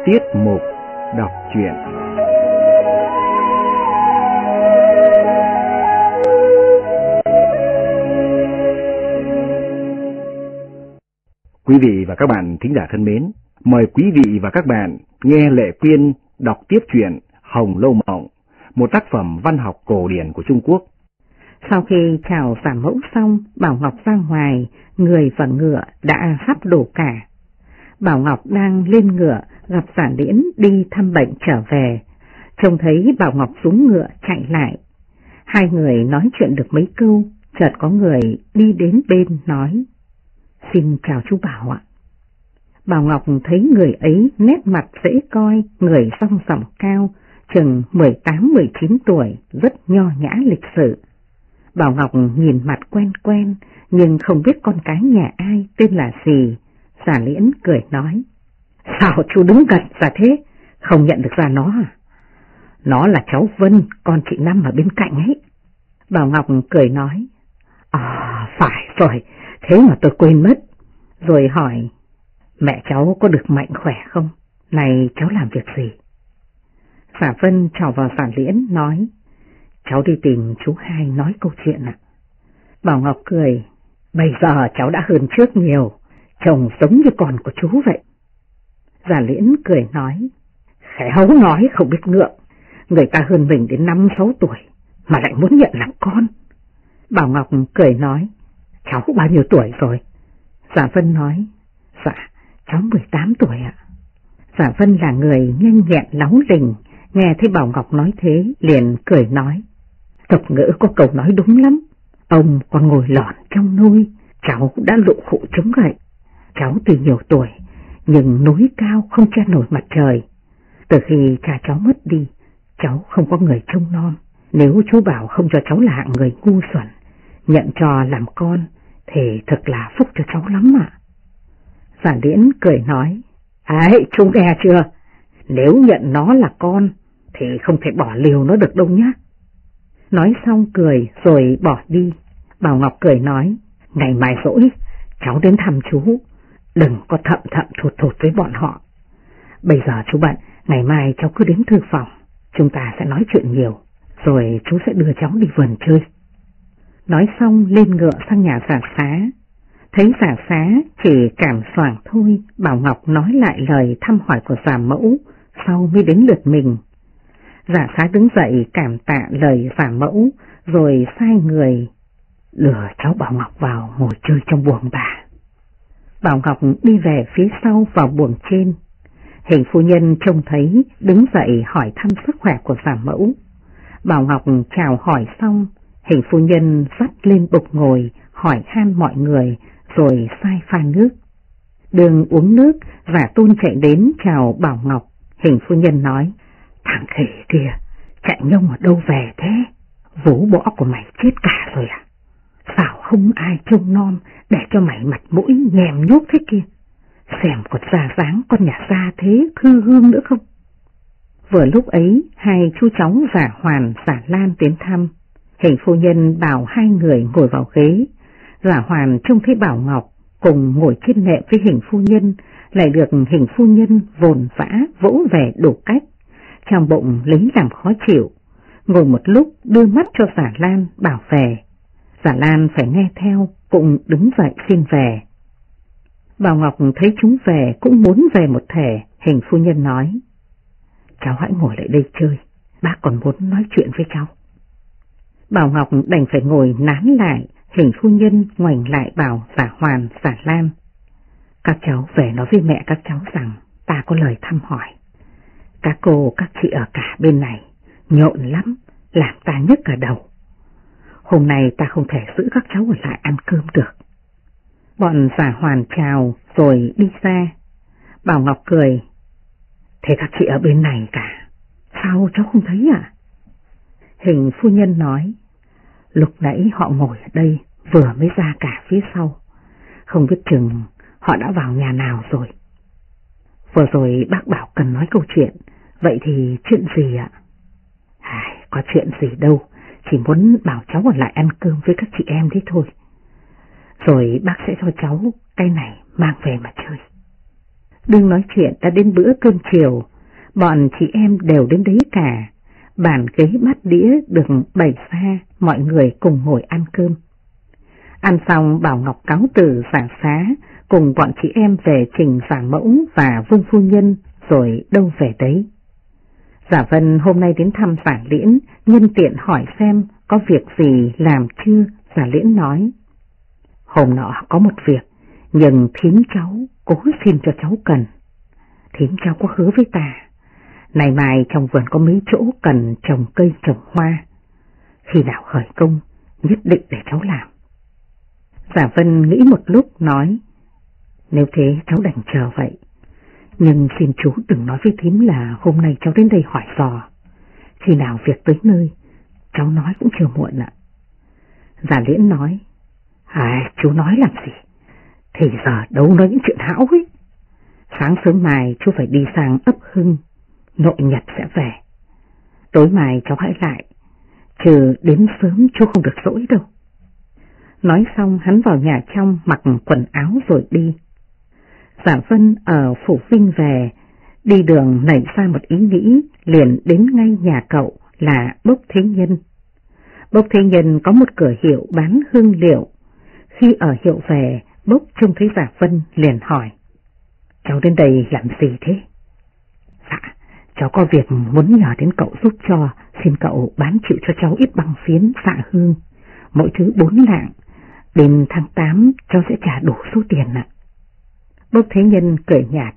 Tiết mục đọc truyện. Quý vị và các bạn thính giả thân mến, mời quý vị và các bạn nghe Lệ Quyên đọc tiếp truyện Hồng Lâu Mộng, một tác phẩm văn học cổ điển của Trung Quốc. Sau khi chào giả mẫu xong, Bảo Ngọc ra ngoài, người và ngựa đã sắp đổ cả. Bảo Ngọc đang lên ngựa, gặp Giả Liễn đi thăm bệnh trở về, trông thấy Bảo Ngọc xuống ngựa chạy lại. Hai người nói chuyện được mấy câu, chợt có người đi đến bên nói: "Xin chào chú Bảo ạ." Bảo Ngọc thấy người ấy nét mặt dễ coi, người song sòng cao, chừng 18-19 tuổi, rất nho nhã lịch sự. Bảo Ngọc nhìn mặt quen quen, nhưng không biết con cái nhà ai, tên là gì. Giả Liễn cười nói: "Sao chú đứng gần ra thế, không nhận được ra nó à?" "Nó là cháu Vân, con chị Năm ở bên cạnh ấy." Bảo Ngọc cười nói: Phải rồi, thế mà tôi quên mất." Rồi hỏi: "Mẹ cháu có được mạnh khỏe không? Này cháu làm việc gì?" Giả Vân trò vào Giả Liễn nói: "Cháu đi tìm chú Hai nói câu chuyện ạ." Bảo Ngọc cười: "Bây giờ cháu đã hơn trước nhiều, chồng giống như con của chú vậy." Giả Liễn cười nói: "Khéo nói không biết ngượng, người ta hơn mình đến 5-6 tuổi mà lại muốn nhận làm con." Bảo Ngọc cười nói: "Cháu bao nhiêu tuổi rồi?" Giả Vân nói: "Dạ, cháu 18 tuổi ạ." Giả Vân là người nhanh nhẹn láu lình, nghe thấy Bảo Ngọc nói thế liền cười nói: "Tục ngữ có câu nói đúng lắm, ông còn ngồi lỏn trong nôi, cháu đã lụ khụ chống gậy. Cháu tuy nhiều tuổi, nhưng núi cao không che nổi mặt trời. Từ khi cha cháu mất đi, cháu không có người trông nom. Nếu chú Bảo không cho cháu là hạng người ngu xuẩn, nhận cho làm con, thì thật là phúc cho cháu lắm ạ." Giả Liễn cười nói: "Ấy, chú nghe chưa? Nếu nhận nó là con, thì không thể bỏ liều nó được đâu nhá." Nói xong cười rồi bỏ đi. Bảo Ngọc cười nói: "Ngày mai rỗi, cháu đến thăm chú, đừng có thậm thụt với bọn họ. Bây giờ chú bận, ngày mai cháu cứ đến thư phòng, chúng ta sẽ nói chuyện nhiều, rồi chú sẽ đưa cháu đi vườn chơi." Nói xong lên ngựa sang nhà Giả Xá. Thấy Giả Xá chỉ cảm xoàng thôi, Bảo Ngọc nói lại lời thăm hỏi của Giả Mẫu, sau mới đến lượt mình. Giả Xá đứng dậy cảm tạ lời Giả Mẫu, rồi sai người lừa cháu Bảo Ngọc vào ngồi chơi trong buồng bà. Bảo Ngọc đi về phía sau vào buồng trên. Hình phu nhân trông thấy đứng dậy hỏi thăm sức khỏe của Giả Mẫu. Bảo Ngọc chào hỏi xong, hình phu nhân dắt lên bục ngồi hỏi han mọi người, rồi sai pha nước. Đường uống nước, Giả Tôn chạy đến chào Bảo Ngọc. Hình phu nhân nói: "Thằng khỉ kia chạy nhông ở đâu về thế? Vú bỏ của mày chết cả rồi à? Sao không ai trông nom để cho mày mặt mũi nhèm nhút thế kia? Xem còn ra dáng con nhà gia thế hư hương nữa không?" Vừa lúc ấy, hai chú cháu Giả Hoàn, Giả Lan đến thăm. Hình phu nhân bảo hai người ngồi vào ghế. Giả Hoàn trông thấy Bảo Ngọc cùng ngồi trên nệm với hình phu nhân, lại được hình phu nhân vồn vã vỗ về đủ cách, trong bụng lấy làm khó chịu. Ngồi một lúc đưa mắt cho Giả Lan bảo về. Giả Lan phải nghe theo, cũng đứng dậy xin về. Bảo Ngọc thấy chúng về cũng muốn về một thể. Hình phu nhân nói: "Cháu hãy ngồi lại đây chơi, bác còn muốn nói chuyện với cháu." Bảo Ngọc đành phải ngồi nán lại. Hình phu nhân ngoảnh lại bảo Giả Hoàn, Giả Lan: "Các cháu về nói với mẹ các cháu rằng ta có lời thăm hỏi. Các cô, các chị ở cả bên này nhộn lắm, làm ta nhức cả đầu. Hôm nay ta không thể giữ các cháu ở lại ăn cơm được." Bọn Giả Hoàn chào rồi đi ra. Bảo Ngọc cười: "Thế các chị ở bên này cả, sao cháu không thấy à?" Hình phu nhân nói: "Lúc nãy họ ngồi ở đây, vừa mới ra cả phía sau, không biết chừng họ đã vào nhà nào rồi. Vừa rồi bác bảo cần nói câu chuyện, vậy thì chuyện gì ạ?" Có chuyện gì đâu, chỉ muốn bảo cháu ở lại ăn cơm với các chị em thế thôi. Rồi bác sẽ cho cháu cái này mang về mà chơi." Đừng nói chuyện, đã đến bữa cơm chiều, bọn chị em đều đến đấy cả. Bàn ghế bát đĩa được bày ra, mọi người cùng ngồi ăn cơm. Ăn xong Bảo Ngọc cáo từ giả xá, cùng bọn chị em về trình giả mẫu và Vương phu nhân rồi đâu về đấy. Giả Vân hôm nay đến thăm Giả Liễn, nhân tiện hỏi xem có việc gì làm chưa. Giả Liễn nói: hôm nọ có một việc, nhưng thím cháu cố xin cho cháu cần. Thím cháu có hứa với ta, này mai trong vườn có mấy chỗ cần trồng cây trồng hoa, khi nào khởi công nhất định để cháu làm. Giả Vân nghĩ một lúc nói: nếu thế cháu đành chờ vậy, nhưng xin chú đừng nói với thím là hôm nay cháu đến đây hỏi dò, khi nào việc tới nơi cháu nói cũng chưa muộn ạ. Giả Liễn nói: chú nói làm gì, thì giờ đâu nói những chuyện hão ấy. Sáng sớm mai chú phải đi sang ấp Hưng, nội nhật sẽ về. Tối mai cháu hãy lại, trừ đến sớm chú không được dỗi đâu. Nói xong hắn vào nhà trong mặc quần áo rồi đi. Giả Vân ở Phủ Vinh về, đi đường nảy ra một ý nghĩ, liền đến ngay nhà cậu là Bốc Thế Nhân. Bốc Thế Nhân có một cửa hiệu bán hương liệu. Khi ở hiệu về, Bốc trông thấy Giả Vân liền hỏi: cháu đến đây làm gì thế? Dạ, cháu có việc muốn nhờ đến cậu giúp cho, xin cậu bán chịu cho cháu ít băng phiến xạ hương, mỗi thứ 4 lạng, đến tháng 8 cháu sẽ trả đủ số tiền ạ. Bốc Thế Nhân cười nhạt: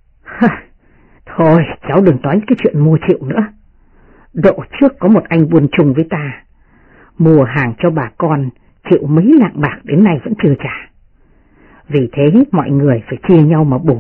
thôi cháu đừng nói cái chuyện mua chịu nữa. Độ trước có một anh buôn trùng với ta, mua hàng cho bà con chịu mấy lạng bạc đến nay vẫn chưa trả. Vì thế mọi người phải chia nhau mà bù,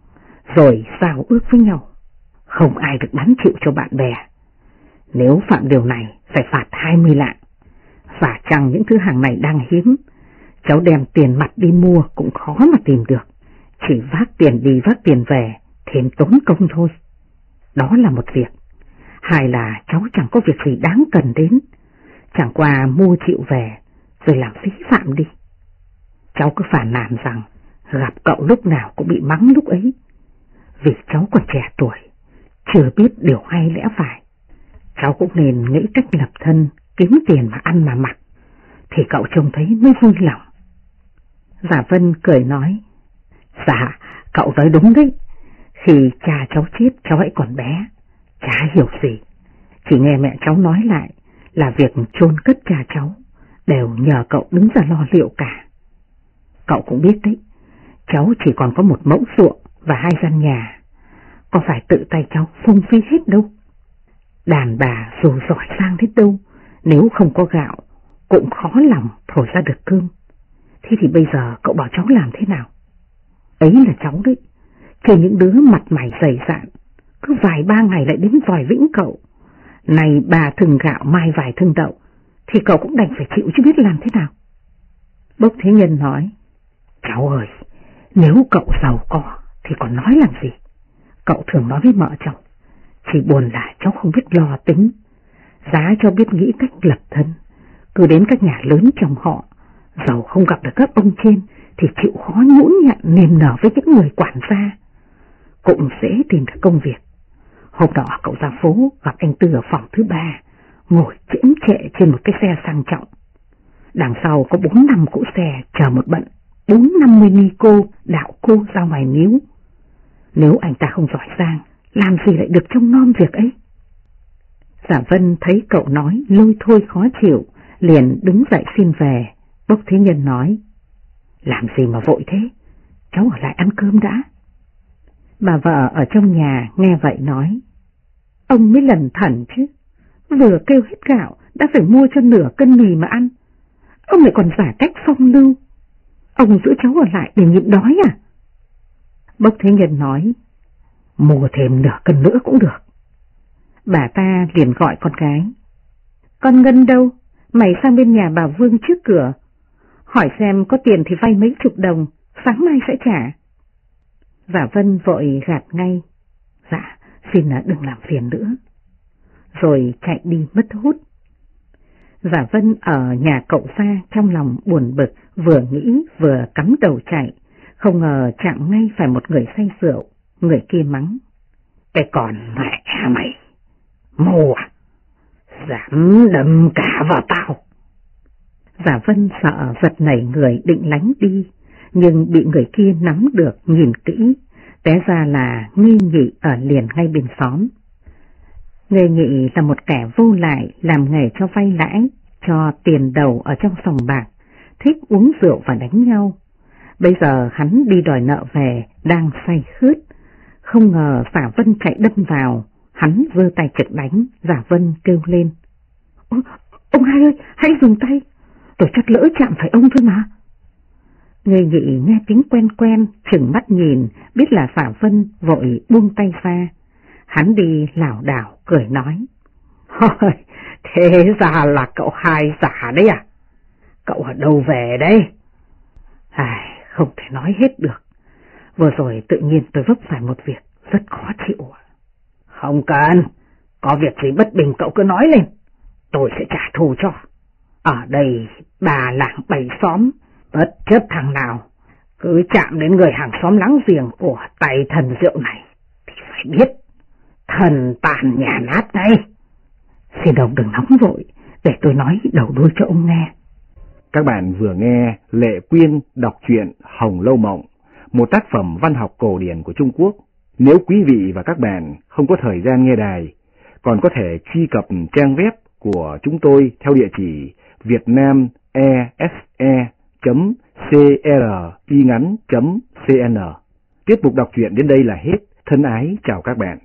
rồi giao ước với nhau, không ai được bán chịu cho bạn bè. Nếu phạm điều này phải phạt 20 lạng. Và chẳng những thứ hàng này đang hiếm, cháu đem tiền mặt đi mua cũng khó mà tìm được, chỉ vác tiền đi vác tiền về, thêm tốn công thôi. Đó là một việc. Hai là cháu chẳng có việc gì đáng cần đến, chẳng qua mua chịu về rồi làm phí phạm đi. Cháu cứ phản nàn rằng gặp cậu lúc nào cũng bị mắng lúc ấy, vì cháu còn trẻ tuổi, chưa biết điều hay lẽ phải. Cháu cũng nên nghĩ cách lập thân, kiếm tiền mà ăn mà mặc, thì cậu trông thấy mới vui lòng. Giả Vân cười nói: dạ, cậu nói đúng đấy. Khi cha cháu chết cháu hãy còn bé, chả hiểu gì, chỉ nghe mẹ cháu nói lại là việc chôn cất cha cháu đều nhờ cậu đứng ra lo liệu cả. Cậu cũng biết đấy, cháu chỉ còn có một mẫu ruộng và 2 gian nhà, có phải tự tay cháu phung phí hết đâu. Đàn bà dù giỏi sang đến đâu, nếu không có gạo cũng khó lòng thổi ra được cơm. Thế thì bây giờ cậu bảo cháu làm thế nào? Ấy là cháu đấy, chứ những đứa mặt mày dày dạn, cứ vài 3 ngày lại đến vòi vĩnh cậu. Này 3 thừng gạo mai vài thừng đậu, thì cậu cũng đành phải chịu chứ biết làm thế nào. Bốc Thế Nhân nói: cháu ơi, nếu cậu giàu có thì còn nói làm gì. Cậu thường nói với mợ cháu, chỉ buồn là cháu không biết lo tính, giá cho biết nghĩ cách lập thân. Cứ đến các nhà lớn trong họ, giàu không gặp được các ông trên thì chịu khó nhũn nhặn niềm nở với những người quản gia, cũng dễ tìm được công việc. Hôm nọ cậu ra phố gặp anh Tư ở phòng thứ 3, ngồi chễm chệ trên một cái xe sang trọng. Đằng sau có 4-5 cỗ xe chờ một bận 4-50 ni cô đạo cô ra ngoài níu. Nếu anh ta không giỏi giang, làm gì lại được trông nom việc ấy. Giả Vân thấy cậu nói lôi thôi khó chịu, liền đứng dậy xin về. Bốc Thế Nhân nói: làm gì mà vội thế, cháu ở lại ăn cơm đã. Bà vợ ở trong nhà nghe vậy nói: ông mới lần thần chứ, vừa kêu hết gạo đã phải mua cho nửa cân mì mà ăn. Ông lại còn giả cách phong lưu, ông giữ cháu ở lại để nhịn đói à? Bốc Thế Nhân nói: mua thêm nửa cân nữa cũng được. Bà ta liền gọi con gái: con Ngân đâu, mày sang bên nhà bà Vương trước cửa, hỏi xem có tiền thì vay mấy chục đồng, sáng mai sẽ trả. Giả Vân vội gạt ngay: dạ, xin đừng làm phiền nữa, rồi chạy đi mất hút. Giả Vân ở nhà cậu Sa trong lòng buồn bực, vừa nghĩ vừa cắm đầu chạy, không ngờ chạm ngay phải một người say rượu. Người kia mắng. Cái con mẹ mày, mù à, dám đâm cả vào tao. Giả Vân sợ giật nảy người định lánh đi, nhưng bị người kia nắm được nhìn kỹ, té ra là Nghi Nhị ở liền ngay bên xóm. Nghi Nhị là một kẻ vô lại, làm nghề cho vay lãi, cho tiền đầu ở trong sòng bạc, thích uống rượu và đánh nhau. Bây giờ hắn đi đòi nợ về, đang say khướt. Không ngờ Giả Vân chạy đâm vào, hắn giơ tay trực đánh. Giả Vân kêu lên. Ông hai ơi, hãy dừng tay, tôi chắc lỡ chạm phải ông thôi mà. Người Nhị nghe tiếng quen quen, chừng mắt nhìn, biết là Giả Vân, vội buông tay ra. Hắn đi lảo đảo, cười nói. Thế ra là cậu hai Giả đấy à? Cậu ở đâu về đây? Không thể nói hết được. Vừa rồi tự nhiên tôi vấp phải một việc rất khó chịu. Không cần, có việc gì bất bình cậu cứ nói lên, tôi sẽ trả thù cho. Ở đây 3 làng 7 xóm, bất chấp thằng nào cứ chạm đến người hàng xóm láng giềng của tay thần rượu này thì phải biết thần tàn nhà nát ngay. Xin ông đừng nóng vội, để tôi nói đầu đuôi cho ông nghe. Các bạn vừa nghe Lệ Quyên đọc truyện Hồng Lâu Mộng, một tác phẩm văn học cổ điển của Trung Quốc. Nếu quý vị và các bạn không có thời gian nghe đài, còn có thể truy cập trang web của chúng tôi theo địa chỉ vietnamese.cringắn.cn. Tiết mục đọc truyện đến đây là hết. Thân ái chào các bạn.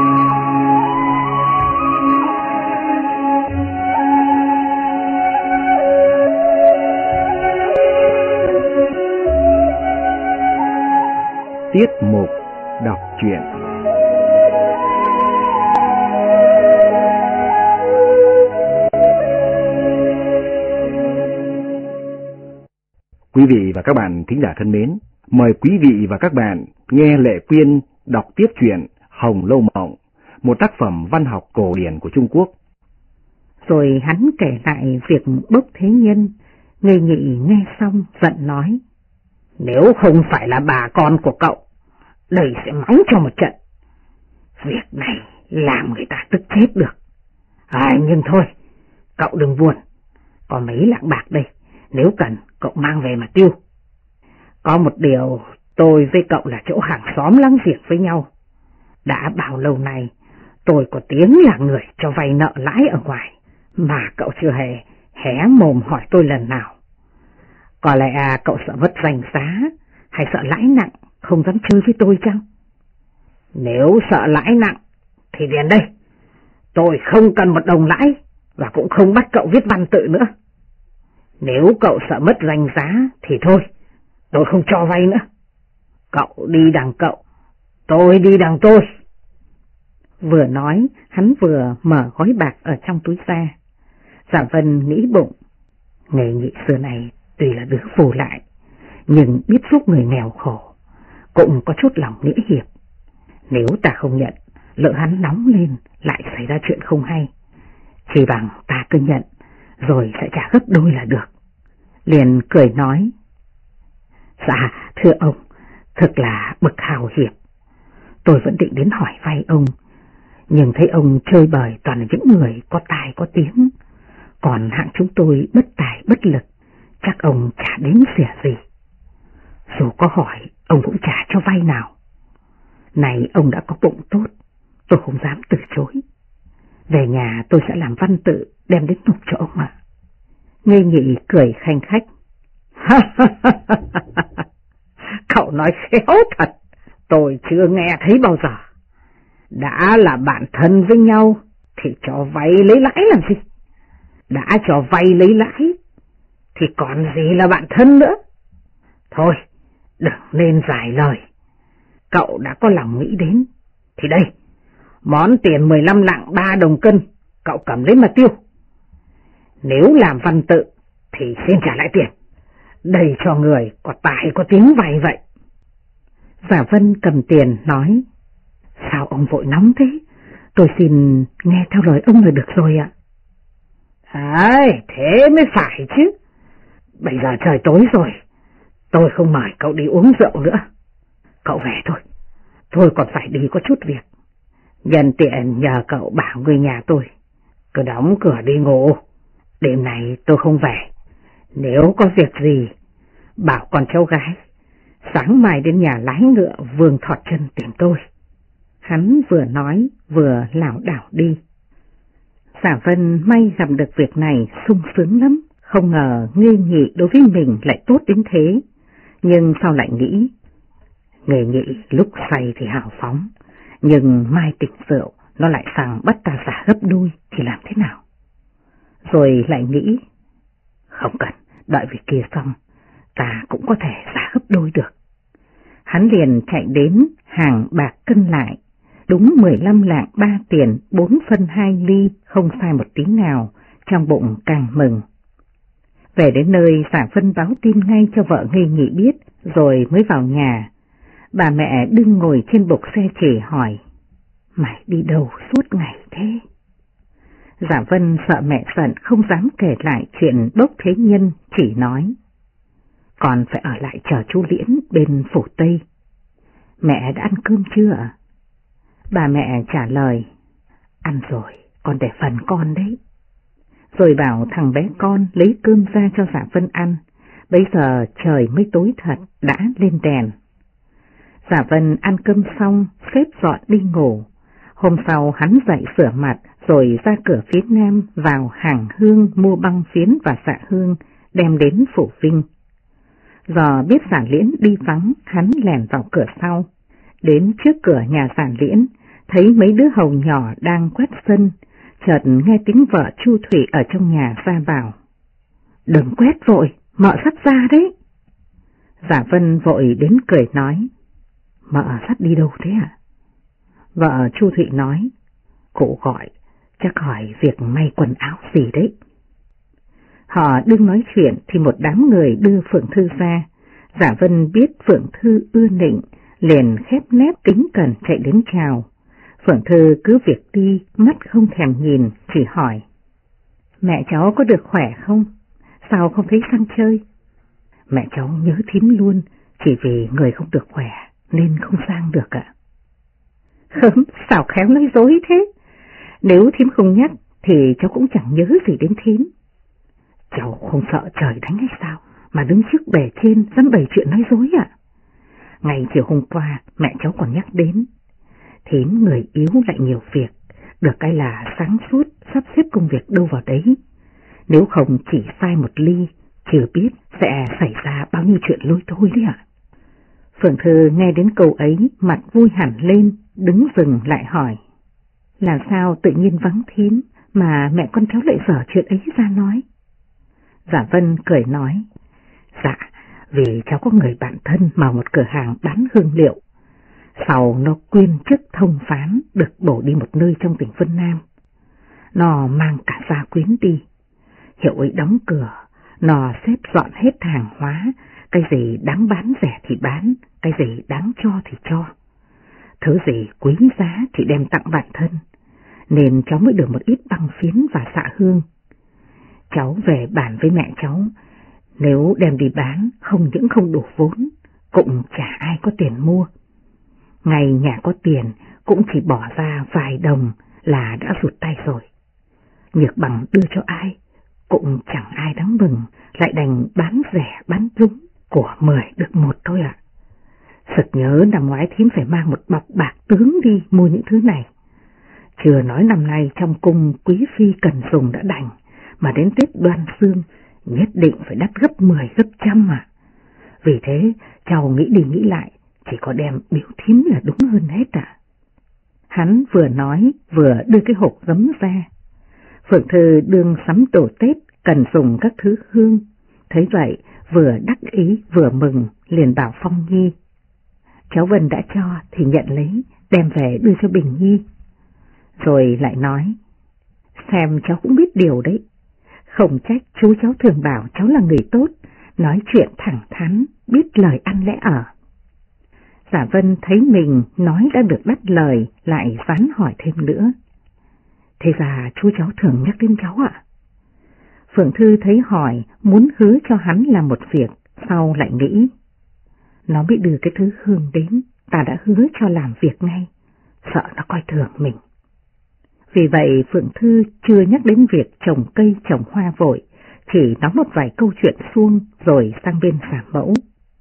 Tiết mục đọc truyện. Quý vị và các bạn thính giả thân mến, mời quý vị và các bạn nghe Lệ Quyên đọc tiếp truyện Hồng Lâu Mộng, một tác phẩm văn học cổ điển của Trung Quốc. Rồi hắn kể lại việc bốc thế nhân. Nghi Nhị nghe xong giận nói. Nếu không phải là bà con của cậu, đây sẽ mắng cho một trận. Việc này làm người ta tức chết được. Nhưng thôi, cậu đừng buồn, có mấy lạng bạc đây, nếu cần cậu mang về mà tiêu. Có một điều, tôi với cậu là chỗ hàng xóm láng giềng với nhau. Đã bao lâu nay tôi có tiếng là người cho vay nợ lãi ở ngoài, mà cậu chưa hề hé mồm hỏi tôi lần nào. Có lẽ cậu sợ mất danh giá, hay sợ lãi nặng, không dám chơi với tôi chăng? Nếu sợ lãi nặng thì đến đây, tôi không cần một đồng lãi, và cũng không bắt cậu viết văn tự nữa. Nếu cậu sợ mất danh giá thì thôi, tôi không cho vay nữa. Cậu đi đằng cậu, tôi đi đằng tôi. Vừa nói, hắn vừa mở gói bạc ở trong túi ra. Giả Vân nghĩ bụng, nghề nhị xưa này tuy là đứa phù lại, nhưng biết giúp người nghèo khổ, cũng có chút lòng nghĩa hiệp. Nếu ta không nhận, lỡ hắn nóng lên lại xảy ra chuyện không hay, chỉ bằng ta cứ nhận, rồi sẽ trả gấp đôi là được. Liền cười nói. Dạ, thưa ông, thật là bậc hào hiệp. Tôi vẫn định đến hỏi vay ông, nhưng thấy ông chơi bời toàn là những người có tài có tiếng, còn hạng chúng tôi bất tài bất lực, chắc ông chả đến xỉa gì. Dù có hỏi, ông cũng chả cho vay nào. Này ông đã có bụng tốt, tôi không dám từ chối. Về nhà tôi sẽ làm văn tự đem đến nộp cho ông ạ. Nghi Nhị cười khanh khách. Cậu nói khéo thật, tôi chưa nghe thấy bao giờ. Đã là bạn thân với nhau thì cho vay lấy lãi làm gì? Đã cho vay lấy lãi thì còn gì là bạn thân nữa? Thôi, đừng nên dài lời. Cậu đã có lòng nghĩ đến thì đây, món tiền 15 lạng 3 đồng cân, cậu cầm lấy mà tiêu. Nếu làm văn tự thì xin trả lại tiền, đây cho người có tài có tiếng vay vậy. Giả Vân cầm tiền nói. Sao ông vội nóng thế? Tôi xin nghe theo lời ông là được rồi ạ. Thế mới phải chứ. Bây giờ trời tối rồi, tôi không mời cậu đi uống rượu nữa. Cậu về thôi, Tôi còn phải đi có chút việc. Nhân tiện nhờ cậu bảo người nhà tôi cứ đóng cửa đi ngủ. Đêm này tôi không về. Nếu có việc gì, bảo con cháu gái sáng mai đến nhà lái ngựa Vương Thọt Chân tìm tôi. Hắn vừa nói vừa lảo đảo đi. Giả Vân may gặp được việc này sung sướng lắm, không ngờ Nghê Nhị đối với mình lại tốt đến thế. Nhưng sau lại nghĩ, Nghê Nhị lúc say thì hào phóng, nhưng mai tỉnh rượu nó lại sang bắt ta giả gấp đôi thì làm thế nào? Rồi lại nghĩ, không cần, đợi việc kia xong, ta cũng có thể giả gấp đôi được. Hắn liền chạy đến hàng bạc cân lại, đúng 15 lạng 3 tiền 4 phân 2 ly, không sai một tí nào, trong bụng càng mừng. Về đến nơi, Giả Vân báo tin ngay cho vợ Nghê Nhị biết, rồi mới vào nhà. Bà mẹ đứng ngồi trên bục xe chỉ hỏi, mày đi đâu suốt ngày thế? Giả Vân sợ mẹ giận không dám kể lại chuyện bốc thế nhân, chỉ nói, con phải ở lại chờ chú Liễn bên phủ Tây. Mẹ đã ăn cơm chưa ạ? Bà mẹ trả lời, ăn rồi, con để phần con đấy. Rồi bảo thằng bé con lấy cơm ra cho Giả Vân ăn. Bây giờ trời mới tối thật, đã lên đèn. Giả Vân ăn cơm xong, xếp dọn đi ngủ. Hôm sau hắn dậy rửa mặt, rồi ra cửa phía nam vào hàng hương mua băng phiến và xạ hương, đem đến phủ Vinh. Do biết Giả Liễn đi vắng, hắn lèn vào cửa sau. Đến trước cửa nhà Giả Liễn, thấy mấy đứa hầu nhỏ đang quét sân, chợt nghe tiếng vợ Chu Thủy ở trong nhà ra bảo, đừng quét vội, mợ sắp ra đấy. Giả Vân vội đến cười nói, mợ sắp đi đâu thế ạ? Vợ Chu Thủy nói, cụ gọi, chắc hỏi việc may quần áo gì đấy. Họ đương nói chuyện thì một đám người đưa Phượng Thư ra. Giả Vân biết Phượng Thư ưa nịnh, liền khép nép kính cẩn chạy đến chào. Phượng Thư cứ việc đi, mắt không thèm nhìn, chỉ hỏi, mẹ cháu có được khỏe không? Sao không thấy sang chơi? Mẹ cháu nhớ thím luôn, chỉ vì người không được khỏe nên không sang được ạ. Sao khéo nói dối thế? Nếu thím không nhắc thì cháu cũng chẳng nhớ gì đến thím. Cháu không sợ trời đánh hay sao mà đứng trước bề trên dám bày chuyện nói dối ạ? Ngày chiều hôm qua mẹ cháu còn nhắc đến, thím người yếu lại nhiều việc, được cái là sáng suốt sắp xếp công việc đâu vào đấy. Nếu không chỉ sai một ly, chưa biết sẽ xảy ra bao nhiêu chuyện lôi thôi đấy ạ. Phượng Thư nghe đến câu ấy, mặt vui hẳn lên, đứng dừng lại hỏi, làm sao tự nhiên vắng thím mà mẹ con cháu lại dở chuyện ấy ra nói? Giả Vân cười nói, dạ, vì cháu có người bạn thân mở một cửa hàng bán hương liệu. Sau nó quyên chức thông phán được bổ đi một nơi trong tỉnh Vân Nam. Nó mang cả gia quyến đi. Hiệu ấy đóng cửa, nó xếp dọn hết hàng hóa, cái gì đáng bán rẻ thì bán, cái gì đáng cho thì cho. Thứ gì quý giá thì đem tặng bạn thân, nên cháu mới được một ít băng phiến và xạ hương. Cháu về bàn với mẹ cháu, nếu đem đi bán không những không đủ vốn, cũng chả ai có tiền mua. Ngày nhà có tiền cũng chỉ bỏ ra vài đồng là đã rụt tay rồi. Nhược bằng đưa cho ai, cũng chẳng ai đáng mừng, lại đành bán rẻ bán rúng, của 10 được 1 thôi ạ. Sực nhớ năm ngoái thím phải mang một bọc bạc tướng đi mua những thứ này. Chưa nói năm nay trong cung quý phi cần dùng đã đành, mà đến Tết Đoan Xương nhất định phải đắt gấp 10 gấp trăm mà. Vì thế cháu nghĩ đi nghĩ lại, chỉ có đem biếu thím là đúng hơn hết ạ. Hắn vừa nói vừa đưa cái hộp gấm ra. Phượng Thư đương sắm đồ Tết cần dùng các thứ hương, thấy vậy vừa đắc ý vừa mừng, liền bảo Phong Nhi, cháu Vân đã cho thì nhận lấy, đem về đưa cho Bình Nhi. Rồi lại nói, xem cháu cũng biết điều đấy, không trách chú cháu thường bảo cháu là người tốt, nói chuyện thẳng thắn, biết lời ăn lẽ ở. Giả Vân thấy mình nói đã được đắt lời, lại phán hỏi thêm nữa, thế ra chú cháu thường nhắc đến cháu ạ? Phượng Thư thấy hỏi muốn hứa cho hắn làm một việc, sau lại nghĩ, nó biết đưa cái thứ hương đến, ta đã hứa cho làm việc ngay, sợ nó coi thường mình. Vì vậy Phượng Thư chưa nhắc đến việc trồng cây trồng hoa vội, chỉ nói một vài câu chuyện suông rồi sang bên Giả Mẫu.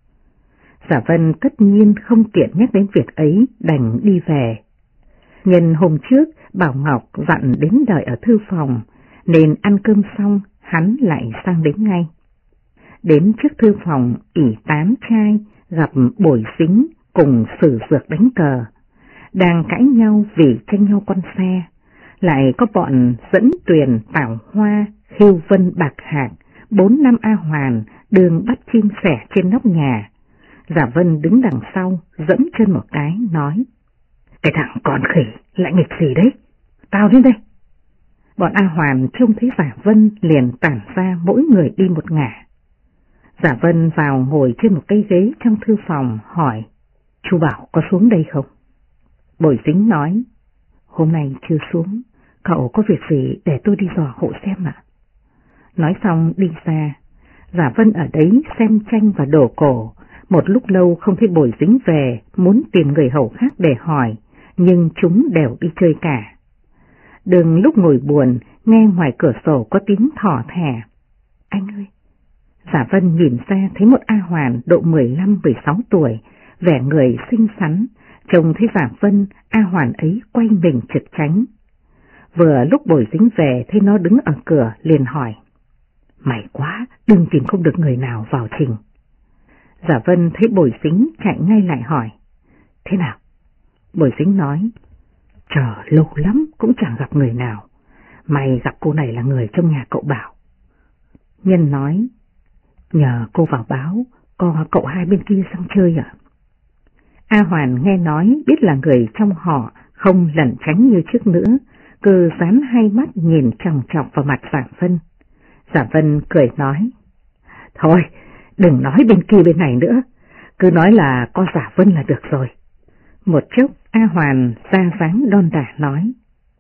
Giả Vân tất nhiên không tiện nhắc đến việc ấy, đành đi về. Nhân hôm trước Bảo Ngọc dặn đến đợi ở thư phòng, nên ăn cơm xong hắn lại sang đến ngay. Đến trước thư phòng, ỷ tám trai gặp Bồi Xính cùng Sử Dược đánh cờ, đang cãi nhau vì tranh nhau con xe. Lại có bọn Dẫn Tuyền, Tảo Hoa, Khiêu Vân, Bạc Hạc, 4 năm A Hoàn đường bắt chim sẻ trên nóc nhà. Giả Vân đứng đằng sau, dẫm chân một cái, nói: "Cái thằng con khỉ, lại nghịch gì đấy? Tao đến đây." Bọn A Hoàn trông thấy Giả Vân liền tản ra mỗi người đi một ngả. Giả Vân vào ngồi trên một cây ghế trong thư phòng, hỏi: "Chú Bảo có xuống đây không?" Bồi Dính nói: "Hôm nay chưa xuống, cậu có việc gì để tôi đi dò hộ xem ạ." Nói xong đi ra. Giả Vân ở đấy xem tranh và đồ cổ, một lúc lâu không thấy Bồi Dính về, muốn tìm người hầu khác để hỏi, nhưng chúng đều đi chơi cả. Đừng lúc ngồi buồn, nghe ngoài cửa sổ có tiếng thỏ thẻ: "Anh ơi!" Giả Vân nhìn ra thấy một A Hoàn độ 15-16 tuổi, vẻ người xinh xắn, trông thấy Giả Vân, A Hoàn ấy quay mình trực tránh. Vừa lúc Bồi Dính về thấy nó đứng ở cửa liền hỏi: "May quá, đừng tìm không được người nào vào trình." Giả Vân thấy Bồi Dính chạy ngay lại hỏi: "Thế nào?" Bồi Dính nói: "Chờ lâu lắm cũng chẳng gặp người nào, may gặp cô này là người trong nhà cậu Bảo." Nhân nói: "Nhờ cô vào báo, có cậu hai bên kia sang chơi ạ." A Hoàn nghe nói biết là người trong họ, không lẩn tránh như trước nữa, cứ dán hai mắt nhìn chòng chọc vào mặt Giả Vân. Giả Vân cười nói: "Thôi, đừng nói bên kia bên này nữa, cứ nói là có Giả Vân là được rồi." Một chốc A Hoàn ra dáng đon đả nói: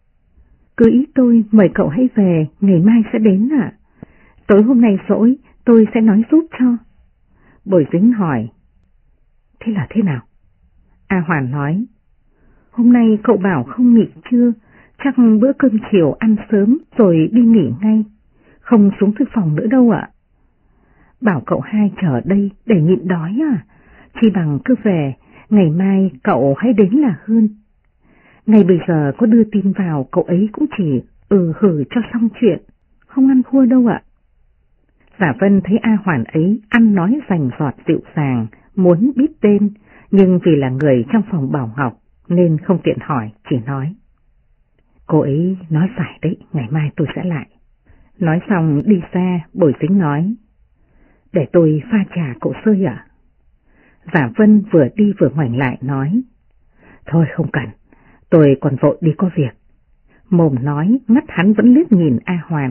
"Cứ ý tôi mời cậu hãy về, ngày mai sẽ đến ạ. Tối hôm nay rỗi, tôi sẽ nói giúp cho." Bồi Dính hỏi: "Thế là thế nào?" A Hoàn nói: "Hôm nay cậu Bảo không nghỉ trưa, chắc bữa cơm chiều ăn sớm rồi đi nghỉ ngay, không xuống thư phòng nữa đâu ạ. Bảo cậu hai chờ đây để nhịn đói à, chi bằng cứ về, ngày mai cậu hãy đến là hơn. Ngay bây giờ có đưa tin vào, cậu ấy cũng chỉ hử cho xong chuyện, không ăn thua đâu ạ." Giả Vân thấy A Hoàn ấy ăn nói rành rọt dịu dàng, muốn biết tên, nhưng vì là người trong phòng Bảo Ngọc nên không tiện hỏi, chỉ nói: "Cô ấy nói phải đấy, ngày mai tôi sẽ lại." Nói xong đi ra. Bồi Dính nói: "Để tôi pha trà cậu sơi ạ." Giả Vân vừa đi vừa ngoảnh lại nói: "Thôi không cần, tôi còn vội đi có việc." Mồm nói, mắt hắn vẫn liếc nhìn A Hoàn.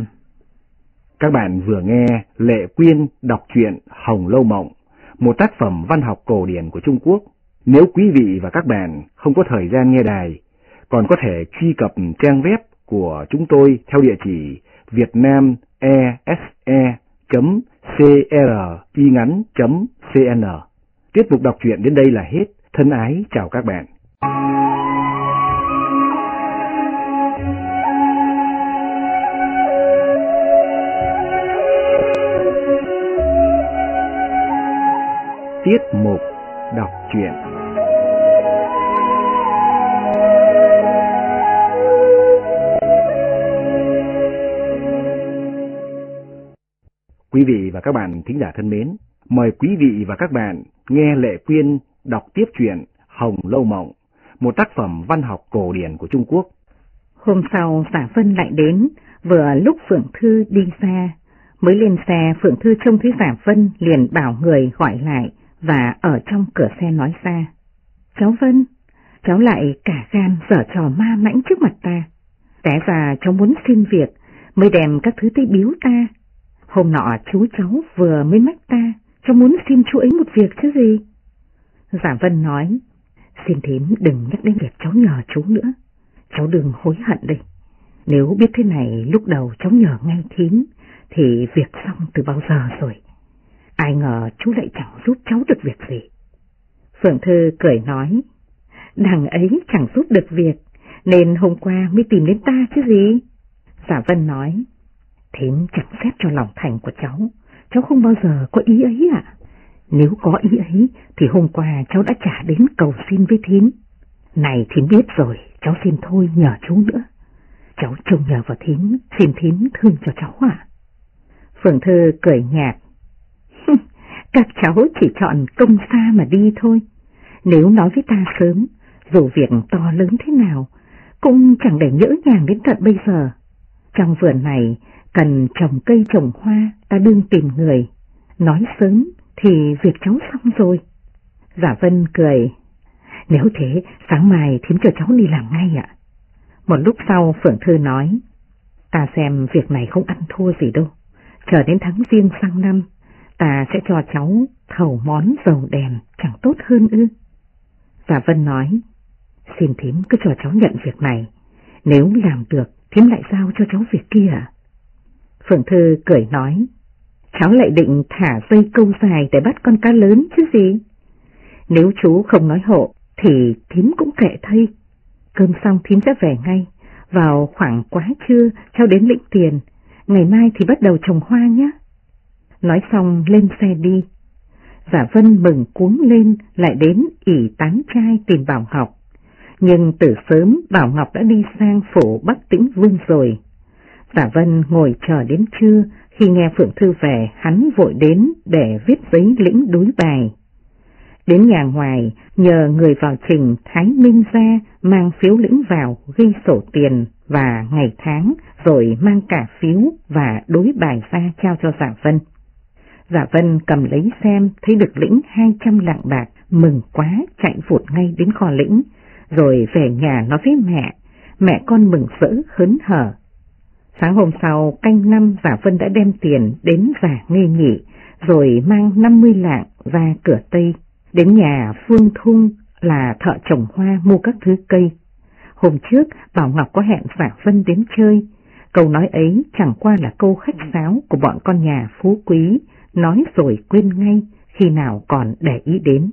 Các bạn vừa nghe Lệ Quyên đọc truyện Hồng Lâu Mộng, một tác phẩm văn học cổ điển của Trung Quốc. Nếu quý vị và các bạn không có thời gian nghe đài, còn có thể truy cập trang web của chúng tôi theo địa chỉ vietnamese.cringắn.cn. Tiết mục đọc truyện đến đây là hết. Thân ái chào các bạn. Tiết mục đọc truyện. Quý vị và các bạn thính giả thân mến, mời quý vị và các bạn nghe Lệ Quyên đọc tiếp truyện Hồng Lâu Mộng, một tác phẩm văn học cổ điển của Trung Quốc. Hôm sau Giả Vân lại đến, vừa lúc Phượng Thư đi ra, mới lên xe Phượng Thư trông thấy Giả Vân liền bảo người gọi lại và ở trong cửa xe nói ra: "Cháu Vân, cháu lại cả gan giở trò ma mãnh trước mặt ta. Té ra cháu muốn xin việc mới đem các thứ tới biếu ta. Hôm nọ chú cháu vừa mới mách ta, cháu muốn xin chú ấy một việc chứ gì." Giả Vân nói: "Xin thím đừng nhắc đến việc cháu nhờ chú nữa, cháu đừng hối hận đây. Nếu biết thế này lúc đầu cháu nhờ ngay thím thì việc xong từ bao giờ rồi. Ai ngờ chú lại chẳng giúp cháu được việc gì." Phượng Thư cười nói, đằng ấy chẳng giúp được việc, nên hôm qua mới tìm đến ta chứ gì. Giả Vân nói, thím chẳng xét cho lòng thành của cháu không bao giờ có ý ấy ạ. Nếu có ý ấy thì hôm qua cháu đã trả đến cầu xin với thím. Này thím biết rồi, cháu xin thôi nhờ chú nữa. Cháu trông nhờ vào thím, xin thím thương cho cháu ạ. Phượng Thư cười nhạt, các cháu chỉ chọn công xa mà đi thôi. Nếu nói với ta sớm, dù việc to lớn thế nào, cũng chẳng để nhỡ nhàng đến tận bây giờ. Trong vườn này cần trồng cây trồng hoa, ta đương tìm người. Nói sớm thì việc cháu xong rồi. Giả Vân cười, nếu thế sáng mai thím cho cháu đi làm ngay ạ. Một lúc sau Phượng Thư nói, ta xem việc này không ăn thua gì đâu. Chờ đến tháng Giêng sang năm, ta sẽ cho cháu thầu món dầu đèn, chẳng tốt hơn ư? Giả Vân nói, xin thím cứ cho cháu nhận việc này, nếu làm được thím lại giao cho cháu việc kia. Phượng Thư cười nói, cháu lại định thả dây câu dài để bắt con cá lớn chứ gì? Nếu chú không nói hộ thì thím cũng kệ thay. Cơm xong thím sẽ về ngay, vào khoảng quá trưa cháu đến lĩnh tiền, ngày mai thì bắt đầu trồng hoa nhé. Nói xong lên xe đi. Giả Vân mừng cuống lên lại đến ỷ tán trai tìm Bảo Ngọc. Nhưng từ sớm Bảo Ngọc đã đi sang phủ Bắc Tĩnh Vương rồi. Giả Vân ngồi chờ đến trưa, khi nghe Phượng Thư về hắn vội đến để viết giấy lĩnh đối bài. Đến nhà ngoài nhờ người vào trình Thái Minh ra mang phiếu lĩnh vào ghi sổ tiền và ngày tháng, rồi mang cả phiếu và đối bài ra trao cho Giả Vân. Giả Vân cầm lấy xem thấy được lĩnh 200 lạng bạc, mừng quá chạy vụt ngay đến kho lĩnh, rồi về nhà nói với mẹ con mừng rỡ hớn hở. Sáng hôm sau canh năm Giả Vân đã đem tiền đến Giả Nghê Nhị, rồi mang 50 lạng ra cửa Tây, đến nhà Phương Thung là thợ trồng hoa mua các thứ cây. Hôm trước Bảo Ngọc có hẹn Giả Vân đến chơi, câu nói ấy chẳng qua là câu khách sáo của bọn con nhà phú quý, nói rồi quên ngay, khi nào còn để ý đến.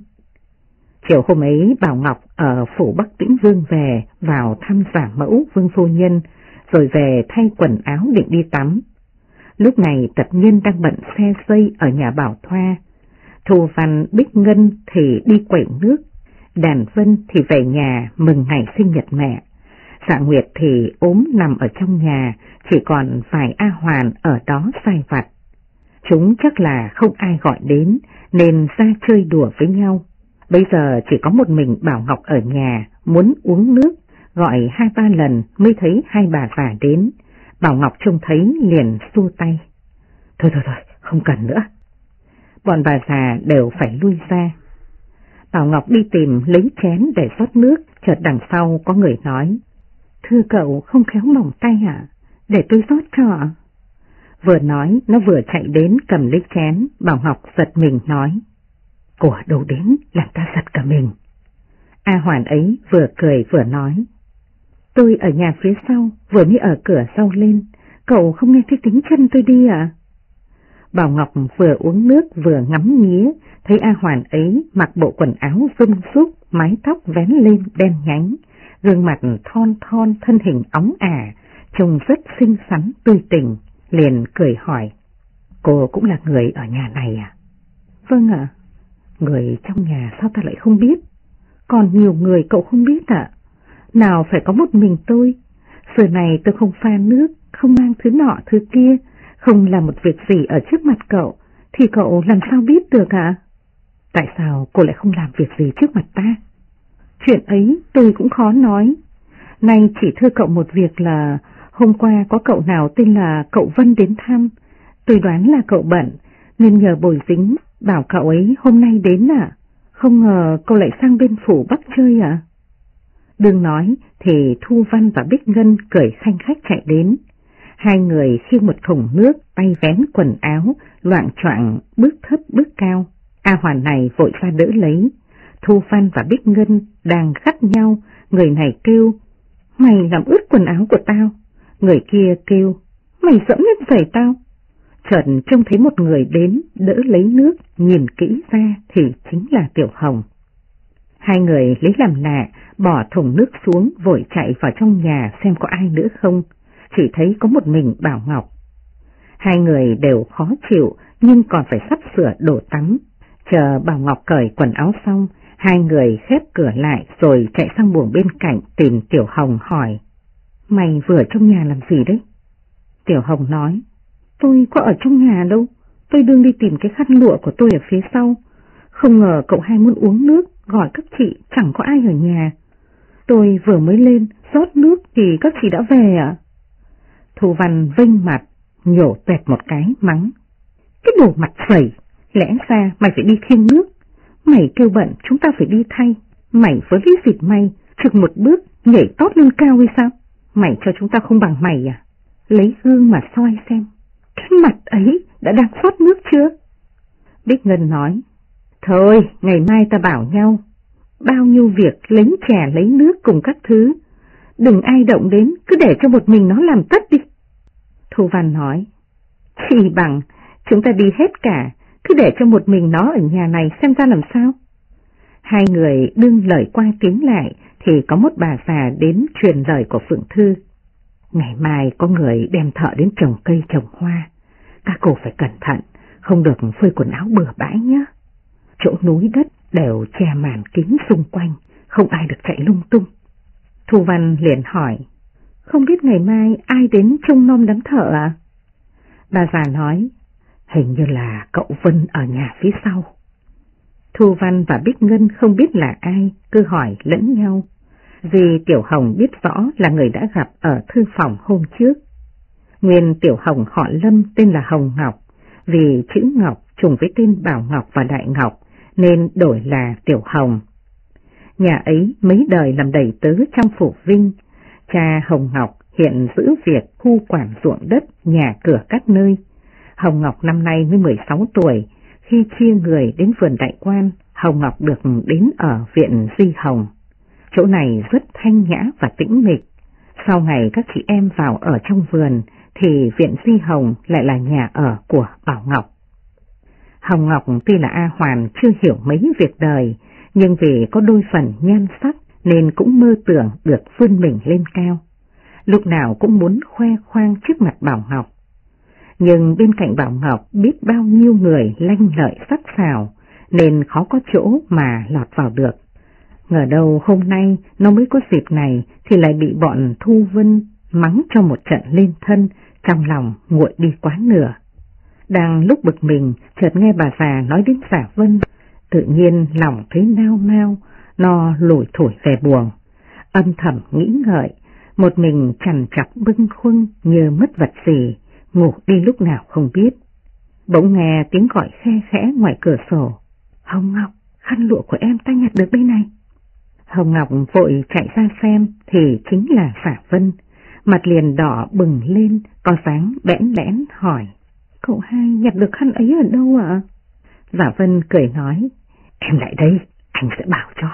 Chiều hôm ấy Bảo Ngọc ở phủ Bắc Tĩnh Vương về vào thăm Giả Mẫu Vương phu nhân, rồi về thay quần áo định đi tắm. Lúc này Tập Nhân đang bận xe dây ở nhà Bảo Thoa, Thu Văn Bích Ngân thì đi quẩy nước, Đàn Vân thì về nhà mừng ngày sinh nhật mẹ, Dạ Nguyệt thì ốm nằm ở trong nhà, chỉ còn vài A Hoàn ở đó sai vặt. Chúng chắc là không ai gọi đến nên ra chơi đùa với nhau. Bây giờ chỉ có một mình Bảo Ngọc ở nhà, muốn uống nước, gọi 2-3 lần mới thấy hai bà già đến. Bảo Ngọc trông thấy liền xua tay. Thôi, không cần nữa. Bọn bà già đều phải lui ra. Bảo Ngọc đi tìm lấy chén để rót nước, chợt đằng sau có người nói, thưa cậu không khéo mỏng tay à? Để tôi rót cho. Vừa nói nó vừa chạy đến cầm lấy chén. Bảo Ngọc giật mình nói, của đâu đến làm ta giật cả mình. A Hoàn ấy vừa cười vừa nói, tôi ở nhà phía sau, vừa mới ở cửa sau lên, cậu không nghe thấy tiếng chân tôi đi à? Bảo Ngọc vừa uống nước vừa ngắm nghía, thấy A Hoàn ấy mặc bộ quần áo rung rúc, mái tóc vén lên đen nhánh, gương mặt thon thon, thân hình óng ả, trông rất xinh xắn tươi tỉnh, liền cười hỏi, cô cũng là người ở nhà này à? Vâng ạ. Người trong nhà sao ta lại không biết? Còn nhiều người cậu không biết ạ. Nào phải có một mình tôi. Giờ này tôi không pha nước, không mang thứ nọ thứ kia, không làm một việc gì ở trước mặt cậu, thì cậu làm sao biết được ạ? Tại sao cô lại không làm việc gì trước mặt ta? Chuyện ấy tôi cũng khó nói. Nay chỉ thưa cậu một việc là hôm qua có cậu nào tên là cậu Vân đến thăm. Tôi đoán là cậu bận, nên nhờ Bồi Dính bảo cậu ấy hôm nay đến à? Không ngờ cậu lại sang bên phủ Bắc chơi à? Đừng nói thì Thu Văn và Bích Ngân cười khanh khách chạy đến. Hai người khiêng một thùng nước, tay vén quần áo, loạng choạng bước thấp bước cao. A Hoàn này vội ra đỡ lấy. Thu Văn và Bích Ngân đang gắt nhau, người này kêu, mày làm ướt quần áo của tao. Người kia kêu, mày dẫm lên giày tao. Chợt trông thấy một người đến đỡ lấy nước, nhìn kỹ ra thì chính là Tiểu Hồng. Hai người lấy làm lạ, bỏ thùng nước xuống vội chạy vào trong nhà xem có ai nữa không, chỉ thấy có một mình Bảo Ngọc. Hai người đều khó chịu nhưng còn phải sắp sửa đổ tắm. Chờ Bảo Ngọc cởi quần áo xong, hai người khép cửa lại rồi chạy sang buồng bên cạnh tìm Tiểu Hồng hỏi: Mày vừa trong nhà làm gì đấy? Tiểu Hồng nói: Tôi có ở trong nhà đâu, tôi đương đi tìm cái khăn lụa của tôi ở phía sau. Không ngờ cậu hai muốn uống nước, gọi các chị chẳng có ai ở nhà. Tôi vừa mới lên rót nước thì các chị đã về ạ. Thu Văn vênh mặt, nhổ tuẹt một cái mắng: Cái đồ mặt phẩy, lẽ ra mày phải đi khiêng nước. Mày kêu bận chúng ta phải đi thay, mày với lý dịp may, trực một bước nhảy tót lên cao hay sao? Mày cho chúng ta không bằng mày à? Lấy gương mà soi xem, cái mặt ấy đã đang rót nước chưa? Bích Ngân nói: Thôi, ngày mai ta bảo nhau, bao nhiêu việc lấy chè lấy nước cùng các thứ, đừng ai động đến, cứ để cho một mình nó làm tất đi. Thu Văn nói: Chỉ bằng chúng ta đi hết cả, cứ để cho một mình nó ở nhà này xem ra làm sao. Hai người đương lời qua tiếng lại thì có một bà già đến truyền lời của Phượng Thư: Ngày mai có người đem thợ đến trồng cây trồng hoa, các cô phải cẩn thận, không được phơi quần áo bừa bãi nhé. Chỗ núi đất đều che màn kín xung quanh, không ai được chạy lung tung. Thu Văn liền hỏi: Không biết ngày mai ai đến trông nom đám thợ à? Bà già nói: Hình như là cậu Vân ở nhà phía sau. Thu Văn và Bích Ngân không biết là ai, cứ hỏi lẫn nhau. Vì Tiểu Hồng biết rõ là người đã gặp ở thư phòng hôm trước. Nguyên Tiểu Hồng họ Lâm tên là Hồng Ngọc, vì chữ Ngọc trùng với tên Bảo Ngọc và Đại Ngọc nên đổi là Tiểu Hồng. Nhà ấy mấy đời làm đầy tớ trong phủ Vinh. Cha Hồng Ngọc hiện giữ việc khu quản ruộng đất, nhà cửa các nơi. Hồng Ngọc năm nay mới 16 tuổi, khi chia người đến vườn Đại Quan, Hồng Ngọc được đến ở viện Di Hồng. Chỗ này rất thanh nhã và tĩnh mịch. Sau ngày các chị em vào ở trong vườn thì viện Di Hồng lại là nhà ở của Bảo Ngọc. Hồng Ngọc tuy là A Hoàn chưa hiểu mấy việc đời, nhưng vì có đôi phần nhan sắc nên cũng mơ tưởng được vươn mình lên cao. Lúc nào cũng muốn khoe khoang trước mặt Bảo Ngọc. Nhưng bên cạnh Bảo Ngọc biết bao nhiêu người lanh lợi sắc sảo nên khó có chỗ mà lọt vào được. Ngờ đâu hôm nay nó mới có dịp này thì lại bị bọn Thu Vân mắng cho một trận lên thân, trong lòng nguội đi quá nửa. Đang lúc bực mình, chợt nghe bà già nói đến Giả Vân, tự nhiên lòng thấy nao nao, nó lủi thủi về buồng. Âm thầm nghĩ ngợi, một mình chằn chọc bâng khuâng như mất vật gì, ngủ đi lúc nào không biết. Bỗng nghe tiếng gọi khe khẽ ngoài cửa sổ: Hồng Ngọc, khăn lụa của em ta nhặt được bên này. Hồng Ngọc vội chạy ra xem thì chính là Giả Vân, mặt liền đỏ bừng lên, có dáng bẽn lẽn hỏi: Cậu hai nhặt được khăn ấy ở đâu ạ? Giả Vân cười nói: Em lại đây, anh sẽ bảo cho.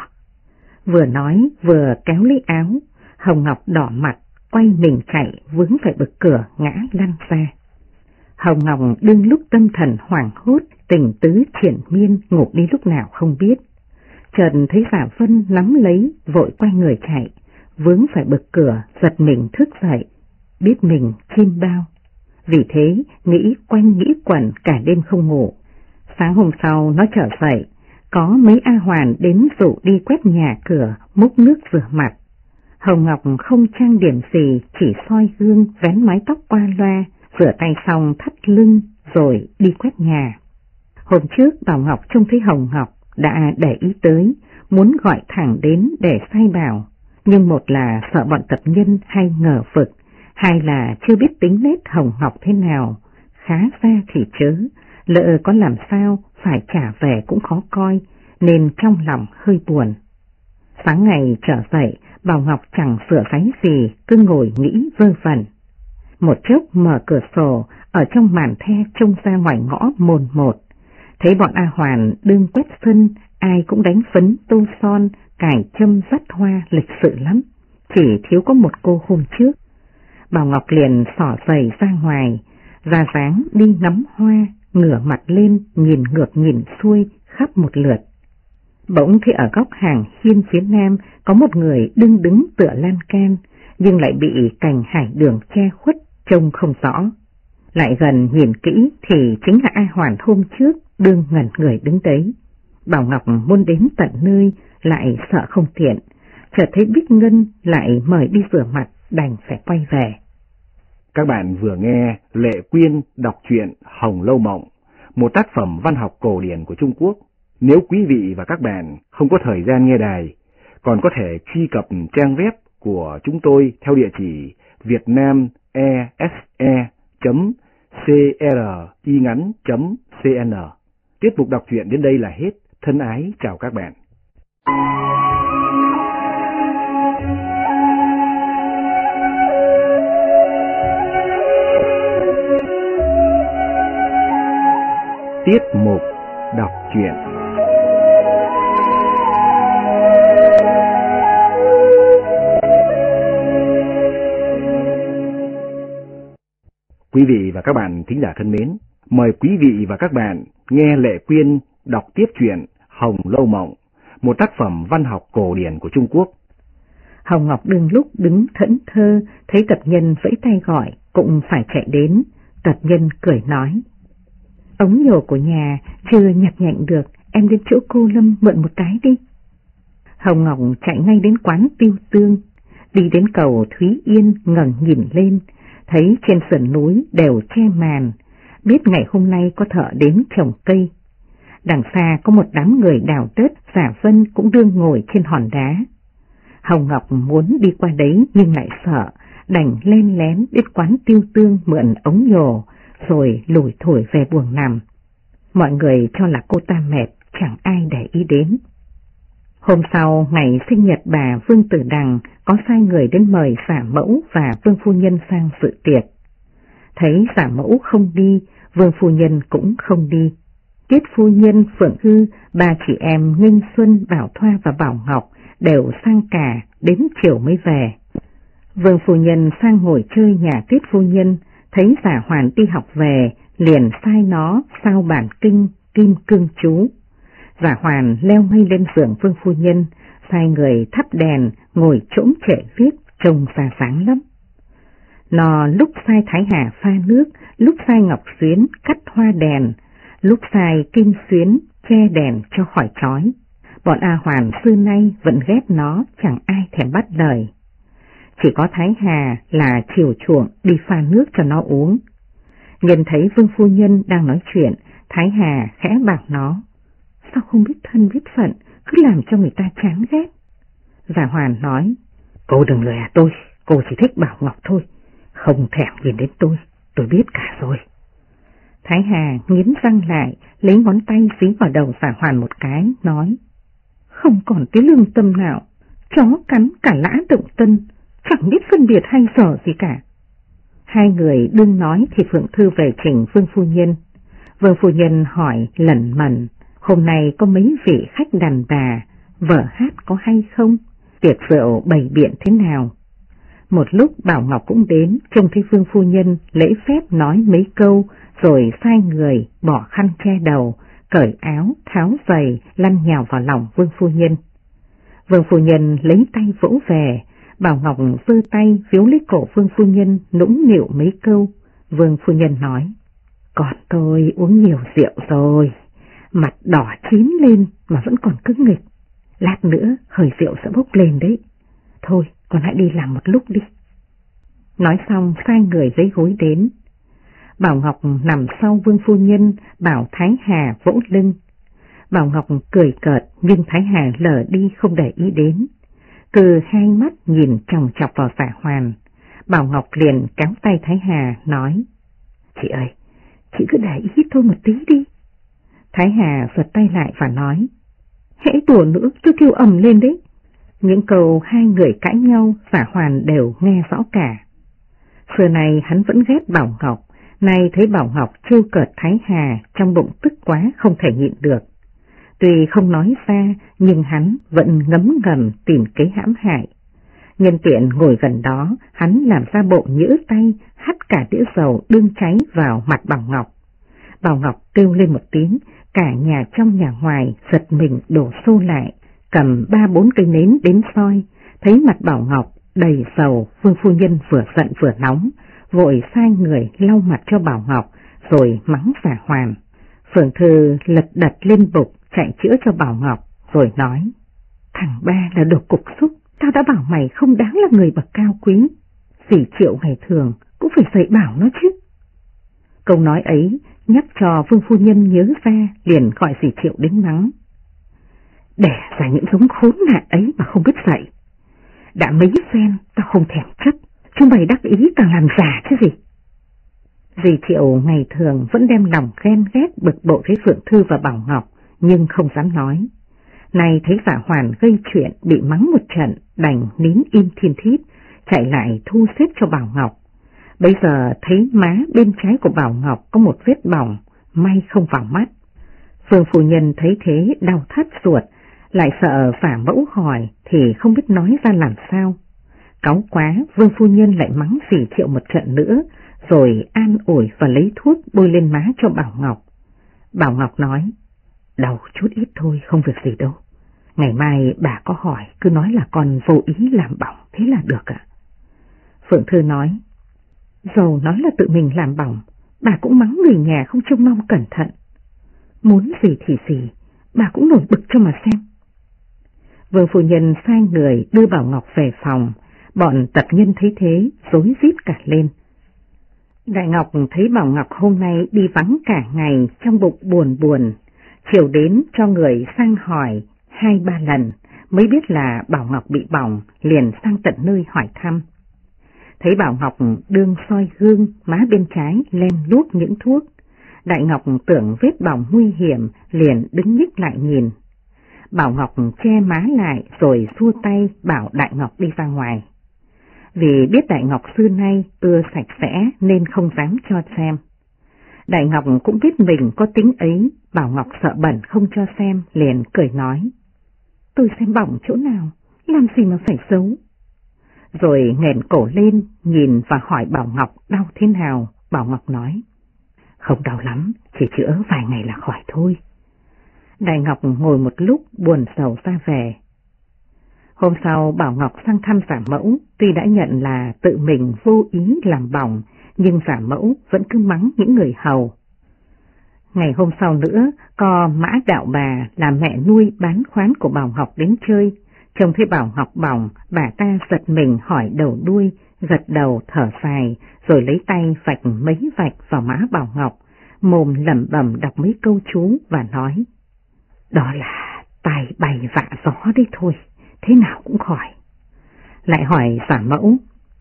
Vừa nói vừa kéo lấy áo. Hồng Ngọc đỏ mặt, quay mình chạy, vướng phải bực cửa ngã lăn ra. Hồng Ngọc đương lúc tâm thần hoảng hốt, tình tứ triển miên, ngủ đi lúc nào không biết. Chợt thấy Giả Vân nắm lấy, vội quay người chạy, vướng phải bực cửa, giật mình thức dậy, biết mình chim bao. Vì thế nghĩ quanh nghĩ quẩn cả đêm không ngủ. Sáng hôm sau nó trở dậy, có mấy A Hoàn đến rủ đi quét nhà cửa, múc nước rửa mặt. Hồng Ngọc không trang điểm gì, chỉ soi gương, vén mái tóc qua loa, rửa tay xong thắt lưng rồi đi quét nhà. Hôm trước Bảo Ngọc trông thấy Hồng Ngọc đã để ý tới, muốn gọi thẳng đến để sai bảo, nhưng một là sợ bọn tập nhân hay ngờ vực, hai là chưa biết tính nết Hồng Ngọc thế nào, khá ra thì chớ, lỡ có làm sao phải trả về cũng khó coi, nên trong lòng hơi buồn. Sáng ngày trở dậy, Bảo Ngọc chẳng sửa váy gì, cứ ngồi nghĩ vơ vẩn. Một chốc mở cửa sổ, ở trong màn the trông ra ngoài ngõ mồn một, thấy bọn A Hoàn đương quét sân, ai cũng đánh phấn tô son, cài châm dắt hoa lịch sự lắm, chỉ thiếu có một cô hôm trước. Bảo Ngọc liền xỏ giày ra ngoài, ra dáng đi ngắm hoa, ngửa mặt lên nhìn ngược nhìn xuôi khắp một lượt. Bỗng thấy ở góc hàng hiên phía nam có một người đứng tựa lan can, nhưng lại bị cành hải đường che khuất, trông không rõ. Lại gần nhìn kỹ thì chính là A Hoàn hôm trước đương ngẩn người đứng đấy. Bảo Ngọc muốn đến tận nơi lại sợ không tiện, chợt thấy Bích Ngân lại mời đi rửa mặt, đành phải quay về. Các bạn vừa nghe Lệ Quyên đọc truyện Hồng Lâu Mộng, một tác phẩm văn học cổ điển của Trung Quốc. Nếu quý vị và các bạn không có thời gian nghe đài, còn có thể truy cập trang web của chúng tôi theo địa chỉ vietnamese.cringắn.cn. Tiết mục đọc truyện đến đây là hết. Thân ái chào các bạn. Tiết mục đọc truyện. Quý vị và các bạn thính giả thân mến, mời quý vị và các bạn nghe Lệ Quyên đọc tiếp truyện Hồng Lâu Mộng, một tác phẩm văn học cổ điển của Trung Quốc. Hồng Ngọc đương lúc đứng thẫn thơ, thấy Tập Nhân vẫy tay gọi, cũng phải chạy đến. Tập Nhân cười nói: Ống nhổ của nhà chưa nhặt nhạnh được, em đến chỗ cô Lâm mượn một cái đi. Hồng Ngọc chạy ngay đến quán Tiêu Tương, đi đến cầu Thúy Yên ngẩng nhìn lên, thấy trên sườn núi đều che màn, biết ngày hôm nay có thợ đến trồng cây. Đằng xa có một đám người đào đất, Giả Vân cũng đương ngồi trên hòn đá. Hồng Ngọc muốn đi qua đấy nhưng lại sợ, đành len lén đến quán Tiêu Tương mượn ống nhổ, rồi lủi thủi về buồng nằm. Mọi người cho là cô ta mệt, chẳng ai để ý đến. Hôm sau, ngày sinh nhật bà Vương Tử Đằng, có sai người đến mời Giả Mẫu và Vương Phu Nhân sang dự tiệc. Thấy Giả Mẫu không đi, Vương Phu Nhân cũng không đi. Tiết Phu Nhân, Phượng Hư, ba chị em Nghinh Xuân, Bảo Thoa và Bảo Ngọc đều sang cả, đến chiều mới về. Vương Phu Nhân sang ngồi chơi nhà Tiết Phu Nhân, thấy Giả Hoàn đi học về, liền sai nó sao bản kinh Kim Cương Chú. Giả Hoàn leo ngay lên giường Vương Phu Nhân, sai người thắp đèn, ngồi trỗng trệ viết, trông xa sáng lắm. Nó lúc sai Thái Hà pha nước, lúc sai Ngọc Xuyến cắt hoa đèn, lúc sai Kim Xuyến che đèn cho khỏi chói. Bọn A Hoàn xưa nay vẫn ghét nó, chẳng ai thèm bắt lời. Chỉ có Thái Hà là chiều chuộng đi pha nước cho nó uống. Nhìn thấy Vương Phu Nhân đang nói chuyện, Thái Hà khẽ bảo nó: Sao không biết thân biết phận, cứ làm cho người ta chán ghét. Giả Hoàn nói: Cô đừng lừa tôi, cô chỉ thích Bảo Ngọc thôi, không thèm nhìn đến tôi biết cả rồi. Thái Hà nghiến răng lại, lấy ngón tay dí vào đầu Giả Hoàn một cái, nói: Không còn tí lương tâm nào, chó cắn cả lã động tân, chẳng biết phân biệt hay sở gì cả. Hai người đương nói thì Phượng Thư về trình Vương Phu Nhân. Vương Phu Nhân hỏi lẩn mẩn: Hôm nay có mấy vị khách đàn bà, vở hát có hay không, tiệc rượu bày biện thế nào? Một lúc Bảo Ngọc cũng đến, trông thấy Vương Phu Nhân lễ phép nói mấy câu, rồi sai người bỏ khăn che đầu, cởi áo, tháo giày, lăn nhào vào lòng Vương Phu Nhân. Vương Phu Nhân lấy tay vỗ về, Bảo Ngọc giơ tay víu lấy cổ Vương Phu Nhân, nũng nịu mấy câu. Vương Phu Nhân nói: Còn tôi uống nhiều rượu rồi, mặt đỏ chín lên mà vẫn còn cứng nghịch, lát nữa hơi rượu sẽ bốc lên đấy. Thôi, con hãy đi làm một lúc đi. Nói xong sai người lấy gối đến. Bảo Ngọc nằm sau Vương Phu Nhân, bảo Thái Hà vỗ lưng. Bảo Ngọc cười cợt nhưng Thái Hà lờ đi không để ý đến, cứ hai mắt nhìn chòng chọc vào Giả Hoàn. Bảo Ngọc liền kéo tay Thái Hà nói: Chị ơi, chị cứ để ý thôi một tí đi. Thái Hà giật tay lại và nói: Hễ đùa nữa tôi kêu ầm lên đấy. Những câu hai người cãi nhau Giả Hoàn đều nghe rõ cả. Xưa này hắn vẫn ghét Bảo Ngọc, nay thấy Bảo Ngọc trêu cợt Thái Hà, trong bụng tức quá không thể nhịn được. Tuy không nói ra nhưng hắn vẫn ngấm ngầm tìm kế hãm hại. Nhân tiện ngồi gần đó, hắn làm ra bộ nhỡ tay hắt cả đĩa dầu đương cháy vào mặt Bảo Ngọc. Bảo Ngọc kêu lên một tiếng, cả nhà trong nhà ngoài giật mình đổ xô lại, cầm 3-4 cây nến đến soi. Thấy mặt Bảo Ngọc đầy sầu, Vương phu nhân vừa giận vừa nóng, vội sai người lau mặt cho Bảo Ngọc rồi mắng Giả Hoàn. Phượng Thư lật đật lên bục chạy chữa cho Bảo Ngọc rồi nói: thằng ba là đồ cục xúc, tao đã bảo mày không đáng là người bậc cao quý, dì Triệu ngày thường cũng phải dạy bảo nó chứ. Câu nói ấy nhắc cho Vương phu nhân nhớ ra, liền gọi dì Triệu đến mắng: đẻ ra những giống khốn nạn ấy mà không biết dạy. Đã mấy phen tao không thèm chấp, chúng mày đắc ý càng làm giả chứ gì. Dì Triệu ngày thường vẫn đem lòng ghen ghét bực bội với Phượng Thư và Bảo Ngọc, nhưng không dám nói. Nay thấy Giả Hoàn gây chuyện bị mắng một trận, đành nín im thiên thít, chạy lại thu xếp cho Bảo Ngọc. Bây giờ thấy má bên trái của Bảo Ngọc có một vết bỏng, may không vào mắt. Phương phu nhân thấy thế đau thắt ruột, lại sợ Phả Mẫu hỏi thì không biết nói ra làm sao. Cáu quá, Vương phu nhân lại mắng dì Triệu một trận nữa, rồi an ủi và lấy thuốc bôi lên má cho Bảo Ngọc. Bảo Ngọc nói: đau chút ít thôi, không việc gì đâu. Ngày mai bà có hỏi cứ nói là con vô ý làm bỏng, thế là được ạ. Phượng Thư nói: dầu nói là tự mình làm bỏng, bà cũng mắng người nhà không trông nom cẩn thận. Muốn gì thì gì, bà cũng nổi bực cho mà xem. Vương phu nhân sai người đưa Bảo Ngọc về phòng, bọn tập nhân thấy thế rối rít cả lên. Đại Ngọc thấy Bảo Ngọc hôm nay đi vắng cả ngày, trong bụng buồn buồn, chiều đến cho người sang hỏi 2-3 lần mới biết là Bảo Ngọc bị bỏng, liền sang tận nơi hỏi thăm. Thấy Bảo Ngọc đương soi gương, má bên trái lem luốc những thuốc. Đại Ngọc tưởng vết bỏng nguy hiểm, liền đứng nhích lại nhìn. Bảo Ngọc che má lại rồi xua tay bảo Đại Ngọc đi ra ngoài. Vì biết Đại Ngọc xưa nay ưa sạch sẽ nên không dám cho xem. Đại Ngọc cũng biết mình có tính ấy, Bảo Ngọc sợ bẩn không cho xem, liền cười nói: tôi xem bỏng chỗ nào, làm gì mà phải giấu. Rồi nghẹn cổ lên nhìn và hỏi Bảo Ngọc đau thế nào. Bảo Ngọc nói: không đau lắm, chỉ chữa vài ngày là khỏi thôi. Đại Ngọc ngồi một lúc buồn sầu ra về. Hôm sau Bảo Ngọc sang thăm Giả Mẫu, tuy đã nhận là tự mình vô ý làm bỏng, nhưng Giả Mẫu vẫn cứ mắng những người hầu. Ngày hôm sau nữa, có Mã Đạo Bà là mẹ nuôi bán khoán của Bảo Ngọc đến chơi. Trông thấy Bảo Ngọc bỏng, bà ta giật mình hỏi đầu đuôi, gật đầu thở dài, rồi lấy tay vạch mấy vạch vào má Bảo Ngọc, mồm lẩm bẩm đọc mấy câu chú và nói: đó là tai bay vạ gió đấy thôi, thế nào cũng khỏi. Lại hỏi Giả Mẫu: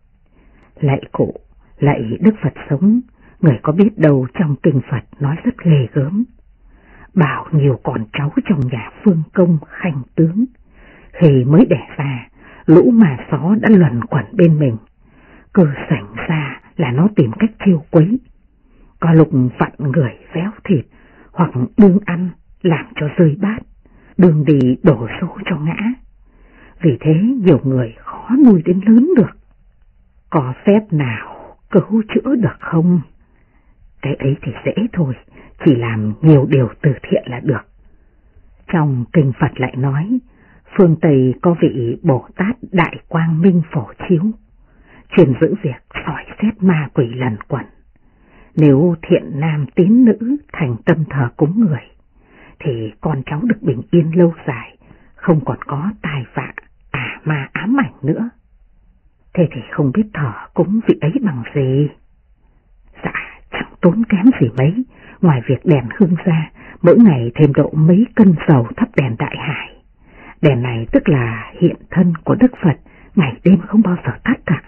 lạy cụ, lạy Đức Phật sống, người có biết đâu trong kinh Phật nói rất ghê gớm. Bao nhiêu con cháu trong nhà Phương Công Khanh Tướng, khi mới đẻ ra, lũ mà gió đã luẩn quẩn bên mình, cứ sảnh ra là nó tìm cách chiêu quấy. Có lúc vặn người véo thịt, hoặc đương ăn làm cho rơi bát, đường đi đổ số cho ngã. Vì thế nhiều người khó nuôi đến lớn được. Có phép nào cứu chữa được không? Cái ấy thì dễ thôi, chỉ làm nhiều điều từ thiện là được. Trong kinh Phật lại nói, phương Tây có vị Bồ Tát Đại Quang Minh Phổ Chiếu, chuyên giữ việc soi xét ma quỷ lần quẩn. Nếu thiện nam tín nữ thành tâm thờ cúng người, thì con cháu được bình yên lâu dài, không còn có tai vạ, ma ám ảnh nữa. Thế thì không biết thờ cúng vị ấy bằng gì? Dạ, chẳng tốn kém gì mấy, ngoài việc đèn hương ra, mỗi ngày thêm độ mấy cân dầu thắp đèn Đại Hải. Đèn này tức là hiện thân của Đức Phật, ngày đêm không bao giờ tắt cả.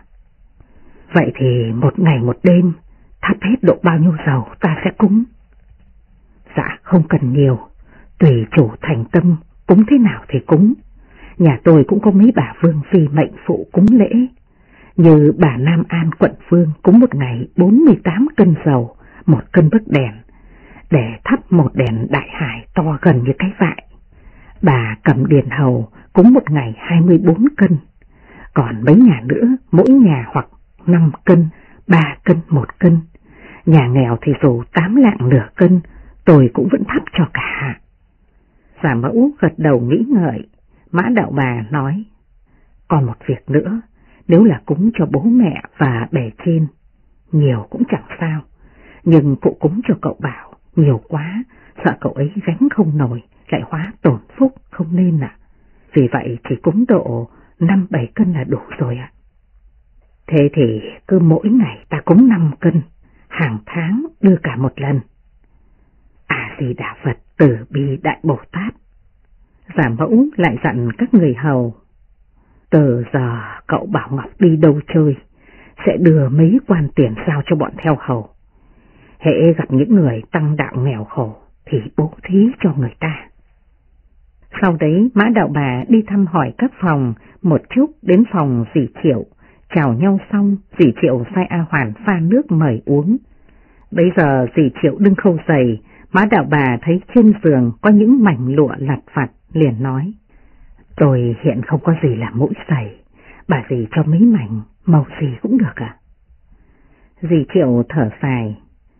Vậy thì một ngày một đêm, thắp hết độ bao nhiêu dầu ta sẽ cúng? Dạ, không cần nhiều, tùy chủ thành tâm, cúng thế nào thì cúng. Nhà tôi cũng có mấy bà vương phi mệnh phụ cúng lễ. Như bà Nam An quận Vương cúng một ngày 48 cân dầu, 1 cân bức đèn, để thắp một đèn Đại Hải to gần như cái vại. Bà Cẩm Điền Hầu cúng một ngày 24 cân, còn mấy nhà nữa mỗi nhà hoặc 5 cân, 3 cân, 1 cân. Nhà nghèo thì dù 8 lạng nửa cân, tôi cũng vẫn thắp cho cả. Giả mẫu gật đầu nghĩ ngợi, Mã Đạo Bà nói, còn một việc nữa, nếu là cúng cho bố mẹ và bề trên, nhiều cũng chẳng sao, nhưng phụ cúng cho cậu Bảo, nhiều quá, sợ cậu ấy gánh không nổi, lại hóa tổn phúc không nên ạ. Vì vậy chỉ cúng độ 5-7 cân là đủ rồi ạ. Thế thì cứ mỗi ngày ta cúng 5 cân, hàng tháng đưa cả một lần. A Di Đà Phật Từ Bi Đại Bồ Tát. Giả mẫu lại dặn các người hầu, từ giờ cậu Bảo Ngọc đi đâu chơi, sẽ đưa mấy quan tiền giao cho bọn theo hầu. Hễ gặp những người tăng đạo nghèo khổ thì bố thí cho người ta. Sau đấy Mã Đạo Bà đi thăm hỏi các phòng, một chút đến phòng dì Triệu, chào nhau xong dì Triệu sai A Hoàn pha nước mời uống. Bây giờ dì Triệu đưng khâu giày, Mã Đạo Bà thấy trên giường có những mảnh lụa lặt vặt, liền nói, tôi hiện không có gì làm mũi giày, bà dì cho mấy mảnh, màu gì cũng được à? Dì Triệu thở dài,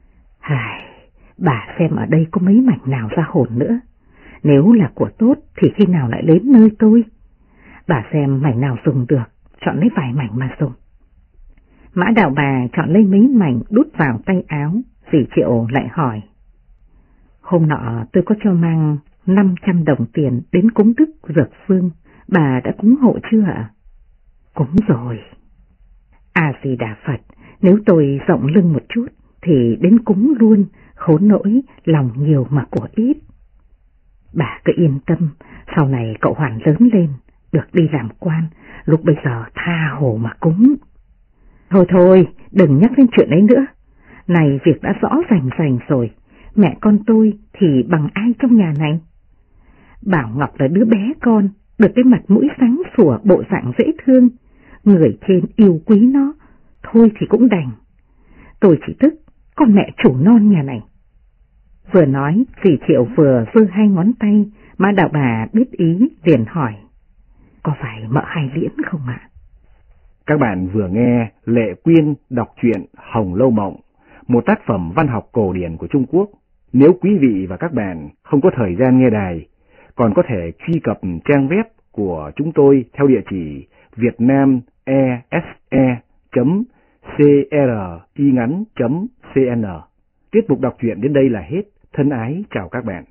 bà xem ở đây có mấy mảnh nào ra hồn nữa, nếu là của tốt thì khi nào lại đến nơi tôi? Bà xem mảnh nào dùng được, chọn lấy vài mảnh mà dùng. Mã Đạo Bà chọn lấy mấy mảnh đút vào tay áo, dì Triệu lại hỏi, hôm nọ tôi có cho mang 500 đồng tiền đến cúng đức Dược Phương, bà đã cúng hộ chưa ạ? Cúng rồi. A Di Đà Phật, nếu tôi rộng lưng một chút thì đến cúng luôn, khốn nỗi lòng nhiều mà của ít. Bà cứ yên tâm, sau này cậu Hoàn lớn lên, được đi làm quan, lúc bây giờ tha hồ mà cúng. Thôi, đừng nhắc đến chuyện ấy nữa. Này việc đã rõ rành rồi, mẹ con tôi thì bằng ai trong nhà này? Bảo Ngọc là đứa bé con, được cái mặt mũi sáng sủa, bộ dạng dễ thương, người trên yêu quý nó, thôi thì cũng đành. Tôi chỉ tức con mẹ chủ non nhà này. Vừa nói, dì Triệu vừa giơ hai ngón tay, Mã Đạo Bà biết ý liền hỏi, có phải mợ Hai Liễn không ạ? Các bạn vừa nghe Lệ Quyên đọc truyện Hồng Lâu Mộng, một tác phẩm văn học cổ điển của Trung Quốc. Nếu quý vị và các bạn không có thời gian nghe đài, còn có thể truy cập trang web của chúng tôi theo địa chỉ vietnamese.cringắn.cn. Tiết mục đọc truyện đến đây là hết. Thân ái chào các bạn.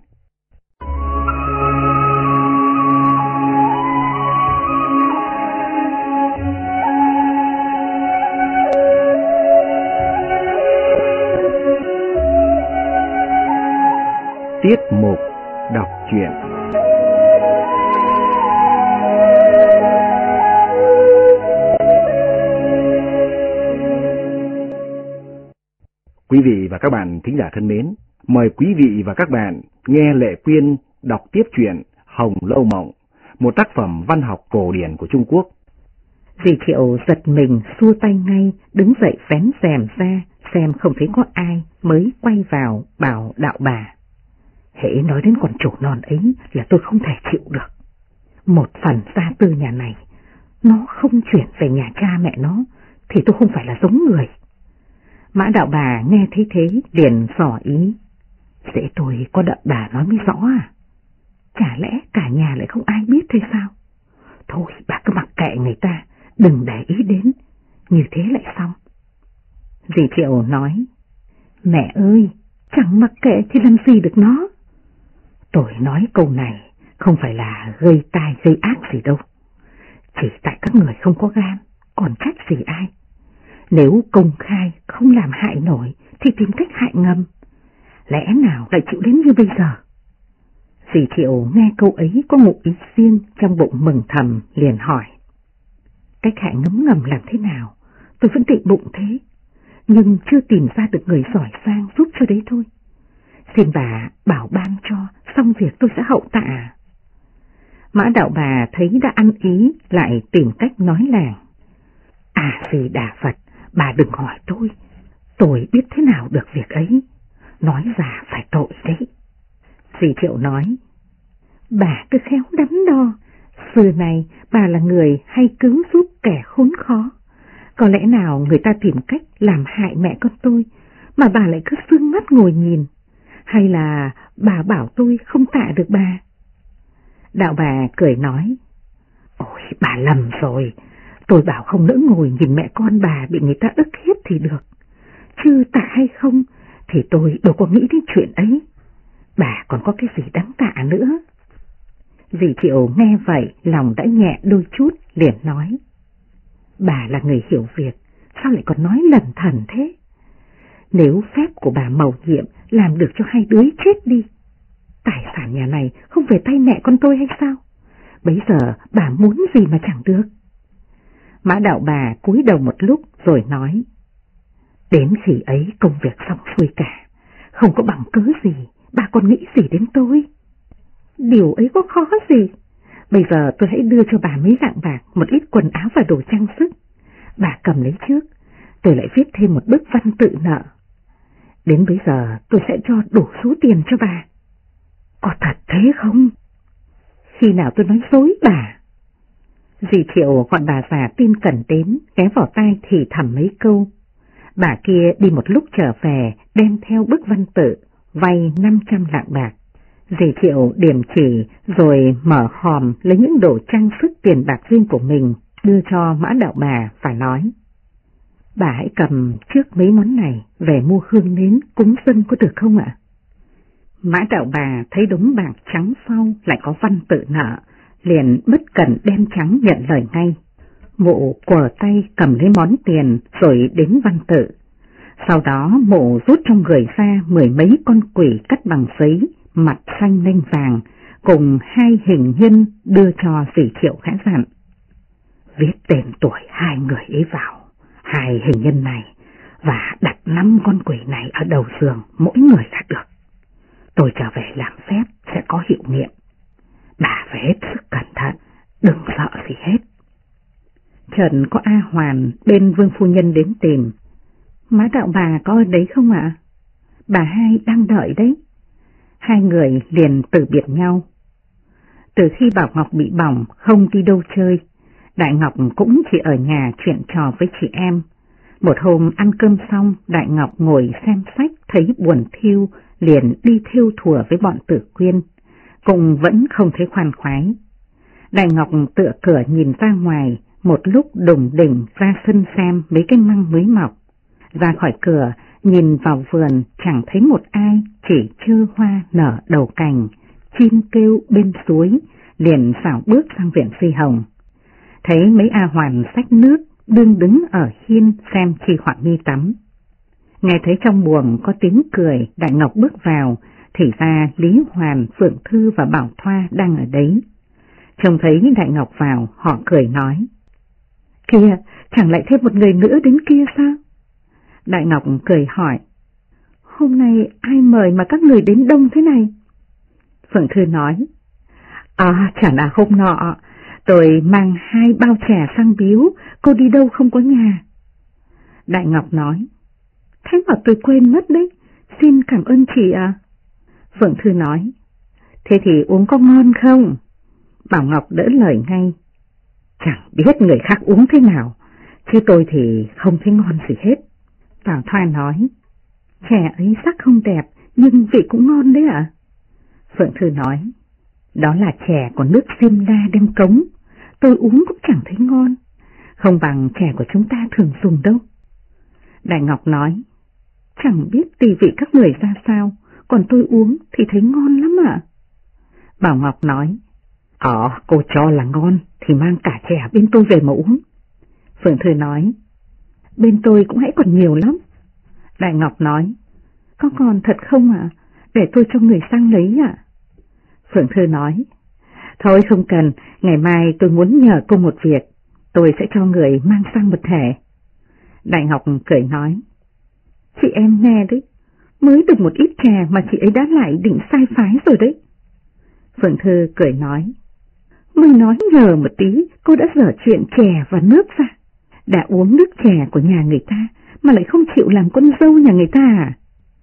Tiết mục đọc truyện. Quý vị và các bạn thính giả thân mến, mời quý vị và các bạn nghe Lệ Quyên đọc tiếp truyện Hồng Lâu Mộng, một tác phẩm văn học cổ điển của Trung Quốc. Dì Triệu giật mình xua tay ngay, đứng dậy vén rèm ra, xem không thấy có ai mới quay vào bảo Đạo Bà. Hễ nói đến con chủ non ấy là tôi không thể chịu được. Một phần gia tư nhà này, nó không chuyển về nhà cha mẹ nó, thì tôi không phải là giống người. Mã Đạo Bà nghe thấy thế liền xỏ ý, dễ tôi có đợi bà nói mới rõ à? Chả lẽ cả nhà lại không ai biết thế sao? Thôi bà cứ mặc kệ người ta, đừng để ý đến, như thế lại xong. Dì Triệu nói, mẹ ơi, chẳng mặc kệ thì làm gì được nó. Tôi nói câu này không phải là gây tai gây ác gì đâu, chỉ tại các người không có gan, còn trách gì ai. Nếu công khai không làm hại nổi thì tìm cách hại ngầm, lẽ nào lại chịu đến như bây giờ? Dì Triệu nghe câu ấy có ngụ ý riêng, trong bụng mừng thầm liền hỏi, cách hại ngấm ngầm làm thế nào? Tôi vẫn định bụng thế, nhưng chưa tìm ra được người giỏi giang giúp cho đấy thôi. Xin bà bảo ban cho, xong việc tôi sẽ hậu tạ. Mã Đạo Bà thấy đã ăn ý, lại tìm cách nói làng. À Di Đà Phật, bà đừng hỏi tôi biết thế nào được việc ấy, nói ra phải tội đấy. Dì Triệu nói, bà cứ khéo đắn đo, xưa này bà là người hay cứu giúp kẻ khốn khó, có lẽ nào người ta tìm cách làm hại mẹ con tôi mà bà lại cứ sương mắt ngồi nhìn? Hay là bà bảo tôi không tạ được bà? Đạo bà cười nói, ôi bà lầm rồi, tôi bảo không nỡ ngồi nhìn mẹ con bà bị người ta ức hiếp thì được, chứ tạ hay không thì tôi đâu có nghĩ đến chuyện ấy, bà còn có cái gì đáng tạ nữa. Dì Triệu nghe vậy lòng đã nhẹ đôi chút, liền nói, bà là người hiểu việc, sao lại còn nói lẩn thẩn thế? Nếu phép của bà mầu nhiệm làm được cho hai đứa chết đi, tài sản nhà này không về tay mẹ con tôi hay sao? Bấy giờ bà muốn gì mà chẳng được. Mã Đạo bà cúi đầu một lúc rồi nói, đến khi ấy công việc xong xuôi cả, không có bằng cớ gì bà còn nghĩ gì đến tôi? Điều ấy có khó gì? Bây giờ tôi hãy đưa cho bà mấy lạng bạc, một ít quần áo và đồ trang sức. Bà cầm lấy trước, tôi lại viết thêm một bức văn tự nợ. Đến bây giờ tôi sẽ cho đủ số tiền cho bà. Có thật thế không? Khi nào tôi nói dối bà? Dì Triệu gọi bà già tin cẩn đến, ghé vào tai thì thầm mấy câu. Bà kia đi một lúc trở về, đem theo bức văn tự, vay 500 lạng bạc. Dì Triệu điểm chỉ rồi mở hòm lấy những đồ trang sức tiền bạc riêng của mình, đưa cho Mã Đạo bà và nói, bà hãy cầm trước mấy món này về mua hương nến cúng dân có được không ạ? Mã Đạo bà thấy đống bạc trắng sau lại có văn tự nợ, liền bất cẩn đem trắng nhận lời ngay. Mụ quờ tay cầm lấy món tiền rồi đến văn tự. Sau đó mụ rút trong người ra 10 mấy con quỷ cắt bằng giấy, mặt xanh lanh vàng, cùng 2 hình nhân đưa cho dì Triệu khẽ dặn. Viết tên tuổi 2 người ấy vào 2 hình nhân này và đặt 5 con quỷ này ở đầu giường mỗi người là được. Tôi trở về làm phép sẽ có hiệu nghiệm. Bà phải hết sức cẩn thận, đừng sợ gì hết. Trần có A Hoàn bên Vương phu nhân đến tìm. Mã Đạo bà có ở đấy không ạ? Bà hai đang đợi đấy. 2 người liền từ biệt nhau. Từ khi Bảo Ngọc bị bỏng không đi đâu chơi, Đại Ngọc cũng chỉ ở nhà chuyện trò với chị em. Một hôm ăn cơm xong, Đại Ngọc ngồi xem sách thấy buồn thiêu, liền đi thiêu thùa với bọn Tử Quyên, cùng vẫn không thấy khoan khoái. Đại Ngọc tựa cửa nhìn ra ngoài, một lúc đùng đỉnh ra sân xem mấy cái măng mới mọc. Ra khỏi cửa, nhìn vào vườn chẳng thấy một ai, chỉ trơ hoa nở đầu cành, chim kêu bên suối, liền xảo bước sang viện Phi Hồng. Thấy mấy A Hoàn xách nước, đương đứng ở hiên xem Chi Họa Mi tắm. Nghe thấy trong buồng có tiếng cười, Đại Ngọc bước vào, thì ra Lý Hoàn, Phượng Thư và Bảo Thoa đang ở đấy. Trông thấy Đại Ngọc vào, họ cười nói, kìa, chẳng lại thêm một người nữa đến kia sao? Đại Ngọc cười hỏi, hôm nay ai mời mà các người đến đông thế này? Phượng Thư nói, chẳng là hôm nọ, tôi mang 2 bao chè sang biếu, cô đi đâu không có nhà. Đại Ngọc nói, thế mà tôi quên mất đấy, xin cảm ơn chị ạ. Phượng Thư nói, thế thì uống có ngon không? Bảo Ngọc đỡ lời ngay, chẳng biết người khác uống thế nào, chứ tôi thì không thấy ngon gì hết. Bảo Thoa nói, chè ấy sắc không đẹp, nhưng vị cũng ngon đấy ạ. Phượng Thư nói, đó là chè của nước Simla đem cống, tôi uống cũng chẳng thấy ngon, không bằng chè của chúng ta thường dùng đâu. Đại Ngọc nói, chẳng biết tùy vị các người ra sao, còn tôi uống thì thấy ngon lắm ạ. Bảo Ngọc nói, cô cho là ngon thì mang cả chè bên tôi về mà uống. Phượng Thư nói, bên tôi cũng hãy còn nhiều lắm. Đại Ngọc nói, có còn thật không ạ? Để tôi cho người sang lấy ạ. Phượng Thư nói, thôi không cần, ngày mai tôi muốn nhờ cô một việc, tôi sẽ cho người mang sang một thẻ. Đại Ngọc cười nói, chị em nghe đấy, mới được một ít chè mà chị ấy đã lại định sai phái rồi đấy. Phượng Thư cười nói, mới nói nhờ một tí, cô đã dở chuyện chè và nước ra. Đã uống nước chè của nhà người ta mà lại không chịu làm con dâu nhà người ta à?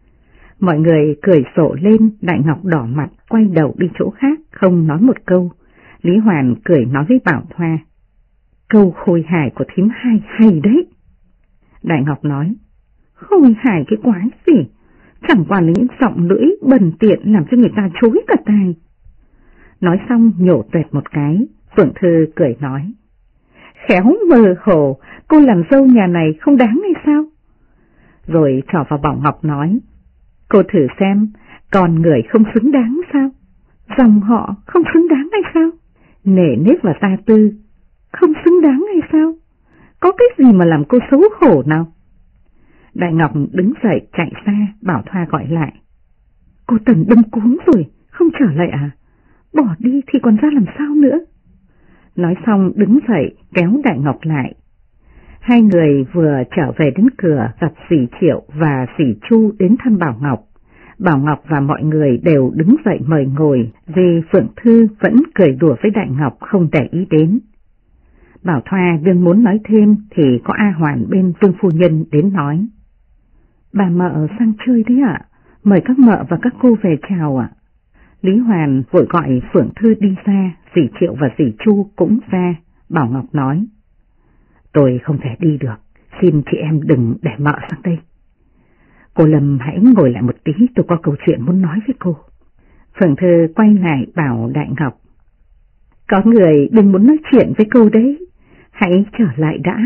Mọi người cười sổ lên, Đại Ngọc đỏ mặt, quay đầu đi chỗ khác, không nói một câu. Lý Hoàn cười nói với Bảo Thoa, câu khôi hài của thím hai hay đấy. Đại Ngọc nói, Không hài cái quái gì, chẳng qua là những giọng lưỡi bần tiện làm cho người ta chối cả tai. Nói xong nhổ tuệt một cái, Phượng Thư cười nói, khéo mơ hồ, cô làm dâu nhà này không đáng hay sao? Rồi trỏ vào Bảo Ngọc nói, cô thử xem, con người không xứng đáng sao? Dòng họ không xứng đáng hay sao? Nể nếp và gia tư không xứng đáng hay sao? Có cái gì mà làm cô xấu hổ nào? Đại Ngọc đứng dậy chạy xa, Bảo Thoa gọi lại, cô Tần đâm cuống rồi, không trở lại à? Bỏ đi thì còn ra làm sao nữa? Nói xong đứng dậy kéo Đại Ngọc lại. Hai người vừa trở về đến cửa gặp Dì Triệu và Dì Chu đến thăm Bảo Ngọc. Bảo Ngọc và mọi người đều đứng dậy mời ngồi, vì Phượng Thư vẫn cười đùa với Đại Ngọc không để ý đến. Bảo Thoa đương muốn nói thêm thì có A Hoàn bên Vương phu nhân đến nói, bà mợ sang chơi đấy ạ, mời các mợ và các cô về chào ạ. Lý Hoàn vội gọi Phượng Thư đi ra, Dì Triệu và Dì Chu cũng ra. Bảo Ngọc nói, tôi không thể đi được, xin chị em đừng để mợ sang đây. Cô Lâm hãy ngồi lại một tí, tôi có câu chuyện muốn nói với cô. Phượng Thư quay lại bảo Đại Ngọc, có người đừng muốn nói chuyện với cô đấy, hãy trở lại đã.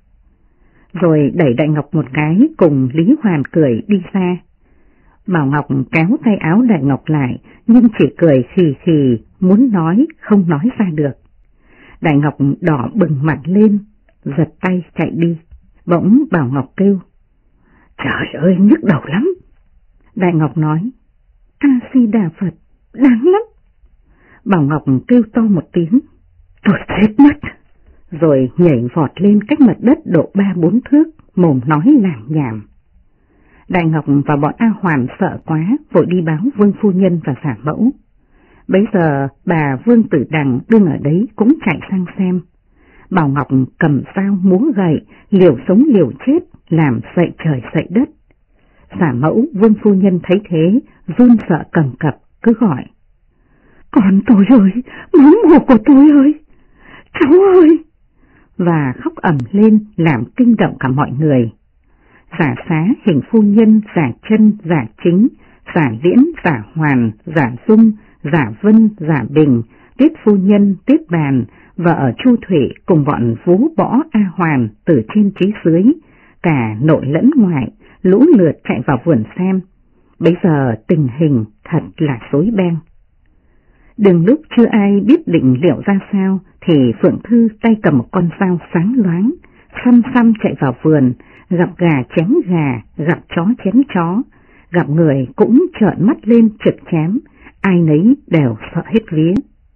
Rồi đẩy Đại Ngọc một cái cùng Lý Hoàn cười đi ra. Bảo Ngọc kéo tay áo Đại Ngọc lại, nhưng chỉ cười khì khì, muốn nói không nói ra được. Đại Ngọc đỏ bừng mặt lên, giật tay chạy đi. Bỗng Bảo Ngọc kêu, trời ơi nhức đầu lắm. Đại Ngọc nói, A-di-đà Phật, đáng lắm. Bảo Ngọc kêu to một tiếng, tôi chết mất. Rồi nhảy vọt lên cách mặt đất độ 3-4 thước, mồm nói lảng nhảm. Đại Ngọc và bọn A Hoàn sợ quá, vội đi báo Vương phu nhân và giả mẫu. Bấy giờ bà Vương Tử Đằng đương ở đấy cũng chạy sang xem. Bảo Ngọc cầm dao múa gậy, liều sống liều chết, làm dậy trời dậy đất. Giả mẫu Vương phu nhân thấy thế, run sợ cầm cập, cứ gọi, con tôi ơi, máu mồ của tôi ơi, cháu ơi, và khóc ầm lên làm kinh động cả mọi người. Giả Xá, Hình phu nhân, Giả Chân, Giả Chính, Giả Liễn, Giả Hoàn, Giả Dung, Giả Vân, Giả Bình, Tiết phu nhân, Tiết Bàn, vợ Chu Thủy cùng bọn vú bỏ A Hoàn từ trên chí dưới, cả nội lẫn ngoại, lũ lượt chạy vào vườn xem. Bây giờ tình hình thật là rối beng. Đừng lúc chưa ai biết định liệu ra sao thì Phượng Thư tay cầm một con dao sáng loáng, xăm xăm chạy vào vườn, gặp gà chém gà, gặp chó chém chó, gặp người cũng trợn mắt lên trực chém, ai nấy đều sợ hết vía.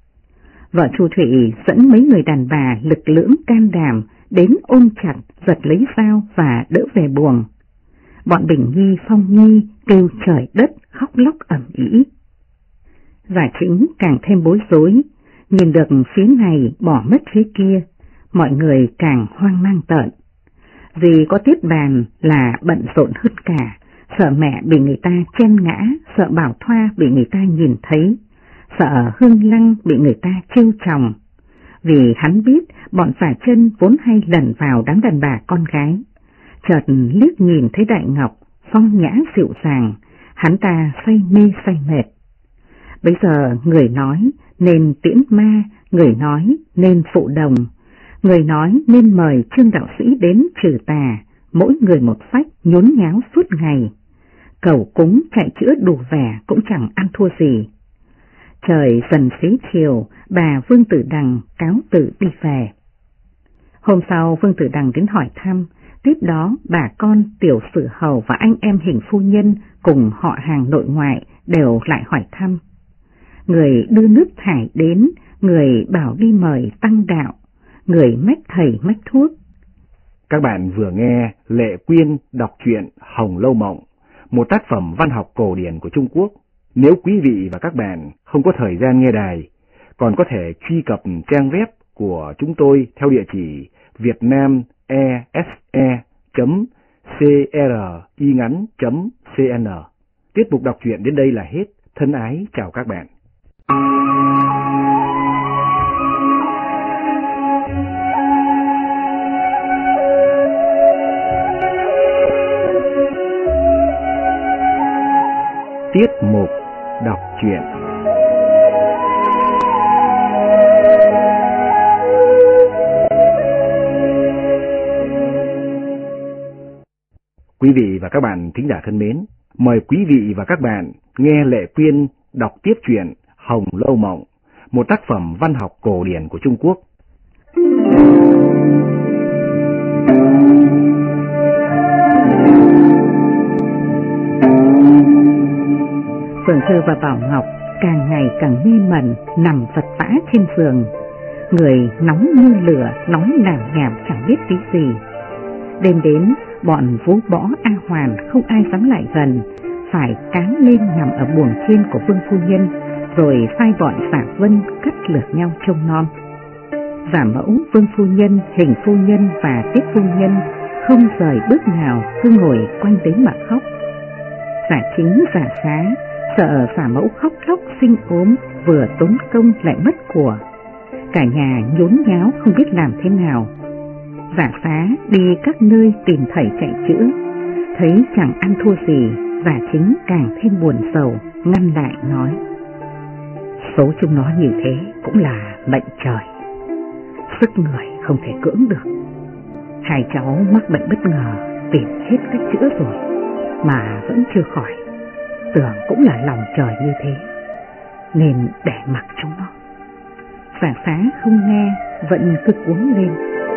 Vợ Chu Thủy dẫn mấy người đàn bà lực lưỡng can đảm đến ôm chặt, giật lấy dao và đỡ về buồng. Bọn Bình Nhi, Phong Nhi kêu trời đất, khóc lóc ầm ĩ. Giả Chính càng thêm bối rối, nhìn được phía này bỏ mất phía kia, mọi người càng hoang mang tợn. Vì có Tiết Bàn là bận rộn hơn cả, sợ mẹ bị người ta chen ngã, sợ Bảo Thoa bị người ta nhìn thấy, sợ Hương Lăng bị người ta trêu chồng. Vì hắn biết bọn Phả Chân vốn hay lẩn vào đám đàn bà con gái. Chợt liếc nhìn thấy Đại Ngọc phong nhã dịu dàng, hắn ta say mê say mệt. Bây giờ người nói nên tiễn ma, người nói nên phụ đồng, người nói nên mời Trương đạo sĩ đến trừ tà, mỗi người một phách nhốn nháo suốt ngày. Cầu cúng chạy chữa đủ vẻ cũng chẳng ăn thua gì. Trời dần xế chiều, bà Vương Tử Đằng cáo từ đi về. Hôm sau Vương Tử Đằng đến hỏi thăm, tiếp đó bà con Tiểu Sử Hầu và anh em Hình phu nhân cùng họ hàng nội ngoại đều lại hỏi thăm. Người đưa nước thải đến, người bảo đi mời tăng đạo, người mách thầy mách thuốc. Các bạn vừa nghe Lệ Quyên đọc truyện Hồng Lâu Mộng, một tác phẩm văn học cổ điển của Trung Quốc. Nếu quý vị và các bạn không có thời gian nghe đài, còn có thể truy cập trang web của chúng tôi theo địa chỉ vietnamese.cringắn.cn. Tiết mục đọc truyện đến đây là hết. Thân ái chào các bạn. Tiết mục đọc truyện. Quý vị và các bạn thính giả thân mến, mời quý vị và các bạn nghe Lệ Quyên đọc tiếp truyện Hồng Lâu Mộng, một tác phẩm văn học cổ điển của Trung Quốc. Phượng Thư và Bảo Ngọc càng ngày càng mê mẩn nằm vật vã trên giường, người nóng như lửa, nóng lảm nhảm chẳng biết tí gì. Đêm đến, bọn Vũ Bỏ A Hoàn không ai dám lại gần, phải cáng lên nằm ở buồng trên của Vương phu nhân, rồi sai bọn Giả Vân cắt lượt nhau trông nom. Giả Mẫu, Vương phu nhân, Hình phu nhân và Tiết phu nhân không rời bước nào, cứ ngồi quanh đấy mà khóc. Giả Chính, Giả Xá sợ Giả Mẫu khóc lóc sinh ốm, vừa tốn công lại mất của, cả nhà nhốn nháo không biết làm thế nào. Giả Xá đi các nơi tìm thầy chạy chữa, thấy chẳng ăn thua gì, Giả Chính càng thêm buồn sầu, ngăn lại nói: số chúng nó như thế cũng là mệnh trời, sức người không thể cưỡng được. Hai cháu mắc bệnh bất ngờ, tìm hết cách chữa rồi mà vẫn chưa khỏi, tưởng cũng là lòng trời như thế, nên để mặc chúng nó. Giả Xá không nghe, vẫn cứ cuống lên.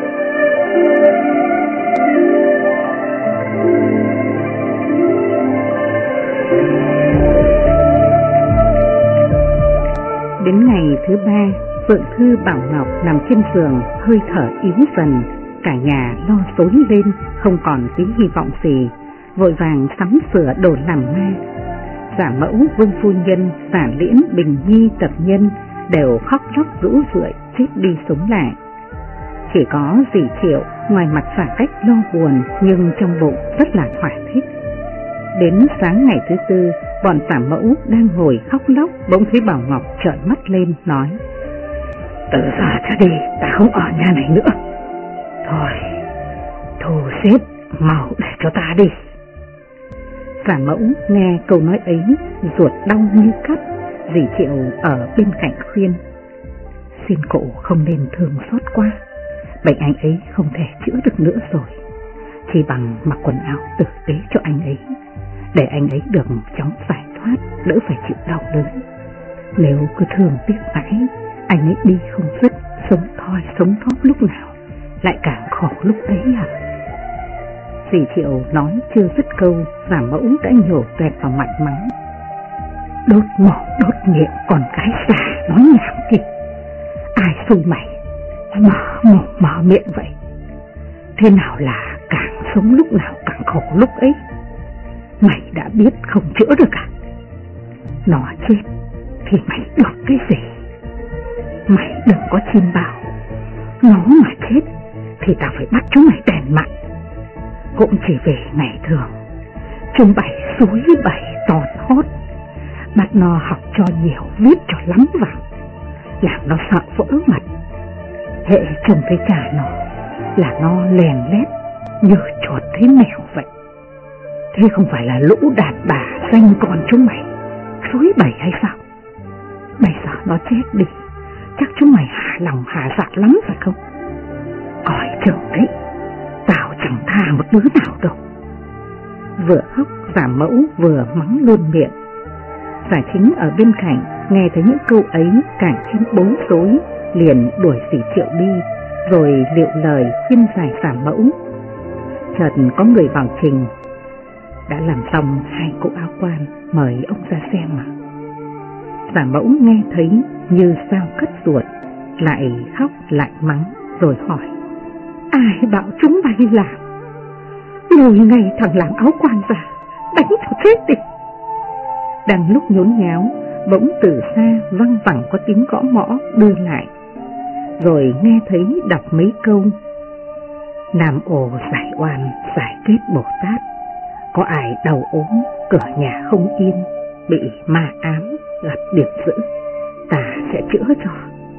Đến ngày thứ ba, Phượng Thư, Bảo Ngọc nằm trên giường hơi thở yếu dần, cả nhà lo xối lên, không còn tí hy vọng gì, vội vàng sắm sửa đồ làm ma. Giả Mẫu, Vương phu nhân, Giả Liễn, Bình Nhi, Tập Nhân đều khóc lóc rũ rượi, chết đi sống lại. Chỉ có dì Triệu ngoài mặt giả cách lo buồn, nhưng trong bụng rất là thỏa thích. Đến sáng ngày thứ tư, bọn Giả Mẫu đang ngồi khóc lóc, bỗng thấy Bảo Ngọc trợn mắt lên nói: từ giờ trở đi ta không ở nhà này nữa, thôi thu xếp mau để cho ta đi. Giả Mẫu nghe câu nói ấy, ruột đau như cắt. Dì Triệu ở bên cạnh khuyên: xin cụ không nên thương xót quá, bệnh anh ấy không thể chữa được nữa rồi, chỉ bằng mặc quần áo tử tế cho anh ấy, để anh ấy được chóng giải thoát, đỡ phải chịu đau đớn. Nếu cứ thương tiếc mãi, anh ấy đi không dứt, sống thoi sống thóp lúc nào lại càng khổ lúc ấy à. Dì Triệu nói chưa dứt câu, Giả Mẫu đã nhổ toẹt vào mặt mắng: đốt mỏ đốt miệng còn cái xà nói nhảm kìa, ai xui mày mở mồm mở miệng vậy? Thế nào là càng sống lúc nào càng khổ lúc ấy? Mày đã biết không chữa được à? Nó chết thì mày được cái gì? Mày đừng có chim bảo, nó mà chết thì tao phải bắt chúng mày đền mạng. Cũng chỉ về ngày thường chúng bày suối bày tọt hót, bắt nó học cho nhiều, viết cho lắm vào, làm nó sợ vỡ mặt. Hệ trông thấy cha nó là nó lèn lét như chuột thấy mèo vậy. Thế không phải là lũ đàn bà danh con chúng mày suối bày hay sao? Bây giờ nó chết đi, chắc chúng mày hà lòng hà dạ lắm phải không? Coi chừng đấy, tao chẳng tha một đứa nào đâu. Vừa khóc, Giả Mẫu vừa mắng luôn miệng. Giả Chính ở bên cạnh nghe thấy những câu ấy càng thêm bối rối, liền đuổi dì Triệu đi, rồi liệu lời khuyên giải Giả Mẫu. Chợt có người vào trình: đã làm xong 2 cỗ áo quan, mời ông ra xem mà. Giả Mẫu nghe thấy như sao cắt ruột, lại khóc lại mắng, rồi hỏi: ai bảo chúng mày làm? Lùi ngay thằng làm áo quan ra, đánh cho chết đi. Đang lúc nhốn nháo, bỗng từ xa văng vẳng có tiếng gõ mõ đưa lại, rồi nghe thấy đọc mấy câu: Nam ồ giải oan, giải kết Bồ Tát, có ai đau ốm, cửa nhà không yên, bị ma ám, gặp điểm dữ, ta sẽ chữa cho.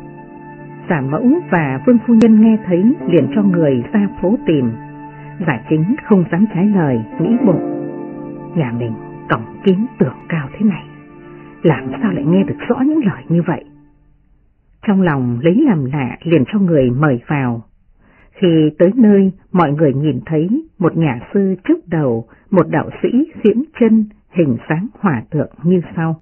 Giả Mẫu và Vương phu nhân nghe thấy liền cho người ra phố tìm. Giả Chính không dám trái lời, nghĩ bụng: nhà mình cổng kín tường cao thế này, làm sao lại nghe được rõ những lời như vậy? Trong lòng lấy làm lạ liền cho người mời vào. Khi tới nơi, mọi người nhìn thấy một nhà sư trước đầu, một đạo sĩ xiễm chân, hình dáng hòa thượng như sau.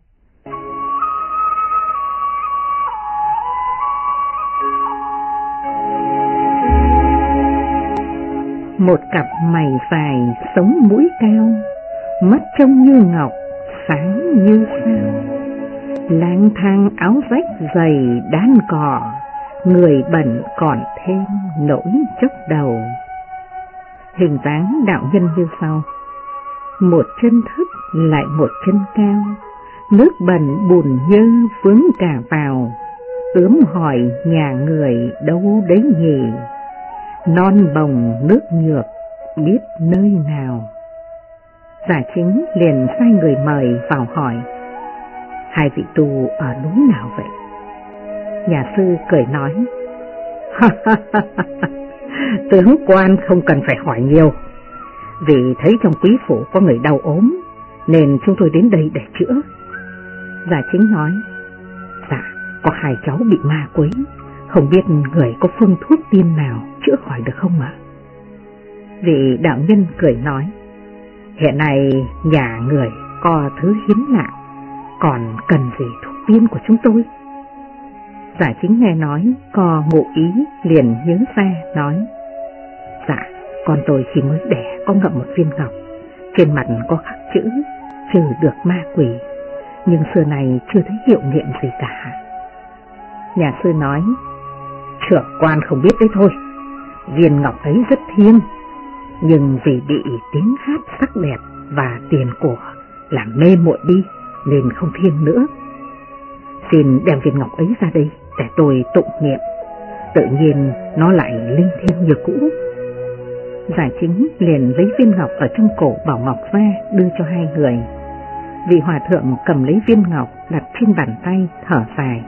Một cặp mày dài, sống mũi cao, mắt trông như ngọc, sáng như sao. Lang thang áo rách dày đan cỏ, người bẩn còn thêm nỗi chốc đầu. Hình dáng đạo nhân như sau. Một chân thấp lại một chân cao, nước bẩn bùn nhơ vướng cả vào, ướm hỏi nhà người đâu đấy nhỉ, non bồng nước nhược biết nơi nào. Giả Chính liền sai người mời vào hỏi, hai vị tu ở núi nào vậy? Nhà sư cười nói, tướng quan không cần phải hỏi nhiều, vì thấy trong quý phủ có người đau ốm nên chúng tôi đến đây để chữa. Giả Chính nói, dạ, có hai cháu bị ma quấy, không biết người có phương thuốc tiên nào chữa khỏi được không ạ? Vị đạo nhân cười nói, hiện nay nhà người có thứ hiếm lạ, còn cần gì thuốc tiên của chúng tôi? Giả Chính nghe nói có ngụ ý liền nhớ ra nói, dạ, con tôi khi mới đẻ có ngậm một viên ngọc, trên mặt có khắc chữ trừ được ma quỷ, nhưng xưa này chưa thấy hiệu nghiệm gì cả. Nhà sư nói, trưởng quan không biết đấy thôi, viên ngọc ấy rất thiêng, nhưng vì bị tiếng hát sắc đẹp và tiền của làm mê muội đi nên không thiêng nữa. Xin đem viên ngọc ấy ra đây để tôi tụng niệm, tự nhiên nó lại linh thiêng như cũ. Giả Chính liền lấy viên ngọc ở trong cổ Bảo Ngọc ra đưa cho hai người. Vị hòa thượng cầm lấy viên ngọc đặt trên bàn tay thở dài.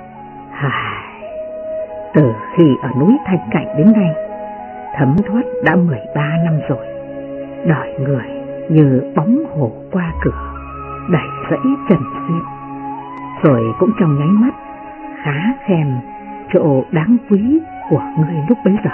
Từ khi ở núi Thanh Cảnh đến nay, thấm thoát đã 13 năm rồi. Đời người như bóng hổ qua cửa, đẩy dẫy trần xuyên, rồi cũng trong nháy mắt khá khen chỗ đáng quý của người lúc bấy giờ.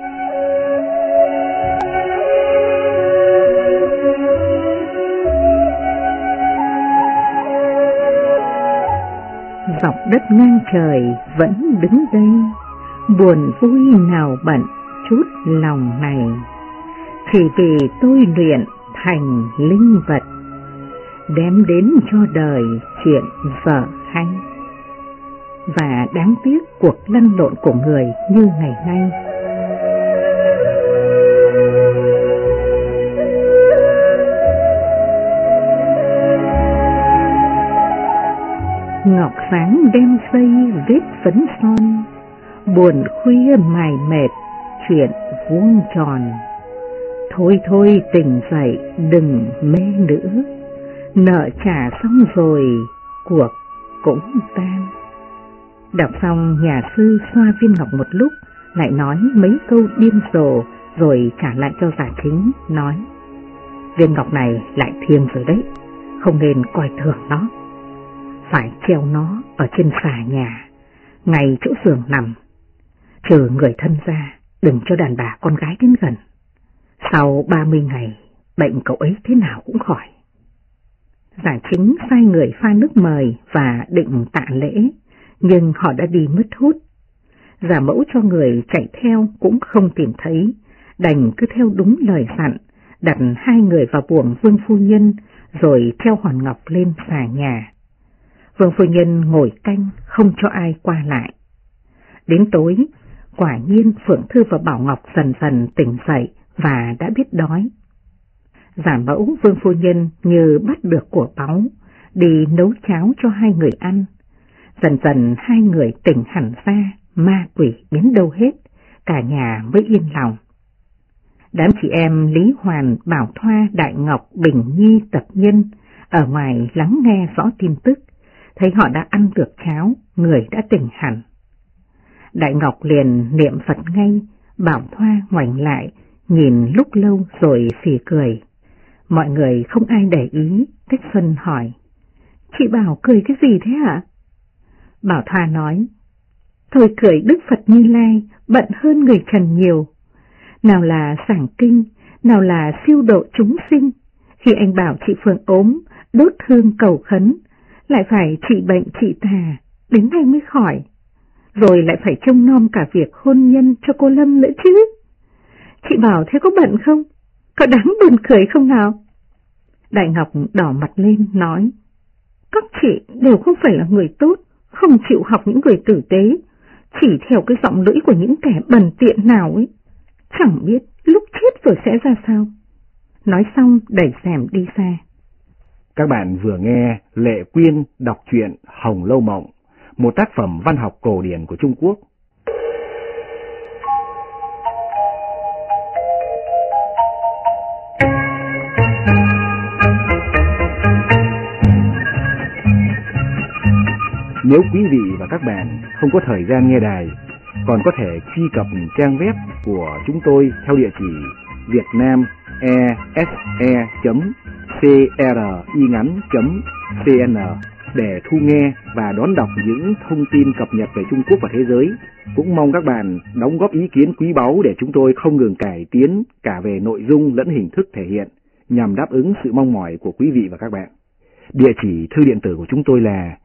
Dọc đất ngang trời vẫn đứng đây, buồn vui nào bận chút lòng này, chỉ vì tôi luyện thành linh vật, đem đến cho đời chuyện vợ hay. Và đáng tiếc cuộc lăn lộn của người như ngày nay. Ngọc sáng đem xây vết phấn son, buồn khuya mải mệt chuyện vuông tròn. Thôi thôi tỉnh dậy đừng mê nữa, nợ trả xong rồi cuộc cũng tan. Đọc xong, nhà sư xoa viên ngọc một lúc, lại nói mấy câu điên rồ rồi trả lại cho Giả Chính, nói, viên ngọc này lại thiêng rồi đấy, không nên coi thường nó, phải treo nó ở trên xà nhà, ngay chỗ giường nằm, trừ người thân ra, đừng cho đàn bà con gái đến gần. Sau 30 ngày, bệnh cậu ấy thế nào cũng khỏi. Giả Chính sai người pha nước mời và định tạ lễ, nhưng họ đã đi mất hút. Giả Mẫu cho người chạy theo cũng không tìm thấy, đành cứ theo đúng lời dặn, đặt hai người vào buồng Vương phu nhân, rồi treo hòn ngọc lên xà nhà. Vương phu nhân ngồi canh, không cho ai qua lại. Đến tối, quả nhiên Phượng Thư và Bảo Ngọc dần dần tỉnh dậy và đã biết đói. Giả Mẫu, Vương phu nhân như bắt được của báu, đi nấu cháo cho hai người ăn. Dần dần hai người tỉnh hẳn ra, ma quỷ biến đâu hết, cả nhà mới yên lòng. Đám chị em Lý Hoàn, Bảo Thoa, Đại Ngọc, Bình Nhi, Tập Nhân ở ngoài lắng nghe rõ tin tức, thấy họ đã ăn được cháo, người đã tỉnh hẳn. Đại Ngọc liền niệm Phật ngay, Bảo Thoa ngoảnh lại, nhìn lúc lâu rồi phì cười. Mọi người không ai để ý, Cách Xuân hỏi, chị Bảo cười cái gì thế hả? Bảo Thoa nói, tôi cười Đức Phật Như Lai bận hơn người trần nhiều. Nào là giảng kinh, nào là siêu độ chúng sinh. Khi anh bảo chị Phượng ốm, đốt hương cầu khấn, lại phải trị bệnh trị tà, đến nay mới khỏi. Rồi lại phải trông nom cả việc hôn nhân cho cô Lâm nữa chứ. Chị bảo thế có bận không? Có đáng buồn cười không nào? Đại Ngọc đỏ mặt lên nói, các chị đều không phải là người tốt, không chịu học những người tử tế, chỉ theo cái giọng lưỡi của những kẻ bần tiện nào ấy. Chẳng biết lúc chết rồi sẽ ra sao. Nói xong đẩy rèm đi xa. Các bạn vừa nghe Lệ Quyên đọc truyện Hồng Lâu Mộng, một tác phẩm văn học cổ điển của Trung Quốc. Nếu quý vị và các bạn không có thời gian nghe đài, còn có thể truy cập trang web của chúng tôi theo địa chỉ vietnamese.cringắn.cn để thu nghe và đón đọc những thông tin cập nhật về Trung Quốc và thế giới. Cũng mong các bạn đóng góp ý kiến quý báu để chúng tôi không ngừng cải tiến cả về nội dung lẫn hình thức thể hiện, nhằm đáp ứng sự mong mỏi của quý vị và các bạn. Địa chỉ thư điện tử của chúng tôi là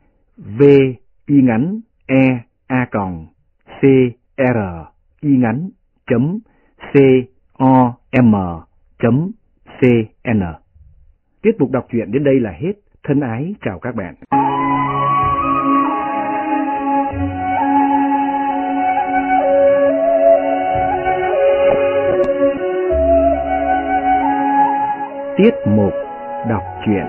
vingắn.cringắn.com.cn. Tiết mục đọc truyện đến đây là hết. Thân ái chào các bạn. Tiết mục đọc truyện.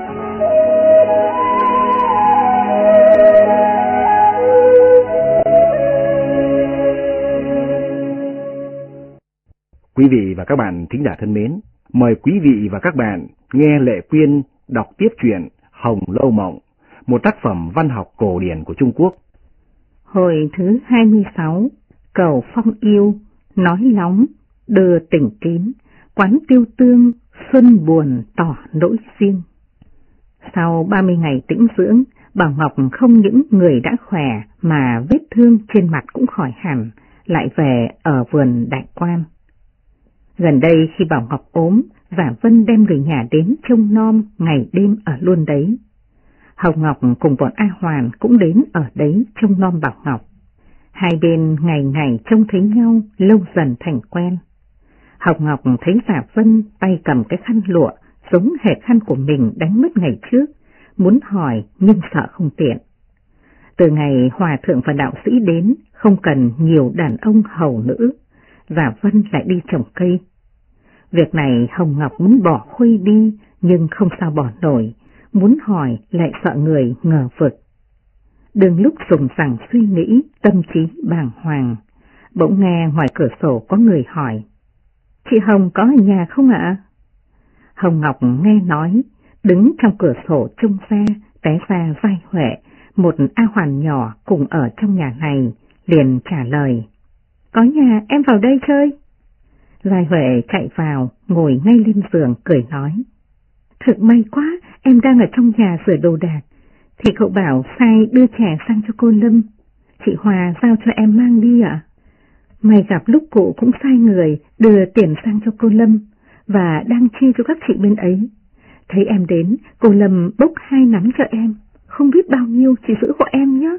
Quý vị và các bạn thính giả thân mến, mời quý vị và các bạn nghe Lệ Quyên đọc tiếp truyện Hồng Lâu Mộng, một tác phẩm văn học cổ điển của Trung Quốc. Hồi thứ 26, cầu phong yêu, nói nóng, đưa tình kín, quán tiêu tương, xuân buồn tỏ nỗi riêng. Sau 30 ngày tĩnh dưỡng, Bảo Ngọc không những người đã khỏe mà vết thương trên mặt cũng khỏi hẳn, lại về ở vườn Đại Quan. Gần đây khi Bảo Ngọc ốm, Giả Vân đem người nhà đến trông nom ngày đêm ở luôn đấy. Hồng Ngọc cùng bọn A Hoàn cũng đến ở đấy trông nom Bảo Ngọc. Hai bên ngày ngày trông thấy nhau, lâu dần thành quen. Hồng Ngọc thấy Giả Vân tay cầm cái khăn lụa giống hệt khăn của mình đánh mất ngày trước, muốn hỏi nhưng sợ không tiện. Từ ngày hòa thượng và đạo sĩ đến, không cần nhiều đàn ông hầu nữ, Giả Vân lại đi trồng cây. Việc này Hồng Ngọc muốn bỏ Khuây đi nhưng không sao bỏ nổi, muốn hỏi lại sợ người ngờ vực. Đừng lúc dùng rằng suy nghĩ, tâm trí bàng hoàng, bỗng nghe ngoài cửa sổ có người hỏi, chị Hồng có ở nhà không ạ? Hồng Ngọc nghe nói, đứng trong cửa sổ trông ra, té ra vai Huệ, một A Hoàn nhỏ cùng ở trong nhà này, liền trả lời, có nhà, em vào đây chơi. Vai Huệ chạy vào, ngồi ngay lên giường cười nói, thực may quá, em đang ở trong nhà sửa đồ đạc, thì cậu bảo sai đưa chè sang cho cô Lâm, chị Hòa giao cho em mang đi ạ. May gặp lúc cụ cũng sai người đưa tiền sang cho cô Lâm, và đang chia cho các chị bên ấy. Thấy em đến, cô Lâm bốc 2 nắm cho em, không biết bao nhiêu chị giữ hộ em nhé.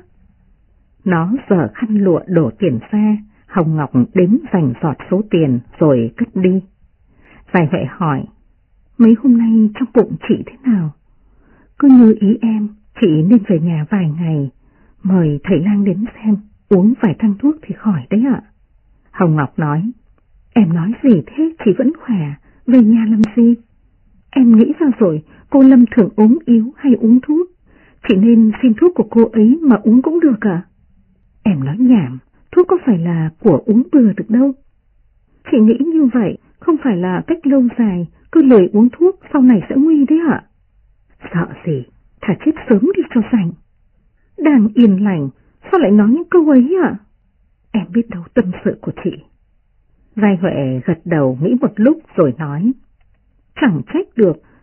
Nó giở khăn lụa đổ tiền ra, Hồng Ngọc đếm dành giọt số tiền rồi cất đi. Vài Huệ hỏi, mấy hôm nay trong bụng chị thế nào? Cứ như ý em, chị nên về nhà vài ngày, mời thầy lang đến xem, uống vài thang thuốc thì khỏi đấy ạ. Hồng Ngọc nói, em nói gì thế, chị vẫn khỏe, về nhà làm gì? Em nghĩ ra rồi, cô Lâm thường ốm yếu hay uống thuốc, chị nên xin thuốc của cô ấy mà uống cũng được à? Em nói nhảm, thuốc có phải là của uống bừa được đâu. Chị nghĩ như vậy không phải là cách lâu dài, cứ lười uống thuốc sau này sẽ nguy đấy ạ. Sợ gì, thà chết sớm đi cho rảnh. Đang yên lành, sao lại nói những câu ấy ạ? Em biết đâu tâm sự của chị. Vai Huệ gật đầu nghĩ một lúc rồi nói, chẳng trách được,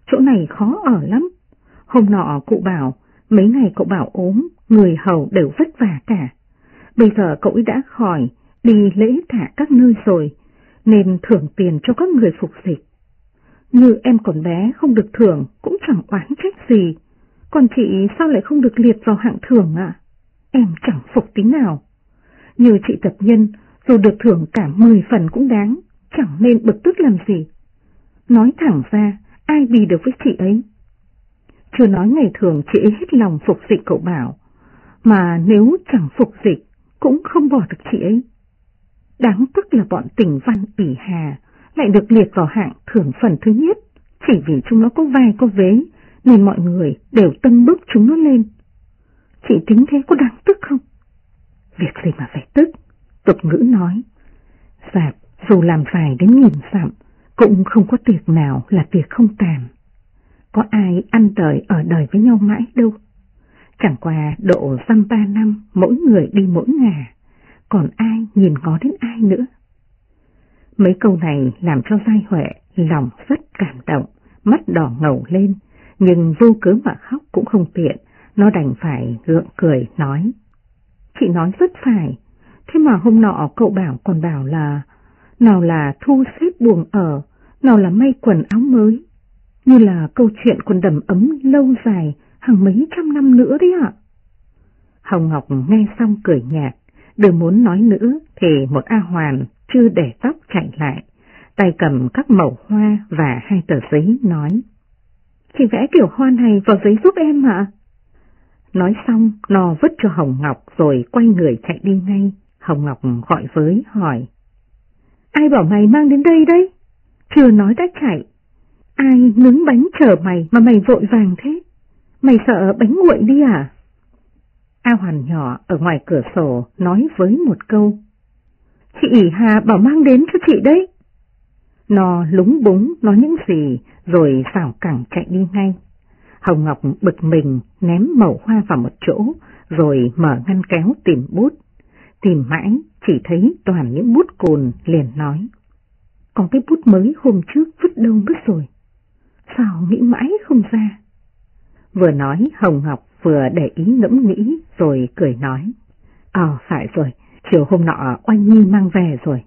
chỗ này khó ở lắm. Hôm nọ cụ bảo, mấy ngày cậu bảo ốm, người hầu đều vất vả cả. Bây giờ cậu ấy đã khỏi, đi lễ thả các nơi rồi, nên thưởng tiền cho các người phục dịch. Như em còn bé không được thưởng cũng chẳng oán trách gì, còn chị sao lại không được liệt vào hạng thưởng ạ? Em chẳng phục tí nào. Như chị tập nhân, dù được thưởng cả 10 phần cũng đáng, chẳng nên bực tức làm gì. Nói thẳng ra, ai bì được với chị ấy? Chưa nói ngày thường chị ấy hết lòng phục dịch cậu bảo, mà nếu chẳng phục dịch cũng không bỏ được chị ấy. Đáng tức là bọn tình văn ỷ hà lại được liệt vào hạng thưởng phần thứ nhất, chỉ vì chúng nó có vai có vế nên mọi người đều tâng bốc chúng nó lên. Chị tính thế có đáng tức không? Việc gì mà phải tức? Tục ngữ nói, dạp dù làm dài đến 1000 dặm cũng không có tiệc nào là tiệc không tàn. Có ai ăn đời ở đời với nhau mãi đâu. Chẳng qua độ dăm 3 năm mỗi người đi mỗi ngả, còn ai nhìn ngó đến ai nữa. Mấy câu này làm cho Giai Huệ lòng rất cảm động, mắt đỏ ngầu lên, nhưng vô cớ mà khóc cũng không tiện, nó đành phải gượng cười nói. Chị nói rất phải, thế mà hôm nọ cậu bảo còn bảo là nào là thu xếp buồng ở, nào là may quần áo mới, như là câu chuyện còn đầm ấm lâu dài hàng mấy trăm năm nữa đấy ạ. Hồng Ngọc nghe xong cười nhạt, đừng muốn nói nữa thì một A Hoàn chưa để tóc chạy lại, tay cầm các mẩu hoa và 2 tờ giấy nói. Chị vẽ kiểu hoa này vào giấy giúp em ạ. Nói xong nó vứt cho Hồng Ngọc rồi quay người chạy đi ngay. Hồng Ngọc gọi với hỏi. Ai bảo mày mang đến đây đấy? Chưa nói đã chạy. Ai nướng bánh chờ mày mà mày vội vàng thế? Mày sợ bánh nguội đi à? A Hoàn nhỏ ở ngoài cửa sổ nói với một câu. Chị ỷ Hà bảo mang đến cho chị đấy. Nó lúng búng nói những gì rồi xảo cẳng chạy đi ngay. Hồng Ngọc bực mình ném mẩu hoa vào một chỗ rồi mở ngăn kéo tìm bút. Tìm mãi chỉ thấy toàn những bút cồn, liền nói. Còn cái bút mới hôm trước vứt đâu mất rồi? Sao nghĩ mãi không ra? Vừa nói Hồng Ngọc vừa để ý ngẫm nghĩ rồi cười nói. Phải rồi, chiều hôm nọ Oanh Nhi mang về rồi.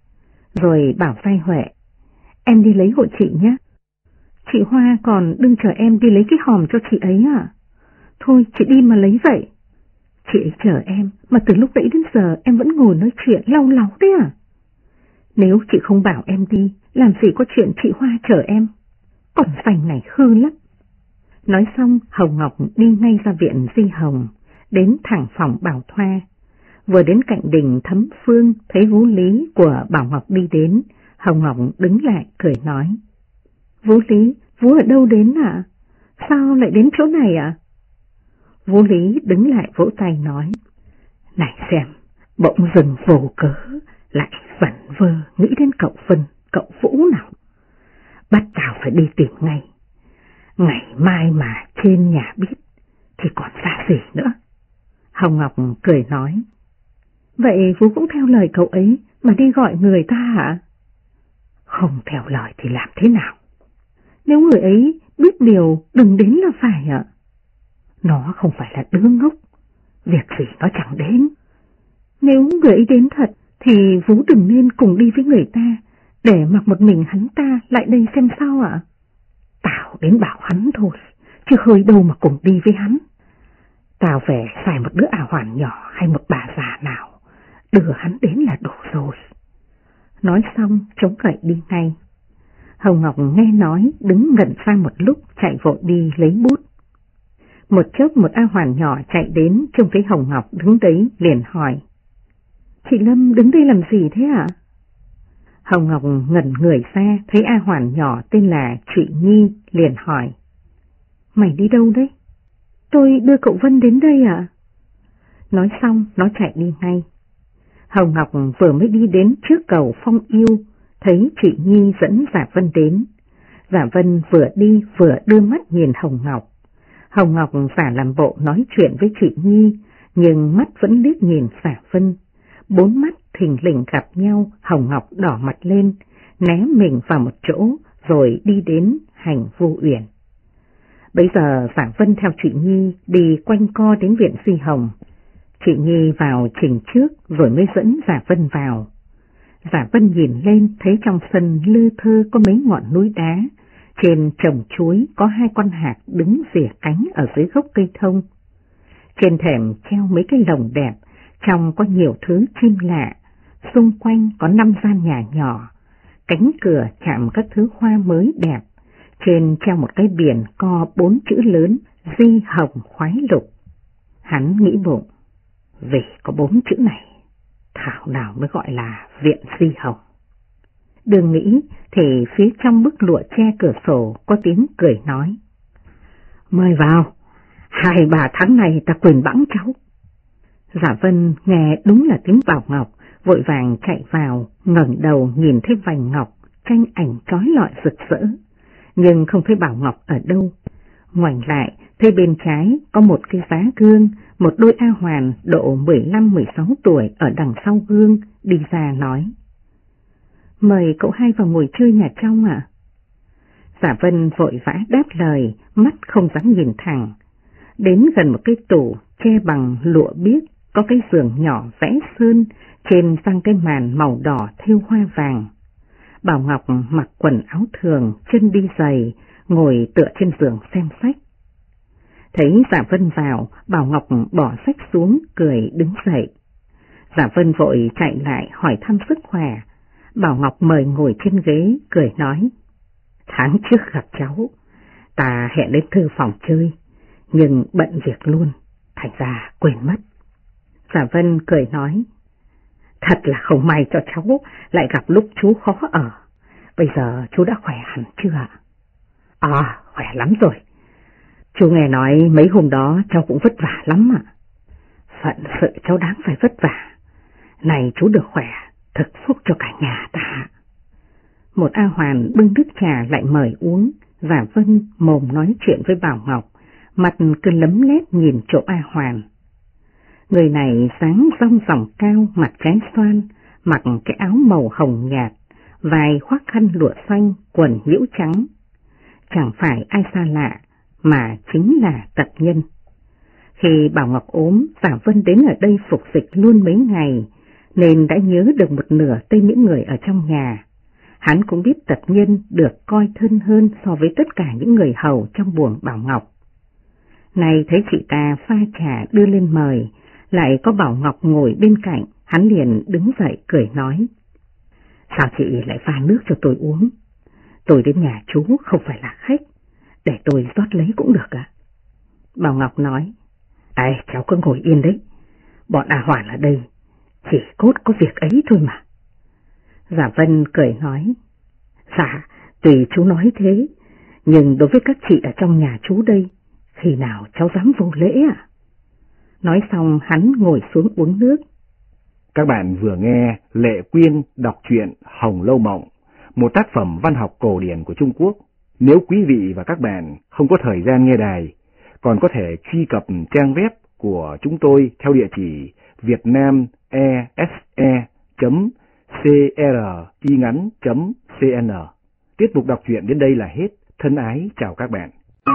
Rồi bảo Giai Huệ, em đi lấy hộ chị nhé. Chị Hoa còn đừng chờ em đi lấy cái hòm cho chị ấy à? Thôi chị đi mà lấy vậy. Chị ấy chờ em mà từ lúc nãy đến giờ em vẫn ngồi nói chuyện lau láu đấy à? Nếu chị không bảo em đi, làm gì có chuyện chị Hoa chờ em. Còn sành này hư lắm. Nói xong Hồng Ngọc đi ngay ra viện Di Hồng, đến thẳng phòng Bảo Thoa. Vừa đến cạnh đình Thấm Phương thấy Vũ Lý của Bảo Ngọc đi đến, Hồng Ngọc đứng lại cười nói. Vũ Lý, Vũ ở đâu đến ạ? Sao lại đến chỗ này ạ? Vũ Lý đứng lại vỗ tay nói. Này xem, bỗng dừng vô cớ, lại vẩn vơ nghĩ đến cậu Vân, cậu Vũ nào. Bắt tao phải đi tìm ngay. Ngày mai mà trên nhà biết thì còn xa gì nữa. Hồng Ngọc cười nói. Vậy Vũ cũng theo lời cậu ấy mà đi gọi người ta hả? Không theo lời thì làm thế nào? Nếu người ấy biết điều đừng đến là phải ạ. Nó không phải là đứa ngốc, việc gì nó chẳng đến. Nếu người ấy đến thật thì Vũ đừng nên cùng đi với người ta, để mặc một mình hắn ta lại đây xem sao ạ. Tao đến bảo hắn thôi, chứ hơi đâu mà cùng đi với hắn. Tao về xài một đứa A Hoàn nhỏ hay một bà già nào, đưa hắn đến là đủ rồi. Nói xong chống gậy đi ngay. Hồng Ngọc nghe nói đứng ngẩn ra một lúc chạy vội đi lấy bút. Một chốc một A Hoàn nhỏ chạy đến trông thấy Hồng Ngọc đứng đấy liền hỏi. Chị Lâm đứng đây làm gì thế ạ? Hồng Ngọc ngẩn người ra thấy A Hoàn nhỏ tên là Trụy Nhi liền hỏi. Mày đi đâu đấy? Tôi đưa cậu Vân đến đây ạ. Nói xong nó chạy đi ngay. Hồng Ngọc vừa mới đi đến trước cầu Phong Yêu, thấy Trụy Nhi dẫn Giả Vân đến. Giả Vân vừa đi vừa đưa mắt nhìn Hồng Ngọc. Hồng Ngọc giả làm bộ nói chuyện với Trụy Nhi, nhưng mắt vẫn liếc nhìn Giả Vân. 4 mắt thình lình gặp nhau, Hồng Ngọc đỏ mặt lên, né mình vào một chỗ, rồi đi đến hành vô uyển. Bấy giờ Giả Vân theo chị Nhi đi quanh co đến viện Di Hồng. Chị Nhi vào trình trước rồi mới dẫn Giả Vân vào. Giả Vân nhìn lên thấy trong sân lư thơ có mấy ngọn núi đá, trên trồng chuối có 2 con hạc đứng rỉa cánh ở dưới gốc cây thông. Trên thềm treo mấy cái lồng đẹp, trong có nhiều thứ chim lạ, xung quanh có 5 gian nhà nhỏ, cánh cửa chạm các thứ hoa mới đẹp, trên treo một cái biển co 4 chữ lớn Di Hồng Khoái Lục. Hắn nghĩ bụng, vì có 4 chữ này, thảo nào mới gọi là viện Di Hồng. Đừng nghĩ thì phía trong bức lụa che cửa sổ có tiếng cười nói, mời vào, 2-3 tháng này ta quyền bẵng cháu. Giả Vân nghe đúng là tiếng Bảo Ngọc, vội vàng chạy vào, ngẩng đầu nhìn thấy vành ngọc, tranh ảnh trói lọi rực rỡ, nhưng không thấy Bảo Ngọc ở đâu. Ngoảnh lại, thấy bên trái có một cái giá gương, một đôi A Hoàn độ 15-16 tuổi ở đằng sau gương đi ra nói, mời cậu hai vào ngồi chơi nhà trong ạ. Giả Vân vội vã đáp lời, mắt không dám nhìn thẳng. Đến gần một cái tủ che bằng lụa biếc, có cái giường nhỏ vẽ sơn, trên răng cái màn màu đỏ thêu hoa vàng. Bảo Ngọc mặc quần áo thường, chân đi giày, ngồi tựa trên giường xem sách. Thấy Giả Vân vào, Bảo Ngọc bỏ sách xuống, cười đứng dậy. Giả Vân vội chạy lại hỏi thăm sức khỏe. Bảo Ngọc mời ngồi trên ghế, cười nói, tháng trước gặp cháu, ta hẹn đến thư phòng chơi, nhưng bận việc luôn, thành ra quên mất. Giả Vân cười nói, thật là không may cho cháu lại gặp lúc chú khó ở. Bây giờ chú đã khỏe hẳn chưa ạ? Khỏe lắm rồi. Chú nghe nói mấy hôm đó cháu cũng vất vả lắm ạ. Phận sự cháu đáng phải vất vả. Này chú được khỏe, thực phúc cho cả nhà ta. Một A Hoàn bưng nước trà lại mời uống. Giả Vân mồm nói chuyện với Bảo Ngọc, mặt cứ lấm lét nhìn chỗ A Hoàn. Người này dáng rong ròng cao, mặt trái xoan, mặc cái áo màu hồng nhạt, vai khoác khăn lụa xanh, quần nhiễu trắng. Chẳng phải ai xa lạ, mà chính là Tật Nhân. Khi Bảo Ngọc ốm, Giả Vân đến ở đây phục dịch luôn mấy ngày, nên đã nhớ được một nửa tên những người ở trong nhà. Hắn cũng biết Tật Nhân được coi thân hơn so với tất cả những người hầu trong buồng Bảo Ngọc. Này thấy chị ta pha trà đưa lên mời, lại có Bảo Ngọc ngồi bên cạnh, hắn liền đứng dậy cười nói, sao chị lại pha nước cho tôi uống? Tôi đến nhà chú không phải là khách, để tôi rót lấy cũng được ạ. Bảo Ngọc nói, cháu cứ ngồi yên đấy, bọn A Hoàn ở đây, chỉ cốt có việc ấy thôi mà. Giả Vân cười nói, dạ, tùy chú nói thế, nhưng đối với các chị ở trong nhà chú đây, khi nào cháu dám vô lễ à? Nói xong hắn ngồi xuống uống nước. Các bạn vừa nghe Lệ Quyên đọc truyện Hồng Lâu Mộng, một tác phẩm văn học cổ điển của Trung Quốc. Nếu quý vị và các bạn không có thời gian nghe đài, còn có thể truy cập trang web của chúng tôi theo địa chỉ vietnamese.cringắn.cn. Tiết mục đọc truyện đến đây là hết. Thân ái chào các bạn.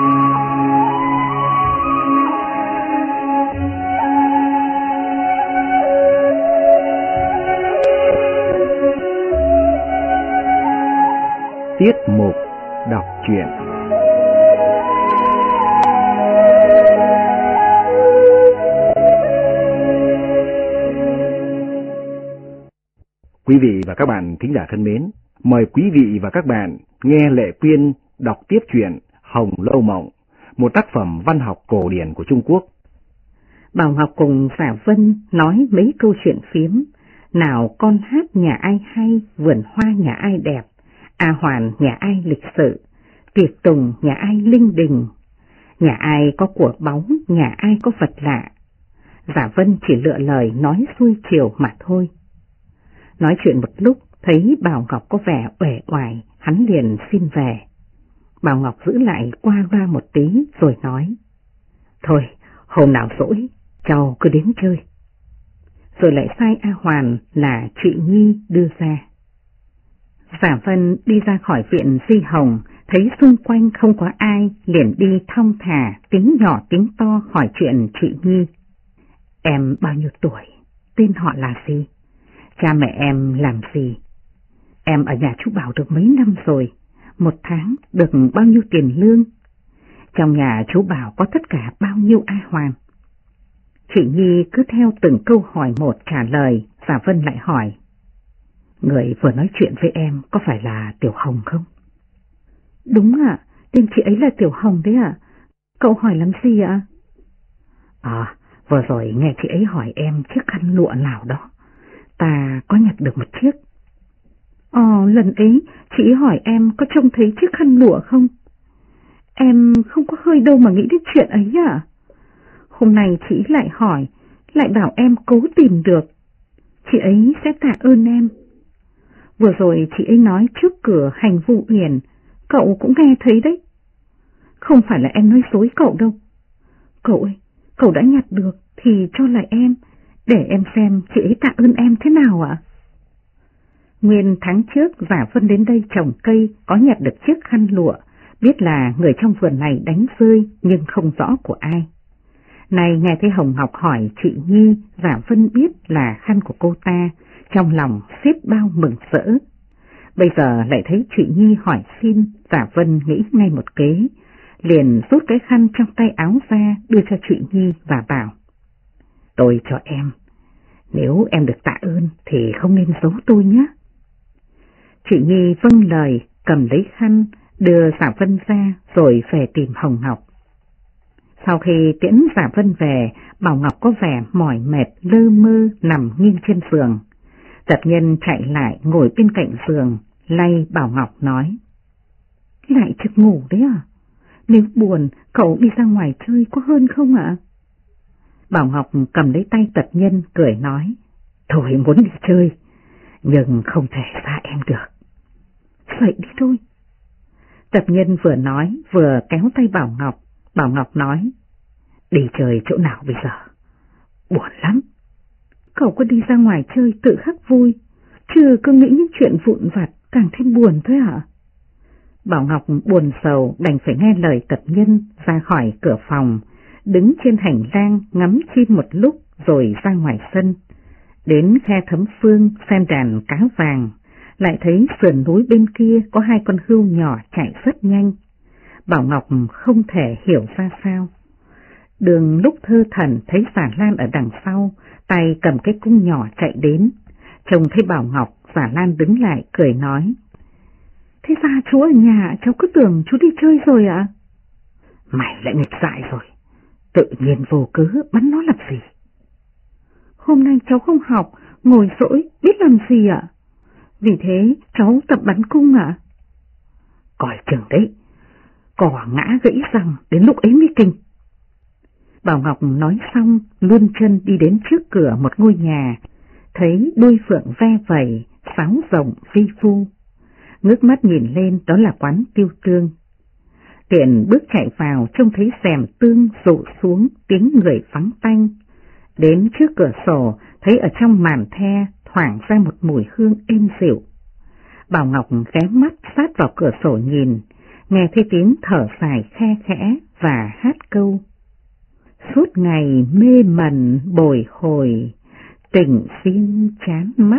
Tiết mục đọc truyện. Quý vị và các bạn thính giả thân mến, mời quý vị và các bạn nghe Lệ Quyên đọc tiếp truyện Hồng Lâu Mộng, một tác phẩm văn học cổ điển của Trung Quốc. Bảo Ngọc cùng Giả Vân nói mấy câu chuyện phiếm, nào con hát nhà ai hay, vườn hoa nhà ai đẹp, A Hoàn nhà ai lịch sự, tiệc tùng nhà ai linh đình, nhà ai có của báu, nhà ai có vật lạ. Giả Vân chỉ lựa lời nói xuôi chiều mà thôi. Nói chuyện một lúc, thấy Bảo Ngọc có vẻ uể oải, hắn liền xin về. Bảo Ngọc giữ lại qua loa một tí rồi nói, thôi, hôm nào rỗi, cháu cứ đến chơi. Rồi lại sai A Hoàn là chị Nhi đưa ra. Giả Vân đi ra khỏi viện Di Hồng, thấy xung quanh không có ai, liền đi thong thả, tiếng nhỏ tiếng to hỏi chuyện chị Nhi. Em bao nhiêu tuổi? Tên họ là gì? Cha mẹ em làm gì? Em ở nhà chú Bảo được mấy năm rồi? Một tháng được bao nhiêu tiền lương? Trong nhà chú Bảo có tất cả bao nhiêu A Hoàn? Chị Nhi cứ theo từng câu hỏi một trả lời, và Vân lại hỏi. Người vừa nói chuyện với em có phải là Tiểu Hồng không? Đúng ạ, tên chị ấy là Tiểu Hồng đấy ạ. Cậu hỏi làm gì ạ? Vừa rồi nghe chị ấy hỏi em chiếc khăn lụa nào đó. Ta có nhặt được một chiếc. Lần ấy chị hỏi em có trông thấy chiếc khăn lụa không? Em không có hơi đâu mà nghĩ đến chuyện ấy à? Hôm nay chị lại hỏi, lại bảo em cố tìm được. Chị ấy sẽ tạ ơn em. Vừa rồi chị ấy nói trước cửa Hành Vũ Uyển, cậu cũng nghe thấy đấy. Không phải là em nói dối cậu đâu. Cậu ơi, cậu đã nhặt được thì cho lại em, để em xem chị ấy tạ ơn em thế nào ạ? Nguyên tháng trước Giả Vân đến đây trồng cây có nhặt được chiếc khăn lụa, biết là người trong vườn này đánh rơi nhưng không rõ của ai. Này nghe thấy Hồng Ngọc hỏi chị Nhi, Giả Vân biết là khăn của cô ta, trong lòng xiết bao mừng rỡ. Bây giờ lại thấy chị Nhi hỏi xin, Giả Vân nghĩ ngay một kế, liền rút cái khăn trong tay áo ra đưa cho chị Nhi và bảo. Tôi cho em, nếu em được tạ ơn thì không nên giấu tôi nhé. Chị Nhi vâng lời, cầm lấy khăn, đưa Giả Vân ra rồi về tìm Hồng Ngọc. Sau khi tiễn Giả Vân về, Bảo Ngọc có vẻ mỏi mệt lơ mơ nằm nghiêng trên giường. Tập Nhân chạy lại ngồi bên cạnh giường, lay Bảo Ngọc nói. Lại trực ngủ đấy à? Nếu buồn, cậu đi ra ngoài chơi có hơn không ạ? Bảo Ngọc cầm lấy tay Tập Nhân cười nói. Tôi muốn đi chơi, nhưng không thể xa em được. Vậy đi thôi. Tập Nhân vừa nói vừa kéo tay Bảo Ngọc. Bảo Ngọc nói. Đi chơi chỗ nào bây giờ? Buồn lắm. Cậu có đi ra ngoài chơi tự khắc vui, chứ cứ nghĩ những chuyện vụn vặt càng thêm buồn thôi hả? Bảo Ngọc buồn sầu đành phải nghe lời Tập Nhân ra khỏi cửa phòng, đứng trên hành lang ngắm chim một lúc rồi ra ngoài sân. Đến khe Thấm Phương xem đàn cá vàng, lại thấy sườn núi bên kia có hai con hươu nhỏ chạy rất nhanh. Bảo Ngọc không thể hiểu ra sao. Đường lúc thơ thẩn thấy Giả Lan ở đằng sau, tay cầm cái cung nhỏ chạy đến. Trông thấy Bảo Ngọc, Giả Lan đứng lại cười nói. Thế ra chú ở nhà, cháu cứ tưởng chú đi chơi rồi ạ? Mày lại nghịch dại rồi, tự nhiên vô cớ bắn nó làm gì? Hôm nay cháu không học, ngồi rỗi biết làm gì ạ? Vì thế cháu tập bắn cung ạ. Coi chừng đấy, cỏ ngã gãy răng đến lúc ấy mới kinh. Bảo Ngọc nói xong luôn chân đi đến trước cửa một ngôi nhà, thấy đuôi phượng ve vẩy, sáo rồng vi vu. Ngước mắt nhìn lên đó là quán Tiêu Tương. Tiện bước chạy vào trông thấy rèm tương rụ xuống, tiếng người vắng tanh. Đến trước cửa sổ thấy ở trong màn the thoảng ra một mùi hương êm dịu. Bảo Ngọc ghé mắt sát vào cửa sổ nhìn, nghe thấy tiếng thở dài khe khẽ và hát câu. Suốt ngày mê mẩn bồi hồi, tình xin chán mắt.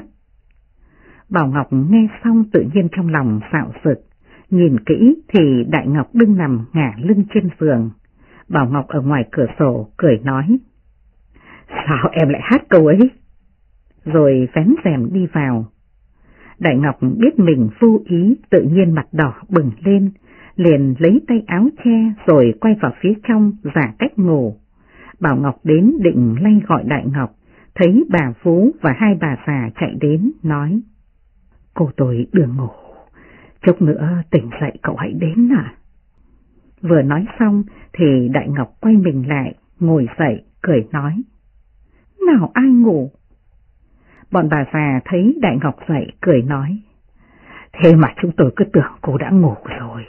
Bảo Ngọc nghe xong tự nhiên trong lòng xạo sực, nhìn kỹ thì Đại Ngọc đứng nằm ngả lưng trên giường. Bảo Ngọc ở ngoài cửa sổ cười nói. Sao em lại hát câu ấy? Rồi vén rèm đi vào. Đại Ngọc biết mình vô ý, tự nhiên mặt đỏ bừng lên, liền lấy tay áo che rồi quay vào phía trong giả cách ngủ. Bảo Ngọc đến định lay gọi Đại Ngọc, thấy bà Phú và hai bà già chạy đến nói. Cô tôi đường ngủ, chốc nữa tỉnh dậy cậu hãy đến à? Vừa nói xong thì Đại Ngọc quay mình lại, ngồi dậy, cười nói. Nào ai ngủ? Bọn bà già thấy Đại Ngọc dậy cười nói. Thế mà chúng tôi cứ tưởng cô đã ngủ rồi.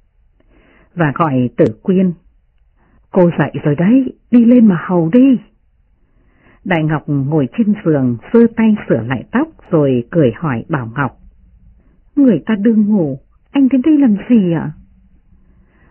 Và gọi Tử Quyên. Cô dậy rồi đấy, đi lên mà hầu đi. Đại Ngọc ngồi trên giường, giơ tay sửa lại tóc rồi cười hỏi Bảo Ngọc. Người ta đương ngủ, anh đến đây làm gì ạ?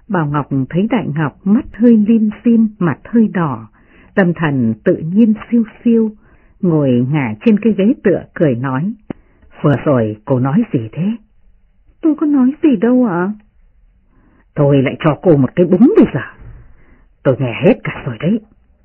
Bảo Ngọc thấy Đại Ngọc mắt hơi lim dim, mặt hơi đỏ, tâm thần tự nhiên siêu siêu, ngồi ngả trên cái ghế tựa cười nói. Vừa rồi cô nói gì thế? Tôi có nói gì đâu ạ. Tôi lại cho cô một cái búng bây giờ. Tôi nghe hết cả rồi đấy.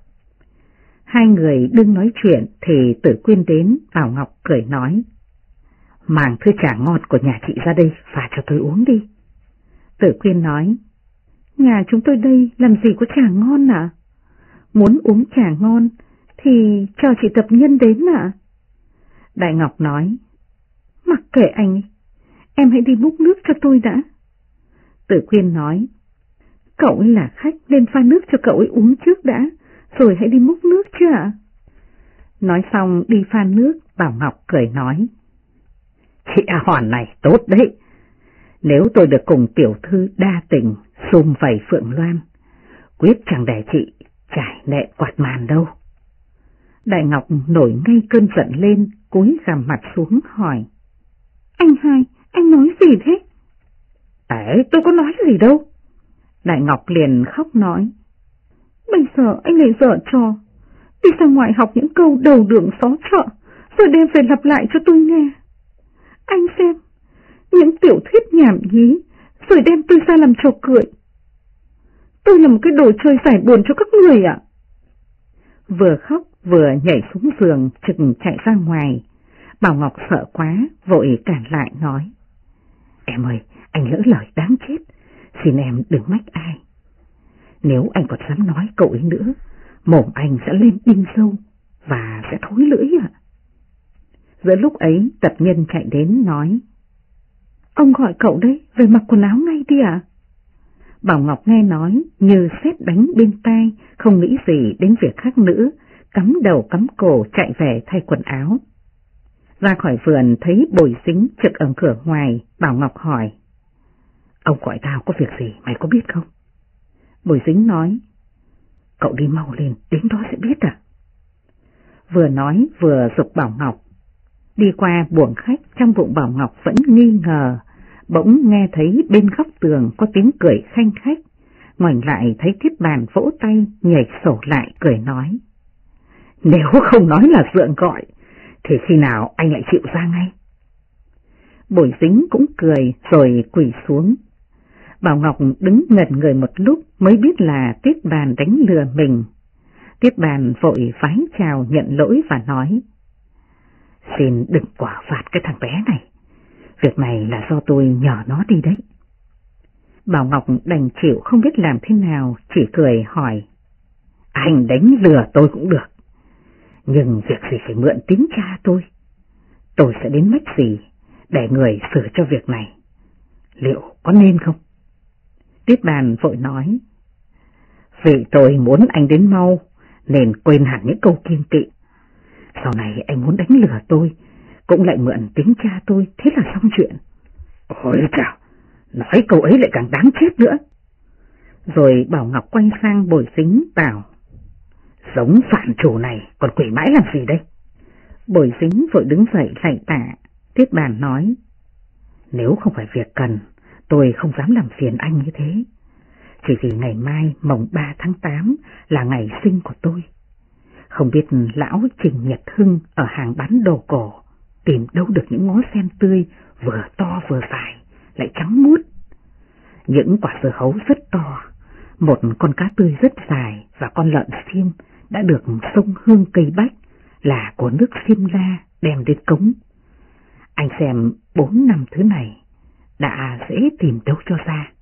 Hai người đừng nói chuyện thì Tử Quyên đến, Bảo Ngọc cười nói. Mang thứ trà ngon của nhà chị ra đây pha cho tôi uống đi. Tử Quyên nói. Nhà chúng tôi đây làm gì có trà ngon ạ? Muốn uống trà ngon thì cho chị tập nhân đến ạ. Đại Ngọc nói. Mặc kệ anh ấy, em hãy đi múc nước cho tôi đã. Tử Quyên nói. Cậu ấy là khách nên pha nước cho cậu ấy uống trước đã, rồi hãy đi múc nước chứ ạ. Nói xong đi pha nước, Bảo Ngọc cười nói. Chị A Hoàn này tốt đấy. Nếu tôi được cùng tiểu thư đa tình sum vầy Phượng Loan, quyết chẳng để chị trải nệ quạt màn đâu. Đại Ngọc nổi ngay cơn giận lên, cúi gằm mặt xuống hỏi. Anh hai, anh nói gì thế? Tôi có nói gì đâu. Đại Ngọc liền khóc nói. Bây giờ anh lại dở trò, đi ra ngoài học những câu đầu đường xó chợ, rồi đem về lặp lại cho tôi nghe. Anh xem, những tiểu thuyết nhảm nhí, rồi đem tôi ra làm trò cười. Tôi là một cái đồ chơi giải buồn cho các người ạ. Vừa khóc vừa nhảy xuống giường trực chạy ra ngoài. Bảo Ngọc sợ quá, vội cản lại nói. Em ơi, anh lỡ lời đáng chết, xin em đừng mách ai. Nếu anh còn dám nói cậu ấy nữa, mồm anh sẽ lên đinh sâu và sẽ thối lưỡi ạ. Giữa lúc ấy tập nhân chạy đến nói. Ông gọi cậu đấy, về mặc quần áo ngay đi ạ. Bảo Ngọc nghe nói như sét đánh bên tai, không nghĩ gì đến việc khác nữa, cắm đầu cắm cổ chạy về thay quần áo. Ra khỏi vườn thấy Bồi Dính trực ở cửa ngoài, Bảo Ngọc hỏi. Ông gọi tao có việc gì mày có biết không? Bồi Dính nói. Cậu đi mau lên, đến đó sẽ biết à. Vừa nói vừa giục Bảo Ngọc. Đi qua buồng khách, trong bụng Bảo Ngọc vẫn nghi ngờ, bỗng nghe thấy bên góc tường có tiếng cười khanh khách, ngoảnh lại thấy Thiết Bàn vỗ tay nhảy sổ lại cười nói. Nếu không nói là Dượng gọi, thì khi nào anh lại chịu ra ngay? Bồi Dính cũng cười rồi quỳ xuống. Bảo Ngọc đứng ngẩn người một lúc mới biết là Tiết Bàn đánh lừa mình. Tiết Bàn vội vái chào nhận lỗi và nói. Xin đừng quả phạt cái thằng bé này, việc này là do tôi nhờ nó đi đấy. Bảo Ngọc đành chịu không biết làm thế nào, chỉ cười hỏi. Anh đánh lừa tôi cũng được, nhưng việc gì phải mượn tiếng cha tôi sẽ đến mách gì để người xử cho việc này, liệu có nên không? Tiết Bàn vội nói. Vì tôi muốn anh đến mau nên quên hẳn những câu kiêng kỵ. Sau này anh muốn đánh lừa tôi cũng lại mượn tiếng cha tôi, thế là xong chuyện. Ôi chào, nói câu ấy lại càng đáng chết nữa. Rồi Bảo Ngọc quay sang Bồi Dính bảo. Giống phản chủ này còn quỷ mãi làm gì đây? Bồi Dính vội đứng dậy lạy tạ. Tiết Bàn nói. Nếu không phải việc cần, tôi không dám làm phiền anh như thế. Chỉ vì ngày mai mồng 3 tháng 8 là ngày sinh của tôi. Không biết lão Trình Nhật Hưng ở hàng bán đồ cổ tìm đâu được những ngó sen tươi vừa to vừa dài, lại trắng muốt. Những quả dưa hấu rất to, một con cá tươi rất dài và con lợn xiêm đã được sông hương cây bách là của nước Simla đem đến cống. Anh xem 4 năm thứ này đã dễ tìm đâu cho ra.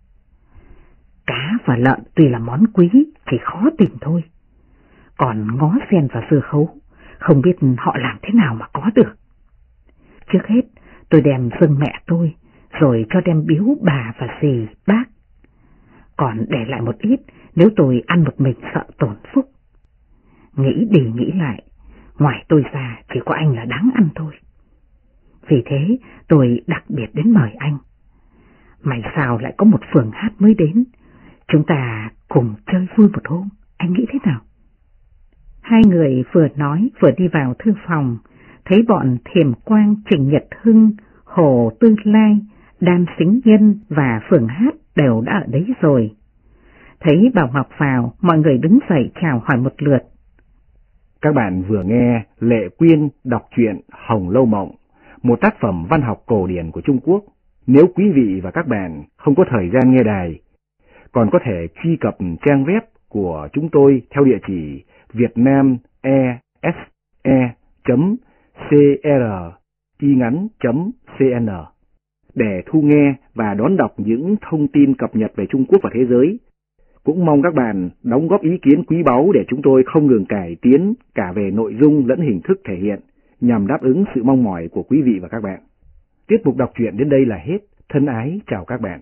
Cá và lợn tuy là món quý, chỉ khó tìm thôi. Còn ngó sen và dưa hấu, không biết họ làm thế nào mà có được. Trước hết, tôi đem dâng mẹ tôi, rồi cho đem biếu bà và dì, bác. Còn để lại một ít nếu tôi ăn một mình sợ tổn phúc. Nghĩ đi nghĩ lại, ngoài tôi ra chỉ có anh là đáng ăn thôi. Vì thế tôi đặc biệt đến mời anh. May sao lại có một phường hát mới đến, chúng ta cùng chơi vui một hôm, anh nghĩ thế nào? Hai người vừa nói vừa đi vào thư phòng, thấy bọn Thiềm Quang, Trình Nhật Hưng, Hồ Tư Lai, Đan Xính Nhân và Phường Hát đều đã ở đấy rồi. Thấy Bảo Ngọc vào, mọi người đứng dậy chào hỏi một lượt. Các bạn vừa nghe Lệ Quyên đọc truyện Hồng Lâu Mộng, một tác phẩm văn học cổ điển của Trung Quốc. Nếu quý vị và các bạn không có thời gian nghe đài, còn có thể truy cập trang web của chúng tôi theo địa chỉ vietnamese.cr-cn để thu nghe và đón đọc những thông tin cập nhật về Trung Quốc và thế giới. Cũng mong các bạn đóng góp ý kiến quý báu để chúng tôi không ngừng cải tiến cả về nội dung lẫn hình thức thể hiện nhằm đáp ứng sự mong mỏi của quý vị và các bạn. Tiết mục đọc truyện đến đây là hết. Thân ái chào các bạn.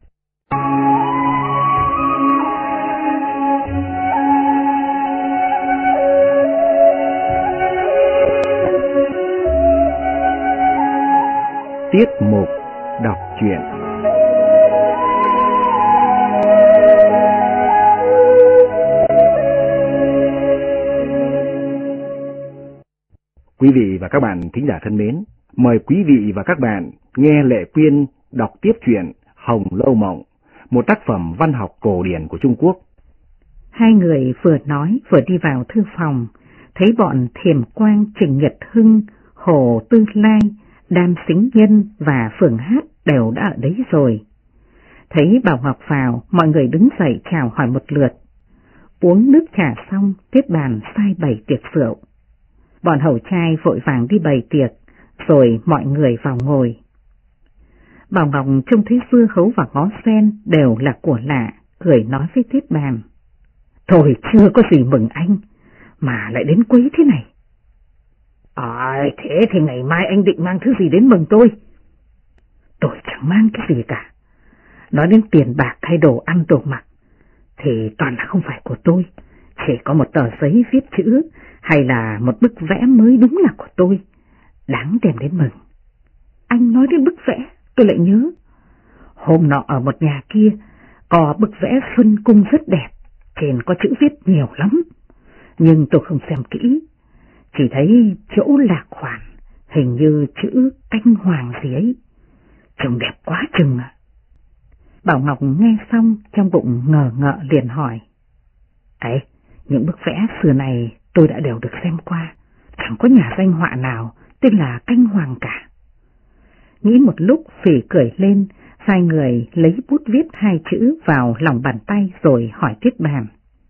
Tiết mục đọc truyện. Quý vị và các bạn thính giả thân mến, mời quý vị và các bạn nghe Lệ Quyên đọc tiếp truyện Hồng Lâu Mộng, một tác phẩm văn học cổ điển của Trung Quốc. Hai người vừa nói vừa đi vào thư phòng, thấy bọn Thiềm Quang, Trình Nhật Hưng, Hồ Tư Lai, Đam Xính Nhân và Phường Hát đều đã ở đấy rồi. Thấy Bảo Ngọc vào, mọi người đứng dậy chào hỏi một lượt. Uống nước trà xong, tiếp bàn sai bày tiệc rượu. Bọn hầu trai vội vàng đi bày tiệc, rồi mọi người vào ngồi. Bảo Ngọc trông thấy dưa hấu và ngó sen đều là của lạ, cười nói với Tiết Bàn: "Thôi chưa có gì mừng anh, mà lại đến quấy thế này." Thế thì ngày mai anh định mang thứ gì đến mừng tôi?" "Tôi chẳng mang cái gì cả. Nói đến tiền bạc hay đồ ăn đồ mặc, thì toàn là không phải của tôi. Chỉ có một tờ giấy viết chữ hay là một bức vẽ mới đúng là của tôi, đáng đem đến mừng." "Anh nói đến bức vẽ, tôi lại nhớ. Hôm nọ ở một nhà kia có bức vẽ Xuân Cung rất đẹp, trên có chữ viết nhiều lắm, nhưng tôi không xem kỹ, chỉ thấy chỗ lạc khoản hình như chữ Canh Hoàng gì ấy, trông đẹp quá chừng à." Bảo Ngọc nghe xong trong bụng ngờ ngợ liền hỏi: "Ấy, những bức vẽ xưa này tôi đã đều được xem qua, chẳng có nhà danh họa nào tên là Canh Hoàng cả." Nghĩ một lúc Phỉ cười lên, hai người lấy bút viết hai chữ vào lòng bàn tay rồi hỏi Tiết Bàn: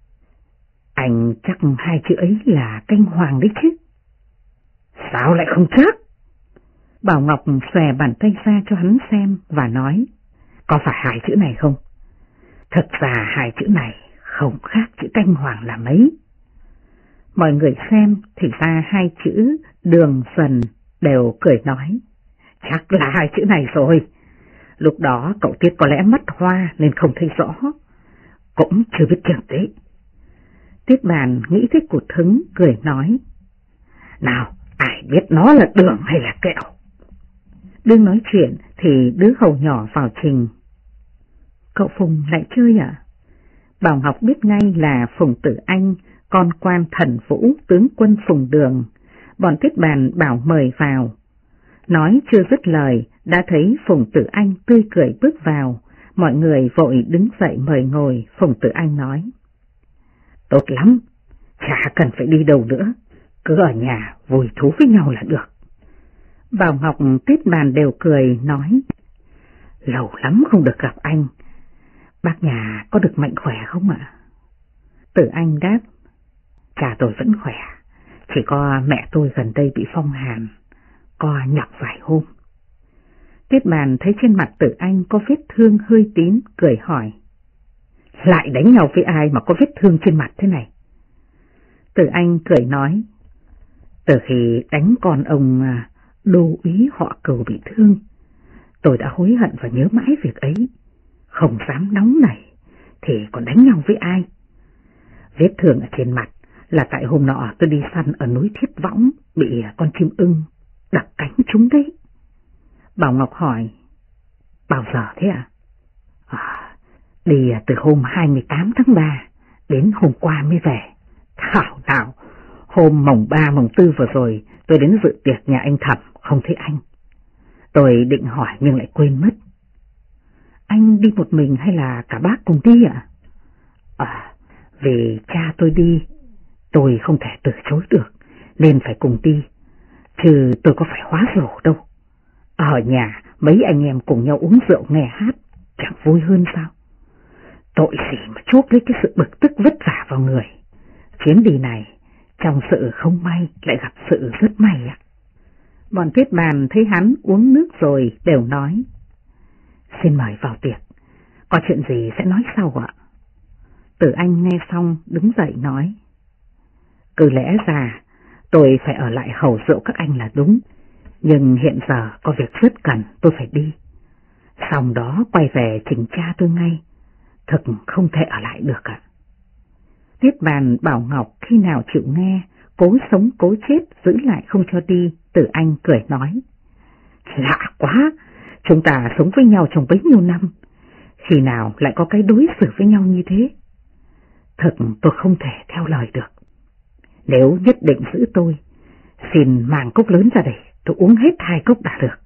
"Anh chắc hai chữ ấy là Canh Hoàng đấy chứ?" "Sao lại không chắc?" Bảo Ngọc xòe bàn tay ra cho hắn xem và nói: "Có phải hai chữ này không?" "Thật ra hai chữ này không khác chữ Canh Hoàng là mấy." Mọi người xem thì ra hai chữ Đường Dần đều cười nói: "Chắc là hai chữ này rồi. Lúc đó cậu Tiết có lẽ mất hoa nên không thấy rõ, cũng chưa biết chừng đấy." Tiết Bàn nghĩ thấy cụt hứng, cười nói: "Nào, ai biết nó là đường hay là kẹo?" Đương nói chuyện thì đứa hầu nhỏ vào trình: "Cậu Phùng lại chơi à?" Bảo Ngọc biết ngay là Phùng Tử Anh, con quan Thần Vũ tướng quân Phùng Đường. Bọn Tiết Bàn bảo mời vào. Nói chưa dứt lời, đã thấy Phùng Tử Anh tươi cười bước vào, mọi người vội đứng dậy mời ngồi. Phùng Tử Anh nói: "Tốt lắm, chả cần phải đi đâu nữa, cứ ở nhà vui thú với nhau là được." Bảo Ngọc, Tiết Bàn đều cười nói: "Lâu lắm không được gặp anh, bác nhà có được mạnh khỏe không ạ?" Tử Anh đáp: "Cha tôi vẫn khỏe, chỉ có mẹ tôi gần đây bị phong hàn, co nhọc vài hôm." Tiết Bàn thấy trên mặt Tử Anh có vết thương hơi tím, cười hỏi: "Lại đánh nhau với ai mà có vết thương trên mặt thế này?" Tử Anh cười nói: "Từ khi đánh con ông đô úy họ Cừu bị thương, tôi đã hối hận và nhớ mãi việc ấy, không dám nóng nảy thì còn đánh nhau với ai. Vết thương ở trên mặt là tại hôm nọ tôi đi săn ở núi Thiết Võng, bị con chim ưng đập cánh trúng đấy." Bảo Ngọc hỏi: "Bao giờ thế ạ?" Đi từ hôm 28 tháng 3 đến hôm qua mới về." "Thảo nào, hôm mồng 3 mồng 4 vừa rồi tôi đến dự tiệc nhà anh Thẩm, không thấy anh. Tôi định hỏi nhưng lại quên mất." "Anh đi một mình hay là cả bác cùng đi ạ?" Vì cha tôi đi, tôi không thể từ chối được, nên phải cùng đi, chứ tôi có phải hóa rổ đâu. Ở nhà mấy anh em cùng nhau uống rượu nghe hát, chẳng vui hơn sao? Tội gì mà chuốc lấy cái sự bực tức vất vả vào người. Chuyến đi này, trong sự không may lại gặp sự rất may ạ. Bọn Tiết Bàn thấy hắn uống nước rồi đều nói: Xin mời vào tiệc, có chuyện gì sẽ nói sau ạ. Tử Anh nghe xong đứng dậy nói: Cứ lẽ ra tôi phải ở lại hầu rượu các anh là đúng, nhưng hiện giờ có việc rất cần tôi phải đi. Xong đó quay về trình cha tôi ngay, thực không thể ở lại được ạ. Tiết Bàn bảo Ngọc khi nào chịu nghe, cố sống cố chết giữ lại không cho đi. Tử Anh cười nói: Lạ quá, chúng ta sống với nhau trong bấy nhiêu năm, khi nào lại có cái đối xử với nhau như thế? Thật tôi không thể theo lời được. Nếu nhất định giữ tôi, xin mang cốc lớn ra đây, tôi uống hết 2 cốc đã được.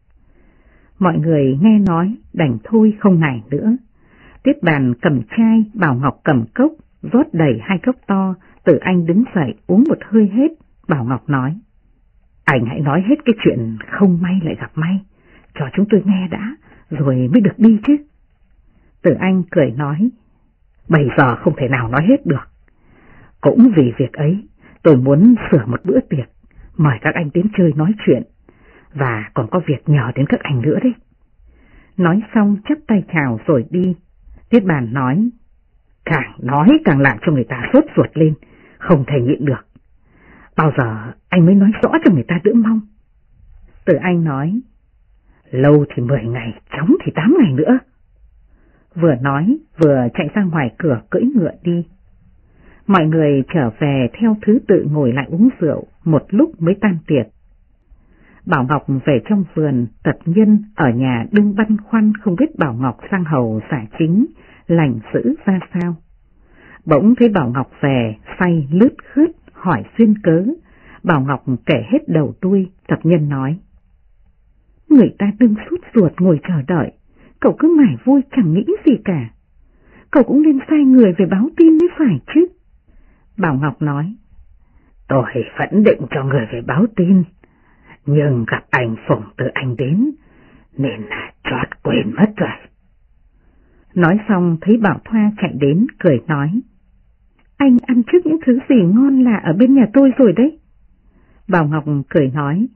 Mọi người nghe nói đành thôi không nài nữa. Tiết Bàn cầm chai, Bảo Ngọc cầm cốc, rót đầy 2 cốc to. Tử Anh đứng dậy uống một hơi hết. Bảo Ngọc nói: Anh hãy nói hết cái chuyện không may lại gặp may, cho chúng tôi nghe đã, rồi mới được đi chứ. Tử Anh cười nói: Bây giờ không thể nào nói hết được. Cũng vì việc ấy, tôi muốn sửa một bữa tiệc, mời các anh đến chơi nói chuyện, và còn có việc nhờ đến các anh nữa đấy. Nói xong chắp tay chào rồi đi. Tiết Bàn nói: Càng nói càng làm cho người ta sốt ruột lên, không thể nhịn được. Bao giờ anh mới nói rõ cho người ta đỡ mong? Tử Anh nói: Lâu thì 10 ngày, chóng thì 8 ngày nữa. Vừa nói vừa chạy ra ngoài cửa cưỡi ngựa đi. Mọi người trở về theo thứ tự ngồi lại uống rượu, một lúc mới tan tiệc. Bảo Ngọc về trong vườn, Tật Nhân ở nhà đương băn khoăn không biết Bảo Ngọc sang hầu giả chính, lành xử ra sao. Bỗng thấy Bảo Ngọc về, say lướt khướt, hỏi xuyên cớ. Bảo Ngọc kể hết đầu đuôi. Tật Nhân nói: Người ta đương sốt ruột ngồi chờ đợi, cậu cứ mải vui chẳng nghĩ gì cả. Cậu cũng nên sai người về báo tin mới phải chứ. Bảo Ngọc nói: Tôi vẫn định cho người về báo tin, nhưng gặp anh Phùng từ anh đến, nên là chót quên mất rồi. Nói xong thấy Bảo Thoa chạy đến, cười nói: Anh ăn trước những thứ gì ngon lạ ở bên nhà tôi rồi đấy. Bảo Ngọc cười nói: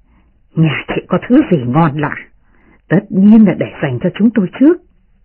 Nhà chị có thứ gì ngon lạ, tất nhiên là để dành cho chúng tôi trước.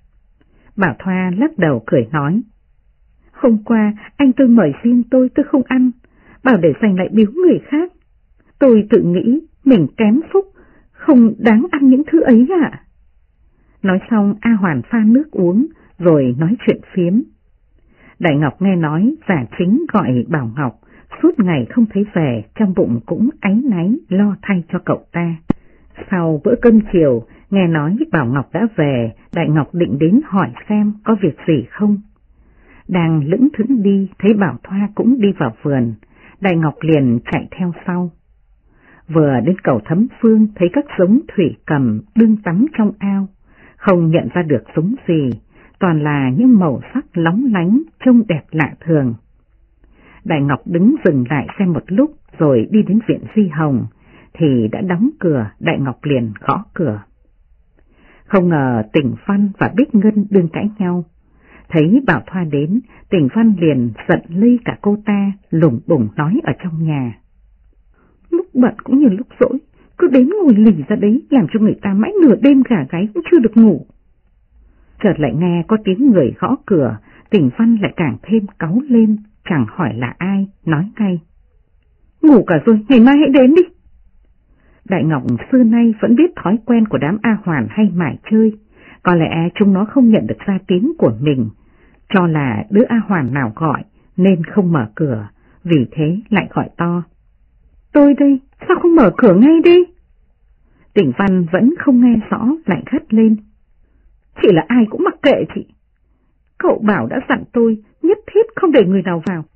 Bảo Thoa lắc đầu cười nói: Hôm qua anh tôi mời xin tôi không ăn, bảo để dành lại biếu người khác. Tôi tự nghĩ mình kém phúc, không đáng ăn những thứ ấy ạ. Nói xong A Hoàn pha nước uống, rồi nói chuyện phiếm. Đại Ngọc nghe nói giả chính gọi Bảo Ngọc, suốt ngày không thấy về, trong bụng cũng áy náy lo thay cho cậu ta. Sau bữa cơm chiều, nghe nói Bảo Ngọc đã về, Đại Ngọc định đến hỏi xem có việc gì không. Đang lững thững đi, thấy Bảo Thoa cũng đi vào vườn, Đại Ngọc liền chạy theo sau. Vừa đến cầu Thấm Phương thấy các giống thủy cầm đương tắm trong ao, không nhận ra được giống gì, toàn là những màu sắc lóng lánh, trông đẹp lạ thường. Đại Ngọc đứng dừng lại xem một lúc rồi đi đến viện Di Hồng, thì đã đóng cửa. Đại Ngọc liền gõ cửa. Không ngờ Tỉnh Văn và Bích Ngân đương cãi nhau. Thấy Bảo Thoa đến, Tỉnh Văn liền giận lây cả cô ta, lủng bủng nói ở trong nhà: Lúc bận cũng như lúc rỗi, cứ đến ngồi lì ra đấy, làm cho người ta mãi nửa đêm gà gáy cũng chưa được ngủ. Chợt lại nghe có tiếng người gõ cửa, Tỉnh Văn lại càng thêm cáu lên, chẳng hỏi là ai, nói ngay: Ngủ cả rồi, ngày mai hãy đến đi. Đại Ngọc xưa nay vẫn biết thói quen của đám A Hoàn hay mải chơi, có lẽ chúng nó không nhận được ra tiếng của mình, cho là đứa A Hoàn nào gọi nên không mở cửa, vì thế lại gọi to: Tôi đây, sao không mở cửa ngay đi? Tỉnh Văn vẫn không nghe rõ, lại gắt lên: Chỉ là ai cũng mặc kệ chị. Cậu bảo đã dặn tôi nhất thiết không để người nào vào.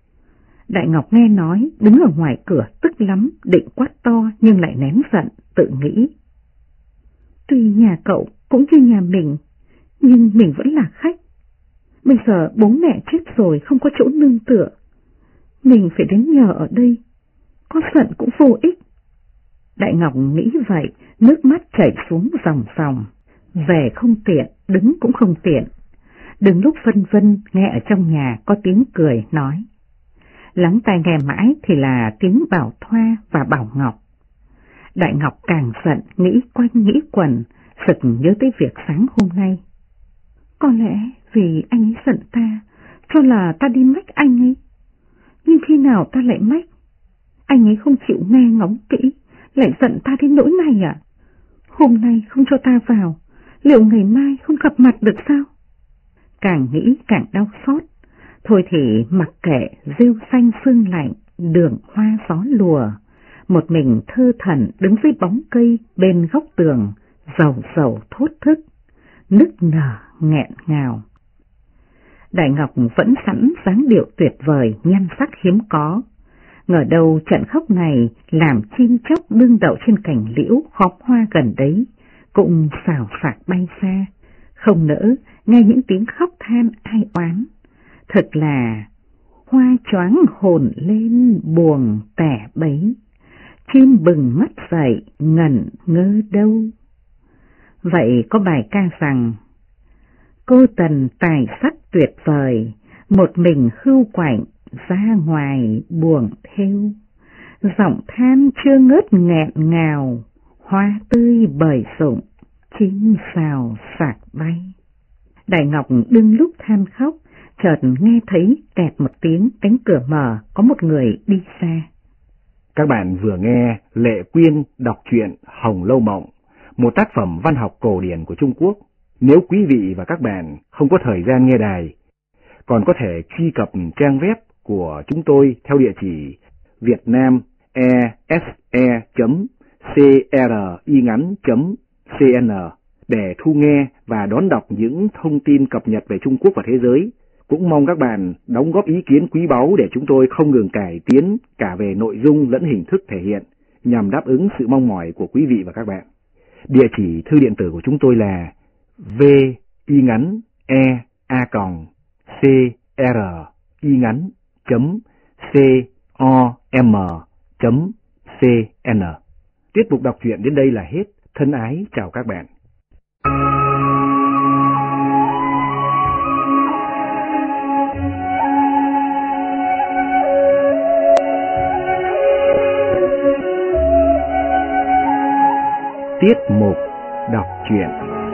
Đại Ngọc nghe nói, đứng ở ngoài cửa tức lắm, định quát to nhưng lại nén giận, tự nghĩ: Tuy nhà cậu cũng như nhà mình, nhưng mình vẫn là khách. Bây giờ bố mẹ chết rồi, không có chỗ nương tựa. Mình phải đến nhờ ở đây, có giận cũng vô ích. Đại Ngọc nghĩ vậy, nước mắt chảy xuống ròng ròng. Về không tiện, đứng cũng không tiện. Đừng lúc phân vân nghe ở trong nhà có tiếng cười nói. Lắng tai nghe mãi thì là tiếng Bảo Thoa và Bảo Ngọc. Đại Ngọc càng giận, nghĩ quanh nghĩ quẩn, sực nhớ tới việc sáng hôm nay. Có lẽ vì anh ấy giận ta, cho là ta đi mách anh ấy. Nhưng khi nào ta lại mách? Anh ấy không chịu nghe ngóng kỹ, lại giận ta đến nỗi này à? Hôm nay không cho ta vào, liệu ngày mai không gặp mặt được sao? Càng nghĩ càng đau xót. Thôi thì mặc kệ rêu xanh sương lạnh, đường hoa gió lùa. Một mình thơ thẩn đứng dưới bóng cây bên góc tường, rầu rầu thốt thức, nức nở nghẹn ngào. Đại Ngọc vẫn sẵn dáng điệu tuyệt vời, nhan sắc hiếm có. Ngờ đâu trận khóc này làm chim chóc đương đậu trên cành liễu khóm hoa gần đấy, cũng xào xạc bay xa, không nỡ nghe những tiếng khóc than ai oán. Thật là hoa choáng hồn lên buồn tẻ bấy, chim bừng mắt dậy ngẩn ngơ đâu. Vậy có bài ca rằng: cô tần tài sắc tuyệt vời, một mình hưu quạnh ra ngoài buồn theo. Giọng than chưa ngớt nghẹn ngào, hoa tươi bời rụng, chim xào xạc bay. Đại Ngọc đương lúc than khóc, chợt nghe thấy kẹt một tiếng, cánh cửa mở, có một người đi xa. Các bạn vừa nghe Lệ Quyên đọc truyện Hồng Lâu Mộng, một tác phẩm văn học cổ điển của Trung Quốc. Nếu quý vị và các bạn không có thời gian nghe đài, còn có thể truy cập trang web của chúng tôi theo địa chỉ vietnamese.cringắn.cn để thu nghe và đón đọc những thông tin cập nhật về Trung Quốc và thế giới. Cũng mong các bạn đóng góp ý kiến quý báu để chúng tôi không ngừng cải tiến cả về nội dung lẫn hình thức thể hiện, nhằm đáp ứng sự mong mỏi của quý vị và các bạn. Địa chỉ thư điện tử của chúng tôi là vingắn.com.cn. Tiết mục đọc truyện đến đây là hết. Thân ái chào các bạn. Tiết mục đọc truyện.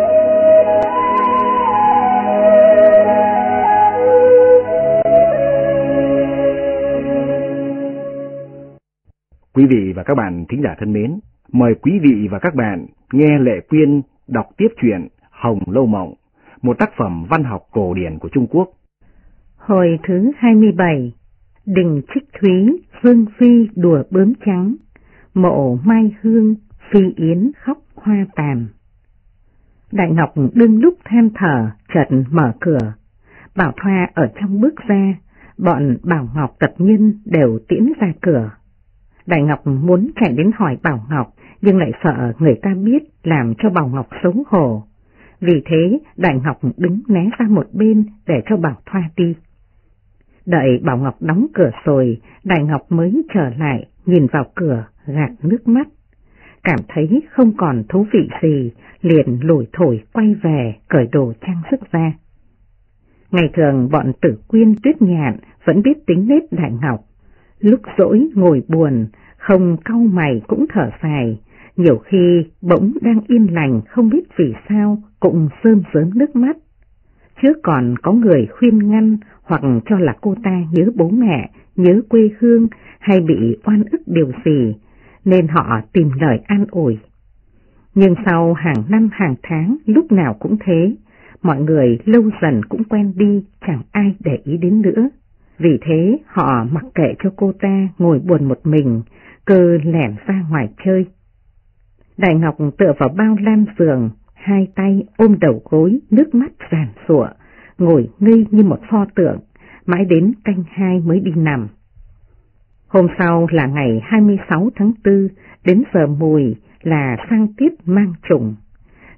Quý vị và các bạn thính giả thân mến, mời quý vị và các bạn nghe Lệ Quyên đọc tiếp truyện Hồng Lâu Mộng, một tác phẩm văn học cổ điển của Trung Quốc. Hồi thứ 27, Đình Trích Thúy, Vương Phi đùa bướm trắng, mộ Mai Hương, Phi Yến khóc hoa tàn. Đại Ngọc đương lúc than thở, chợt mở cửa. Bảo Thoa ở trong bước ra, bọn Bảo Ngọc tập nhân đều tiễn ra cửa. Đại Ngọc muốn chạy đến hỏi Bảo Ngọc, nhưng lại sợ người ta biết làm cho Bảo Ngọc xấu hổ. Vì thế Đại Ngọc đứng né ra một bên để cho Bảo Thoa đi. Đợi Bảo Ngọc đóng cửa rồi, Đại Ngọc mới trở lại, nhìn vào cửa, gạt nước mắt. Cảm thấy không còn thú vị gì, liền lủi thổi quay về, cởi đồ trang sức ra. Ngày thường bọn Tử Quyên, Tuyết Nhạn vẫn biết tính nết Đại Ngọc. Lúc rỗi ngồi buồn, không cau mày cũng thở dài, nhiều khi bỗng đang yên lành không biết vì sao cũng rơm rớm nước mắt. Chứ còn có người khuyên ngăn hoặc cho là cô ta nhớ bố mẹ, nhớ quê hương hay bị oan ức điều gì, nên họ tìm lời an ủi. Nhưng sau hàng năm hàng tháng lúc nào cũng thế, mọi người lâu dần cũng quen đi, chẳng ai để ý đến nữa. Vì thế họ mặc kệ cho cô ta ngồi buồn một mình, cứ lẻn ra ngoài chơi. Đại Ngọc tựa vào bao lan giường, hai tay ôm đầu gối, nước mắt giàn giụa, ngồi ngây như một pho tượng, mãi đến canh 2 mới đi nằm. Hôm sau là ngày 26 tháng 4, đến giờ mùi là sang tiết mang trùng.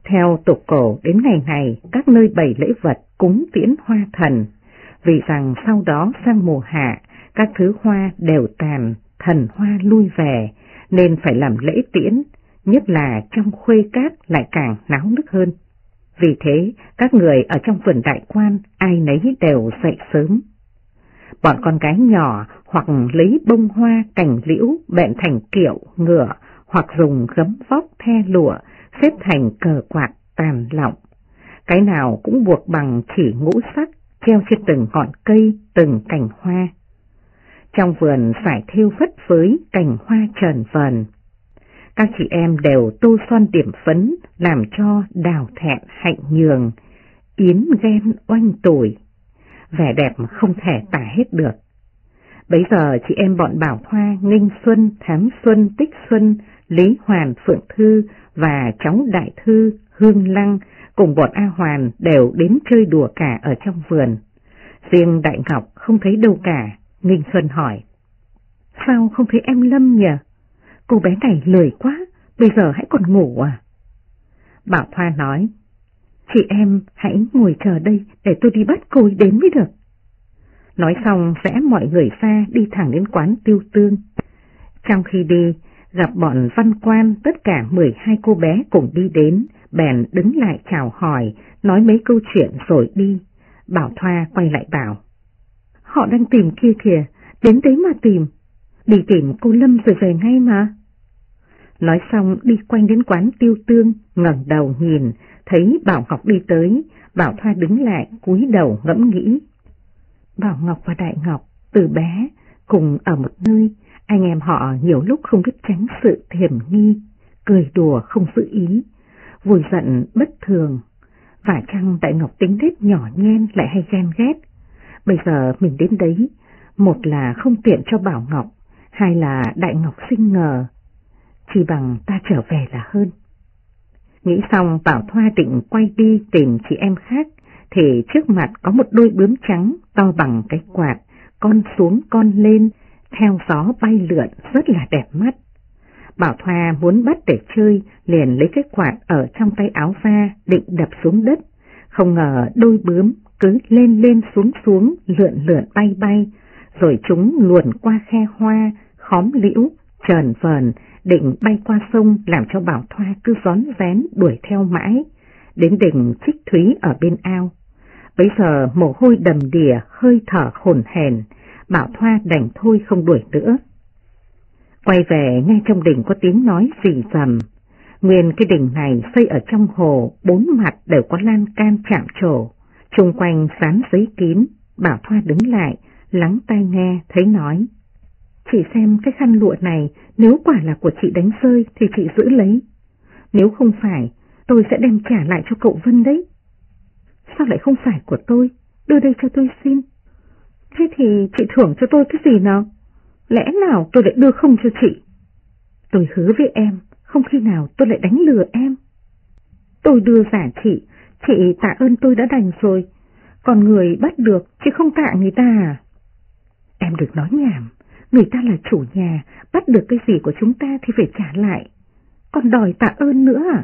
Theo tục cổ, đến ngày này các nơi bày lễ vật cúng tiễn hoa thần, vì rằng sau đó sang mùa hạ các thứ hoa đều tàn, thần hoa lui về, nên phải làm lễ tiễn, nhất là trong Khuê Các lại càng náo nức hơn. Vì thế, các người ở trong vườn đại quan ai nấy đều dậy sớm. Bọn con gái nhỏ hoặc lấy bông hoa cành liễu bện thành kiệu, ngựa, hoặc dùng gấm vóc the lụa xếp thành cờ quạt tàn lọng. Cái nào cũng buộc bằng chỉ ngũ sắc, treo trên từng ngọn cây, từng cành hoa. Trong vườn phải thêu phất với cành hoa trờn vờn. Các chị em đều tô son điểm phấn, làm cho đào thẹn hạnh nhường, yến ghen oanh tủi. Vẻ đẹp không thể tả hết được. Bấy giờ chị em bọn Bảo Thoa, Nghinh Xuân, Thám Xuân, Tích Xuân, Lý Hoàn, Phượng Thư và cháu Đại Thư, Hương Lăng cùng bọn A Hoàn đều đến chơi đùa cả ở trong vườn. Riêng Đại Ngọc không thấy đâu cả. Nghinh Xuân hỏi: sao không thấy em Lâm nhỉ? Cô bé này lười quá, bây giờ hãy còn ngủ à? Bảo Thoa nói: chị em hãy ngồi chờ đây để tôi đi bắt cô ấy đến mới được. Nói xong rẽ mọi người ra đi thẳng đến quán Tiêu Tương. Trong khi đi, gặp bọn Văn Quan, tất cả 12 cô bé cùng đi đến, bèn đứng lại chào hỏi, nói mấy câu chuyện rồi đi. Bảo Thoa quay lại bảo: họ đang tìm kia kìa, đến đấy mà tìm. Đi tìm cô Lâm rồi về ngay mà. Nói xong đi quanh đến quán Tiêu Tương, ngẩng đầu nhìn, thấy Bảo Ngọc đi tới. Bảo Thoa đứng lại cúi đầu ngẫm nghĩ. Bảo Ngọc và Đại Ngọc từ bé cùng ở một nơi, anh em họ nhiều lúc không biết tránh sự hiểm nghi, cười đùa không giữ ý, vui giận bất thường. Và chăng Đại Ngọc tính nết nhỏ nhen lại hay ghen ghét. Bây giờ mình đến đấy, một là không tiện cho Bảo Ngọc, hai là Đại Ngọc sinh ngờ, chỉ bằng ta trở về là hơn. Nghĩ xong Bảo Thoa định quay đi tìm chị em khác, thì trước mặt có một đôi bướm trắng to bằng cái quạt, con xuống con lên, theo gió bay lượn rất là đẹp mắt. Bảo Thoa muốn bắt để chơi, liền lấy cái quạt ở trong tay áo ra định đập xuống đất, không ngờ đôi bướm cứ lên lên xuống xuống, lượn lượn bay bay, rồi chúng luồn qua khe hoa, khóm liễu, trờn vờn, định bay qua sông, làm cho Bảo Thoa cứ rón rén đuổi theo mãi, đến đỉnh Trích Thúy ở bên ao. Bấy giờ mồ hôi đầm đìa, hơi thở hổn hển, Bảo Thoa đành thôi không đuổi nữa. Quay về nghe trong đỉnh có tiếng nói rì rầm. Nguyên cái đỉnh này xây ở trong hồ, bốn mặt đều có lan can chạm trổ, chung quanh dán giấy kín. Bảo Thoa đứng lại, lắng tai nghe, thấy nói: chị xem cái khăn lụa này, nếu quả là của chị đánh rơi thì chị giữ lấy, nếu không phải tôi sẽ đem trả lại cho cậu Vân đấy. Sao lại không phải của tôi? Đưa đây cho tôi xin. Thế thì chị thưởng cho tôi cái gì nào? Lẽ nào tôi lại đưa không cho chị? Tôi hứa với em, không khi nào tôi lại đánh lừa em. Tôi đưa giả chị tạ ơn tôi đã đành rồi, còn người bắt được chứ không tạ người ta à? Em đừng nói nhảm, người ta là chủ nhà, bắt được cái gì của chúng ta thì phải trả lại, còn đòi tạ ơn nữa à?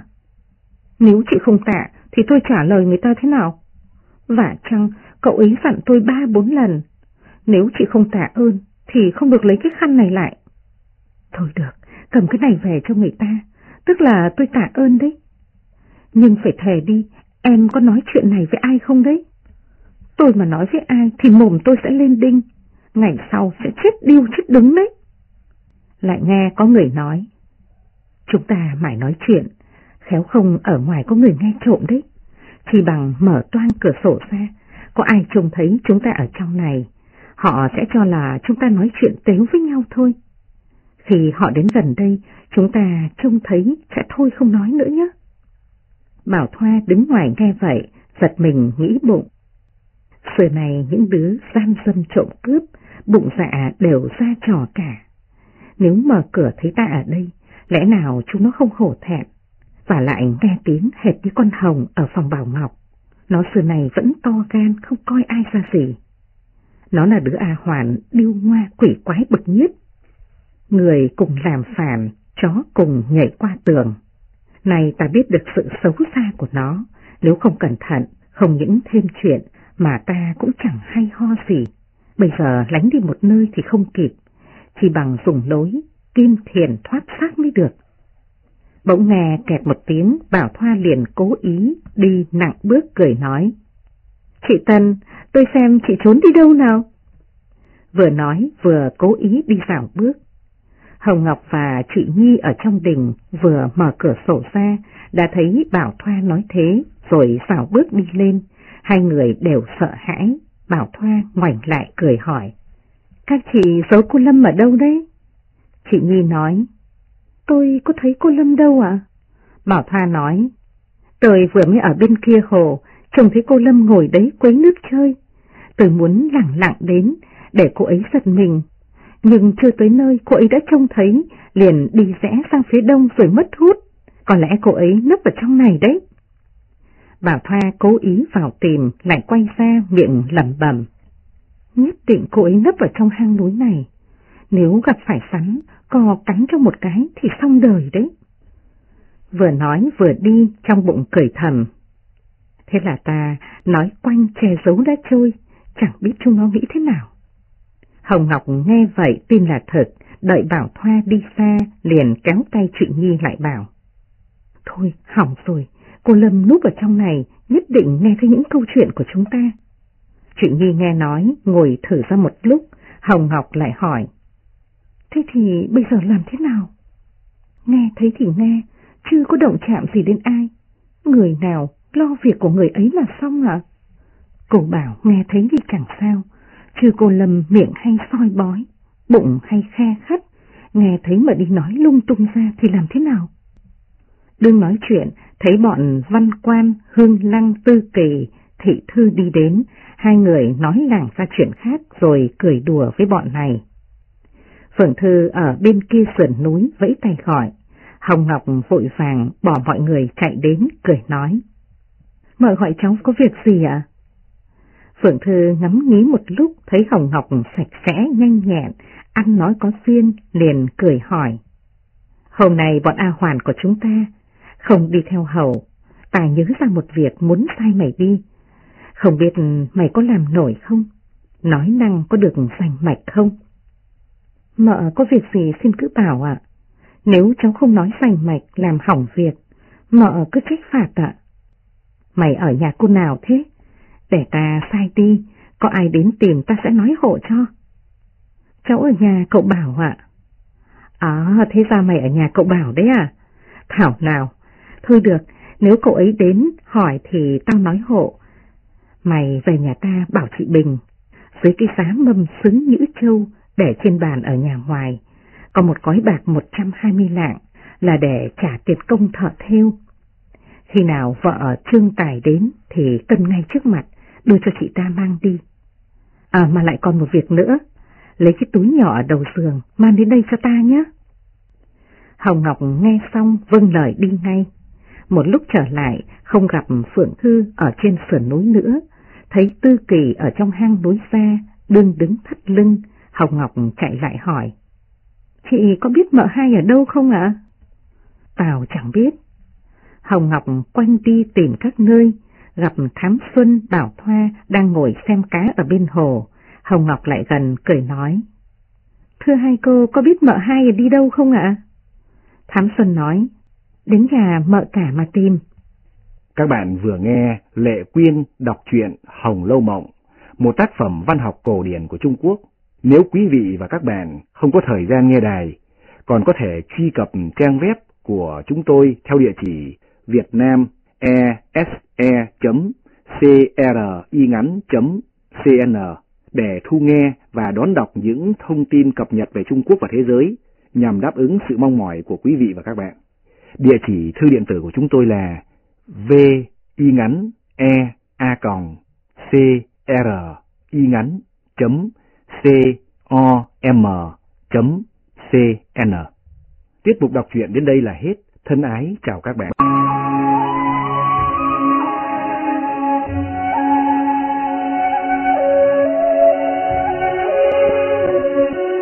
Nếu chị không tạ thì tôi trả lời người ta thế nào? Vả chăng cậu ấy dặn tôi 3-4 lần, nếu chị không tạ ơn thì không được lấy cái khăn này lại. Thôi được, cầm cái này về cho người ta, tức là tôi tạ ơn đấy. Nhưng phải thề đi, em có nói chuyện này với ai không đấy? Tôi mà nói với ai thì mồm tôi sẽ lên đinh, ngày sau sẽ chết điêu chết đứng đấy. Lại nghe có người nói: chúng ta mãi nói chuyện, khéo không ở ngoài có người nghe trộm đấy, chỉ bằng mở toang cửa sổ ra, có ai trông thấy chúng ta ở trong này, họ sẽ cho là chúng ta nói chuyện tếu với nhau thôi. Khi họ đến gần đây, chúng ta trông thấy sẽ thôi không nói nữa nhé. Bảo Thoa đứng ngoài nghe vậy, giật mình nghĩ bụng: xưa này những đứa gian dâm trộm cướp, bụng dạ đều ra trò cả. Nếu mở cửa thấy ta ở đây, lẽ nào chúng nó không hổ thẹn? Và lại nghe tiếng hệt như con hồng ở phòng Bảo Ngọc, nó xưa này vẫn to gan không coi ai ra gì. Nó là đứa A Hoàn điêu ngoa quỷ quái bực nhất. Người cùng làm phản, chó cùng nhảy qua tường. Này ta biết được sự xấu xa của nó, nếu không cẩn thận, không những thêm chuyện mà ta cũng chẳng hay ho gì. Bây giờ lánh đi một nơi thì không kịp, chỉ bằng dùng lối kim thiền thoát xác mới được. Bỗng nghe kẹt một tiếng, Bảo Thoa liền cố ý đi nặng bước cười nói: Chị Tân, tôi xem chị trốn đi đâu nào? Vừa nói vừa cố ý đi dạo bước. Hồng Ngọc và chị Nhi ở trong đình vừa mở cửa sổ ra, đã thấy Bảo Thoa nói thế, rồi dạo bước đi lên. Hai người đều sợ hãi. Bảo Thoa ngoảnh lại cười hỏi: Các chị giấu cô Lâm ở đâu đấy? Chị Nhi nói: Tôi có thấy cô Lâm đâu ạ? Bảo Thoa nói: Tôi vừa mới ở bên kia hồ, trông thấy cô Lâm ngồi đấy quấy nước chơi. Tôi muốn lẳng lặng đến để cô ấy giật mình, nhưng chưa tới nơi cô ấy đã trông thấy, liền đi rẽ sang phía đông rồi mất hút. Có lẽ cô ấy nấp ở trong này đấy. Bảo Thoa cố ý vào tìm, lại quay ra miệng lẩm bẩm: Nhất định cô ấy nấp ở trong hang núi này. Nếu gặp phải rắn, cò cắn cho một cái thì xong đời đấy. Vừa nói vừa đi, trong bụng cười thầm: Thế là ta nói quanh che giấu đã trôi, chẳng biết chúng nó nghĩ thế nào. Hồng Ngọc nghe vậy tin là thật, đợi Bảo Thoa đi xa liền kéo tay chị Nhi lại bảo: Thôi hỏng rồi, cô Lâm núp ở trong này, nhất định nghe thấy những câu chuyện của chúng ta. Chị Nhi nghe nói, ngồi thở ra một lúc. Hồng Ngọc lại hỏi: Thế thì bây giờ làm thế nào? Nghe thấy thì nghe, chưa có động chạm gì đến ai. Người nào lo việc của người ấy là xong ạ. Cô bảo nghe thấy thì chẳng sao, chứ cô Lâm miệng hay soi bói, bụng hay khe khắt, nghe thấy mà đi nói lung tung ra thì làm thế nào? Đừng nói chuyện, thấy bọn Văn Quan, Hương Lăng, Tư Kỳ, Thị Thư đi đến, hai người nói lảng ra chuyện khác rồi cười đùa với bọn này. Phượng Thư ở bên kia sườn núi vẫy tay gọi. Hồng Ngọc vội vàng bỏ mọi người chạy đến, cười nói: Mợ gọi cháu có việc gì ạ? Phượng Thư ngắm nghí một lúc, thấy Hồng Ngọc sạch sẽ nhanh nhẹn, ăn nói có duyên, liền cười hỏi: Hôm nay bọn A Hoàn của chúng ta không đi theo hầu, ta nhớ ra một việc muốn sai mày đi. Không biết mày có làm nổi không? Nói năng có được rành mạch không? Mợ có việc gì xin cứ bảo ạ. Nếu cháu không nói rành mạch làm hỏng việc, mợ cứ trách phạt ạ. Mày ở nhà cô nào thế? Để ta sai đi, có ai đến tìm ta sẽ nói hộ cho. Cháu ở nhà cậu Bảo ạ. Thế ra mày ở nhà cậu Bảo đấy à? Thảo nào. Thôi được, nếu cậu ấy đến hỏi thì tao nói hộ. Mày về nhà ta bảo chị Bình, dưới cái giá mâm xứng nhữ châu để trên bàn ở nhà ngoài, có một gói bạc 120 lạng là để trả tiền công thợ thêu. Khi nào vợ Trương Tài đến thì cân ngay trước mặt, đưa cho chị ta mang đi. Mà lại còn một việc nữa, lấy cái túi nhỏ ở đầu giường mang đến đây cho ta nhé. Hồng Ngọc nghe xong vâng lời đi ngay. Một lúc trở lại không gặp Phượng Thư ở trên sườn núi nữa, thấy Tư Kỳ ở trong hang núi xa đứng thắt lưng. Hồng Ngọc chạy lại hỏi: Chị có biết mợ hai ở đâu không ạ? Tao chẳng biết. Hồng Ngọc quanh đi tìm các nơi, gặp Thám Xuân, Bảo Thoa đang ngồi xem cá ở bên hồ. Hồng Ngọc lại gần cười nói: Thưa hai cô, có biết mợ hai đi đâu không ạ? Thám Xuân nói: Đến nhà mợ cả mà tìm. Các bạn vừa nghe Lệ Quyên đọc truyện Hồng Lâu Mộng, một tác phẩm văn học cổ điển của Trung Quốc. Nếu quý vị và các bạn không có thời gian nghe đài, còn có thể truy cập trang web của chúng tôi theo địa chỉ vietnamese.cringắn.cn để thu nghe và đón đọc những thông tin cập nhật về Trung Quốc và thế giới nhằm đáp ứng sự mong mỏi của quý vị và các bạn. Địa chỉ thư điện tử của chúng tôi là vingắn.cringắn.com.cn. Tiết mục đọc truyện đến đây là hết. Thân ái chào các bạn.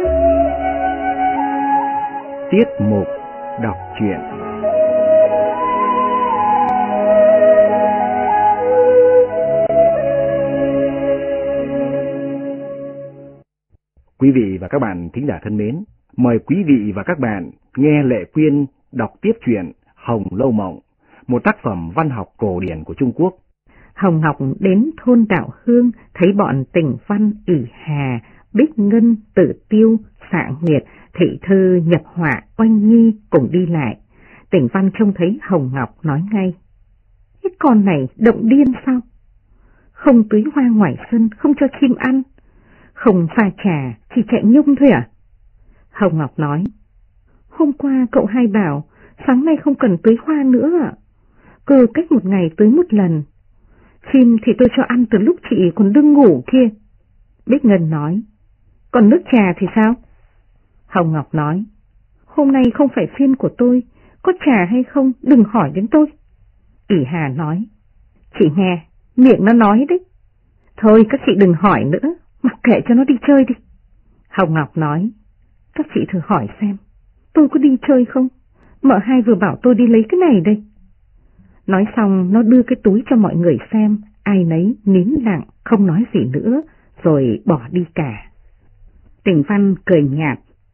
Tiết mục đọc truyện. Quý vị và các bạn thính giả thân mến, mời quý vị và các bạn nghe Lệ Quyên đọc tiếp truyện Hồng Lâu Mộng, một tác phẩm văn học cổ điển của Trung Quốc. Hồng Ngọc đến thôn Đạo Hương, thấy bọn Tình Văn, ỷ Hà, Bích Ngân, Tử Tiêu, Xạ Nguyệt, Thị Thư, Nhập Họa, Oanh Nhi cùng đi lại. Tình Văn trông thấy Hồng Ngọc nói ngay: "Cái con này động điên sao? Không tưới hoa ngoài sân, không cho chim ăn, không pha trà, chỉ chạy nhung thôi à?" Hồng Ngọc nói: "Hôm qua cậu hai bảo sáng nay không cần tưới hoa nữa ạ. Cứ cách một ngày tưới một lần. Chim thì tôi cho ăn từ lúc chị còn đương ngủ kia." Bích Ngân nói: "Còn nước trà thì sao?" Hồng Ngọc nói: "Hôm nay không phải phiên của tôi, có trà hay không đừng hỏi đến tôi." ỷ Hà nói: "Chị nghe, miệng nó nói đấy. Thôi các chị đừng hỏi nữa, mặc kệ cho nó đi chơi đi." Hồng Ngọc nói: "Các chị thử hỏi xem, tôi có đi chơi không? Mợ hai vừa bảo tôi đi lấy cái này đây." Nói xong nó đưa cái túi cho mọi người xem, ai nấy nín lặng không nói gì nữa, rồi bỏ đi cả. Tình Văn cười nhạt: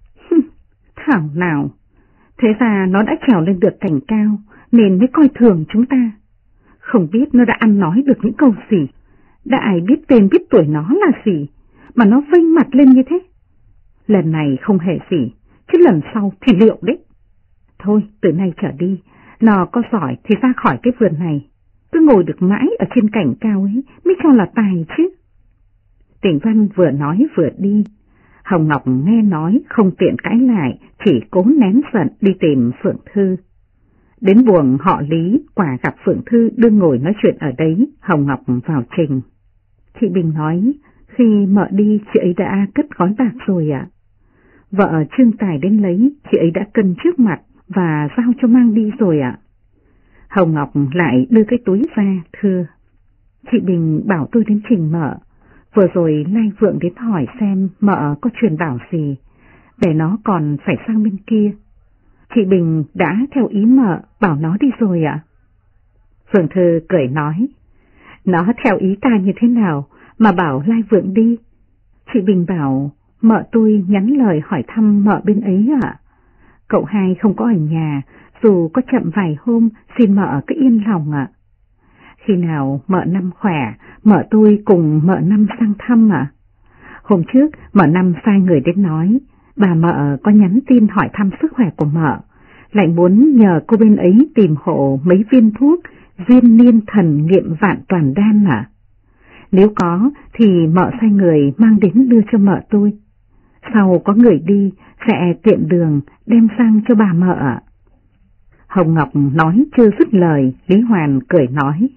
"Thảo nào, thế ra nó đã trèo lên được cành cao nên mới coi thường chúng ta. Không biết nó đã ăn nói được những câu gì, đã ai biết tên biết tuổi nó là gì mà nó vênh mặt lên như thế. Lần này không hề gì, chứ lần sau thì liệu đấy. Thôi từ nay trở đi, nó có giỏi thì ra khỏi cái vườn này, cứ ngồi được mãi ở trên cành cao ấy mới cho là tài chứ." Tình Văn vừa nói vừa đi. Hồng Ngọc nghe nói không tiện cãi lại, chỉ cố nén giận đi tìm Phượng Thư. Đến buồng họ Lý, quả gặp Phượng Thư đương ngồi nói chuyện ở đấy. Hồng Ngọc vào trình: "Chị Bình nói khi mợ đi chị ấy đã cất gói bạc rồi ạ." "Vợ Trương Tài đến lấy, chị ấy đã cân trước mặt và giao cho mang đi rồi ạ." Hồng Ngọc lại đưa cái túi ra, thưa: "Chị Bình bảo tôi đến trình mợ. Vừa rồi Lai Vượng đến hỏi xem mợ có truyền bảo gì, để nó còn phải sang bên kia. Chị Bình đã theo ý mợ bảo nó đi rồi ạ." Phượng Thư cười nói: "Nó theo ý ta như thế nào mà bảo Lai Vượng đi? Chị Bình bảo mợ tôi nhắn lời hỏi thăm mợ bên ấy ạ. Cậu hai không có ở nhà, dù có chậm vài hôm xin mợ cứ yên lòng ạ. Khi nào mợ Năm khỏe, mợ tôi cùng mợ Năm sang thăm ạ. Hôm trước mợ Năm sai người đến nói, bà mợ có nhắn tin hỏi thăm sức khỏe của mợ, lại muốn nhờ cô bên ấy tìm hộ mấy viên thuốc viên niên thần nghiệm vạn toàn đan ạ. Nếu có thì mợ sai người mang đến đưa cho mợ tôi. Sau có người đi sẽ tiện đường đem sang cho bà mợ ạ." Hồng Ngọc nói chưa dứt lời, Lý Hoàn cười nói: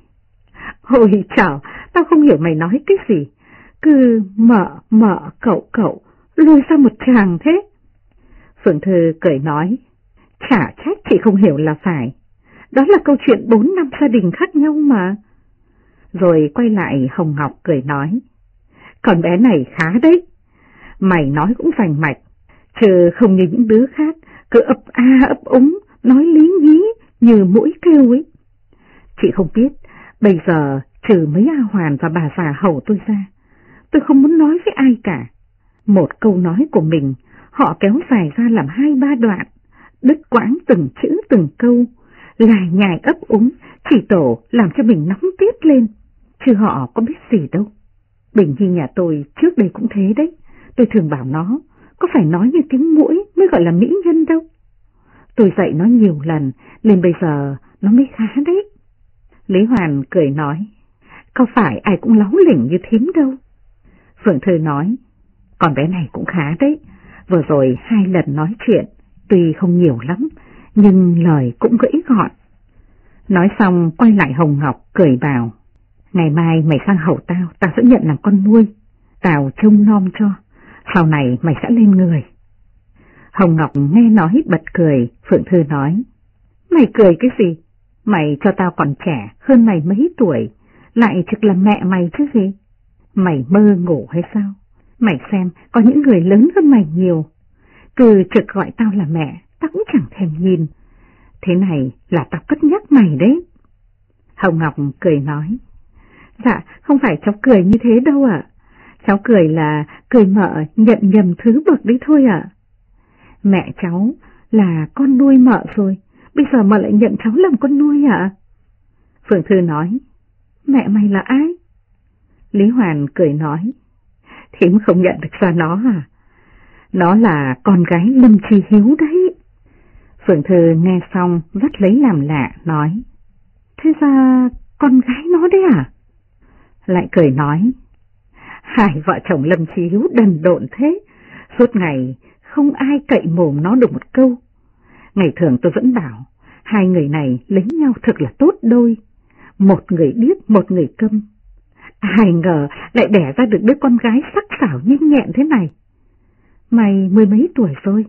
"Ôi chào, tao không hiểu mày nói cái gì, cứ mợ cậu lôi ra một tràng thế." Phượng Thư cười nói: "Chả trách chị không hiểu là phải, đó là câu chuyện 4 năm gia đình khác nhau mà." Rồi quay lại Hồng Ngọc cười nói: "Con bé này khá đấy, mày nói cũng rành mạch, chứ không như những đứa khác cứ ấp a ấp úng, nói lý nhí như mũi kêu ấy. Chị không biết, bây giờ trừ mấy A Hoàn và bà già hầu tôi ra, tôi không muốn nói với ai cả. Một câu nói của mình, họ kéo dài ra làm 2-3 đoạn, đứt quãng từng chữ từng câu, lải nhải ấp úng, chỉ tổ làm cho mình nóng tiết lên, chứ họ có biết gì đâu. Bình Nhi nhà tôi trước đây cũng thế đấy, tôi thường bảo nó, có phải nói như tiếng mũi mới gọi là mỹ nhân đâu. Tôi dạy nó nhiều lần, nên bây giờ nó mới khá đấy." Lý Hoàn cười nói: "Có phải ai cũng láu lỉnh như thím đâu." Phượng Thư nói: "Con bé này cũng khá đấy, vừa rồi 2 lần nói chuyện, tuy không nhiều lắm, nhưng lời cũng gãy gọn." Nói xong quay lại Hồng Ngọc cười bảo: "Ngày mai mày sang hầu tao sẽ nhận làm con nuôi, tao trông nom cho, sau này mày sẽ lên người." Hồng Ngọc nghe nói bật cười. Phượng Thư nói: "Mày cười cái gì? Mày cho tao còn trẻ hơn mày mấy tuổi, lại trực là mẹ mày chứ gì? Mày mơ ngủ hay sao? Mày xem, có những người lớn hơn mày nhiều, cứ trực gọi tao là mẹ, tao cũng chẳng thèm nhìn. Thế này là tao cất nhắc mày đấy." Hồng Ngọc cười nói: "Dạ, không phải cháu cười như thế đâu ạ. Cháu cười là cười mợ nhận nhầm thứ bậc đấy thôi ạ. Mẹ cháu là con nuôi mợ rồi, bây giờ mợ lại nhận cháu làm con nuôi ạ. Phượng Thư nói, mẹ mày là ai? Lý Hoàn cười nói, thím không nhận được ra nó à? Nó là con gái Lâm Chi Hiếu đấy. Phượng Thư nghe xong rất lấy làm lạ, nói, thế ra con gái nó đấy à? Lại cười nói, hai vợ chồng Lâm Chi Hiếu đần độn thế, suốt ngày không ai cậy mồm nó được một câu. Ngày thường tôi vẫn bảo, hai người này lấy nhau thật là tốt đôi, một người điếc một người câm. Ai ngờ lại đẻ ra được đứa con gái sắc sảo nhanh nhẹn thế này. Mày mười mấy tuổi rồi?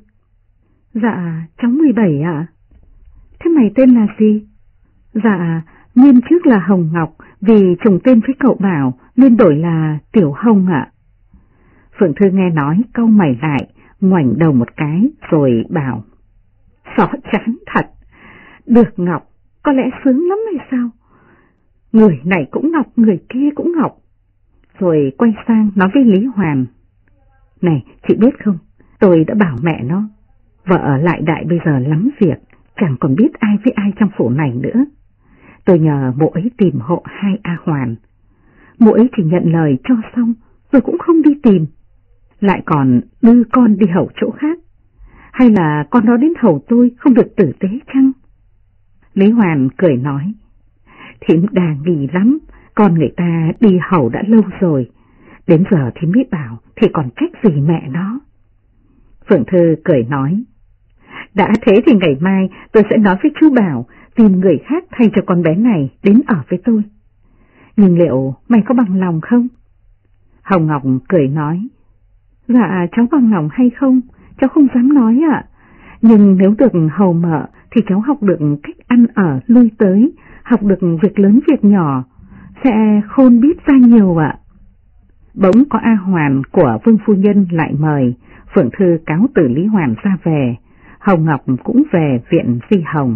Dạ, cháu 17 ạ. Thế mày tên là gì? Dạ, nguyên trước là Hồng Ngọc, vì trùng tên với cậu Bảo nên đổi là Tiểu Hồng ạ. Phượng Thư nghe nói cau mày lại, ngoảnh đầu một cái rồi bảo, xó chán thật, được Ngọc, có lẽ sướng lắm hay sao? Người này cũng Ngọc, người kia cũng Ngọc. Rồi quay sang nói với Lý Hoàn, này, chị biết không, tôi đã bảo mẹ nó, vợ ở lại đại bây giờ lắm việc, chẳng còn biết ai với ai trong phủ này nữa. Tôi nhờ mụ ấy tìm hộ hai A Hoàn. Mụ ấy chỉ nhận lời cho xong, rồi cũng không đi tìm. Lại còn đưa con đi hầu chỗ khác. Hay là con đó đến hầu tôi không được tử tế chăng? Lý Hoàn cười nói, thím đà nghi lắm, con người ta đi hầu đã lâu rồi. Đến giờ thím biết bảo thì còn trách gì mẹ nó. Phượng Thư cười nói, đã thế thì ngày mai tôi sẽ nói với chú Bảo tìm người khác thay cho con bé này đến ở với tôi. Nhưng liệu mày có bằng lòng không? Hồng Ngọc cười nói, dạ cháu bằng lòng hay không, cháu không dám nói ạ. Nhưng nếu được hầu mợ thì cháu học được cách ăn ở lui tới, học được việc lớn việc nhỏ, sẽ khôn biết ra nhiều ạ. Bỗng có A Hoàn của Vương phu nhân lại mời, Phượng Thư cáo từ Lý Hoàn ra về, Hồng Ngọc cũng về viện Di Hồng.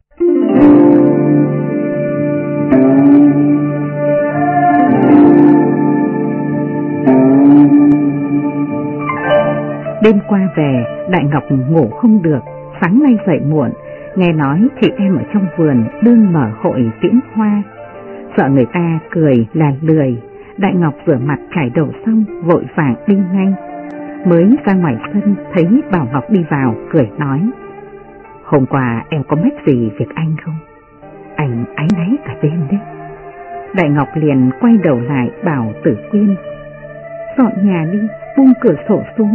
Đêm qua về, Đại Ngọc ngủ không được, sáng nay dậy muộn, nghe nói chị em ở trong vườn đương mở hội tiễn hoa. Sợ người ta cười là lười, Đại Ngọc rửa mặt chải đầu xong vội vàng đi ngay. Mới ra ngoài sân thấy Bảo Ngọc đi vào, cười nói, hôm qua em có mách gì việc anh không? Anh áy náy cả đêm đấy. Đại Ngọc liền quay đầu lại bảo Tử Quyên, dọn nhà đi, buông cửa sổ xuống.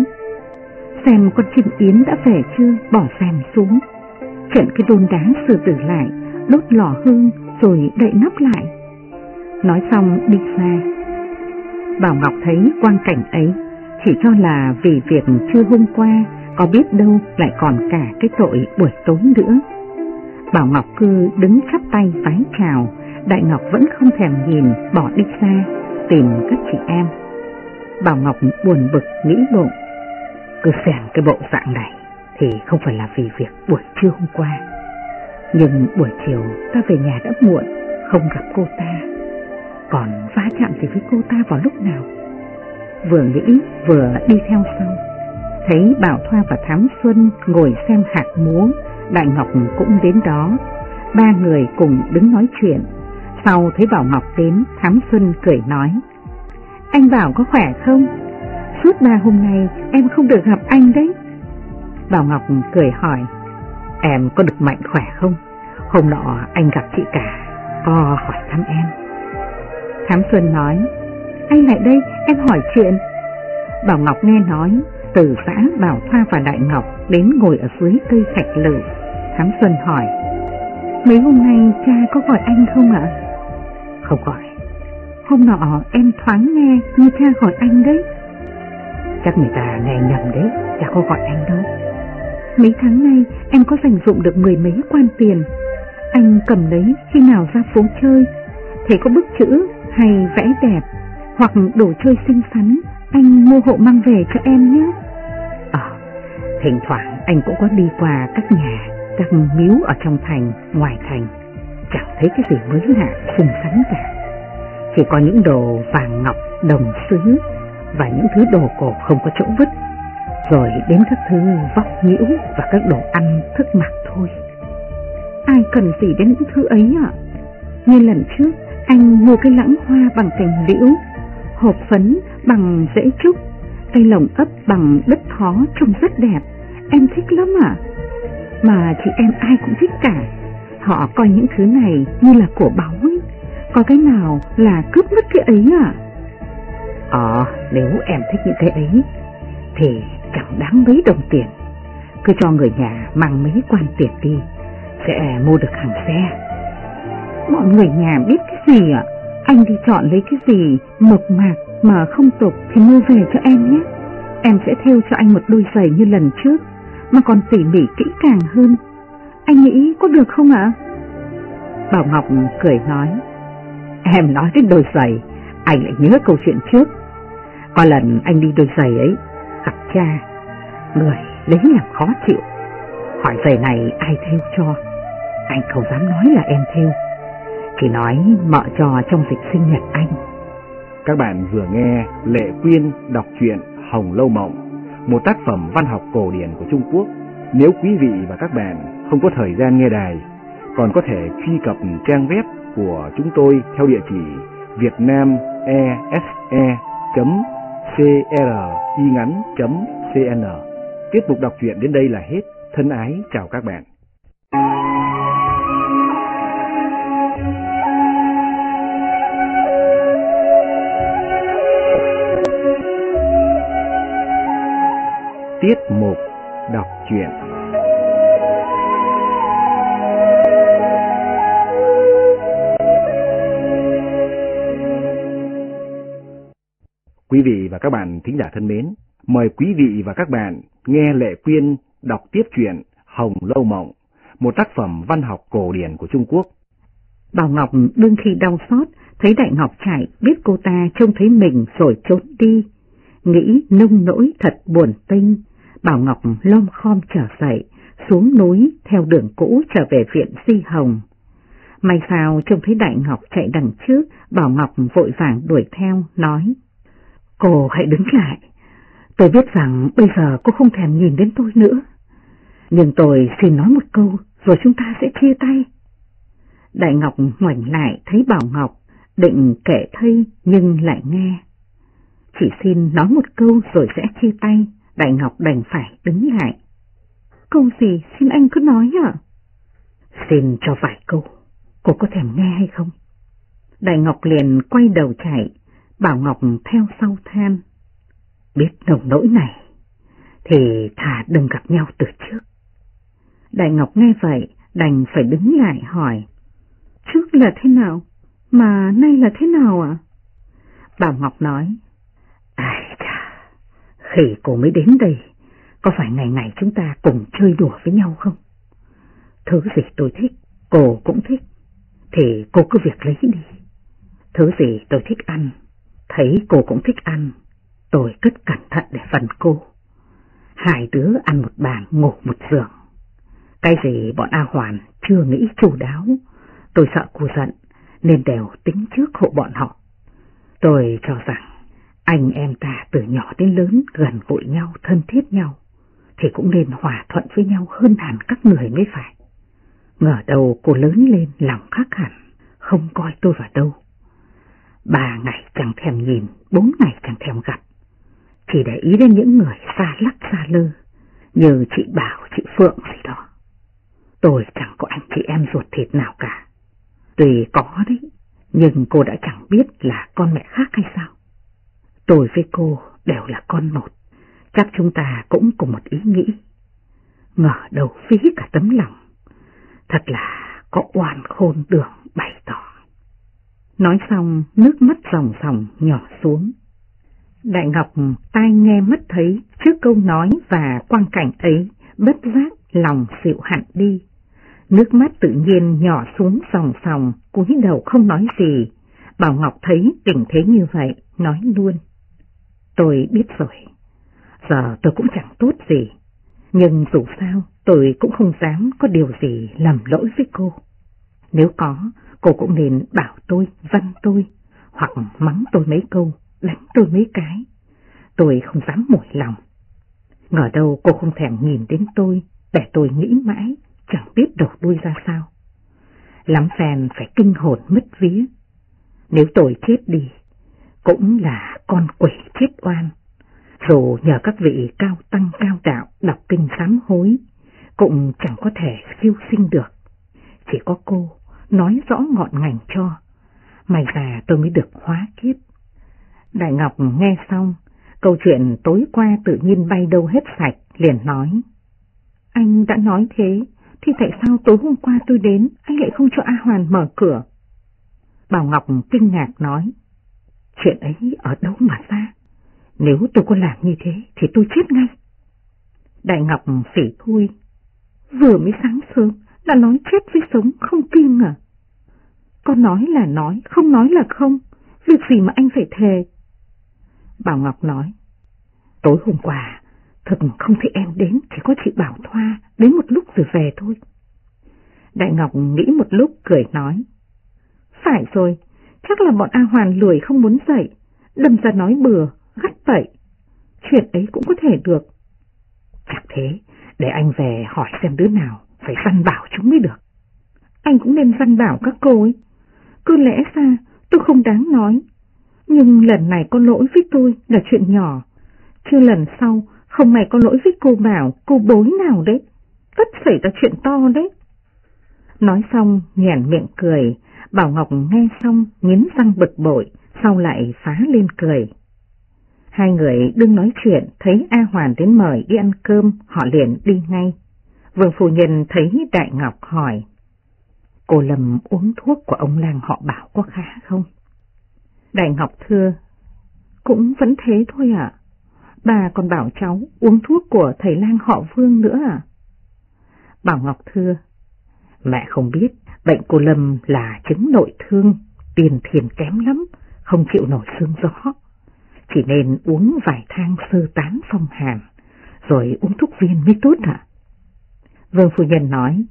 Xem con chim yến đã về chưa, bỏ rèm xuống. Trận cái đôn đá sửa tử lại, đốt lò hương rồi đậy nắp lại. Nói xong đi ra. Bảo Ngọc thấy quang cảnh ấy, chỉ cho là vì việc trưa hôm qua, có biết đâu lại còn cả cái tội buổi tối nữa. Bảo Ngọc cứ đứng chắp tay vái chào, Đại Ngọc vẫn không thèm nhìn, bỏ đi xa, tìm các chị em. Bảo Ngọc buồn bực nghĩ bụng, cứ xem cái bộ dạng này thì không phải là vì việc buổi trưa hôm qua. Nhưng buổi chiều ta về nhà đã muộn, không gặp cô ta, còn va chạm gì với cô ta vào lúc nào. Vừa nghĩ vừa đi theo sau, thấy Bảo Thoa và Thám Xuân ngồi xem hạt múa, Đại Ngọc cũng đến đó. Ba người cùng đứng nói chuyện. Sau thấy Bảo Ngọc đến, Thám Xuân cười nói, anh Bảo có khỏe không? Suốt 3 hôm nay em không được gặp anh đấy. Bảo Ngọc cười hỏi, em có được mạnh khỏe không? Hôm nọ anh gặp chị cả, có hỏi thăm em. Thám Xuân nói, anh lại đây, em hỏi chuyện. Bảo Ngọc nghe nói, từ xã Bảo Thoa và Đại Ngọc đến ngồi ở dưới cây thạch lự. Thám Xuân hỏi, mấy hôm nay cha có gọi anh không ạ? Không gọi. Hôm nọ em thoáng nghe như cha gọi anh đấy. Chắc người ta nghe nhầm đấy, cha có gọi anh đâu. Mấy tháng nay em có dành dụm được 10 mấy quan tiền. Anh cầm lấy khi nào ra phố chơi, thấy có bức chữ hay vẽ đẹp hoặc đồ chơi xinh xắn, anh mua hộ mang về cho em nhé. Thỉnh thoảng anh cũng có đi qua các nhà, các miếu ở trong thành, ngoài thành, chẳng thấy cái gì mới lạ xinh xắn cả. Chỉ có những đồ vàng ngọc đồng xứ và những thứ đồ cổ không có chỗ vứt, rồi đến các thứ vóc nhiễu và các đồ ăn thức mặc thôi. Ai cần gì đến những thứ ấy ạ? Như lần trước anh mua cái lãng hoa bằng cành liễu, hộp phấn bằng rễ trúc, cây lồng ấp bằng đất thó trông rất đẹp, em thích lắm ạ. Mà chị em ai cũng thích cả. Họ coi những thứ này như là của báu ấy. Có cái nào là cướp mất cái ấy ạ? Nếu em thích những cái ấy thì chẳng đáng mấy đồng tiền. Cứ cho người nhà mang mấy quan tiền đi, sẽ mua được hàng xe. Mọi người nhà biết cái gì ạ? Anh đi chọn lấy cái gì mộc mạc mà không tục thì mua về cho em nhé. Em sẽ thêu cho anh một đôi giày như lần trước, mà còn tỉ mỉ kỹ càng hơn. Anh nghĩ có được không ạ? Bảo Ngọc cười nói, em nói đến đôi giày, anh lại nhớ câu chuyện trước. Có lần anh đi đôi giày ấy, gặp cha, người lấy làm khó chịu, hỏi giày này ai thêu cho. Anh không dám nói là em thêu, chỉ nói mợ cho trong dịp sinh nhật anh. Các bạn vừa nghe Lệ Quyên đọc truyện Hồng Lâu Mộng, một tác phẩm văn học cổ điển của Trung Quốc. Nếu quý vị và các bạn không có thời gian nghe đài, còn có thể truy cập trang web của chúng tôi theo địa chỉ vietnamese.cringắn.cn. Tiết mục đọc truyện đến đây là hết. Thân ái chào các bạn. Tiết mục đọc truyện. Quý vị và các bạn thính giả thân mến, mời quý vị và các bạn nghe Lệ Quyên đọc tiếp truyện Hồng Lâu Mộng, một tác phẩm văn học cổ điển của Trung Quốc. Bảo Ngọc đương khi đau xót, thấy Đại Ngọc chạy, biết cô ta trông thấy mình rồi trốn đi. Nghĩ nông nỗi thật buồn tênh, Bảo Ngọc lom khom trở dậy, xuống núi theo đường cũ trở về viện Di Hồng. May sao trông thấy Đại Ngọc chạy đằng trước, Bảo Ngọc vội vàng đuổi theo, nói: Cô hãy đứng lại, tôi biết rằng bây giờ cô không thèm nhìn đến tôi nữa, nhưng tôi xin nói một câu rồi chúng ta sẽ chia tay. Đại Ngọc ngoảnh lại thấy Bảo Ngọc, định kể thây nhưng lại nghe: Chỉ xin nói một câu rồi sẽ chia tay. Đại Ngọc đành phải đứng lại. Câu gì xin anh cứ nói ạ? Xin cho vài câu, cô có thèm nghe hay không? Đại Ngọc liền quay đầu chạy, Bảo Ngọc theo sau than: Biết nồng nỗi này thì thà đừng gặp nhau từ trước. Đại Ngọc nghe vậy đành phải đứng lại hỏi: Trước là thế nào, mà nay là thế nào ạ? Bảo Ngọc nói: Ai chà, khi cô mới đến đây, có phải ngày ngày chúng ta cùng chơi đùa với nhau không? Thứ gì tôi thích, cô cũng thích, thì cô cứ việc lấy đi. Thứ gì tôi thích ăn, thấy cô cũng thích ăn, tôi cất cẩn thận để phần cô. Hai đứa ăn một bàn, ngủ một giường. Cái gì bọn A Hoàn chưa nghĩ chu đáo, tôi sợ cô giận nên đều tính trước hộ bọn họ. Tôi cho rằng anh em ta từ nhỏ đến lớn gần gũi nhau, thân thiết nhau, thì cũng nên hòa thuận với nhau hơn hẳn các người mới phải. Ngờ đâu cô lớn lên lòng khác hẳn, không coi tôi vào đâu. 3 ngày chẳng thèm nhìn, 4 ngày chẳng thèm gặp, chỉ để ý đến những người xa lắc xa lơ, như chị Bảo, chị Phượng gì đó. Tôi chẳng có anh chị em ruột thịt nào cả. Tuy có đấy, nhưng cô đã chẳng biết là con mẹ khác hay sao? Tôi với cô đều là con một, chắc chúng ta cũng cùng một ý nghĩ. Ngờ đâu phí cả tấm lòng, thật là có oan khôn đường bày tỏ. Nói xong nước mắt ròng ròng nhỏ xuống. Đại Ngọc tai nghe mắt thấy trước câu nói và quang cảnh ấy, bất giác lòng xịu hẳn đi. Nước mắt tự nhiên nhỏ xuống ròng ròng, cúi đầu không nói gì. Bảo Ngọc thấy tình thế như vậy, nói luôn: Tôi biết rồi, giờ tôi cũng chẳng tốt gì, nhưng dù sao tôi cũng không dám có điều gì lầm lỗi với cô. Nếu có, cô cũng nên bảo tôi, văn tôi, hoặc mắng tôi mấy câu, đánh tôi mấy cái. tôi không dám mỏi lòng. Ngờ đâu cô không thèm nhìn đến tôi, để tôi nghĩ mãi, chẳng biết đầu đuôi ra sao. Lắm phen phải kinh hồn mất vía. Nếu tôi chết đi, cũng là con quỷ chết oan. Dù nhờ các vị cao tăng cao đạo đọc kinh sám hối, cũng chẳng có thể siêu sinh được. Chỉ có cô nói rõ ngọn ngành cho, may ra tôi mới được hóa kiếp. Đại Ngọc nghe xong, câu chuyện tối qua tự nhiên bay đâu hết sạch, liền nói. Anh đã nói thế, thì tại sao tối hôm qua tôi đến, anh lại không cho A Hoàn mở cửa? Bảo Ngọc kinh ngạc nói. Chuyện ấy ở đâu mà ra? Nếu tôi có làm như thế thì tôi chết ngay. Đại Ngọc phỉ thui. Vừa mới sáng sớm đã nói chết với sống không kiêng à? Có nói là nói, không nói là không. Việc gì mà anh phải thề? Bảo Ngọc nói. Tối hôm qua thật không thấy em đến, chỉ có chị Bảo Thoa đến một lúc rồi về thôi. Đại Ngọc nghĩ một lúc cười nói. Phải rồi, chắc là bọn A Hoàn lười không muốn dậy, đâm ra nói bừa, gắt bậy. Chuyện ấy cũng có thể được. Chắc thế, để anh về hỏi xem đứa nào, phải săn bảo chúng mới được. Anh cũng nên săn bảo các cô ấy. Cứ lẽ ra tôi không đáng nói, nhưng lần này có lỗi với tôi là chuyện nhỏ, chứ lần sau không may có lỗi với cô Bảo, cô bối nào đấy, tất xảy ra chuyện to đấy. Nói xong nhoẻn miệng cười. Bảo Ngọc nghe xong nghiến răng bực bội, sau lại phá lên cười. Hai người đừng nói chuyện, thấy A Hoàn đến mời đi ăn cơm, họ liền đi ngay. Vương phu nhân thấy Đại Ngọc hỏi. Cô Lâm uống thuốc của ông làng họ Bảo có khá không? Đại Ngọc thưa. Cũng vẫn thế thôi ạ. Bà còn bảo cháu uống thuốc của thầy lang họ Vương nữa à? Bảo Ngọc thưa. Mẹ không biết, bệnh cô Lâm là chứng nội thương, tiền thiền kém lắm, không chịu nổi sương gió. Chỉ nên uống vài thang sơ tán phong hàn, rồi uống thuốc viên mới tốt ạ. Vương phu nhân nói.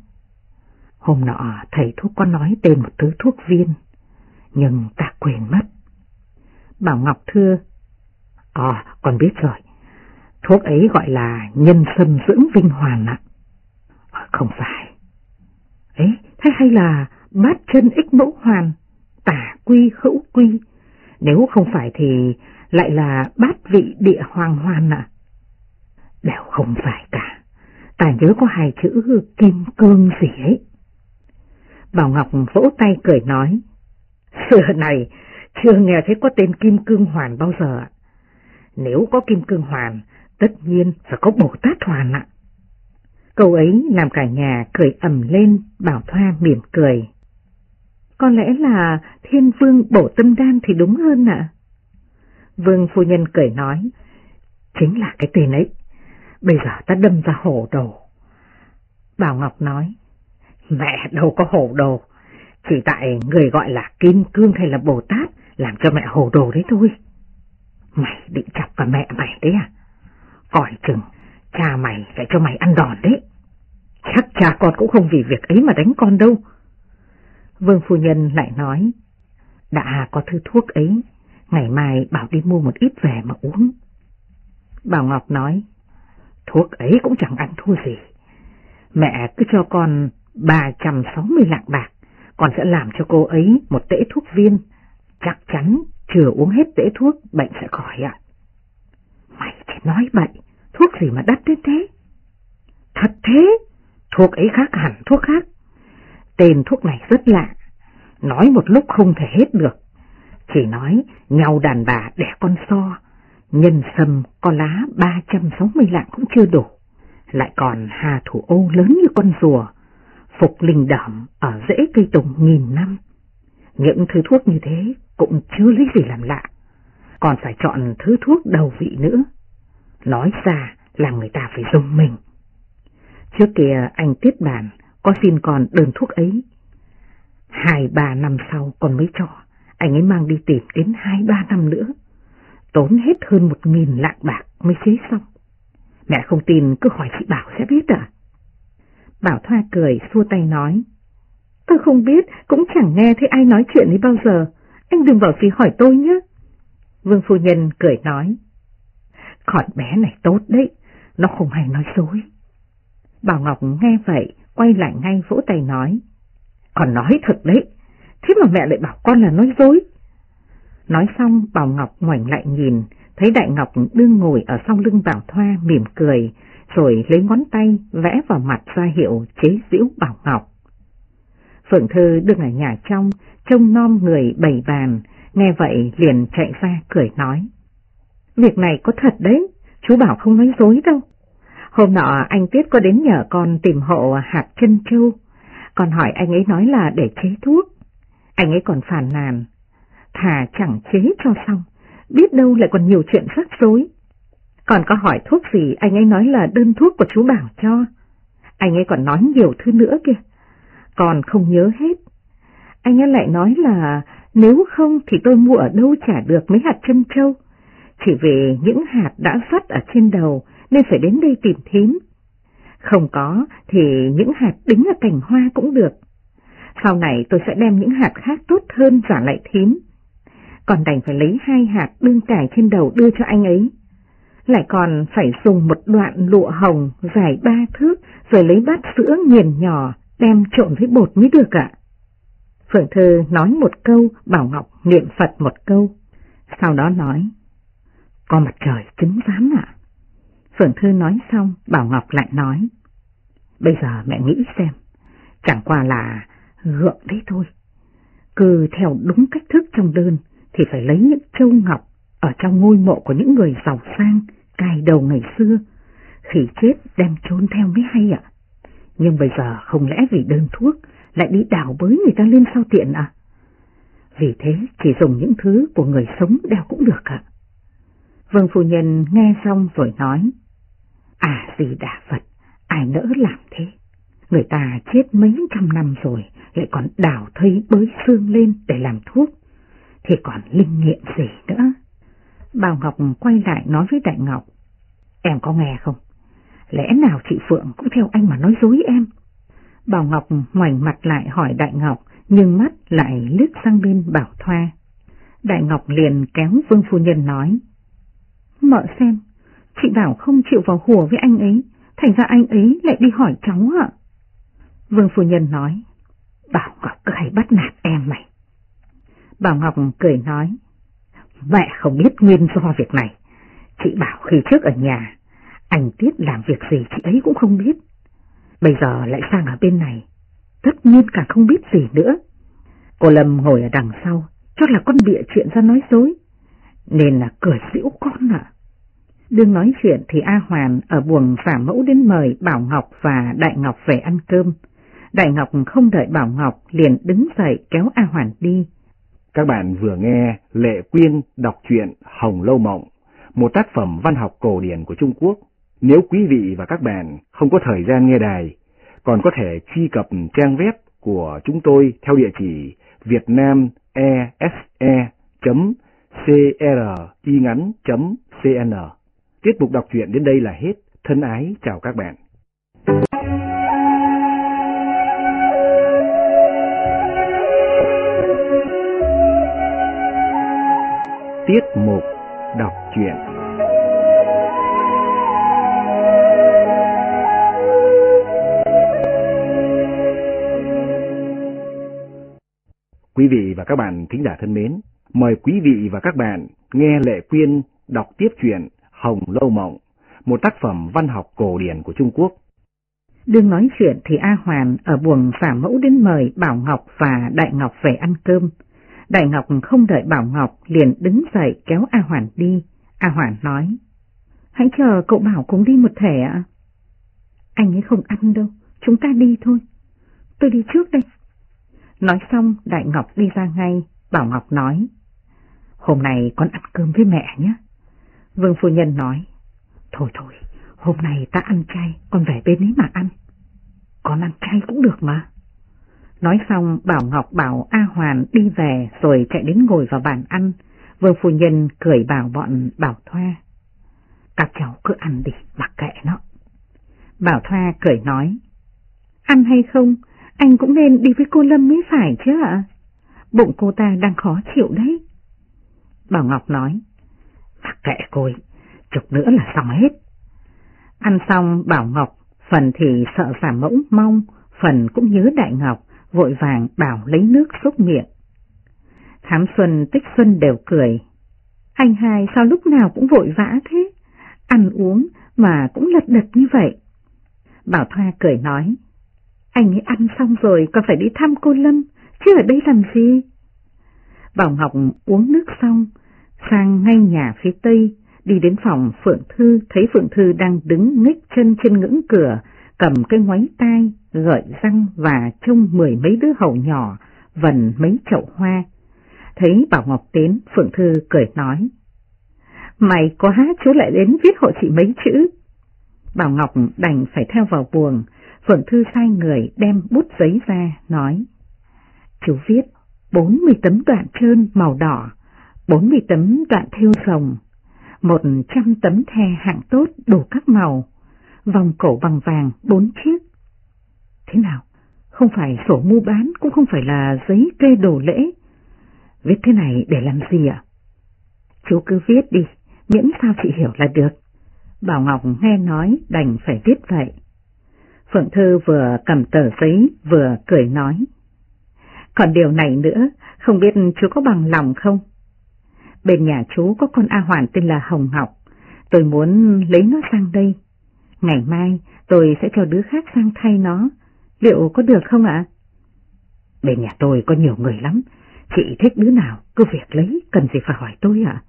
Hôm nọ thầy thuốc có nói tên một thứ thuốc viên, nhưng ta quên mất. Bảo Ngọc thưa. Con biết rồi. Thuốc ấy gọi là nhân sâm dưỡng vinh hoàn ạ. Không phải. Thế hay là bát chân ích mẫu hoàn, tả quy hữu quy, nếu không phải thì lại là bát vị địa hoàng hoàn ạ. Đều không phải cả, ta nhớ có hai chữ kim cương gì ấy. Bảo Ngọc vỗ tay cười nói. Xưa này chưa nghe thấy có tên kim cương hoàn bao giờ ạ. Nếu có kim cương hoàn, tất nhiên phải có Bồ Tát hoàn ạ. Câu ấy làm cả nhà cười ầm lên. Bảo Thoa mỉm cười. Có lẽ là Thiên Vương Bổ Tâm Đan thì đúng hơn ạ. Vương phu nhân cười nói. Chính là cái tên ấy. Bây giờ ta đâm ra hổ đồ. Bảo Ngọc nói. Mẹ đâu có hổ đồ, chỉ tại người gọi là Kim Cương hay là Bồ Tát làm cho mẹ hổ đồ đấy thôi. Mày định chọc cả mẹ mày đấy à? Coi chừng cha mày lại cho mày ăn đòn đấy. Chắc cha con cũng không vì việc ấy mà đánh con đâu. Vương phu nhân lại nói. Đã có thứ thuốc ấy, ngày mai bảo đi mua một ít về mà uống. Bảo Ngọc nói. Thuốc ấy cũng chẳng ăn thua gì. Mẹ cứ cho con 360 lạng bạc, con sẽ làm cho cô ấy một tễ thuốc viên. Chắc chắn chưa uống hết tễ thuốc bệnh sẽ khỏi ạ. Mày chỉ nói bậy, thuốc gì mà đắt đến thế? Thật thế, thuốc ấy khác hẳn thuốc khác. Tên thuốc này rất lạ, nói một lúc không thể hết được. Chỉ nói nhau đàn bà đẻ con so, nhân sâm có lá 360 lạng cũng chưa đủ. Lại còn hà thủ ô lớn như con rùa, phục linh đỏm ở rễ cây tùng 1000 năm. Những thứ thuốc như thế cũng chưa lấy gì làm lạ, còn phải chọn thứ thuốc đầu vị nữa. Nói ra làm người ta phải rùng mình. Trước kia anh Tiết Bản có xin con đơn thuốc ấy. 2-3 năm sau con mới cho, anh ấy mang đi tìm đến 2-3 năm nữa. Tốn hết hơn 1000 lạng bạc mới chế xong. Mẹ không tin cứ hỏi chị Bảo sẽ biết à? Bảo Thoa cười xua tay nói. Tôi không biết, cũng chẳng nghe thấy ai nói chuyện ấy bao giờ. Anh đừng bảo gì hỏi tôi nhé. Vương phu nhân cười nói. Con bé này tốt đấy, nó không hay nói dối. Bảo Ngọc nghe vậy, quay lại ngay vỗ tay nói. Con nói thật đấy, thế mà mẹ lại bảo con là nói dối. Nói xong Bảo Ngọc ngoảnh lại nhìn, thấy Đại Ngọc đương ngồi ở sau lưng Bảo Thoa mỉm cười, rồi lấy ngón tay vẽ vào mặt ra hiệu chế giễu Bảo Ngọc. Phượng Thư đứng ở nhà trong, trông nom người bày bàn, nghe vậy liền chạy ra cười nói. Việc này có thật đấy, chú Bảo không nói dối đâu. Hôm nọ anh Tiết có đến nhờ con tìm hộ hạt chân châu, con hỏi anh ấy nói là để chế thuốc. Anh ấy còn phàn nàn, thà chẳng chế cho xong, biết đâu lại còn nhiều chuyện rắc rối. Còn có hỏi thuốc gì, anh ấy nói là đơn thuốc của chú Bảo cho. Anh ấy còn nói nhiều thứ nữa kìa, còn không nhớ hết. Anh ấy lại nói là nếu không thì tôi mua ở đâu trả được mấy hạt chân châu, chỉ vì những hạt đã sắt ở trên đầu nên phải đến đây tìm thím. Không có thì những hạt đính ở cành hoa cũng được. Sau này tôi sẽ đem những hạt khác tốt hơn trả lại thím. Còn đành phải lấy 2 hạt đương cài trên đầu đưa cho anh ấy. Lại còn phải dùng một đoạn lụa hồng dài 3 thước rồi lấy bát sữa nghiền nhỏ đem trộn với bột mới được ạ. Phượng Thư nói một câu, Bảo Ngọc niệm Phật một câu, sau đó nói, có mặt trời chứng giám ạ. Phượng Thư nói xong, Bảo Ngọc lại nói, bây giờ mẹ nghĩ xem, chẳng qua là gượng đấy thôi. Cứ theo đúng cách thức trong đơn thì phải lấy những châu ngọc ở trong ngôi mộ của những người giàu sang cài đầu ngày xưa, khi chết đem chôn theo mới hay ạ. Nhưng bây giờ không lẽ vì đơn thuốc lại đi đào bới người ta lên sao tiện à? Vì thế chỉ dùng những thứ của người sống đeo cũng được ạ. Vương phu nhân nghe xong rồi nói, à gì Đà Phật, ai nỡ làm thế? Người ta chết mấy trăm năm rồi lại còn đào thây bới xương lên để làm thuốc, thì còn linh nghiệm gì nữa? Bảo Ngọc quay lại nói với Đại Ngọc, em có nghe không? Lẽ nào chị Phượng cũng theo anh mà nói dối em? Bảo Ngọc ngoảnh mặt lại hỏi Đại Ngọc, nhưng mắt lại liếc sang bên Bảo Thoa. Đại Ngọc liền kéo Vương phu nhân nói, mợ xem, chị Bảo không chịu vào hùa với anh ấy, thành ra anh ấy lại đi hỏi cháu ạ. Vương phu nhân nói, Bảo Ngọc cứ hay bắt nạt em mày. Bảo Ngọc cười nói, mẹ không biết nguyên do việc này. Chị Bảo khi trước ở nhà, anh Tiết làm việc gì chị ấy cũng không biết. Bây giờ lại sang ở bên này, tất nhiên cả không biết gì nữa. Cô Lâm ngồi ở đằng sau, chắc là con bịa chuyện ra nói dối, nên là cười giễu con ạ. Đương nói chuyện thì A Hoàn ở buồng phả mẫu đến mời Bảo Ngọc và Đại Ngọc về ăn cơm. Đại Ngọc không đợi Bảo Ngọc liền đứng dậy kéo A Hoàn đi. Các bạn vừa nghe Lệ Quyên đọc truyện Hồng Lâu Mộng, một tác phẩm văn học cổ điển của Trung Quốc. Nếu quý vị và các bạn không có thời gian nghe đài, còn có thể truy cập trang web của chúng tôi theo địa chỉ vietnamese.cringắn.cn. Tiết mục đọc truyện đến đây là hết. Thân ái chào các bạn. Tiết mục đọc truyện. Quý vị và các bạn thính giả thân mến, mời quý vị và các bạn nghe Lệ Quyên đọc tiếp truyện Hồng Lâu Mộng, một tác phẩm văn học cổ điển của Trung Quốc. Đương nói chuyện thì A Hoàn ở buồng phả mẫu đến mời Bảo Ngọc và Đại Ngọc về ăn cơm. Đại Ngọc không đợi Bảo Ngọc liền đứng dậy kéo A Hoàn đi. A Hoàn nói, hãy chờ cậu Bảo cùng đi một thể ạ. Anh ấy không ăn đâu, chúng ta đi thôi. Tôi đi trước đây. Nói xong Đại Ngọc đi ra ngay. Bảo Ngọc nói, hôm nay con ăn cơm với mẹ nhé. Vương phu nhân nói, thôi, hôm nay ta ăn chay, con về bên ấy mà ăn. Con ăn chay cũng được mà. Nói xong Bảo Ngọc bảo A Hoàn đi về rồi chạy đến ngồi vào bàn ăn. Vương phu nhân cười bảo bọn Bảo Thoa, các cháu cứ ăn đi, mặc kệ nó. Bảo Thoa cười nói, ăn hay không, anh cũng nên đi với cô Lâm mới phải chứ ạ. Bụng cô ta đang khó chịu đấy. Bảo Ngọc nói, mặc kệ cô ấy, chục nữa là xong hết. Ăn xong Bảo Ngọc, phần thì sợ giả mẫu mong, phần cũng nhớ Đại Ngọc, vội vàng bảo lấy nước xúc miệng. Thám Xuân, Tích Xuân đều cười. Anh hai sao lúc nào cũng vội vã thế? Ăn uống mà cũng lật đật như vậy. Bảo Thoa cười nói, anh ấy ăn xong rồi còn phải đi thăm cô Lâm, chứ ở đây làm gì? Bảo Ngọc uống nước xong, sang ngay nhà phía tây, đi đến phòng Phượng Thư, thấy Phượng Thư đang đứng nghếch chân trên ngưỡng cửa, cầm cái ngoáy tai, gợi răng và trông 10 mấy đứa hầu nhỏ, vần mấy chậu hoa. Thấy Bảo Ngọc đến, Phượng Thư cười nói, mày quá, chú lại đến viết hộ chị mấy chữ. Bảo Ngọc đành phải theo vào buồng. Phượng Thư sai người đem bút giấy ra, nói, chú viết 40 tấm đoạn trơn màu đỏ, 40 tấm đoạn thêu rồng, 100 tấm the hạng tốt đủ các màu, vòng cổ bằng vàng 4 chiếc. Thế nào? Không phải sổ mua bán, cũng không phải là giấy kê đồ lễ. Viết thế này để làm gì ạ? Chú cứ viết đi, miễn sao chị hiểu là được. Bảo Ngọc nghe nói đành phải viết vậy. Phượng Thư vừa cầm tờ giấy vừa cười nói, còn điều này nữa, không biết chú có bằng lòng không? Bên nhà chú có con A Hoàn tên là Hồng Ngọc, tôi muốn lấy nó sang đây. Ngày mai tôi sẽ cho đứa khác sang thay nó, liệu có được không ạ? Bên nhà tôi có nhiều người lắm, chị thích đứa nào cứ việc lấy, cần gì phải hỏi tôi ạ?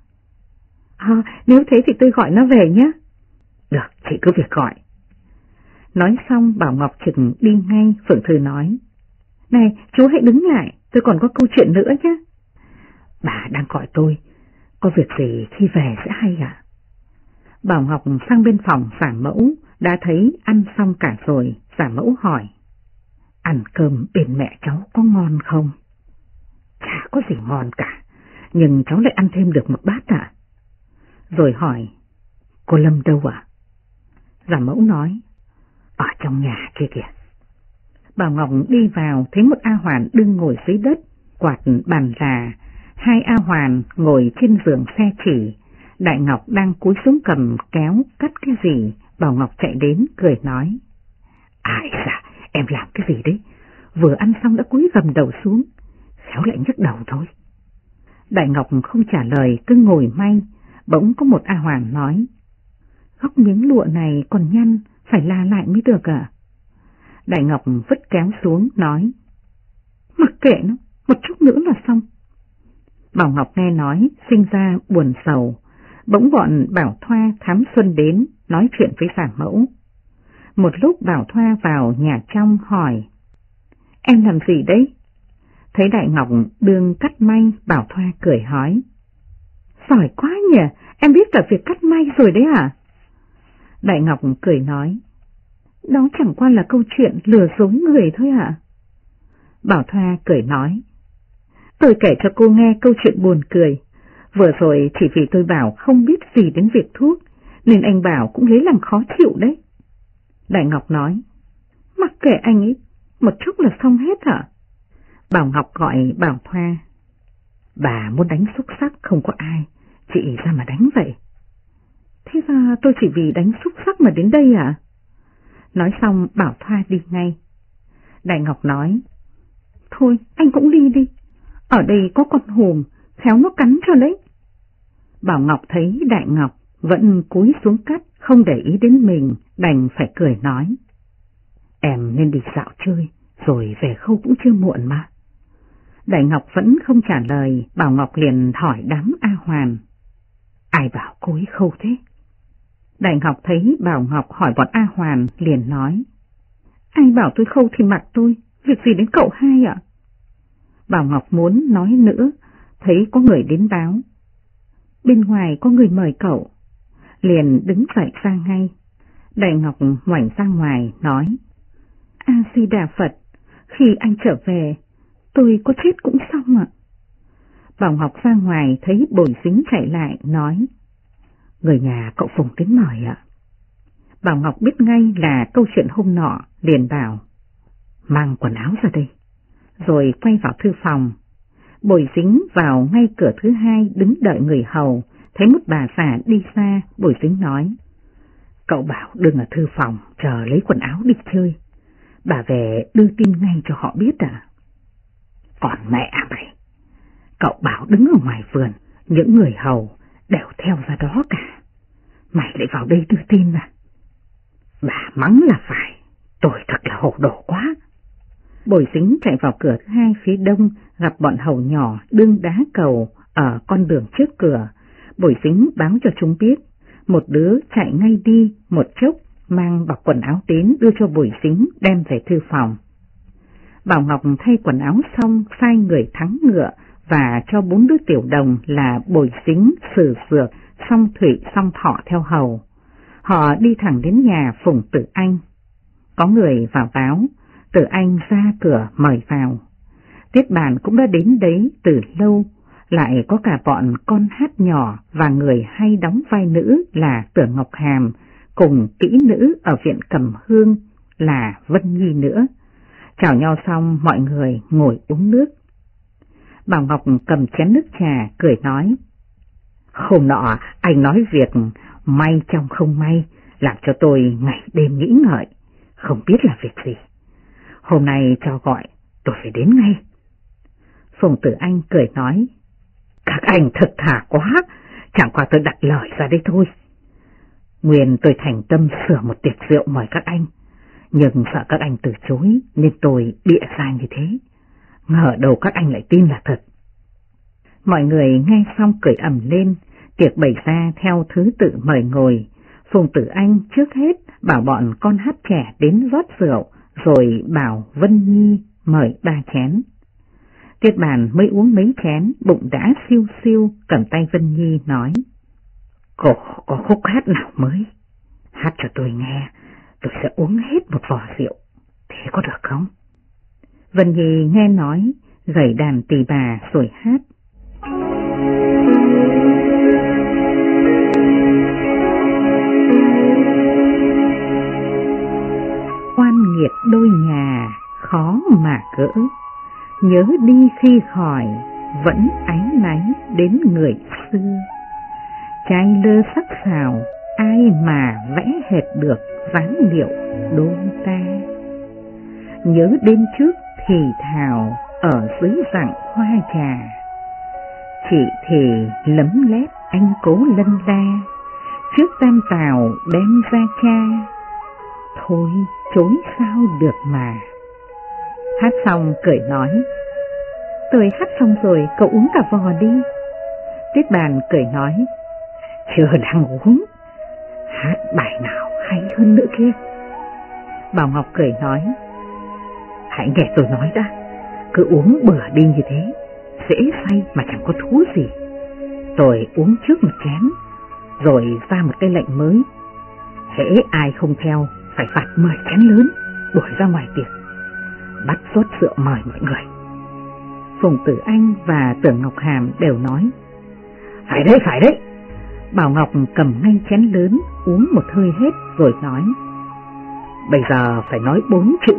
Nếu thế thì tôi gọi nó về nhé. Được, chị cứ việc gọi. Nói xong Bảo Ngọc chừng đi ngay. Phượng Thư nói, này chú hãy đứng lại, tôi còn có câu chuyện nữa nhé. Bà đang gọi tôi, có việc gì khi về sẽ hay ạ? Bảo Ngọc sang bên phòng giả mẫu, đã thấy ăn xong cả rồi. Giả mẫu hỏi, ăn cơm bên mẹ cháu có ngon không? Chả có gì ngon cả, nhưng cháu lại ăn thêm được một bát ạ. Rồi hỏi, cô Lâm đâu ạ? Giả mẫu nói, ở trong nhà kia kìa. Bảo Ngọc đi vào thấy một A Hoàn đứng ngồi dưới đất, quạt bàn là, 2 A Hoàn ngồi trên giường xe chỉ. Đại Ngọc đang cúi xuống cầm kéo cắt cái gì. Bảo Ngọc chạy đến cười nói, ai dạ, em làm cái gì đấy? Vừa ăn xong đã cúi gầm đầu xuống, khéo lại nhức đầu thôi. Đại Ngọc không trả lời, cứ ngồi may. Bỗng có một A Hoàn nói, góc miếng lụa này còn nhăn, phải la lại mới được à? Đại Ngọc vứt kéo xuống, nói, mặc kệ nó, một chút nữa là xong. Bảo Ngọc nghe nói, sinh ra buồn sầu. Bỗng bọn Bảo Thoa, Thám Xuân đến, nói chuyện với giả mẫu. Một lúc Bảo Thoa vào nhà trong hỏi, em làm gì đấy? Thấy Đại Ngọc đương cắt may, Bảo Thoa cười hỏi, giỏi quá nhỉ, em biết cả việc cắt may rồi đấy à? Đại Ngọc cười nói, đó chẳng qua là câu chuyện lừa dối người thôi à? Bảo Thoa cười nói, tôi kể cho cô nghe câu chuyện buồn cười. Vừa rồi chỉ vì tôi bảo không biết gì đến việc thuốc, nên anh Bảo cũng lấy làm khó chịu đấy. Đại Ngọc nói, mặc kệ anh ấy, một chút là xong hết hả? Bảo Ngọc gọi Bảo Thoa, bà muốn đánh xúc sắc không có ai, chị ra mà đánh vậy. Thế ra tôi chỉ vì đánh xúc sắc mà đến đây à? Nói xong Bảo Thoa đi ngay. Đại Ngọc nói, thôi anh cũng đi đi, ở đây có con hùm, khéo nó cắn cho đấy. Bảo Ngọc thấy Đại Ngọc vẫn cúi xuống cắt, không để ý đến mình, đành phải cười nói, em nên đi dạo chơi, rồi về khâu cũng chưa muộn mà. Đại Ngọc vẫn không trả lời. Bảo Ngọc liền hỏi đám A Hoàn, ai bảo cô ấy khâu thế? Đại Ngọc thấy Bảo Ngọc hỏi bọn A Hoàn liền nói, ai bảo tôi khâu thì mặc tôi, việc gì đến cậu hai ạ? Bảo Ngọc muốn nói nữa, thấy có người đến báo, bên ngoài có người mời cậu, liền đứng dậy ra ngay. Đại Ngọc ngoảnh ra ngoài nói, A Di Đà Phật, khi anh trở về, tôi có chết cũng xong ạ. Bảo Ngọc ra ngoài thấy Bồi Dính chạy lại nói, người nhà cậu Phùng đến mời ạ. Bảo Ngọc biết ngay là câu chuyện hôm nọ, liền bảo, mang quần áo ra đây, rồi quay vào thư phòng. Bồi Dính vào ngay cửa thứ hai đứng đợi người hầu, Thấy một bà già đi xa, Bồi Dính nói: Cậu bảo đừng ở thư phòng chờ lấy quần áo đi chơi. Bà về đưa tin ngay cho họ biết à? Còn mẹ mày, cậu bảo đứng ở ngoài vườn, những người hầu đều theo ra đó cả. Mày lại vào đây đưa tin à? Bà mắng là phải, tôi thật là hồ đồ quá. Bồi Dính chạy vào cửa thứ hai phía đông, gặp bọn hầu nhỏ đương đá cầu ở con đường trước cửa. Bồi Dính báo cho chúng biết. Một đứa chạy ngay đi, một chốc mang bọc quần áo đến đưa cho Bồi Dính đem về thư phòng. Bảo Ngọc thay quần áo xong sai người thắng ngựa và cho 4 đứa tiểu đồng là Bồi Dính, Sử Dược, Song Thủy, Song Thọ theo hầu. Họ đi thẳng đến nhà Phùng Tử Anh. Có người vào báo, Tử Anh ra cửa mời vào. Tiết Bàn cũng đã đến đấy từ lâu, lại có cả bọn con hát nhỏ và người hay đóng vai nữ là Tưởng Ngọc Hàm, cùng kỹ nữ ở viện Cẩm Hương là Vân Nhi nữa. Chào nhau xong mọi người ngồi uống nước. Bảo Ngọc cầm chén nước trà cười nói: Hôm nọ anh nói việc may trong không may, làm cho tôi ngày đêm nghĩ ngợi, không biết là việc gì. Hôm nay cho gọi, tôi phải đến ngay. Phùng Tử Anh cười nói: Các anh thật thà quá, chẳng qua tôi đặt lời ra đây thôi. Nguyên tôi thành tâm sửa một tiệc rượu mời các anh, nhưng sợ các anh từ chối nên tôi bịa ra như thế. Ngờ đâu các anh lại tin là thật. Mọi người nghe xong cười ầm lên, tiệc bày ra theo thứ tự mời ngồi. Phùng Tử Anh trước hết bảo bọn con hát trẻ đến rót rượu, rồi bảo Vân Nhi mời 3 chén. Tiết Bàn mới uống mấy chén, bụng đã siêu siêu, cầm tay Vân Nhi nói: Cô có khúc hát nào mới? Hát cho tôi nghe, tôi sẽ uống hết một vò rượu, thế có được không? Vân Nhi nghe nói, gảy đàn tỳ bà rồi hát: Oan nghiệt đôi nhà khó mà gỡ, nhớ đi khi khỏi vẫn áy náy đến người xưa. Trai lơ sắc sảo ai mà vẽ hệt được dáng điệu đôi ta. Nhớ đêm trước thì thào ở dưới dạng hoa trà, chị thì lấm lét anh cố lân la, trước tam tào đem ra cha, thôi chối sao được mà. Hát xong cười nói: Tôi hát xong rồi, cậu uống cả vò đi. Tiết Bàn cười nói: Chưa đang uống, hát bài nào hay hơn nữa kia. Bảo Ngọc cười nói: Hãy nghe tôi nói đã, cứ uống bừa đi như thế, dễ say mà chẳng có thú gì. Tôi uống trước một chén, rồi ra một cái lệnh mới: hễ ai không theo phải phạt 10 chén lớn, đuổi ra ngoài tiệc, bắt rót rượu mời mọi người. Phùng Tử Anh và Tưởng Ngọc Hàm đều nói: Phải đấy. Bảo Ngọc cầm ngay chén lớn, uống một hơi hết rồi nói: Bây giờ phải nói 4 chữ: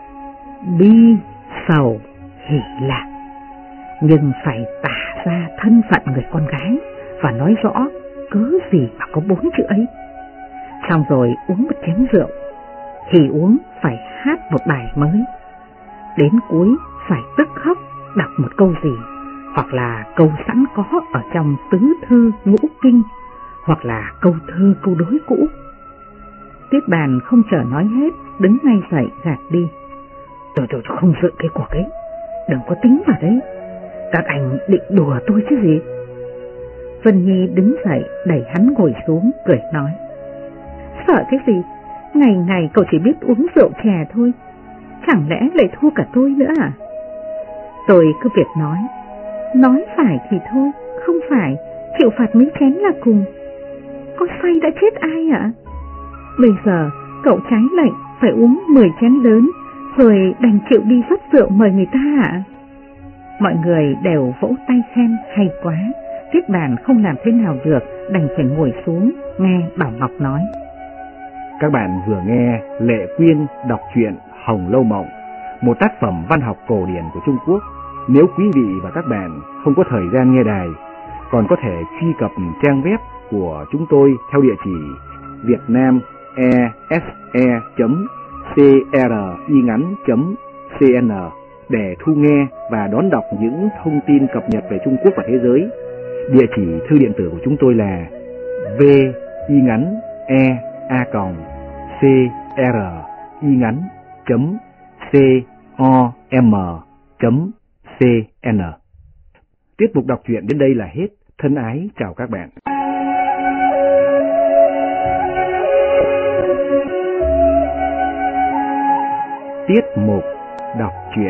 bi, sầu, hỷ, lạc. Nhưng phải tả ra thân phận người con gái và nói rõ cớ gì mà có 4 chữ ấy. Xong rồi uống một chén rượu, thì uống phải hát một bài mới. Đến cuối phải tức khóc đọc một câu gì, hoặc là câu sẵn có ở trong tứ thư ngũ kinh, hoặc là câu thơ câu đối cũ. Tiết Bàn không chờ nói hết, đứng ngay dậy gạt đi: Tôi không dự cái cuộc ấy, đừng có tính vào đấy, các anh định đùa tôi chứ gì. Vân Nhi đứng dậy đẩy hắn ngồi xuống, cười nói: Sợ cái gì, ngày ngày cậu chỉ biết uống rượu chè thôi, chẳng lẽ lại thua cả tôi nữa à? Tôi cứ việc nói phải thì thôi, không phải chịu phạt mấy chén là cùng. Có say đã chết ai ạ? Bây giờ cậu trái lệnh phải uống 10 chén lớn, rồi đành chịu đi rót rượu mời người ta ạ? Mọi người đều vỗ tay khen hay quá. Tiết Bàn không làm thế nào được, đành phải ngồi xuống nghe Bảo Ngọc nói. Các bạn vừa nghe Lệ Quyên đọc truyện Hồng Lâu Mộng, một tác phẩm văn học cổ điển của Trung Quốc. Nếu quý vị và các bạn không có thời gian nghe đài, Còn có thể truy cập trang web của chúng tôi theo địa chỉ vietnamese.cringắn.cn để thu nghe và đón đọc những thông tin cập nhật về Trung Quốc và thế giới. Địa chỉ thư điện tử của chúng tôi là vingắn.com.cn. Tiết mục đọc truyện đến đây là hết. Thân ái chào các bạn. Tiết mục đọc truyện.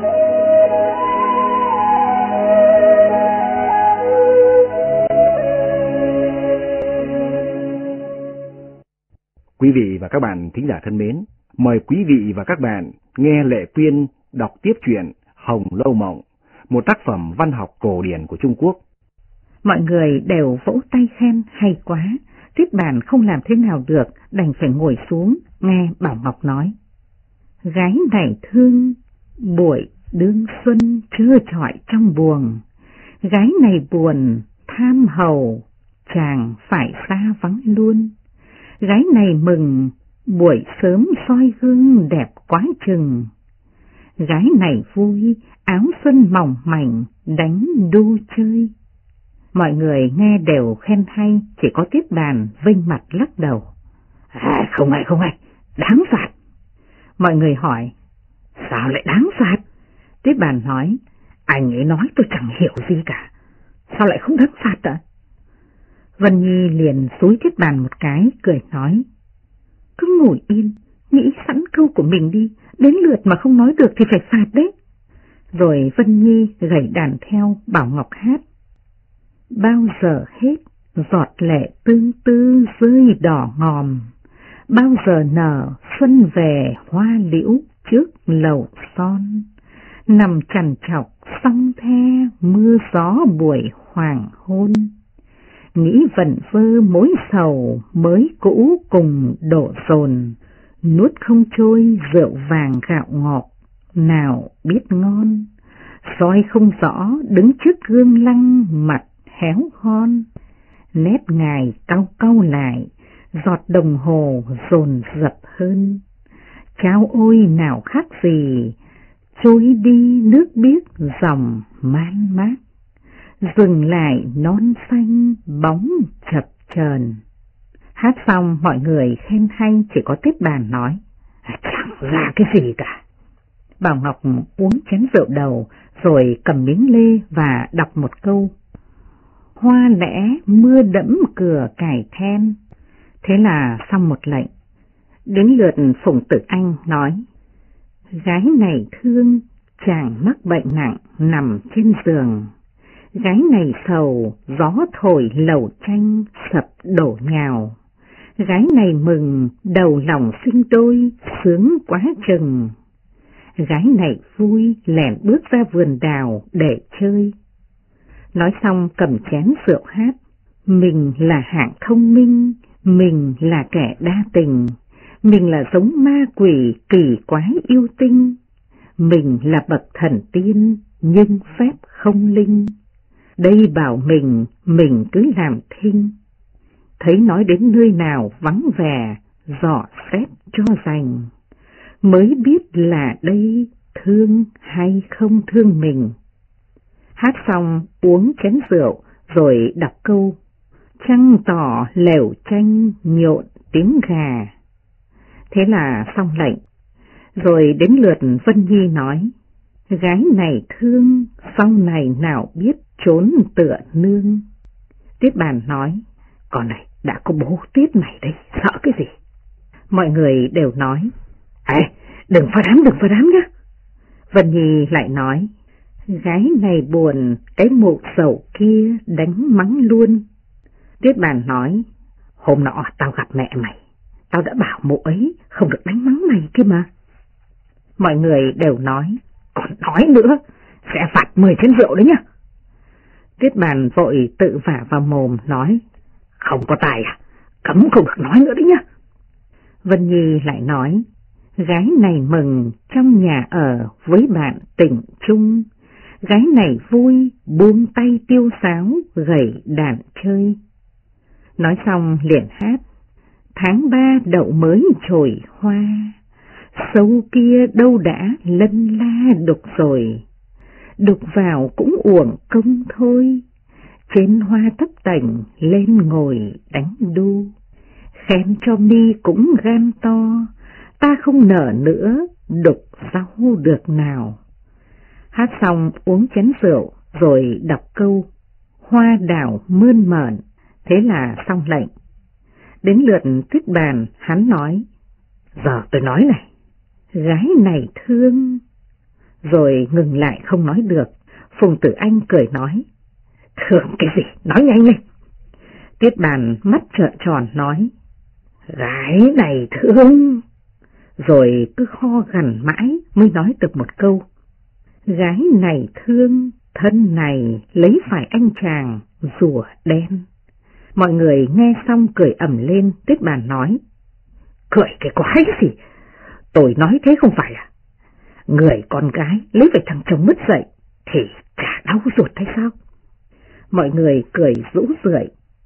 Quý vị và các bạn thính giả thân mến, mời quý vị và các bạn nghe Lệ Quyên đọc tiếp truyện Hồng Lâu Mộng, một tác phẩm văn học cổ điển của Trung Quốc. Mọi người đều vỗ tay khen hay quá, Tiết Bàn không làm thế nào được, đành phải ngồi xuống, nghe Bảo Ngọc nói. Gái này thương, buổi đương xuân trơ trọi trong buồng, gái này buồn, tham hầu, chàng phải xa vắng luôn. Gái này mừng, buổi sớm soi gương đẹp quá chừng. Gái này vui, áo xuân mỏng mảnh, đánh đu chơi. Mọi người nghe đều khen hay, chỉ có Tiết Bàn vênh mặt lắc đầu. Không ai, đáng phạt. Mọi người hỏi, sao lại đáng phạt? Tiết Bàn nói, anh ấy nói tôi chẳng hiểu gì cả, sao lại không đáng phạt ạ? Vân Nhi liền xúi Tiết Bàn một cái, cười nói, cứ ngồi yên, nghĩ sẵn câu của mình đi, đến lượt mà không nói được thì phải phạt đấy. Rồi Vân Nhi gảy đàn theo Bảo Ngọc hát. Bao giờ hết, giọt lệ tương tư rơi đỏ ngòm, bao giờ nở xuân về hoa liễu trước lầu son, nằm chằn chọc song the mưa gió buổi hoàng hôn, nghĩ vẩn vơ mối sầu mới cũ cùng đổ dồn, nuốt không trôi rượu vàng gạo ngọt nào biết ngon, soi không rõ đứng trước gương lăng mặt héo hon, nét ngài cau cau lại, giọt đồng hồ dồn dập hơn. Cháo ôi nào khác gì, trôi đi nước biếc dòng man mát, dừng lại non xanh bóng chập chờn. Hát xong mọi người khen hay, chỉ có Tiết Bàn nói, chẳng ra cái gì cả. Bảo Ngọc uống chén rượu đầu, rồi cầm miếng lê và đọc một câu. Hoa lẽ mưa đẫm cửa cài then. Thế là xong một lệnh. Đến lượt Phùng Tử Anh nói, gái này thương, chàng mắc bệnh nặng nằm trên giường. Gái này sầu, gió thổi lầu tranh sập đổ nhào. Gái này mừng, đầu lòng sinh đôi, sướng quá chừng. Gái này vui, lẻn bước ra vườn đào để chơi. Nói xong cầm chén rượu hát, mình là hạng thông minh, mình là kẻ đa tình, mình là giống ma quỷ kỳ quái yêu tinh, mình là bậc thần tiên nhưng phép không linh. Đây bảo mình cứ làm thinh, thấy nói đến nơi nào vắng vẻ, dò xét cho rành, mới biết là đây thương hay không thương mình. Hát xong uống chén rượu rồi đọc câu, trăng tỏ lều tranh nhộn tiếng gà. Thế là xong lệnh. Rồi đến lượt Vân Nhi nói, gái này thương, sau này nào biết trốn tựa nương. Tiết Bàn nói, con này đã có bố Tiết này đây, sợ cái gì? Mọi người đều nói, đừng phá đám nhá. Vân Nhi lại nói, gái này buồn, cái mụ sầu kia đánh mắng luôn. Tiết Bàn nói, hôm nọ tao gặp mẹ mày, tao đã bảo mụ ấy không được đánh mắng mày kia mà. Mọi người đều nói, còn nói nữa, sẽ phạt 10 chén rượu đấy nhá. Tiết Bàn vội tự vả vào mồm nói, không có tài à, cấm không được nói nữa đấy nhá. Vân Nhi lại nói, gái này mừng trong nhà ở với bạn tình chung, Gái này vui, buông tay tiêu sáo, gảy đàn chơi. Nói xong liền hát. Tháng 3 đậu mới trồi hoa, sâu kia đâu đã lân la đục rồi. Đục vào cũng uổng công thôi, trên hoa tấp tành lên ngồi đánh đu. Khen cho mi cũng gan to, ta không nở nữa, đục rau được nào. Hát xong uống chén rượu rồi đọc câu hoa đào mơn mởn, thế là xong lệnh. Đến lượt Tuyết Bàn, hắn nói, giờ tôi nói này, gái này thương. Rồi ngừng lại không nói được. Phùng Tử Anh cười nói, thương cái gì, nói nhanh lên. Tuyết Bàn mắt trợn tròn nói, gái này thương. Rồi cứ ho gằn mãi mới nói được một câu, gái này thương, thân này lấy phải anh chàng rùa đen. Mọi người nghe xong cười ầm lên. Tuyết Bàn nói, cười cái quái gì, tôi nói thế không phải à? Người con gái lấy về thằng chồng mất dậy thì chả đau ruột hay sao? Mọi người cười rũ rượi.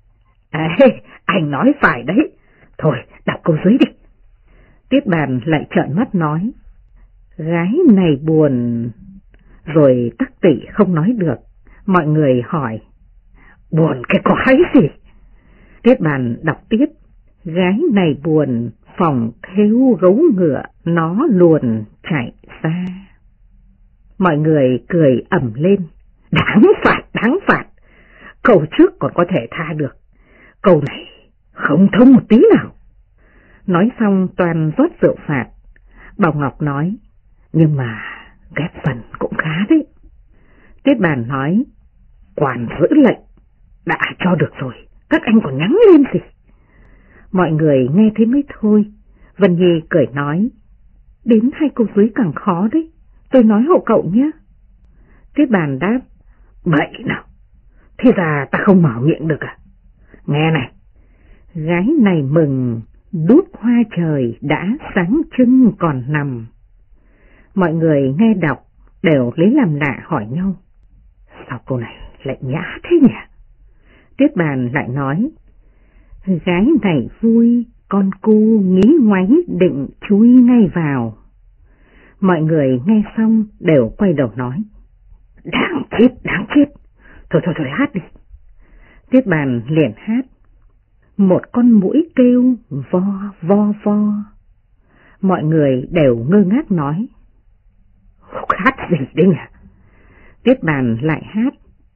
Anh nói phải đấy. Thôi đọc câu dưới đi. Tuyết Bàn lại trợn mắt nói, gái này buồn. Rồi tắc tị không nói được. Mọi người hỏi, buồn cái quái gì? Tuyết Bàn đọc tiếp, gái này buồn, phòng thêu gấu ngựa nó luồn chạy xa. Mọi người cười ầm lên, đáng phạt, đáng phạt. Câu trước còn có thể tha được, câu này không thông một tí nào. Nói xong toàn rót rượu phạt. Bảo Ngọc nói, nhưng mà ghép phần cũng khá đấy. Tuyết Bàn nói, quản giữ lệnh, đã cho được rồi, các anh còn nhắn lên gì? Mọi người nghe thế mới thôi. Vân Nhi cười nói, đến 2 câu dưới càng khó đấy, tôi nói hộ cậu nhé. Tuyết Bàn đáp, bậy nào, thế ra ta không mở miệng được à? Nghe này, gái này mừng, đút hoa trời đã sáng trưng còn nằm. Mọi người nghe đọc đều lấy làm lạ hỏi nhau, sao câu này lại nhã thế nhỉ? Tuyết Bàn lại nói, gái này vui, con cu nghĩ ngoáy định chui ngay vào. Mọi người nghe xong đều quay đầu nói, đáng chết, đáng chết. Thôi hát đi. Tuyết Bàn liền hát, một con muỗi kêu vo vo vo. Mọi người đều ngơ ngác nói, hát gì đấy nhỉ? Tuyết Bàn lại hát,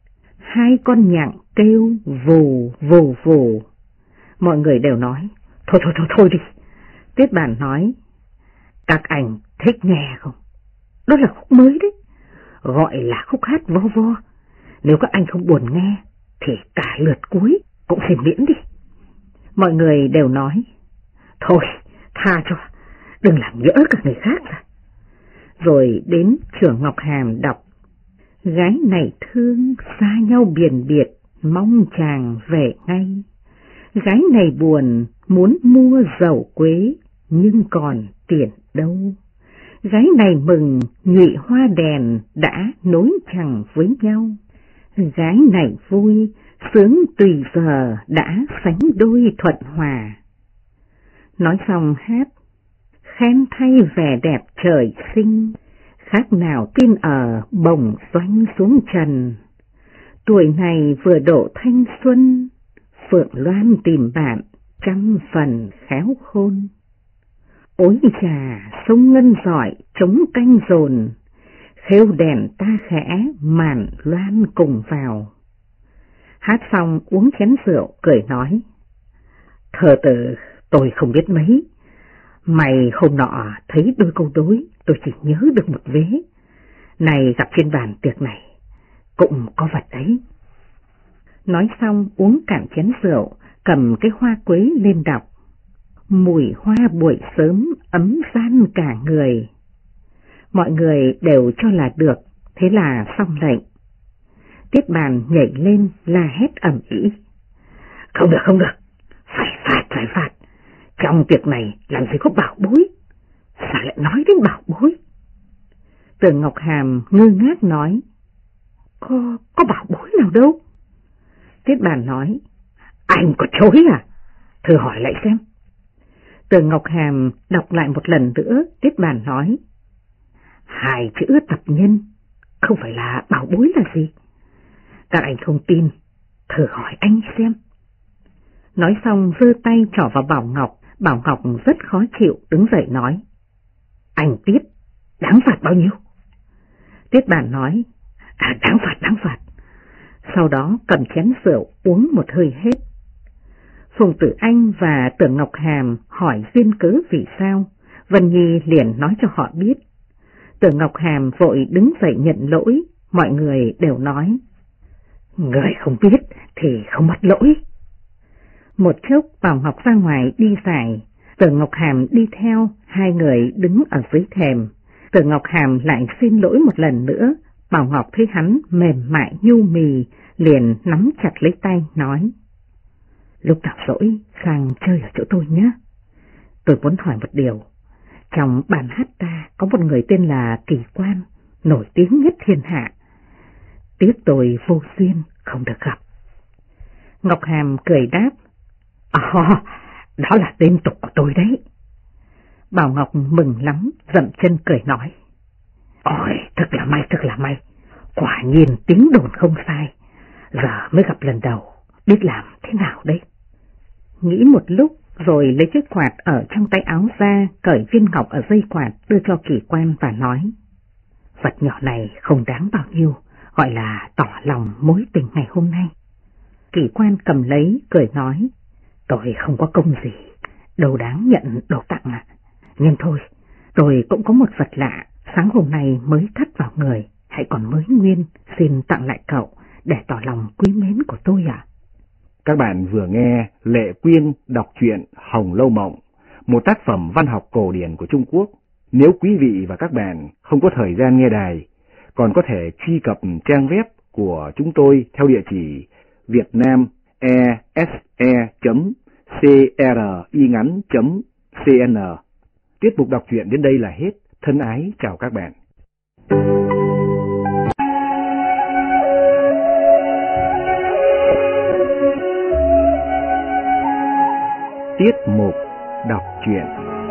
2 con nhặng kêu vù vù vù. Mọi người đều nói, thôi đi. Tuyết Bàn nói, các anh thích nghe không? Đó là khúc mới đấy, gọi là khúc hát vo vo. Nếu các anh không buồn nghe thì cả lượt cuối cũng xin miễn đi. Mọi người đều nói, thôi tha cho, đừng làm nhỡ cả người khác ra. Rồi đến Trưởng Ngọc Hàm đọc, gái này thương, xa nhau biển biệt, mong chàng về ngay. Gái này buồn, muốn mua dầu quế, nhưng còn tiền đâu. Gái này mừng, nhụy hoa đèn đã nối chằng với nhau. Gái này vui, sướng tùy giờ đã sánh đôi thuận hòa. Nói xong hát, khen thay vẻ đẹp trời sinh, khác nào tiên ở bồng doanh xuống trần. Tuổi này vừa độ thanh xuân, Phượng Loan tìm bạn, 100 phần khéo khôn. Ối chà, sông ngân giỏi, trống canh dồn, khêu đèn ta khẽ, màn loan cùng vào. Hát xong uống chén rượu, cười nói, thơ tử tôi không biết mấy, mày hôm nọ thấy đôi câu đối, tôi chỉ nhớ được một vế, này gặp trên bàn tiệc này, cũng có vật ấy. Nói xong uống cạn chén rượu, cầm cái hoa quế lên đọc, mùi hoa buổi sớm ấm gian cả người. Mọi người đều cho là được, thế là xong lệnh. Tuyết Bàn nhảy lên la hét ầm ĩ, không được, phải phạt, trong việc này làm gì có bảo bối, sao lại nói đến bảo bối? Tưởng Ngọc Hàm ngơ ngác nói, Có bảo bối nào đâu. Tiết Bàn nói. Anh có chối à? Thử hỏi lại xem. Tưởng Ngọc Hàm đọc lại một lần nữa, Tiết Bàn nói. 2 chữ tập nhân, không phải là bảo bối là gì? Các anh không tin, thử hỏi anh xem. Nói xong giơ tay trỏ vào Bảo Ngọc rất khó chịu đứng dậy nói. Anh Tiết, đáng phạt bao nhiêu? Tiết Bàn nói. Đáng phạt. Sau đó cầm chén rượu uống một hơi hết. Phùng Tử Anh và Tưởng Ngọc Hàm hỏi duyên cớ vì sao, Vân Nhi liền nói cho họ biết. Tưởng Ngọc Hàm vội đứng dậy nhận lỗi, mọi người đều nói. Người không biết thì không bắt lỗi. Một chốc Bảo Ngọc ra ngoài đi giải, Tưởng Ngọc Hàm đi theo, 2 người đứng ở dưới thềm. Tưởng Ngọc Hàm lại xin lỗi một lần nữa, Bảo Ngọc thấy hắn mềm mại nhu mì, liền nắm chặt lấy tay nói. Lúc nào rỗi sang chơi ở chỗ tôi nhé. Tôi muốn hỏi một điều. Trong bản hát ta có một người tên là Kỳ Quan, nổi tiếng nhất thiên hạ. Tiếc tôi vô duyên không được gặp. Ngọc Hàm cười đáp. Đó là tên tục của tôi đấy. Bảo Ngọc mừng lắm, dậm chân cười nói. Ôi, thật là may. Quả nhiên tiếng đồn không sai. Giờ mới gặp lần đầu, biết làm thế nào đấy. Nghĩ một lúc rồi lấy chiếc quạt ở trong tay áo ra, cởi viên ngọc ở dây quạt đưa cho Kỳ Quan và nói. Vật nhỏ này không đáng bao nhiêu, gọi là tỏ lòng mối tình ngày hôm nay. Kỳ Quan cầm lấy, cười nói. Tôi không có công gì, đâu đáng nhận đồ tặng à. Nhưng thôi, tôi cũng có một vật lạ, sáng hôm nay mới thắt vào người, hãy còn mới nguyên, xin tặng lại cậu, để tỏ lòng quý mến của tôi ạ. Các bạn vừa nghe Lệ Quyên đọc truyện Hồng Lâu Mộng, một tác phẩm văn học cổ điển của Trung Quốc. Nếu quý vị và các bạn không có thời gian nghe đài, còn có thể truy cập trang web của chúng tôi theo địa chỉ vietnamese.cringắn.cn. Tiết mục đọc truyện đến đây là hết. Thân ái chào các bạn. Tiết mục đọc truyện.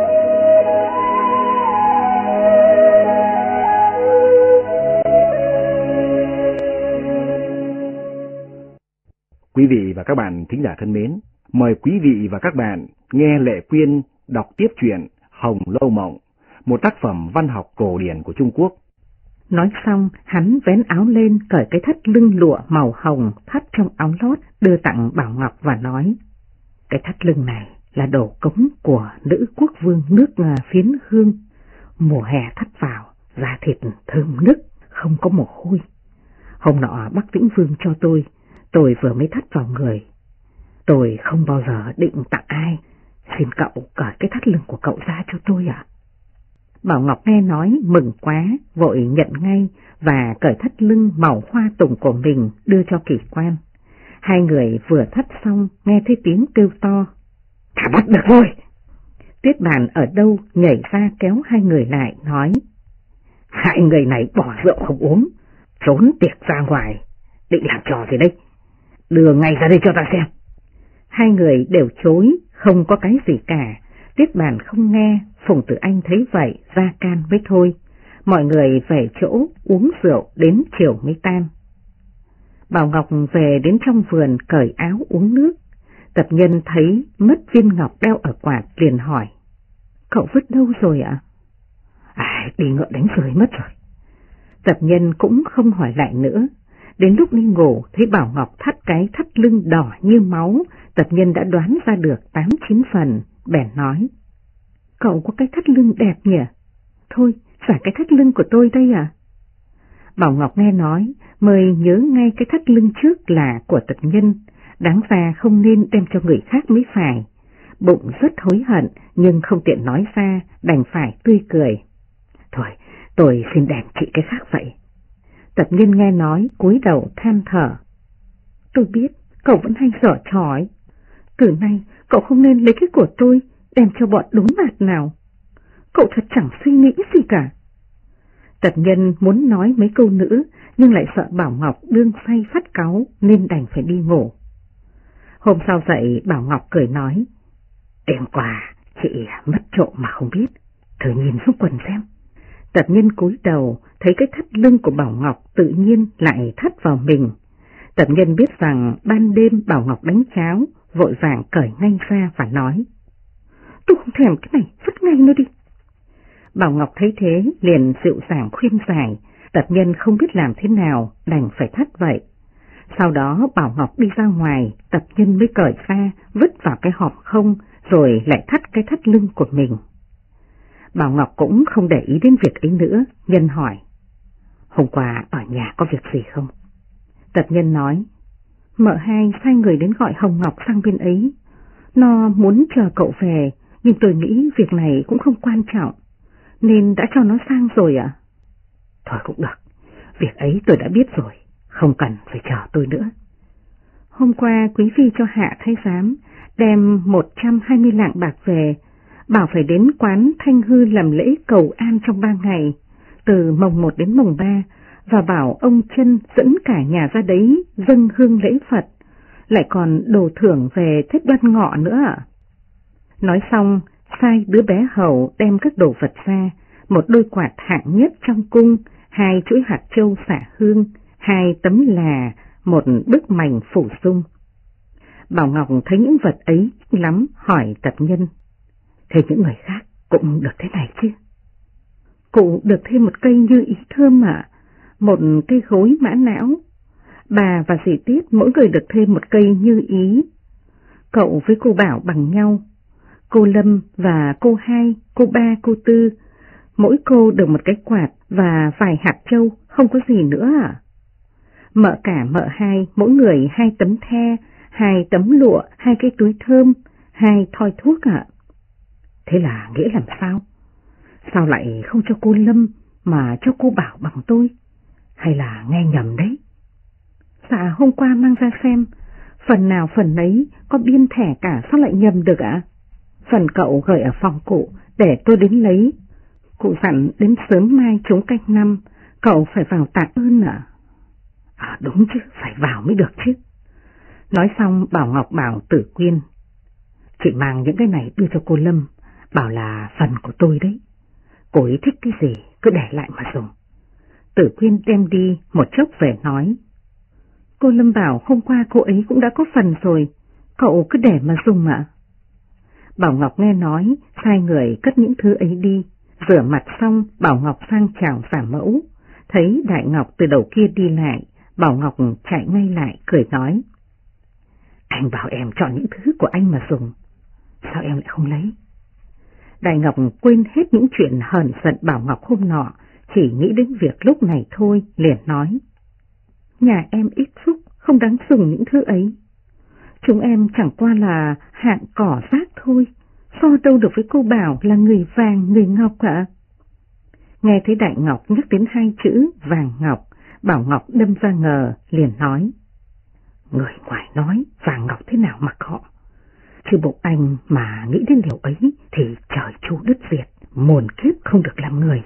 Quý vị và các bạn thính giả thân mến, mời quý vị và các bạn nghe Lệ Quyên đọc tiếp truyện Hồng Lâu Mộng, một tác phẩm văn học cổ điển của Trung Quốc. Nói xong, hắn vén áo lên, cởi cái thắt lưng lụa màu hồng thắt trong áo lót, đưa tặng Bảo Ngọc và nói. Cái thắt lưng này là đồ cống của nữ quốc vương nước Phiến Hương. Mùa hè thắt vào, da thịt thơm nức, không có mồ hôi. Hôm nọ Bắc Vĩnh Vương cho tôi vừa mới thắt vào người. Tôi không bao giờ định tặng ai, xin cậu cởi cái thắt lưng của cậu ra cho tôi ạ. Bảo Ngọc nghe nói mừng quá, vội nhận ngay và cởi thắt lưng màu hoa tùng của mình đưa cho Kỳ Quan. 2 người vừa thắt xong nghe thấy tiếng kêu to. Đã bắt được rồi. Tiết Bàn ở đâu nhảy ra kéo 2 người lại nói. 2 người này bỏ rượu không uống, trốn tiệc ra ngoài, định làm trò gì đây? Đưa ngay ra đây cho ta xem. 2 người đều chối, không có cái gì cả. Tiết Bàn không nghe, Phùng Tử Anh thấy vậy ra can mới thôi. Mọi người về chỗ uống rượu đến chiều mới tan. Bảo Ngọc về đến trong vườn cởi áo uống nước. Tập Nhân thấy mất viên ngọc đeo ở quạt liền hỏi. Cậu vứt đâu rồi ạ? Đi ngựa đánh rơi mất rồi. Tập Nhân cũng không hỏi lại nữa. Đến lúc đi ngủ thấy Bảo Ngọc thắt cái thắt lưng đỏ như máu, Tập Nhân đã đoán ra được 8-9 phần, bèn nói. Cậu có cái thắt lưng đẹp nhỉ? Thôi, xả cái thắt lưng của tôi đây à? Bảo Ngọc nghe nói, mới nhớ ngay cái thắt lưng trước là của Tập Nhân, đáng ra không nên đem cho người khác mới phải. Bụng rất hối hận nhưng không tiện nói ra, đành phải tươi cười. Thôi, tôi xin đem chị cái khác vậy. Tập Nhân nghe nói cúi đầu than thở. Tôi biết cậu vẫn hay giở trò ấy. Từ nay cậu không nên lấy cái của tôi đem cho bọn đốn mạt nào. Cậu thật chẳng suy nghĩ gì cả. Tập Nhân muốn nói mấy câu nữa nhưng lại sợ Bảo Ngọc đương say phát cáu nên đành phải đi ngủ. Hôm sau dậy Bảo Ngọc cười nói, đêm qua chị mất trộm mà không biết, thử nhìn xuống quần xem. Tập Nhân cúi đầu thấy cái thắt lưng của Bảo Ngọc tự nhiên lại thắt vào mình. Tập Nhân biết rằng ban đêm Bảo Ngọc đánh cháo, vội vàng cởi ngay ra và nói, tôi không thèm cái này, vứt ngay nó đi. Bảo Ngọc thấy thế liền dịu dàng khuyên giải, Tập Nhân không biết làm thế nào, đành phải thắt vậy. Sau đó Bảo Ngọc đi ra ngoài, Tập Nhân mới cởi ra, vứt vào cái hộp không, rồi lại thắt cái thắt lưng của mình. Bảo Ngọc cũng không để ý đến việc ấy nữa, Nhân hỏi, hôm qua ở nhà có việc gì không? Tập Nhân nói, mợ hai sai người đến gọi Hồng Ngọc sang bên ấy, nó muốn chờ cậu về, nhưng tôi nghĩ việc này cũng không quan trọng, nên đã cho nó sang rồi ạ. Thôi cũng được, việc ấy tôi đã biết rồi, không cần phải chờ tôi nữa. Hôm qua quý phi cho hạ thái giám đem 120 lạng bạc về, bảo phải đến quán Thanh Hư làm lễ cầu an trong 3 ngày, từ mồng 1 đến mồng 3, và bảo ông Chân dẫn cả nhà ra đấy dâng hương lễ Phật, lại còn đồ thưởng về Tết Đoan Ngọ nữa ạ. Nói xong, sai đứa bé Hầu đem các đồ vật ra, một đôi quạt hạng nhất trong cung, 2 chuỗi hạt châu xả hương, 2 tấm là, một bức mành phủ dung. Bảo Ngọc thấy những vật ấy lắm, hỏi Tập Nhân, thế những người khác cũng được thế này chứ? Cụ được thêm một cây như ý thơm ạ, một cây gối mã não. Bà và dì Tiết mỗi người được thêm một cây như ý. Cậu với cô Bảo bằng nhau. Cô Lâm và cô Hai, cô Ba, cô Tư, mỗi cô được một cái quạt và vài hạt châu, không có gì nữa à? Mợ cả mợ hai, mỗi người 2 tấm the, 2 tấm lụa, 2 cái túi thơm, 2 thoi thuốc ạ. Thế là nghĩa làm sao? Sao lại không cho cô Lâm mà cho cô Bảo bằng tôi? Hay là nghe nhầm đấy? Dạ hôm qua mang ra xem, phần nào phần ấy có biên thẻ cả, sao lại nhầm được ạ? Phần cậu gửi ở phòng cụ để tôi đến lấy. Cụ dặn đến sớm mai chúng canh 5, cậu phải vào tạ ơn ạ. Đúng chứ, phải vào mới được chứ. Nói xong Bảo Ngọc bảo Tử Quyên, chị mang những cái này đưa cho cô Lâm, bảo là phần của tôi đấy. Cô ấy thích cái gì cứ để lại mà dùng. Tử Quyên đem đi, một chốc về nói, cô Lâm bảo hôm qua cô ấy cũng đã có phần rồi, cậu cứ để mà dùng ạ. Bảo Ngọc nghe nói, sai người cất những thứ ấy đi. Rửa mặt xong, Bảo Ngọc sang chào giả mẫu, thấy Đại Ngọc từ đầu kia đi lại, Bảo Ngọc chạy ngay lại cười nói, anh bảo em chọn những thứ của anh mà dùng, sao em lại không lấy? Đại Ngọc quên hết những chuyện hờn giận Bảo Ngọc hôm nọ, chỉ nghĩ đến việc lúc này thôi, liền nói, nhà em ít phúc, không đáng dùng những thứ ấy. Chúng em chẳng qua là hạng cỏ rác thôi, so đâu được với cô Bảo là người vàng người ngọc ạ. Nghe thấy Đại Ngọc nhắc đến 2 chữ vàng ngọc, Bảo Ngọc đâm ra ngờ, liền nói, người ngoài nói vàng ngọc thế nào mặc họ, chứ bộ anh mà nghĩ đến điều ấy thì trời chu đất diệt, muôn kiếp không được làm người.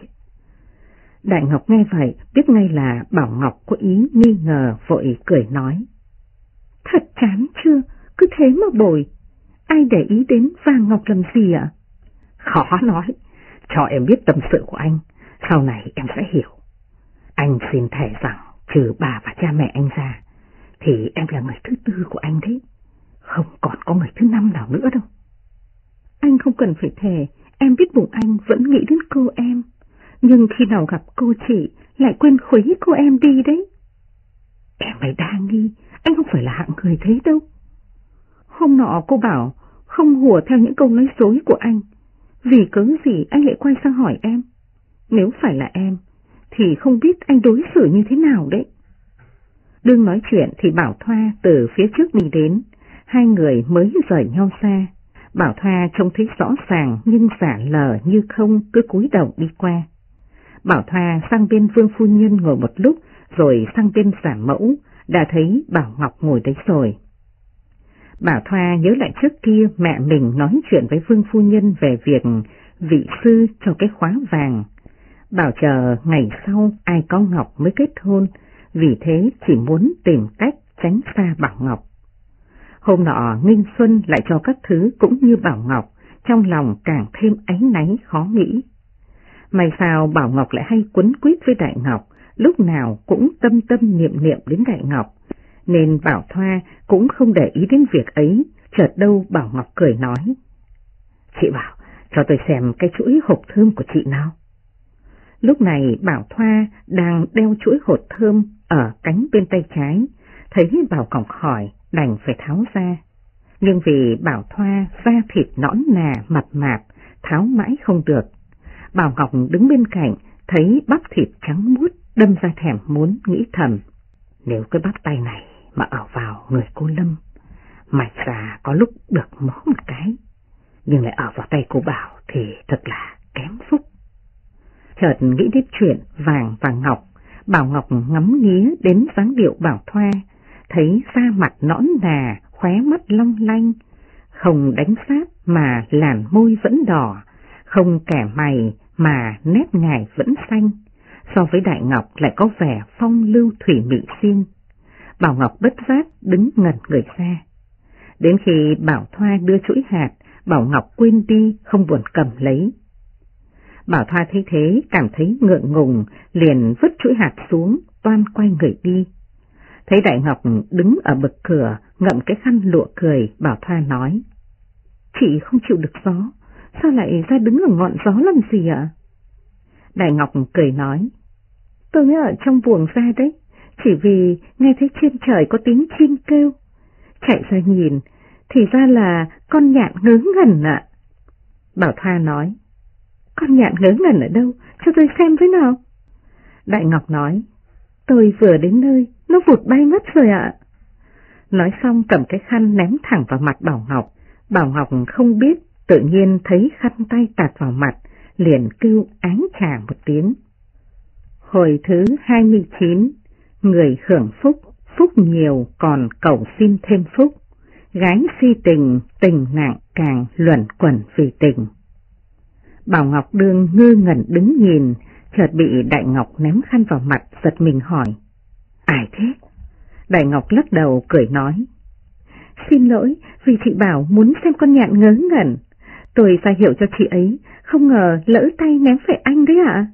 Đại Ngọc nghe vậy biết ngay là Bảo Ngọc có ý nghi ngờ, vội cười nói, thật chán chưa, cứ thế mà bồi, ai để ý đến vàng ngọc làm gì ạ? Khó nói, cho em biết tâm sự của anh, sau này em sẽ hiểu. Anh xin thề rằng trừ bà và cha mẹ anh ra, thì em là người thứ 4 của anh đấy, không còn có người thứ 5 nào nữa đâu. Anh không cần phải thề, em biết bụng anh vẫn nghĩ đến cô em, nhưng khi nào gặp cô chị lại quên khuấy cô em đi đấy. Em mới đa nghi, anh không phải là hạng người thế đâu. Hôm nọ cô bảo không hùa theo những câu nói dối của anh, vì cớ gì anh lại quay sang hỏi em. Nếu phải là em, thì không biết anh đối xử như thế nào đấy. Đương nói chuyện thì Bảo Thoa từ phía trước đi đến, 2 người mới rời nhau xa. Bảo Thoa trông thấy rõ ràng nhưng giả lờ như không, cứ cúi đầu đi qua. Bảo Thoa sang bên Vương phu nhân ngồi một lúc, rồi sang bên giả mẫu, đã thấy Bảo Ngọc ngồi đấy rồi. Bảo Thoa nhớ lại trước kia mẹ mình nói chuyện với Vương phu nhân về việc vị sư cho cái khóa vàng. Bảo chờ ngày sau ai có ngọc mới kết hôn, vì thế chỉ muốn tìm cách tránh xa Bảo Ngọc. Hôm nọ Nghinh Xuân lại cho các thứ cũng như Bảo Ngọc, trong lòng càng thêm áy náy khó nghĩ. May sao Bảo Ngọc lại hay quấn quýt với Đại Ngọc, lúc nào cũng tâm tâm niệm niệm đến Đại Ngọc, nên Bảo Thoa cũng không để ý đến việc ấy. Chợt đâu Bảo Ngọc cười nói: "Chị Bảo, cho tôi xem cái chuỗi hộp thơm của chị nào." Lúc này Bảo Thoa đang đeo chuỗi hột thơm ở cánh bên tay trái, thấy Bảo Ngọc hỏi đành phải tháo ra. Nhưng vì Bảo Thoa da thịt nõn nà mập mạp, tháo mãi không được. Bảo Ngọc đứng bên cạnh, thấy bắp thịt trắng muốt, đâm ra thèm muốn, nghĩ thầm: nếu cái bắp tay này mà ở vào người cô Lâm, mạch già có lúc được mó một cái, nhưng lại ở vào tay cô Bảo thì thật là kém phúc. Chợt nghĩ đến chuyện vàng và ngọc, Bảo Ngọc ngắm nghía đến dáng điệu Bảo Thoa, thấy da mặt nõn nà, khóe mắt long lanh, không đánh sáp mà làn môi vẫn đỏ, không kẻ mày mà nét ngài vẫn xanh, so với Đại Ngọc lại có vẻ phong lưu thủy mị xiên. Bảo Ngọc bất giác đứng ngẩn người ra. Đến khi Bảo Thoa đưa chuỗi hạt, Bảo Ngọc quên đi không buồn cầm lấy. Bảo Thoa thấy thế cảm thấy ngượng ngùng, liền vứt chuỗi hạt xuống, toan quay người đi. Thấy Đại Ngọc đứng ở bậc cửa, ngậm cái khăn lụa cười, Bảo Thoa nói: "Chị không chịu được gió, sao lại ra đứng ở ngọn gió làm gì ạ?" Đại Ngọc cười nói: "Tôi mới ở trong buồng ra đấy, chỉ vì nghe thấy trên trời có tiếng chim kêu. Chạy ra nhìn, thì ra là con nhạn ngớ ngẩn ạ." Bảo Thoa nói: "Con nhạn ngớ ngẩn ở đâu, cho tôi xem với nào." Đại Ngọc nói: "Tôi vừa đến nơi, nó vụt bay mất rồi ạ." Nói xong cầm cái khăn ném thẳng vào mặt Bảo Ngọc. Bảo Ngọc không biết, tự nhiên thấy khăn tay tạt vào mặt, liền kêu áng chà một tiếng. Hồi thứ 29, người hưởng phúc, phúc nhiều còn cầu xin thêm phúc. Gái si tình, tình nặng càng luẩn quẩn vì tình. Bảo Ngọc đương ngơ ngẩn đứng nhìn, chợt bị Đại Ngọc ném khăn vào mặt, giật mình hỏi: "Ai thế?" Đại Ngọc lắc đầu cười nói: "Xin lỗi, vì chị Bảo muốn xem con nhạn ngớ ngẩn. Tôi ra hiệu cho chị ấy, không ngờ lỡ tay ném phải anh đấy ạ."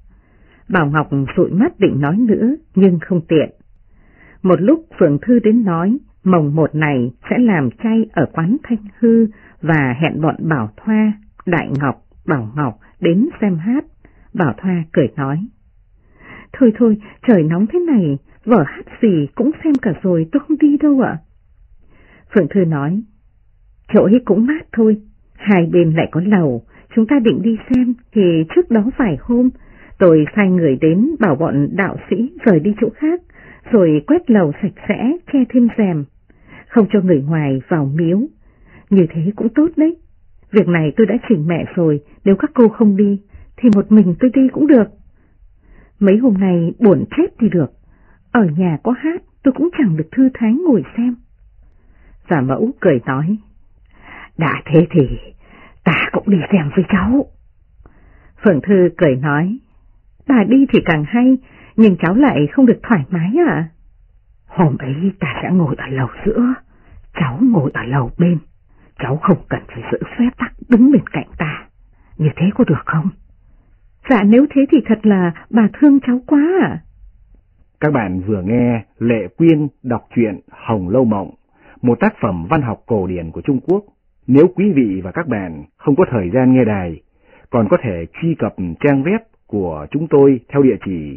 Bảo Ngọc dụi mắt định nói nữa, nhưng không tiện. Một lúc Phượng Thư đến nói mồng 1 này sẽ làm chay ở quán Thanh Hư và hẹn bọn Bảo Thoa, Đại Ngọc, Bảo Ngọc đến xem hát. Bảo Thoa cười nói: Thôi thôi, trời nóng thế này, vở hát gì cũng xem cả rồi, tôi không đi đâu ạ." Phượng Thư nói: "Chỗ ấy cũng mát thôi, hai bên lại có lầu, chúng ta định đi xem thì trước đó vài hôm tôi sai người đến bảo bọn đạo sĩ rời đi chỗ khác, rồi quét lầu sạch sẽ, che thêm rèm, không cho người ngoài vào miếu. Như thế cũng tốt đấy. Việc này tôi đã chỉnh mẹ rồi, nếu các cô không đi thì một mình tôi đi cũng được. Mấy hôm nay buồn chết thì được, ở nhà có hát tôi cũng chẳng được thư thái ngồi xem." Giả Mẫu cười nói: "Đã thế thì ta cũng đi xem với cháu." Phượng Thư cười nói: "Bà đi thì càng hay, nhưng cháu lại không được thoải mái à?" "Hôm ấy ta sẽ ngồi ở lầu giữa, cháu ngồi ở lầu bên, cháu không cần phải giữ phép tắc đứng bên cạnh ta, như thế có được không?" "Dạ nếu thế thì thật là bà thương cháu quá à." Các bạn vừa nghe Lệ Quyên đọc truyện Hồng Lâu Mộng, một tác phẩm văn học cổ điển của Trung Quốc. Nếu quý vị và các bạn không có thời gian nghe đài, còn có thể truy cập trang web của chúng tôi theo địa chỉ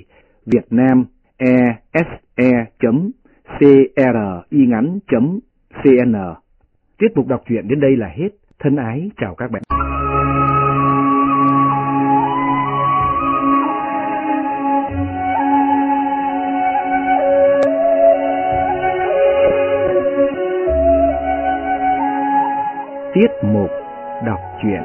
vietnamese.cringắn.cn. Tiết mục đọc truyện đến đây là hết. Thân ái chào các bạn. Tiết mục đọc truyện.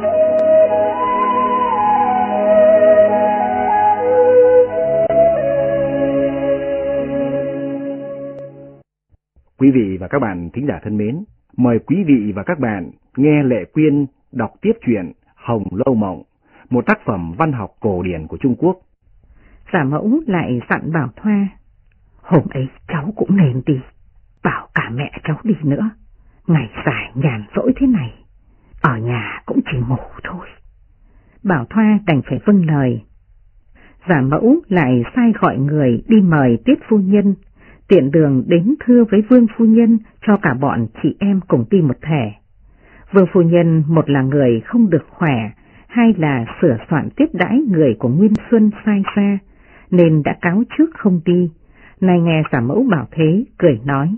Quý vị và các bạn thính giả thân mến, mời quý vị và các bạn nghe Lệ Quyên đọc tiếp truyện Hồng Lâu Mộng, một tác phẩm văn học cổ điển của Trung Quốc. Giả Mẫu lại dặn Bảo Thoa: Hôm ấy cháu cũng nên đi, bảo cả mẹ cháu đi nữa. Ngày dài nhàn rỗi thế này, ở nhà cũng chỉ ngủ thôi. Bảo Thoa đành phải vâng lời. Giả Mẫu lại sai gọi người đi mời Tiết phu nhân, tiện đường đến thưa với Vương phu nhân cho cả bọn chị em cùng đi một thể. Vương phu nhân một là người không được khỏe, hai là sửa soạn tiếp đãi người của Nguyên Xuân sai ra, nên đã cáo trước không đi. Nay nghe Giả Mẫu bảo thế, cười nói: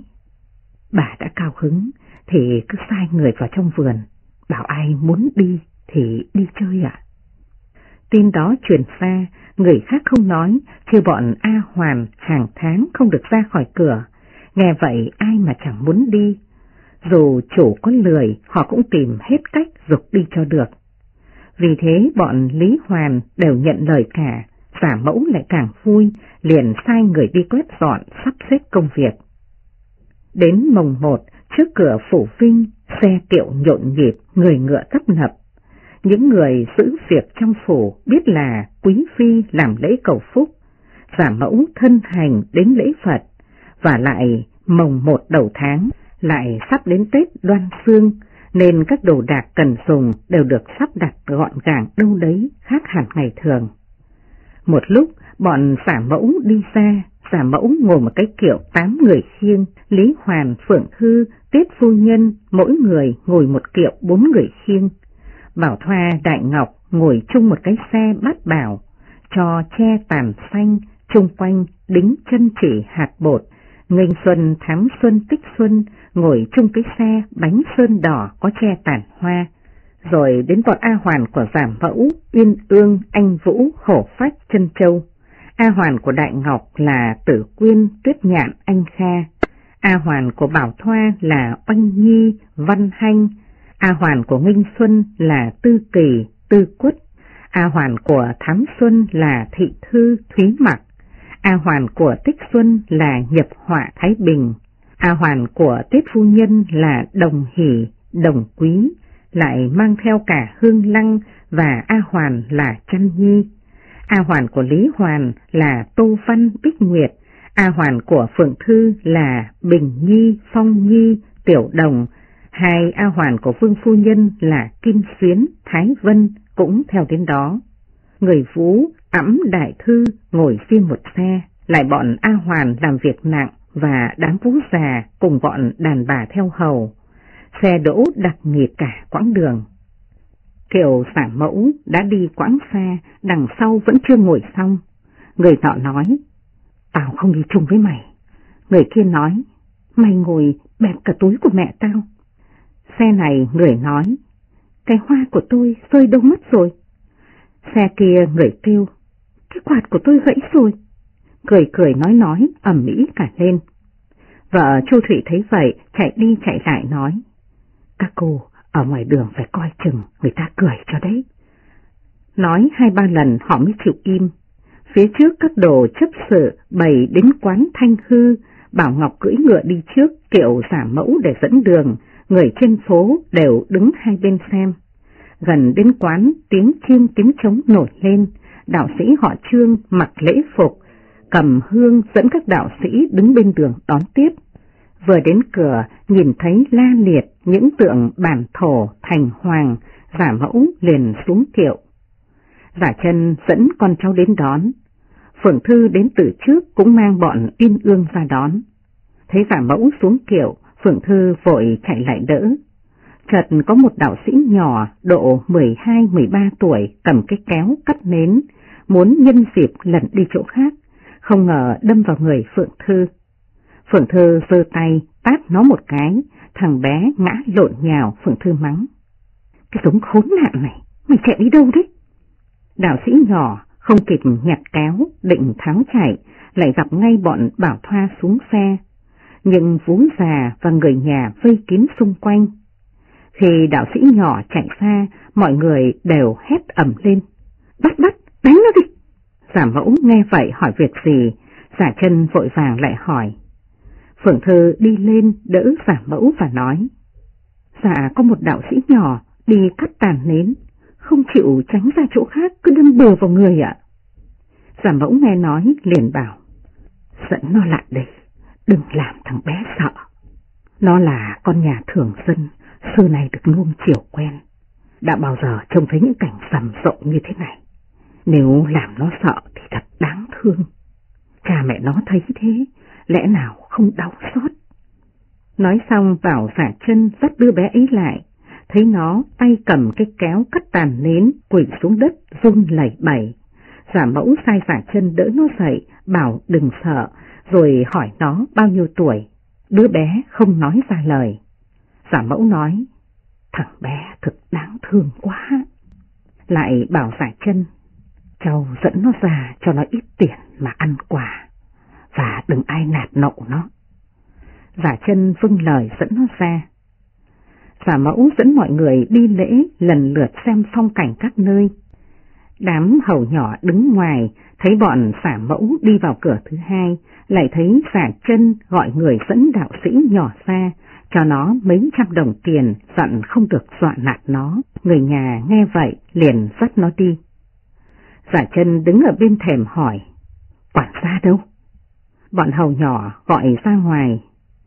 bà đã cao hứng thì cứ sai người vào trong vườn, bảo ai muốn đi thì đi chơi ạ. Tin đó truyền xa, người khác không nói, chứ bọn A Hoàn hàng tháng không được ra khỏi cửa. Nghe vậy ai mà chẳng muốn đi. Dù chủ có lười, họ cũng tìm hết cách giục đi cho được. Vì thế bọn Lý Hoàn đều nhận lời cả, Giả Mẫu lại càng vui, liền sai người đi quét dọn, sắp xếp công việc. Đến mồng 1, trước cửa phủ Vinh, xe kiệu nhộn nhịp, người ngựa tấp nập. Những người giữ việc trong phủ biết là quý phi làm lễ cầu phúc, Giả Mẫu thân hành đến lễ Phật, và lại mồng 1 đầu tháng, lại sắp đến Tết Đoan Xương, nên các đồ đạc cần dùng đều được sắp đặt gọn gàng đâu đấy, khác hẳn ngày thường. Một lúc, bọn Giả Mẫu đi ra, Giả Mẫu ngồi một cái kiệu 8 người khiêng, Lý Hoàn, Phượng Thư, Tiết phu nhân, mỗi người ngồi một kiệu 4 người khiêng. Bảo Thoa, Đại Ngọc ngồi chung một cái xe bát bảo, cho che tàn xanh, chung quanh đính chân chỉ hạt bột. Nghênh Xuân, Thám Xuân, Tích Xuân ngồi chung cái xe bánh sơn đỏ có che tàn hoa. Rồi đến bọn A Hoàn của Giả Mẫu, Uyên Ương, Anh Vũ, Hổ Phách, Trân Châu. A Hoàn của Đại Ngọc là Tử Quyên, Tuyết Nhạn, Anh Kha. A Hoàn của Bảo Thoa là Oanh Nhi, Văn Hanh. A Hoàn của Nghênh Xuân là Tư Kỳ, Tư Quất. A Hoàn của Thám Xuân là Thị Thư, Thúy Mặc. A Hoàn của Tích Xuân là Nhập Họa, Thái Bình. A Hoàn của Tiết phu nhân là Đồng Hỷ, Đồng Quý, lại mang theo cả Hương Lăng, và A Hoàn là Trăn Nhi. A Hoàn của Lý Hoàn là Tô Văn, Bích Nguyệt. A Hoàn của Phượng Thư là Bình Nhi, Phong Nhi, Tiểu Đồng. Hai A Hoàn của Vương phu nhân là Kim Xuyến, Thái Vân cũng theo đến đó. Người Vũ, Ẵm Đại Thư ngồi riêng một xe, lại bọn A Hoàn làm việc nặng và đám Vũ già cùng bọn đàn bà theo hầu. Xe đỗ đặc nghịt cả quãng đường. Kiều Giả Mẫu đã đi quãng xa, đằng sau vẫn chưa ngồi xong. Người nọ nói: tao không đi chung với mày. Người kia nói: mày ngồi bẹp cả túi của mẹ tao. Xe này người nói: cái hoa của tôi rơi đâu mất rồi. Xe kia người kêu: cái quạt của tôi gãy rồi. Cười cười nói ầm ĩ cả lên. Vợ Chu Thủy thấy vậy chạy đi chạy lại nói: các cô ở ngoài đường phải coi chừng, người ta cười cho đấy. Nói 2-3 lần họ mới chịu im. Phía trước các đồ chấp sự bày đến quán Thanh Hư, Bảo Ngọc cưỡi ngựa đi trước, kiệu Giả Mẫu để dẫn đường, người trên phố đều đứng hai bên xem. Gần đến quán, tiếng chim tiếng trống nổi lên, đạo sĩ họ Trương mặc lễ phục, cầm hương dẫn các đạo sĩ đứng bên đường đón tiếp. Vừa đến cửa, nhìn thấy la liệt những tượng bản thổ thành hoàng, Giả Mẫu liền xuống kiệu. Giả Chân dẫn con cháu đến đón. Phượng Thư đến từ trước cũng mang bọn Uyên Ương ra đón. Thấy Giả Mẫu xuống kiệu, Phượng Thư vội chạy lại đỡ. Chợt có một đạo sĩ nhỏ độ 12-13 tuổi cầm cái kéo cắt nến, muốn nhân dịp lẩn đi chỗ khác, không ngờ đâm vào người Phượng Thư. Phượng Thư giơ tay tát nó một cái, thằng bé ngã lộn nhào. Phượng Thư mắng: cái giống khốn nạn này, mày chạy đi đâu đấy? Đạo sĩ nhỏ không kịp nhặt kéo định tháo chạy, lại gặp ngay bọn Bảo Thoa xuống xe, nhưng Vú già và người nhà vây kín xung quanh. Khi đạo sĩ nhỏ chạy xa, mọi người đều hét ầm lên: bắt, đánh nó đi! Giả Mẫu nghe vậy hỏi việc gì, Giả Chân vội vàng lại hỏi. Phượng Thư đi lên đỡ Giả Mẫu và nói: dạ có một đạo sĩ nhỏ đi cắt tàn nến, không chịu tránh ra chỗ khác, cứ đâm bừa vào người ạ. Giả Mẫu nghe nói liền bảo: Dẫn nó lại đây, đừng làm thằng bé sợ. Nó là con nhà thường dân, xưa này được nuông chiều quen, đã bao giờ trông thấy những cảnh rầm rộ như thế này. Nếu làm nó sợ thì thật đáng thương. Cha mẹ nó thấy thế, lẽ nào không đau xót. Nói xong Bảo giả chân dắt đứa bé ấy lại, thấy nó tay cầm cái kéo cắt tàn nến, quỳ xuống đất run lẩy bẩy. Giả mẫu sai giả chân đỡ nó dậy, bảo đừng sợ, rồi hỏi nó bao nhiêu tuổi. Đứa bé không nói ra lời. Giả mẫu nói, thằng bé thực đáng thương quá. Lại bảo giả chân, cháu dẫn nó ra cho nó ít tiền mà ăn quà, và đừng ai nạt nộ nó. Giả chân vâng lời dẫn nó ra. Giả mẫu dẫn mọi người đi lễ lần lượt xem phong cảnh các nơi. Đám hầu nhỏ đứng ngoài, thấy bọn giả mẫu đi vào cửa thứ hai, lại thấy giả chân gọi người dẫn đạo sĩ nhỏ ra, cho nó mấy trăm đồng tiền, dặn không được dọa nạt nó. Người nhà nghe vậy liền dắt nó đi. Giả chân đứng ở bên thềm hỏi, quản gia đâu? Bọn hầu nhỏ gọi ra ngoài.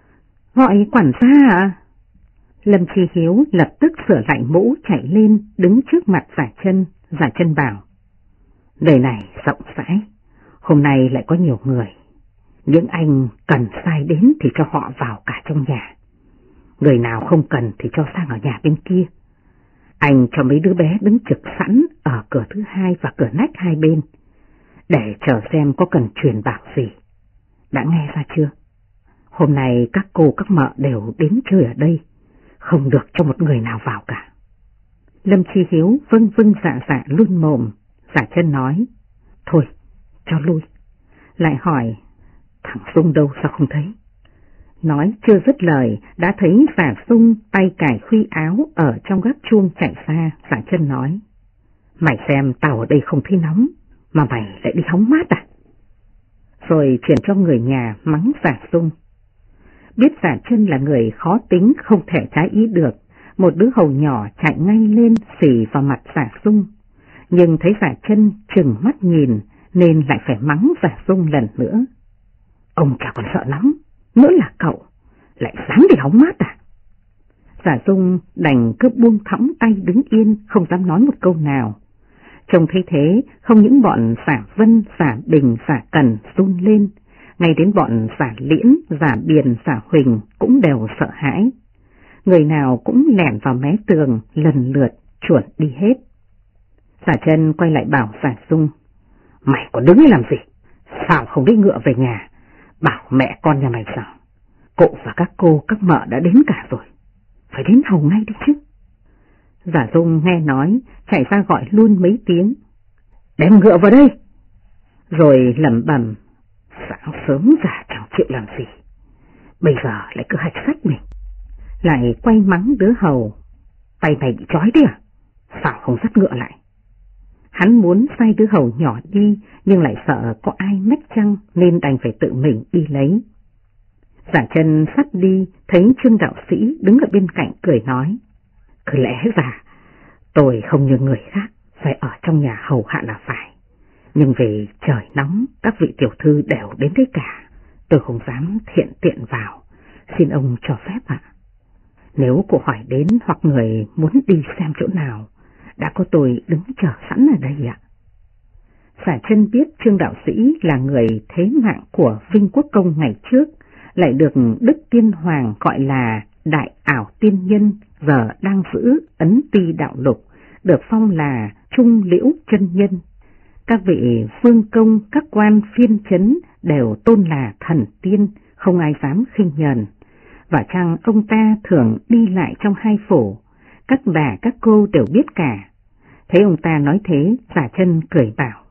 Gọi quản gia à? Lâm Chi Hiếu lập tức sửa lại mũ chạy lên đứng trước mặt giả chân. Giả chân bảo, đời này rộng rãi, hôm nay lại có nhiều người, những anh cần sai đến thì cho họ vào cả trong nhà, người nào không cần thì cho sang ở nhà bên kia. Anh cho mấy đứa bé đứng trực sẵn ở cửa thứ hai và cửa nách hai bên, để chờ xem có cần truyền bảo gì. Đã nghe ra chưa? Hôm nay các cô các mợ đều đến chơi ở đây, không được cho một người nào vào cả. Lâm Chi Hiếu vâng dạ luôn mồm. Giả chân nói, thôi cho lui. Lại hỏi, thằng Sung đâu sao không thấy? Nói chưa dứt lời đã thấy Giả Sung tay cài khuy áo ở trong gác chuông chạy xa. Giả chân nói, mày xem tao ở đây không thấy nóng, mà mày lại đi hóng mát à? Rồi chuyển cho người nhà mắng Giả Sung. Biết Giả chân là người khó tính không thể trái ý được, một đứa hầu nhỏ chạy ngay lên xỉ vào mặt Giả Sung, nhưng thấy Giả chân trừng mắt nhìn nên lại phải mắng Giả Sung lần nữa. Ông chả còn sợ lắm, nữa là cậu lại dám đi hóng mát à? Giả Sung đành cứ buông thõng tay đứng yên, không dám nói một câu nào. Trông thấy thế, không những bọn Giả Vân, Giả Bình, Giả Cần run lên, ngay đến bọn Giả Liễn, Giả Biền, Giả Huỳnh cũng đều sợ hãi. Người nào cũng lẻn vào mé tường, lần lượt chuồn đi hết. Giả chân quay lại bảo Giả Sung, mày còn đứng làm gì? Sao không đi ngựa về nhà, bảo mẹ con nhà mày rằng cậu và các cô các mợ đã đến cả rồi, phải đến hầu ngay đi chứ. Giả Dung nghe nói, chạy ra gọi luôn mấy tiếng, đem ngựa vào đây. Rồi lẩm bẩm, sáng sớm già chẳng chịu làm gì, bây giờ lại cứ hạch sách mình. Lại quay mắng đứa hầu, tay mày bị trói đi à? Sao không dắt ngựa lại? Hắn muốn sai đứa hầu nhỏ đi, nhưng lại sợ có ai mách chăng nên đành phải tự mình đi lấy. Giả chân sắp đi, thấy Trương đạo sĩ đứng ở bên cạnh cười nói, cứ lẽ ra tôi không như người khác phải ở trong nhà hầu hạ là phải, nhưng vì trời nóng các vị tiểu thư đều đến đấy cả, tôi không dám thiện tiện vào, xin ông cho phép ạ. Nếu cô hỏi đến hoặc người muốn đi xem chỗ nào, đã có tôi đứng chờ sẵn ở đây ạ. Giả chân biết Trương đạo sĩ là người thế mạng của Vinh Quốc Công ngày trước, lại được Đức Tiên Hoàng gọi là Đại Ảo Tiên Nhân, giờ đang giữ Ấn Ti Đạo Lục, được phong là Trung Liễu Chân Nhân. Các vị vương công, các quan phiên trấn đều tôn là thần tiên, không ai dám khinh nhờn. Và chăng ông ta thường đi lại trong hai phủ, các bà các cô đều biết cả. Thấy ông ta nói thế, Giả chân cười bảo,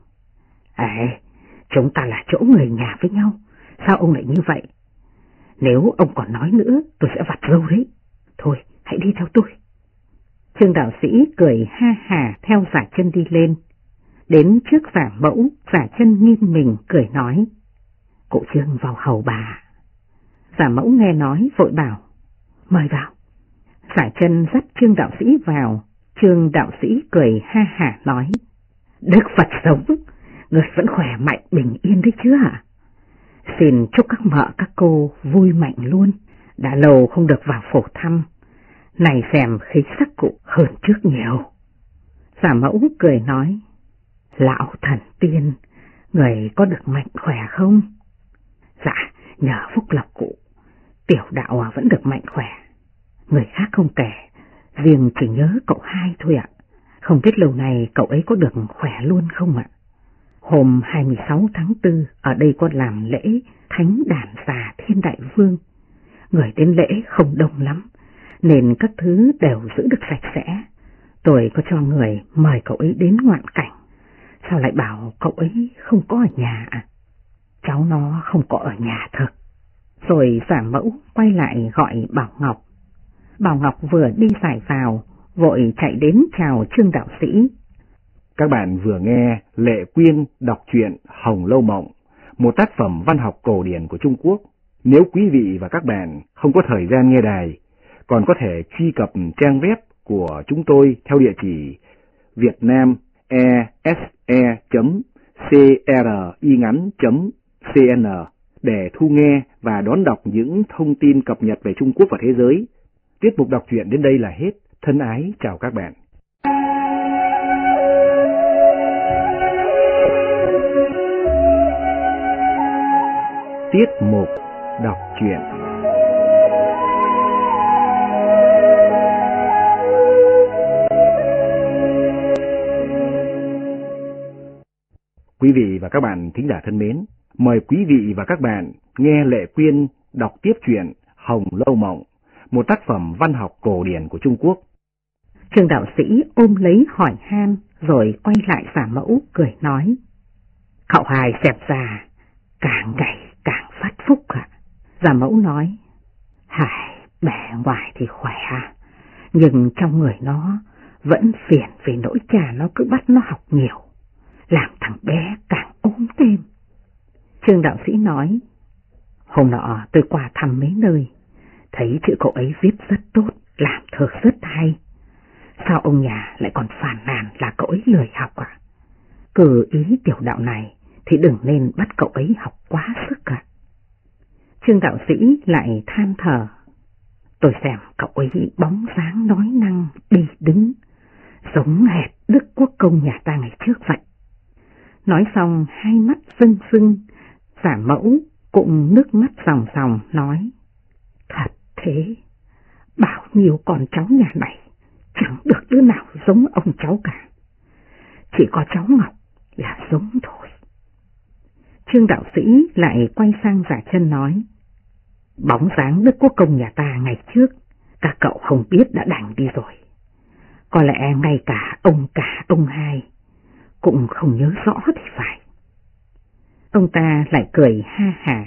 chúng ta là chỗ người nhà với nhau, sao ông lại như vậy? Nếu ông còn nói nữa, tôi sẽ vặt râu đấy. Thôi, hãy đi theo tôi. Trương đạo sĩ cười ha hà theo Giả chân đi lên. Đến trước Giả mẫu, Giả chân nghiêng mình cười nói, cụ Trương vào hầu bà. Giả mẫu nghe nói vội bảo, mời vào. Giả chân dắt Trương đạo sĩ vào. Trương đạo sĩ cười ha hả nói, Đức Phật sống, người vẫn khỏe mạnh bình yên đấy chứ hả? Xin chúc các mợ các cô vui mạnh luôn, đã lâu không được vào phủ thăm, này xem khí sắc cụ hơn trước nhiều. Giả mẫu cười nói, lão thần tiên, người có được mạnh khỏe không? Dạ, nhờ phúc lộc cụ, tiểu đạo vẫn được mạnh khỏe. Người khác không kể, riêng chỉ nhớ cậu hai thôi ạ. Không biết lâu này cậu ấy có được khỏe luôn không ạ? Hôm 26 tháng 4 ở đây có làm lễ Thánh Đàn Xà Thiên Đại Vương. Người đến lễ không đông lắm, nên các thứ đều giữ được sạch sẽ. Tôi có cho người mời cậu ấy đến ngoạn cảnh, sao lại bảo cậu ấy không có ở nhà à? Cháu nó không có ở nhà thật. Rồi giả mẫu quay lại gọi Bảo Ngọc. Bảo Ngọc vừa đi giải vào, vội chạy đến chào Trương đạo sĩ. Các bạn vừa nghe Lệ Quyên đọc truyện Hồng Lâu Mộng, một tác phẩm văn học cổ điển của Trung Quốc. Nếu quý vị và các bạn không có thời gian nghe đài, còn có thể truy cập trang web của chúng tôi theo địa chỉ vietnamese.cringắn.cn để thu nghe và đón đọc những thông tin cập nhật về Trung Quốc và thế giới. Tiết mục đọc truyện đến đây là hết. Thân ái chào các bạn. Tiết mục đọc truyện. Quý vị và các bạn thính giả thân mến, mời quý vị và các bạn nghe Lệ Quyên đọc tiếp truyện Hồng Lâu Mộng, một tác phẩm văn học cổ điển của Trung Quốc. Trương đạo sĩ ôm lấy hỏi han rồi quay lại giả mẫu cười nói, cậu hai xem ra càng ngày càng phát phúc ạ. Giả mẫu nói, bề ngoài thì khỏe nhưng trong người nó vẫn phiền vì nỗi cha nó cứ bắt nó học nhiều, làm thằng bé càng ốm thêm. Trương đạo sĩ nói, hôm nọ tôi qua thăm mấy nơi, thấy chữ cậu ấy viết rất tốt, làm thơ rất hay. Sao ông nhà lại còn phàn nàn là cậu ấy lười học ạ? Cứ ý tiểu đạo này thì đừng nên bắt cậu ấy học quá sức ạ. Trương đạo sĩ lại than thở, tôi xem cậu ấy bóng dáng nói năng đi đứng, giống hệt Đức Quốc Công nhà ta ngày trước vậy. Nói xong hai mắt rưng rưng, giả mẫu cũng nước mắt ròng ròng nói, thật thế, bao nhiêu con cháu nhà này chẳng được đứa nào giống ông cháu cả, chỉ có cháu Ngọc là giống thôi. Trương đạo sĩ lại quay sang Giả Chân nói, bóng dáng Đức Quốc Công nhà ta ngày trước các cậu không biết đã đành đi rồi, có lẽ ngay cả ông hai cũng không nhớ rõ thì phải. Ông ta lại cười ha hà,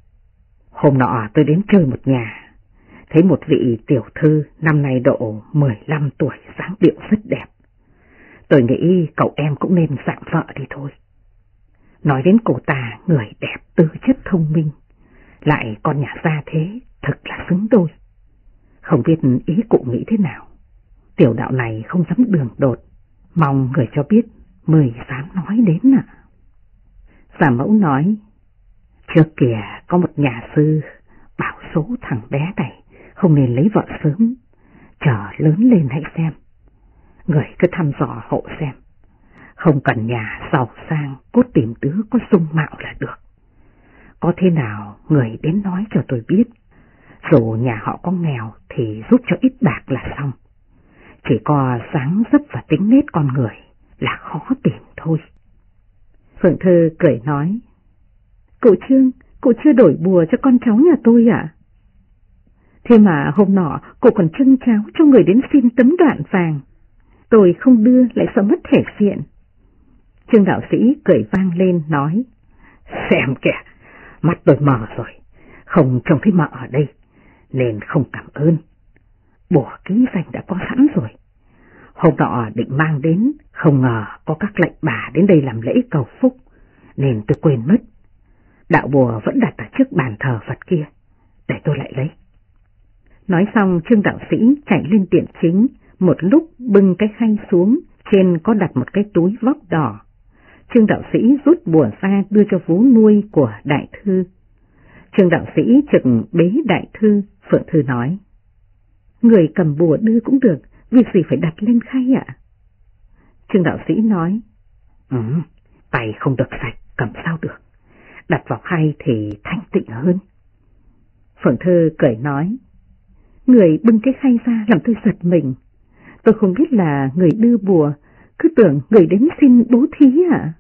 hôm nọ tôi đến chơi một nhà, thấy một vị tiểu thư năm nay độ 15 tuổi, dáng điệu rất đẹp. Tôi nghĩ cậu em cũng nên dạng vợ đi thôi. Nói đến cô ta, người đẹp, tư chất thông minh, lại con nhà gia thế, thật là xứng đôi. Không biết ý cụ nghĩ thế nào? Tiểu đạo này không dám đường đột, mong người cho biết mới dám nói đến ạ. Giả mẫu nói, trước kìa có một nhà sư bảo số thằng bé này không nên lấy vợ sớm, chờ lớn lên hãy xem. Người cứ thăm dò hộ xem, không cần nhà giàu sang, cốt tìm đứa có dung mạo là được. Có thế nào người đến nói cho tôi biết, dù nhà họ có nghèo thì giúp cho ít bạc là xong. Chỉ có dáng dấp và tính nết con người là khó tìm thôi. Phượng Thư cười nói, cụ Trương, cụ chưa đổi bùa cho con cháu nhà tôi à? Thế mà hôm nọ cụ còn trưng cháo cho người đến xin tấm đoạn vàng, tôi không đưa lại sợ mất thể diện. Trương đạo sĩ cười vang lên nói, xem kìa, mắt tôi mờ rồi, không trông thấy mợ ở đây, nên không cảm ơn. Bùa ký danh đã có sẵn rồi. Hôm nọ định mang đến, không ngờ có các lệnh bà đến đây làm lễ cầu phúc, nên tôi quên mất. Đạo bùa vẫn đặt ở trước bàn thờ Phật kia, để tôi lại lấy. Nói xong Trương đạo sĩ chạy lên điện chính, một lúc bưng cái khay xuống, trên có đặt một cái túi vóc đỏ. Trương đạo sĩ rút bùa ra đưa cho vú nuôi của đại thư. Trương đạo sĩ trực bế đại thư. Phượng Thư nói: người cầm bùa đưa cũng được, việc gì phải đặt lên khay ạ? Trương đạo sĩ nói: tay không được sạch, cầm sao được, đặt vào khay thì thanh tịnh hơn. Phượng Thư cười nói: người bưng cái khay ra làm tôi giật mình, tôi không biết là người đưa bùa, cứ tưởng người đến xin bố thí ạ.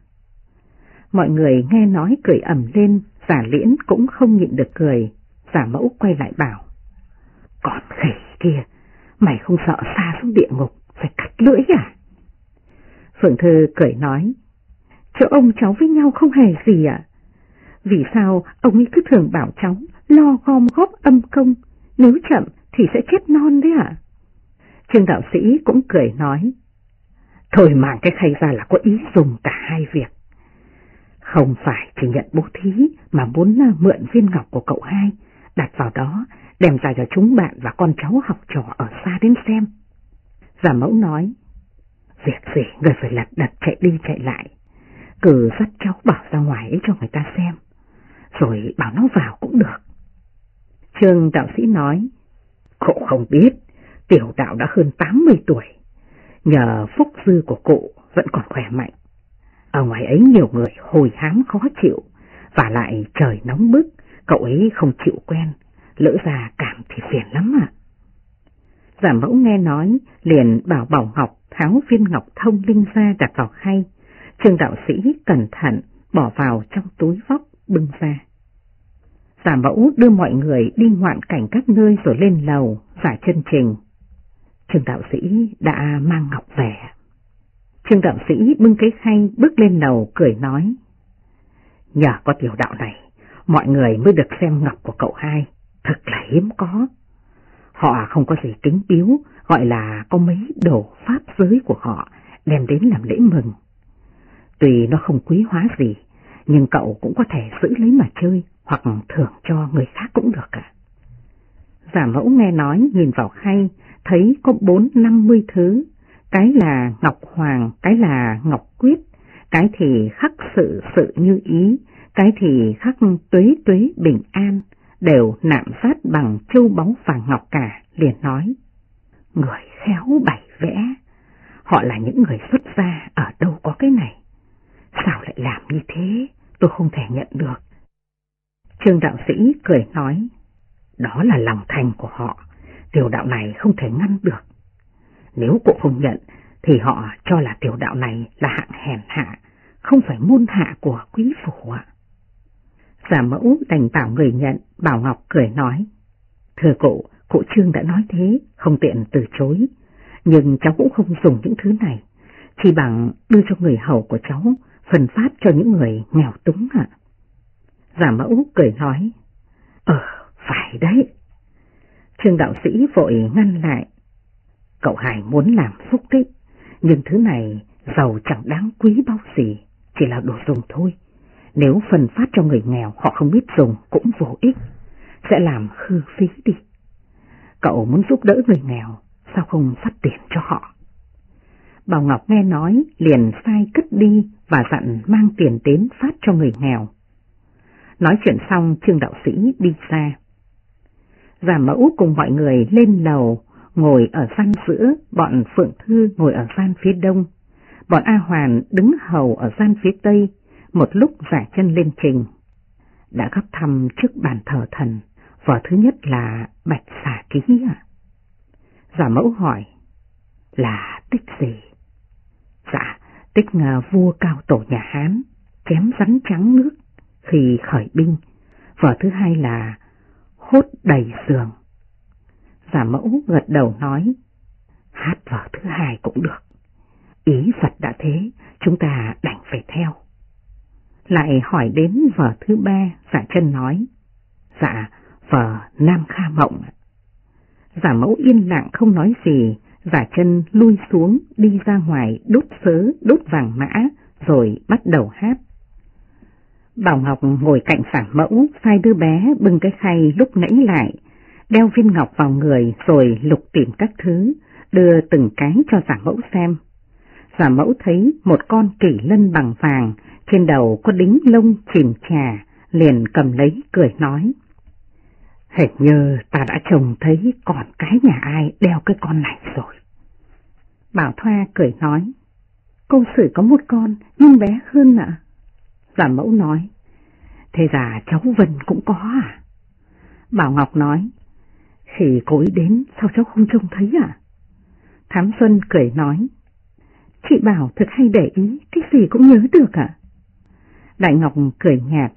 Mọi người nghe nói cười ầm lên, Giả Liễn cũng không nhịn được cười. Giả Mẫu quay lại bảo: con khỉ kia, mày không sợ sa xuống địa ngục phải cắt lưỡi à? Phượng Thư cười nói: chỗ ông cháu với nhau không hề gì ạ. Vì sao ông ấy cứ thường bảo cháu lo gom góp âm công, nếu chậm thì sẽ chết non đấy ạ? Trương đạo sĩ cũng cười nói: thôi mang cái khay ra là có ý dùng cả hai việc. Không phải chỉ nhận bố thí mà muốn mượn viên ngọc của cậu hai, đặt vào đó đem ra cho chúng bạn và con cháu học trò ở xa đến xem. Giả Mẫu nói: việc gì người phải lật đật chạy đi chạy lại, cứ dắt cháu bảo ra ngoài ấy cho người ta xem, rồi bảo nó vào cũng được. Trương đạo sĩ nói: cụ không biết, tiểu đạo đã hơn 80 tuổi, nhờ phúc dư của cụ vẫn còn khỏe mạnh. Ở ngoài ấy nhiều người hồi hám khó chịu, và lại trời nóng bức, cậu ấy không chịu quen, lỡ ra cảm thì phiền lắm ạ. Giả Mẫu nghe nói liền bảo Bảo Ngọc tháo viên ngọc thông linh ra đặt vào khay. Trương đạo sĩ cẩn thận bỏ vào trong túi vóc bưng ra. Giả Mẫu đưa mọi người đi ngoạn cảnh các nơi rồi lên lầu giải chân trình. Trương đạo sĩ đã mang ngọc về. Trương đạo sĩ bưng cái khay bước lên lầu cười nói: nhờ có tiểu đạo này, mọi người mới được xem ngọc của cậu hai, thật là hiếm có. Họ không có gì kính biếu, gọi là có mấy đồ pháp giới của họ đem đến làm lễ mừng. Tuy nó không quý hóa gì, nhưng cậu cũng có thể giữ lấy mà chơi, hoặc thưởng cho người khác cũng được ạ. Giả Mẫu nghe nói nhìn vào khay, thấy có 40-50 thứ, cái là ngọc hoàng, cái là ngọc quyết, cái thì khắc sự như ý, cái thì khắc tuế tuế bình an, đều nạm sát bằng châu báu vàng ngọc cả, liền nói: người khéo bày vẽ, họ là những người xuất gia, ở đâu có cái này, sao lại làm như thế, tôi không thể nhận được. Trương đạo sĩ cười nói: đó là lòng thành của họ, tiểu đạo này không thể ngăn được. Nếu cụ không nhận thì họ cho là tiểu đạo này là hạng hèn hạ, không phải môn hạ của quý phủ ạ. Giả Mẫu đành bảo người nhận. Bảo Ngọc cười nói: thưa cụ Trương đã nói thế, không tiện từ chối, nhưng cháu cũng không dùng những thứ này, chỉ bằng đưa cho người hầu của cháu, phân phát cho những người nghèo túng ạ. Giả Mẫu cười nói: phải đấy. Trương đạo sĩ vội ngăn lại: cậu hai muốn làm phúc đấy, nhưng thứ này giàu chẳng đáng quý báu gì, chỉ là đồ dùng thôi. Nếu phân phát cho người nghèo họ không biết dùng cũng vô ích, sẽ làm hư phí đi. Cậu muốn giúp đỡ người nghèo, sao không phát tiền cho họ? Bảo Ngọc nghe nói liền sai cất đi và dặn mang tiền đến phát cho người nghèo. Nói chuyện xong, Trương đạo sĩ đi ra. Giả Mẫu cùng mọi người lên lầu, ngồi ở gian giữa, bọn Phượng Thư ngồi ở gian phía đông, bọn A Hoàn đứng hầu ở gian phía tây. Một lúc giải chân lên trình, đã gấp thăm trước bàn thờ thần, vở thứ nhất là Bạch Xà Ký ạ. Giả Mẫu hỏi: là tích gì? Dạ, tích vua cao tổ nhà Hán chém rắn trắng nước khi khởi binh. Vở thứ hai là Hốt đầy giường. Giả Mẫu gật đầu nói: hát vở thứ hai cũng được, ý Phật đã thế, chúng ta đành phải theo. Lại hỏi đến vở thứ ba, Giả Chân nói: dạ, vở Nam Kha Mộng. Giả Mẫu yên lặng không nói gì. Giả Chân lui xuống đi ra ngoài đốt sớ, đốt vàng mã, rồi bắt đầu hát. Bảo Ngọc ngồi cạnh Giả Mẫu, sai đứa bé bưng cái khay lúc nãy lại, đeo viên ngọc vào người rồi lục tìm các thứ, đưa từng cái cho Giả Mẫu xem. Giả Mẫu thấy một con kỷ lân bằng vàng, trên đầu có đính lông chìm trà, liền cầm lấy cười nói: Hình như ta đã trông thấy còn cái nhà ai đeo cái con này rồi. Bảo Thoa cười nói, cô Sử có một con nhưng bé hơn ạ. Giả Mẫu nói, thế ra cháu Vân cũng có à? Bảo Ngọc nói, khi cô ấy đến sao cháu không trông thấy à? Thám Xuân cười nói, chị Bảo thực hay để ý, cái gì cũng nhớ được ạ. Đại Ngọc cười nhạt,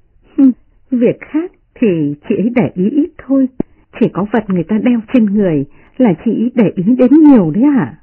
việc khác thì chị ấy để ý ít thôi, chỉ có vật người ta đeo trên người là chị ấy để ý đến nhiều đấy ạ.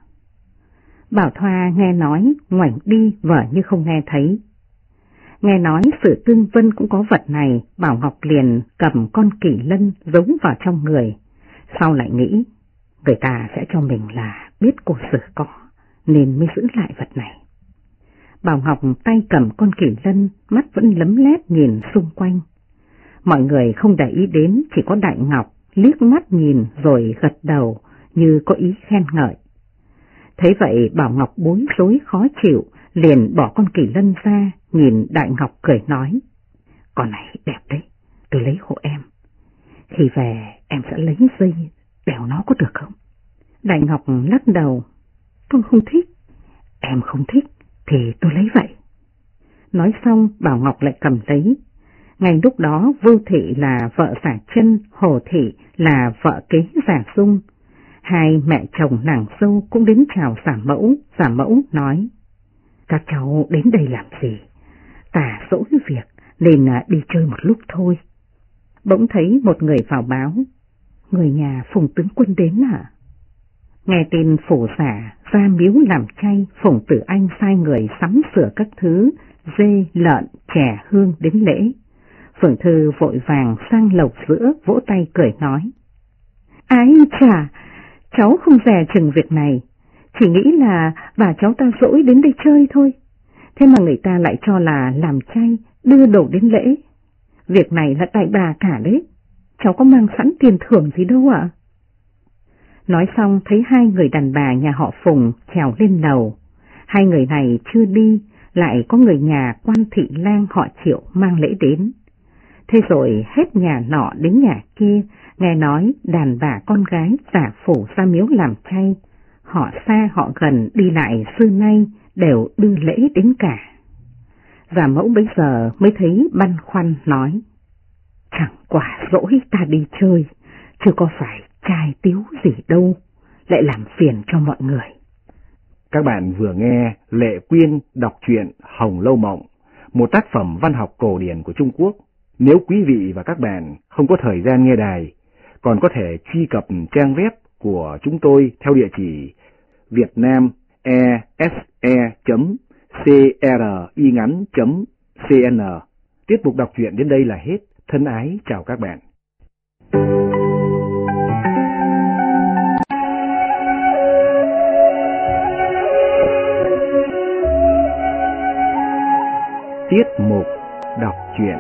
Bảo Thoa nghe nói, ngoảnh đi vờ như không nghe thấy. Nghe nói Sử Tương Vân cũng có vật này, Bảo Ngọc liền cầm con kỳ lân giấu vào trong người, sau lại nghĩ, người ta sẽ cho mình là biết cô Sử có, nên mới giữ lại vật này. Bảo Ngọc tay cầm con kỳ lân, mắt vẫn lấm lét nhìn xung quanh. Mọi người không để ý đến, chỉ có Đại Ngọc liếc mắt nhìn rồi gật đầu như có ý khen ngợi. Thấy vậy Bảo Ngọc bối rối khó chịu, liền bỏ con kỳ lân ra, nhìn Đại Ngọc cười nói, con này đẹp đấy, tôi lấy hộ em. Khi về em sẽ lấy dây đeo nó có được không? Đại Ngọc lắc đầu, tôi không thích. Em không thích thì tôi lấy vậy. Nói xong Bảo Ngọc lại cầm lấy. Ngay lúc đó Vưu Thị là vợ Giả Chân, Hồ Thị là vợ kế Giả Dung. Hai mẹ chồng nàng dâu cũng đến chào Giả Mẫu. Giả Mẫu nói, các cháu đến đây làm gì? Ta dỗi việc nên đi chơi một lúc thôi. Bỗng thấy một người vào báo, người nhà Phùng tướng quân đến à? Nghe tin Phủ Giả ra miếu làm chay, Phùng Tử Anh sai người sắm sửa các thứ, dê, lợn, chè, hương đến lễ. Phượng Thư vội vàng sang lộc giữa, vỗ tay cười nói, ái chà, cháu không dè chừng việc này, chỉ nghĩ là bà cháu ta dỗi đến đây chơi thôi. Thế mà người ta lại cho là làm chay, đưa đồ đến lễ. Việc này là tại bà cả đấy, cháu có mang sẵn tiền thưởng gì đâu ạ. Nói xong thấy hai người đàn bà nhà họ Phùng trèo lên lầu. Hai người này chưa đi, lại có người nhà Quan Thị Lang họ Triệu mang lễ đến. Thế rồi hết nhà nọ đến nhà kia, nghe nói đàn bà con gái giả phủ ra miếu làm chay, họ xa họ gần đi lại xưa nay đều đưa lễ đến cả. Giả Mẫu bấy giờ mới thấy băn khoăn nói, chẳng quả dỗi ta đi chơi, chứ có phải trai tiếu gì đâu, lại làm phiền cho mọi người. Các bạn vừa nghe Lệ Quyên đọc truyện Hồng Lâu Mộng, một tác phẩm văn học cổ điển của Trung Quốc. Nếu quý vị và các bạn không có thời gian nghe đài, còn có thể truy cập trang web của chúng tôi theo địa chỉ vietnamese.cringắn.cn. Tiết mục đọc truyện đến đây là hết. Thân ái chào các bạn. Tiết mục đọc truyện.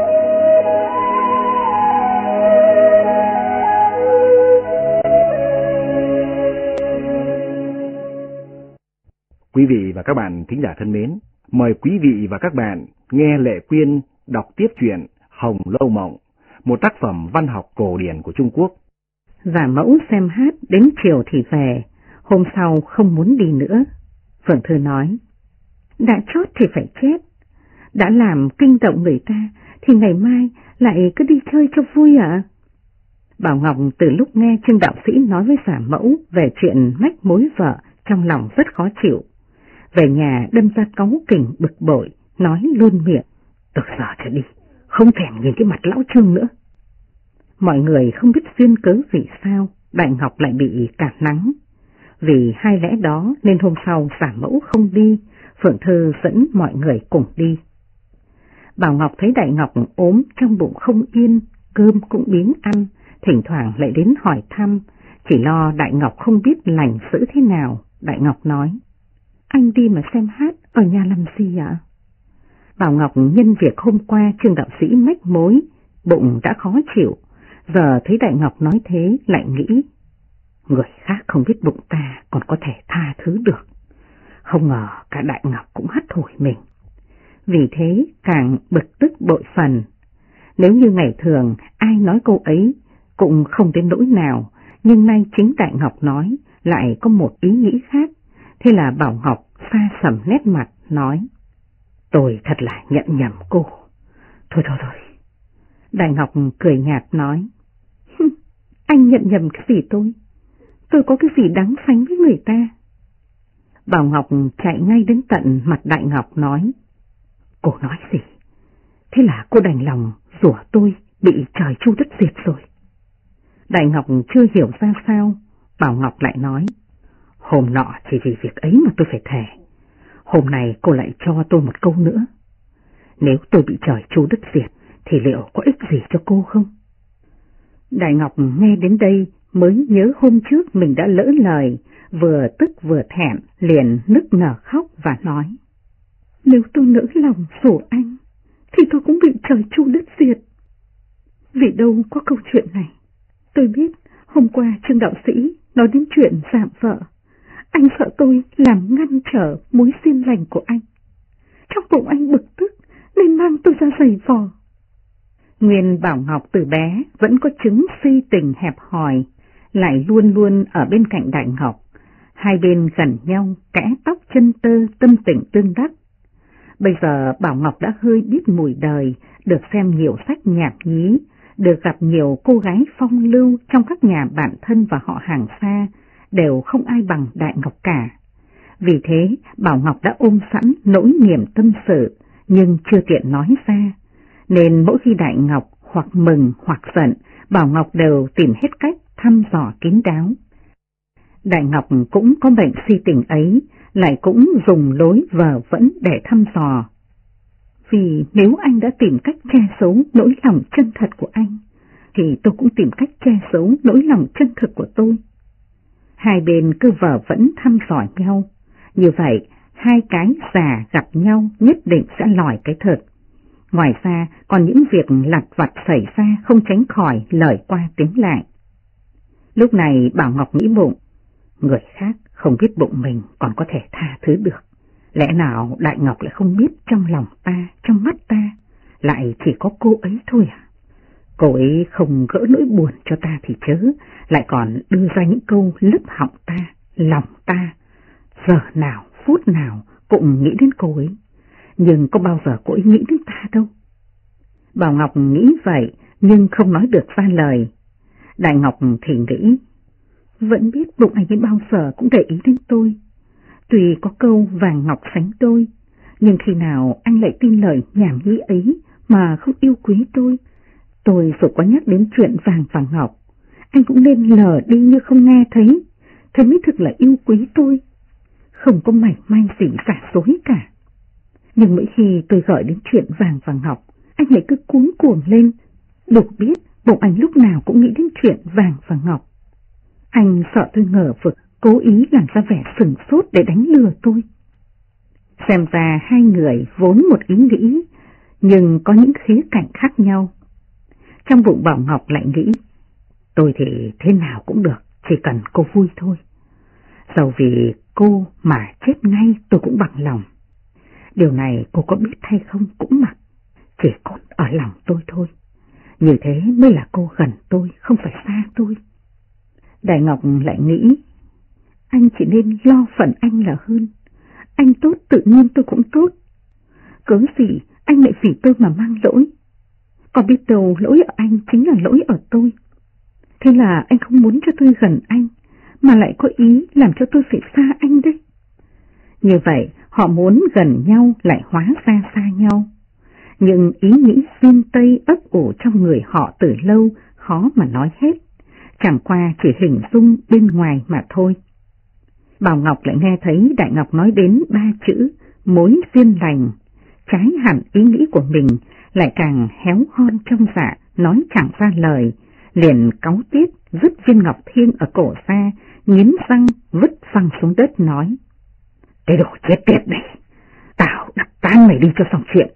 Quý vị và các bạn thính giả thân mến, mời quý vị và các bạn nghe Lệ Quyên đọc tiếp truyện Hồng Lâu Mộng, một tác phẩm văn học cổ điển của Trung Quốc. Giả Mẫu xem hát đến chiều thì về, hôm sau không muốn đi nữa. Phượng Thư nói, đã chót thì phải chết, đã làm kinh động người ta thì ngày mai lại cứ đi chơi cho vui ạ. Bảo Ngọc từ lúc nghe Trương đạo sĩ nói với Giả Mẫu về chuyện mách mối vợ, trong lòng rất khó chịu. Về nhà đâm ra cáu kỉnh bực bội, nói luôn miệng, từ giờ trở đi, không thèm nhìn cái mặt lão Trương nữa. Mọi người không biết duyên cớ vì sao Đại Ngọc lại bị cảm nắng. Vì hai lẽ đó nên hôm sau Giả Mẫu không đi, Phượng Thư dẫn mọi người cùng đi. Bảo Ngọc thấy Đại Ngọc ốm trong bụng không yên, cơm cũng biếng ăn, thỉnh thoảng lại đến hỏi thăm, chỉ lo Đại Ngọc không biết lành xử thế nào. Đại Ngọc nói, anh đi mà xem hát ở nhà làm gì ạ? Bảo Ngọc nhân việc hôm qua Trương đạo sĩ mách mối, bụng đã khó chịu, giờ thấy Đại Ngọc nói thế lại nghĩ, người khác không biết bụng ta còn có thể tha thứ được, không ngờ cả Đại Ngọc cũng hắt hủi mình. Vì thế càng bực tức bội phần, Nếu như ngày thường ai nói câu ấy cũng không đến nỗi nào, nhưng nay chính Đại Ngọc nói lại có một ý nghĩ khác. Thế là Bảo Ngọc xa sầm nét mặt nói: tôi thật là nhận nhầm cô. Thôi. Đại Ngọc cười nhạt nói: anh nhận nhầm cái gì tôi? Tôi có cái gì đáng sánh với người ta? Bảo Ngọc chạy ngay đến tận mặt Đại Ngọc nói: cô nói gì? Thế là cô đành lòng rủa tôi bị trời chu đất diệt rồi. Đại Ngọc chưa hiểu ra sao, Bảo Ngọc lại nói: hôm nọ chỉ vì việc ấy mà tôi phải thề. Hôm nay cô lại cho tôi một câu nữa. Nếu tôi bị trời chu đất diệt thì liệu có ích gì cho cô không? Đại Ngọc nghe đến đây mới nhớ hôm trước mình đã lỡ lời, vừa tức vừa thẹn, liền nức nở khóc và nói: nếu tôi nỡ lòng rủa anh thì tôi cũng bị trời chu đất diệt. Vì đâu có câu chuyện này. Tôi biết hôm qua Trương đạo sĩ nói đến chuyện giảm vợ. Anh sợ tôi làm ngăn trở mối xiên lành của anh. Trong bụng anh bực tức nên mang tôi ra giày vò. Nguyên Bảo Ngọc từ bé vẫn có chứng si tình hẹp hòi, lại luôn luôn ở bên cạnh Đại Ngọc. Hai bên gần nhau, kẽ tóc chân tơ, tâm tình tương đắc. Bây giờ Bảo Ngọc đã hơi biết mùi đời, được xem nhiều sách nhảm nhí, được gặp nhiều cô gái phong lưu trong các nhà bạn thân và họ hàng xa, đều không ai bằng Đại Ngọc cả. Vì thế Bảo Ngọc đã ôm sẵn nỗi niềm tâm sự, nhưng chưa tiện nói ra, nên mỗi khi Đại Ngọc hoặc mừng hoặc giận, Bảo Ngọc đều tìm hết cách thăm dò kín đáo. Đại Ngọc cũng có bệnh si tình ấy, lại cũng dùng lối vờ vẫn để thăm dò. Vì nếu anh đã tìm cách che giấu nỗi lòng chân thật của anh, thì tôi cũng tìm cách che giấu nỗi lòng chân thực của tôi. Hai bên cứ vờ vẫn thăm dò nhau, như vậy hai cái già gặp nhau nhất định sẽ lòi cái thật. Ngoài ra còn những việc lặt vặt xảy ra không tránh khỏi lời qua tiếng lại. Lúc này Bảo Ngọc nghĩ bụng, người khác không biết bụng mình còn có thể tha thứ được. Lẽ nào Đại Ngọc lại không biết trong lòng ta, trong mắt ta, lại chỉ có cô ấy thôi à? Cô ấy không gỡ nỗi buồn cho ta thì chớ, lại còn đưa ra những câu lấp họng ta, lòng ta. Giờ nào, phút nào cũng nghĩ đến cô ấy, nhưng có bao giờ cô ấy nghĩ đến ta đâu. Bảo Ngọc nghĩ vậy nhưng không nói được ra lời. Đại Ngọc thì nghĩ, vẫn biết bụng anh ấy bao giờ cũng để ý đến tôi. Tuy có câu vàng ngọc sánh đôi, nhưng khi nào anh lại tin lời nhảm nhí ấy mà không yêu quý tôi. Tôi dù có nhắc đến chuyện vàng và ngọc, anh cũng nên lờ đi như không nghe thấy, thế mới thực là yêu quý tôi. Không có mảy may gì giả dối cả. Nhưng mỗi khi tôi gọi đến chuyện vàng và ngọc, anh lại cứ cuống cuồng lên. Đủ biết bụng anh lúc nào cũng nghĩ đến chuyện vàng và ngọc. Anh sợ tôi ngờ vực, cố ý làm ra vẻ sừng sốt để đánh lừa tôi. Xem ra hai người vốn một ý nghĩ, nhưng có những khía cạnh khác nhau. Trong bụng Bảo Ngọc lại nghĩ, tôi thì thế nào cũng được, chỉ cần cô vui thôi. Dẫu vì cô mà chết ngay tôi cũng bằng lòng. Điều này cô có biết hay không cũng mặc, chỉ cốt ở lòng tôi thôi. Như thế mới là cô gần tôi, không phải xa tôi. Đại Ngọc lại nghĩ, anh chỉ nên lo phận anh là hơn. Anh tốt tự nhiên tôi cũng tốt. Cớ gì anh lại vì tôi mà mang lỗi. Có biết đâu lỗi ở anh chính là lỗi ở tôi. Thế là anh không muốn cho tôi gần anh, mà lại có ý làm cho tôi phải xa anh đấy. Như vậy họ muốn gần nhau lại hóa ra xa nhau. Nhưng ý nghĩ viên tây ấp ủ trong người họ từ lâu, khó mà nói hết. Chẳng qua chỉ hình dung bên ngoài mà thôi. Bảo Ngọc lại nghe thấy Đại Ngọc nói đến 3 chữ mối duyên lành, trái hẳn ý nghĩ của mình, lại càng héo hon trong dạ, nói chẳng ra lời, liền cáu tiết vứt viên ngọc thiêng ở cổ ra, nghiến răng vứt phăng xuống đất nói: cái đồ chết tiệt này, tao đập tang mày đi cho xong chuyện.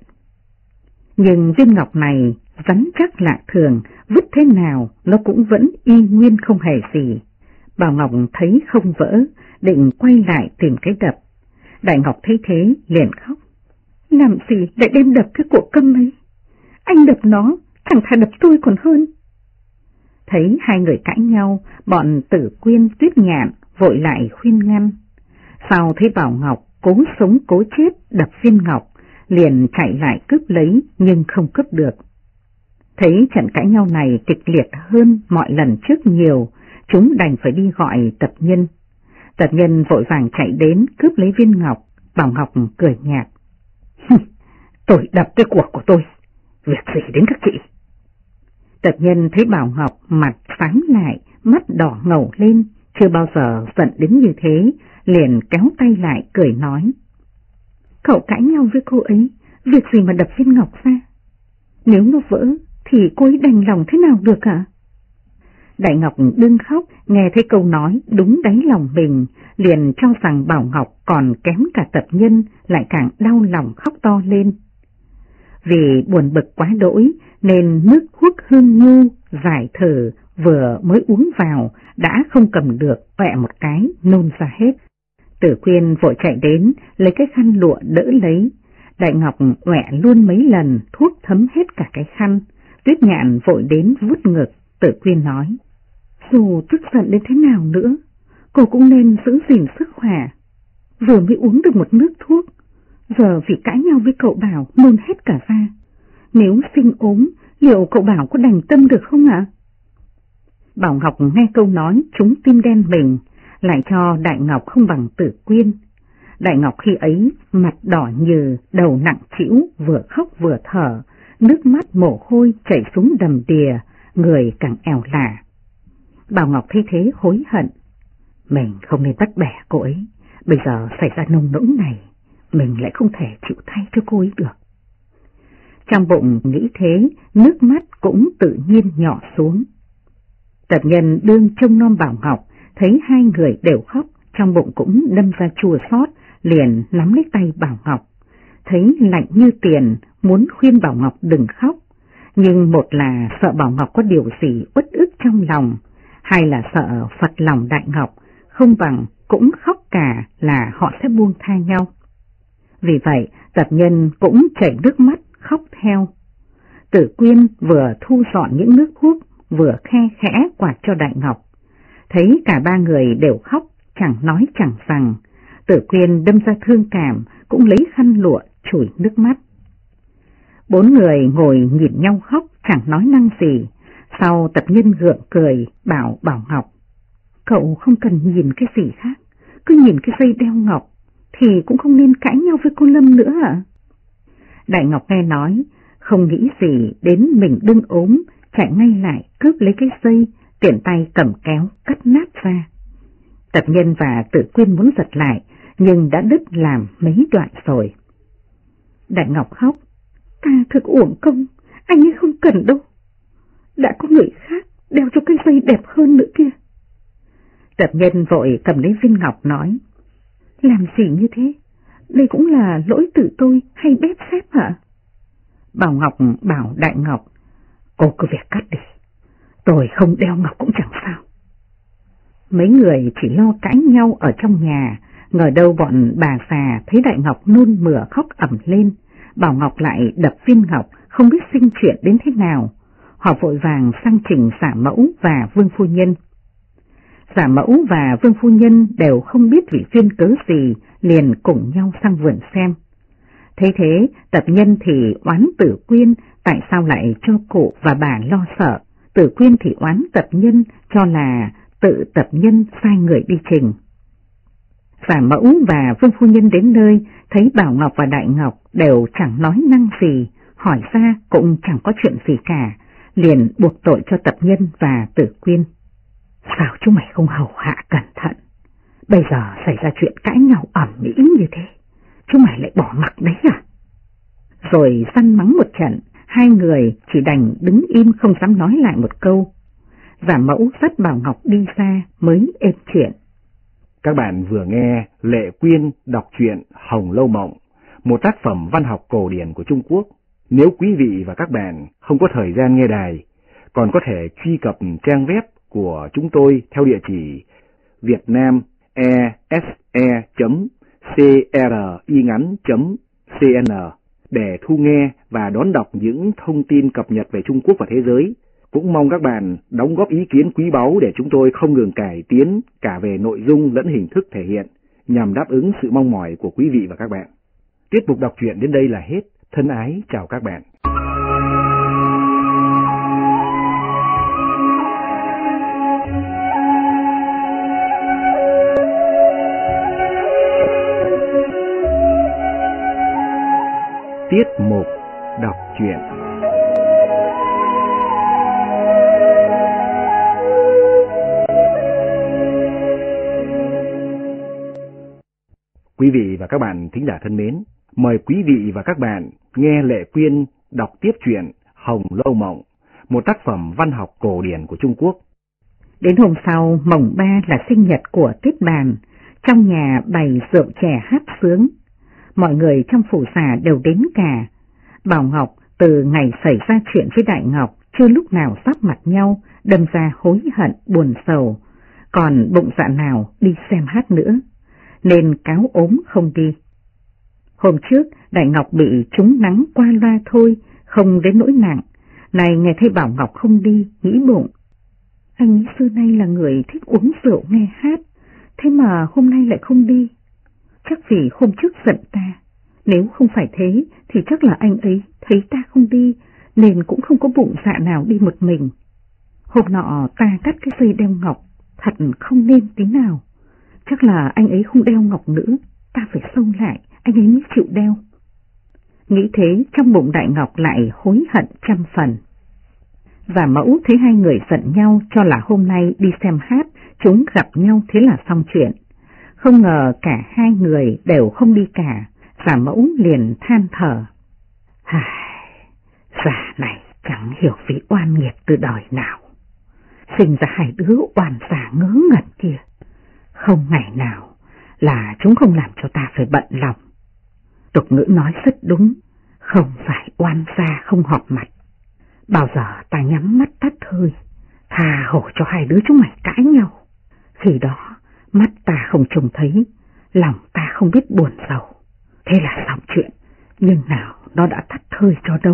Nhưng viên ngọc này rắn chắc lạ thường, vứt thế nào nó cũng vẫn y nguyên không hề gì. Bảo Ngọc thấy không vỡ, định quay lại tìm cái đập. Đại Ngọc thấy thế liền khóc. Làm gì lại đem đập cái cổ câm ấy? Anh đập nó chẳng thà đập tôi còn hơn. Thấy hai người cãi nhau, bọn Tử Quyên, Tuyết Nhạn vội lại khuyên ngăn. Sau thấy Bảo Ngọc cố sống cố chết đập Viên Ngọc, liền chạy lại cướp lấy nhưng không cướp được. Thấy trận cãi nhau này kịch liệt hơn mọi lần trước nhiều, chúng đành phải đi gọi Tập Nhân. Tập Nhân vội vàng chạy đến cướp lấy viên ngọc. Bảo Ngọc cười nhạt. Tôi đập cái cuộc của tôi, việc gì đến các chị? Tập Nhân thấy Bảo Ngọc mặt sáng lại, mắt đỏ ngầu lên, chưa bao giờ giận đến như thế, liền kéo tay lại cười nói. Cậu cãi nhau với cô ấy, việc gì mà đập viên ngọc ra? Nếu nó vỡ thì cô ấy đành lòng thế nào được ạ? Đại Ngọc đương khóc, nghe thấy câu nói đúng đáy lòng mình, liền cho rằng Bảo Ngọc còn kém cả Tập Nhân, lại càng đau lòng khóc to lên. Vì buồn bực quá đỗi nên nước thuốc hương nhu giải thở vừa mới uống vào đã không cầm được, ọe một cái nôn ra hết. Tử Quyên vội chạy đến lấy cái khăn lụa đỡ lấy. Đại Ngọc ọe luôn mấy lần, thuốc thấm hết cả cái khăn. Tuyết Nhạn vội đến vuốt ngực. Tử Quyên nói, dù tức giận đến thế nào nữa, cô cũng nên giữ gìn sức khỏe. Vừa mới uống được một nước thuốc, giờ vì cãi nhau với cậu Bảo nôn hết cả ra. Nếu sinh ốm, liệu cậu Bảo có đành tâm được không ạ? Bảo Ngọc nghe câu nói trúng tim đen mình, lại cho Đại Ngọc không bằng Tử Quyên. Đại Ngọc khi ấy mặt đỏ nhừ, đầu nặng trĩu, vừa khóc vừa thở, nước mắt mồ hôi chảy xuống đầm đìa, người càng ẻo lả. Bảo Ngọc thấy thế hối hận, mình không nên bắt bẻ cô ấy, bây giờ xảy ra nông nỗi này, mình lại không thể chịu thay cho cô ấy được. Trong bụng nghĩ thế, nước mắt cũng tự nhiên nhỏ xuống. Tập Nhân đương trông nom Bảo Ngọc, thấy hai người đều khóc, trong bụng cũng đâm ra chua xót, liền nắm lấy tay Bảo Ngọc. Thấy lạnh như tiền, muốn khuyên Bảo Ngọc đừng khóc, nhưng một là sợ Bảo Ngọc có điều gì uất ức trong lòng, hai là sợ phật lòng Đại Ngọc, không bằng cũng khóc cả là họ sẽ buông tha nhau. Vì vậy, Tập Nhân cũng chảy nước mắt khóc theo. Tử Quyên vừa thu dọn những nước thuốc, vừa khe khẽ quạt cho Đại Ngọc. Thấy cả ba người đều khóc, chẳng nói chẳng rằng, Tử Quyên đâm ra thương cảm, cũng lấy khăn lụa chùi nước mắt. Bốn người ngồi nhìn nhau khóc, chẳng nói năng gì. Sau Tập Nhân gượng cười, bảo Bảo Ngọc, cậu không cần nhìn cái gì khác, cứ nhìn cái dây đeo ngọc, thì cũng không nên cãi nhau với cô Lâm nữa ạ. Đại Ngọc nghe nói, không nghĩ gì đến mình đương ốm, chạy ngay lại cướp lấy cái dây, tiện tay cầm kéo cắt nát ra. Tập Nhân và Tử Quyên muốn giật lại, nhưng đã đứt làm mấy đoạn rồi. Đại Ngọc khóc, ta thực uổng công, anh ấy không cần đâu, đã có người khác đeo cho cái dây đẹp hơn nữa kia. Tập Nhân vội cầm lấy viên ngọc nói, làm gì như thế, đây cũng là lỗi tự tôi hay bếp xếp hả? Bảo Ngọc bảo Đại Ngọc, cô cứ việc cắt đi, tôi không đeo ngọc cũng chẳng sao. Mấy người chỉ lo cãi nhau ở trong nhà, ngờ đâu bọn bà già thấy Đại Ngọc nôn mửa khóc ẩm lên, Bảo Ngọc lại đập viên ngọc, không biết sinh chuyện đến thế nào. Họ vội vàng sang trình Giả Mẫu và Vương Phu Nhân. Giả Mẫu và Vương Phu Nhân đều không biết vì duyên cớ gì, liền cùng nhau sang vườn xem. Thấy thế, Tập Nhân thì oán Tử Quyên tại sao lại cho cụ và bà lo sợ, Tử Quyên thì oán Tập Nhân cho là tự Tập Nhân sai người đi trình. Giả Mẫu và Vương Phu Nhân đến nơi, thấy Bảo Ngọc và Đại Ngọc đều chẳng nói năng gì, hỏi ra cũng chẳng có chuyện gì cả, liền buộc tội cho Tập Nhân và Tử Quyên. Sao chúng mày không hầu hạ cẩn thận? Bây giờ xảy ra chuyện cãi nhau ầm ĩ như thế, chúng mày lại bỏ mặc đấy à? Rồi săn mắng một trận, hai người chỉ đành đứng im không dám nói lại một câu. Giả Mẫu dắt Bảo Ngọc đi ra mới êm chuyện. Các bạn vừa nghe Lệ Quyên đọc truyện Hồng Lâu Mộng, một tác phẩm văn học cổ điển của Trung Quốc. Nếu quý vị và các bạn không có thời gian nghe đài, còn có thể truy cập trang web của chúng tôi theo địa chỉ vietnamese.cringắn.cn để thu nghe và đón đọc những thông tin cập nhật về Trung Quốc và thế giới. Cũng mong các bạn đóng góp ý kiến quý báu để chúng tôi không ngừng cải tiến cả về nội dung lẫn hình thức thể hiện, nhằm đáp ứng sự mong mỏi của quý vị và các bạn. Tiết mục đọc truyện đến đây là hết. Thân ái chào các bạn. Tiết mục đọc truyện. Quý vị và các bạn thính giả thân mến, mời quý vị và các bạn nghe Lệ Quyên đọc tiếp truyện Hồng Lâu Mộng, một tác phẩm văn học cổ điển của Trung Quốc. Đến hôm sau, mồng 3 là sinh nhật của Tiết Bàn, trong nhà bày rượu chè hát sướng. Mọi người trong phủ xà đều đến cả. Bảo Ngọc từ ngày xảy ra chuyện với Đại Ngọc chưa lúc nào sắp mặt nhau, đâm ra hối hận buồn sầu, còn bụng dạ nào đi xem hát nữa, nên cáo ốm không đi. Hôm trước Đại Ngọc bị trúng nắng qua loa thôi, không đến nỗi nặng. Này nghe thấy Bảo Ngọc không đi, nghĩ bụng, anh ấy xưa nay là người thích uống rượu nghe hát, thế mà hôm nay lại không đi. Chắc vì hôm trước giận ta, nếu không phải thế thì chắc là anh ấy thấy ta không đi nên cũng không có bụng dạ nào đi một mình. Hôm nọ ta cắt cái dây đeo ngọc, thật không nên tí nào. Chắc là anh ấy không đeo ngọc nữa, ta phải xông lại, anh ấy mới chịu đeo. Nghĩ thế trong bụng Đại Ngọc lại hối hận trăm phần. Và Mẫu thấy hai người giận nhau cho là hôm nay đi xem hát, chúng gặp nhau thế là xong chuyện. Không ngờ cả hai người đều không đi cả, Giả Mẫu liền than thở. Giả này chẳng hiểu vì oan nghiệt từ đời nào. Sinh ra hai đứa oan giả ngớ ngẩn kia. Không ngày nào là chúng không làm cho ta phải bận lòng. Tục ngữ nói rất đúng, không phải oan gia không họp mặt. Bao giờ ta nhắm mắt tắt hơi, tha hồ cho hai đứa chúng mày cãi nhau. Khi đó mắt ta không trông thấy, lòng ta không biết buồn sầu. Thế là xong chuyện, nhưng nào nó đã tắt hơi cho đâu.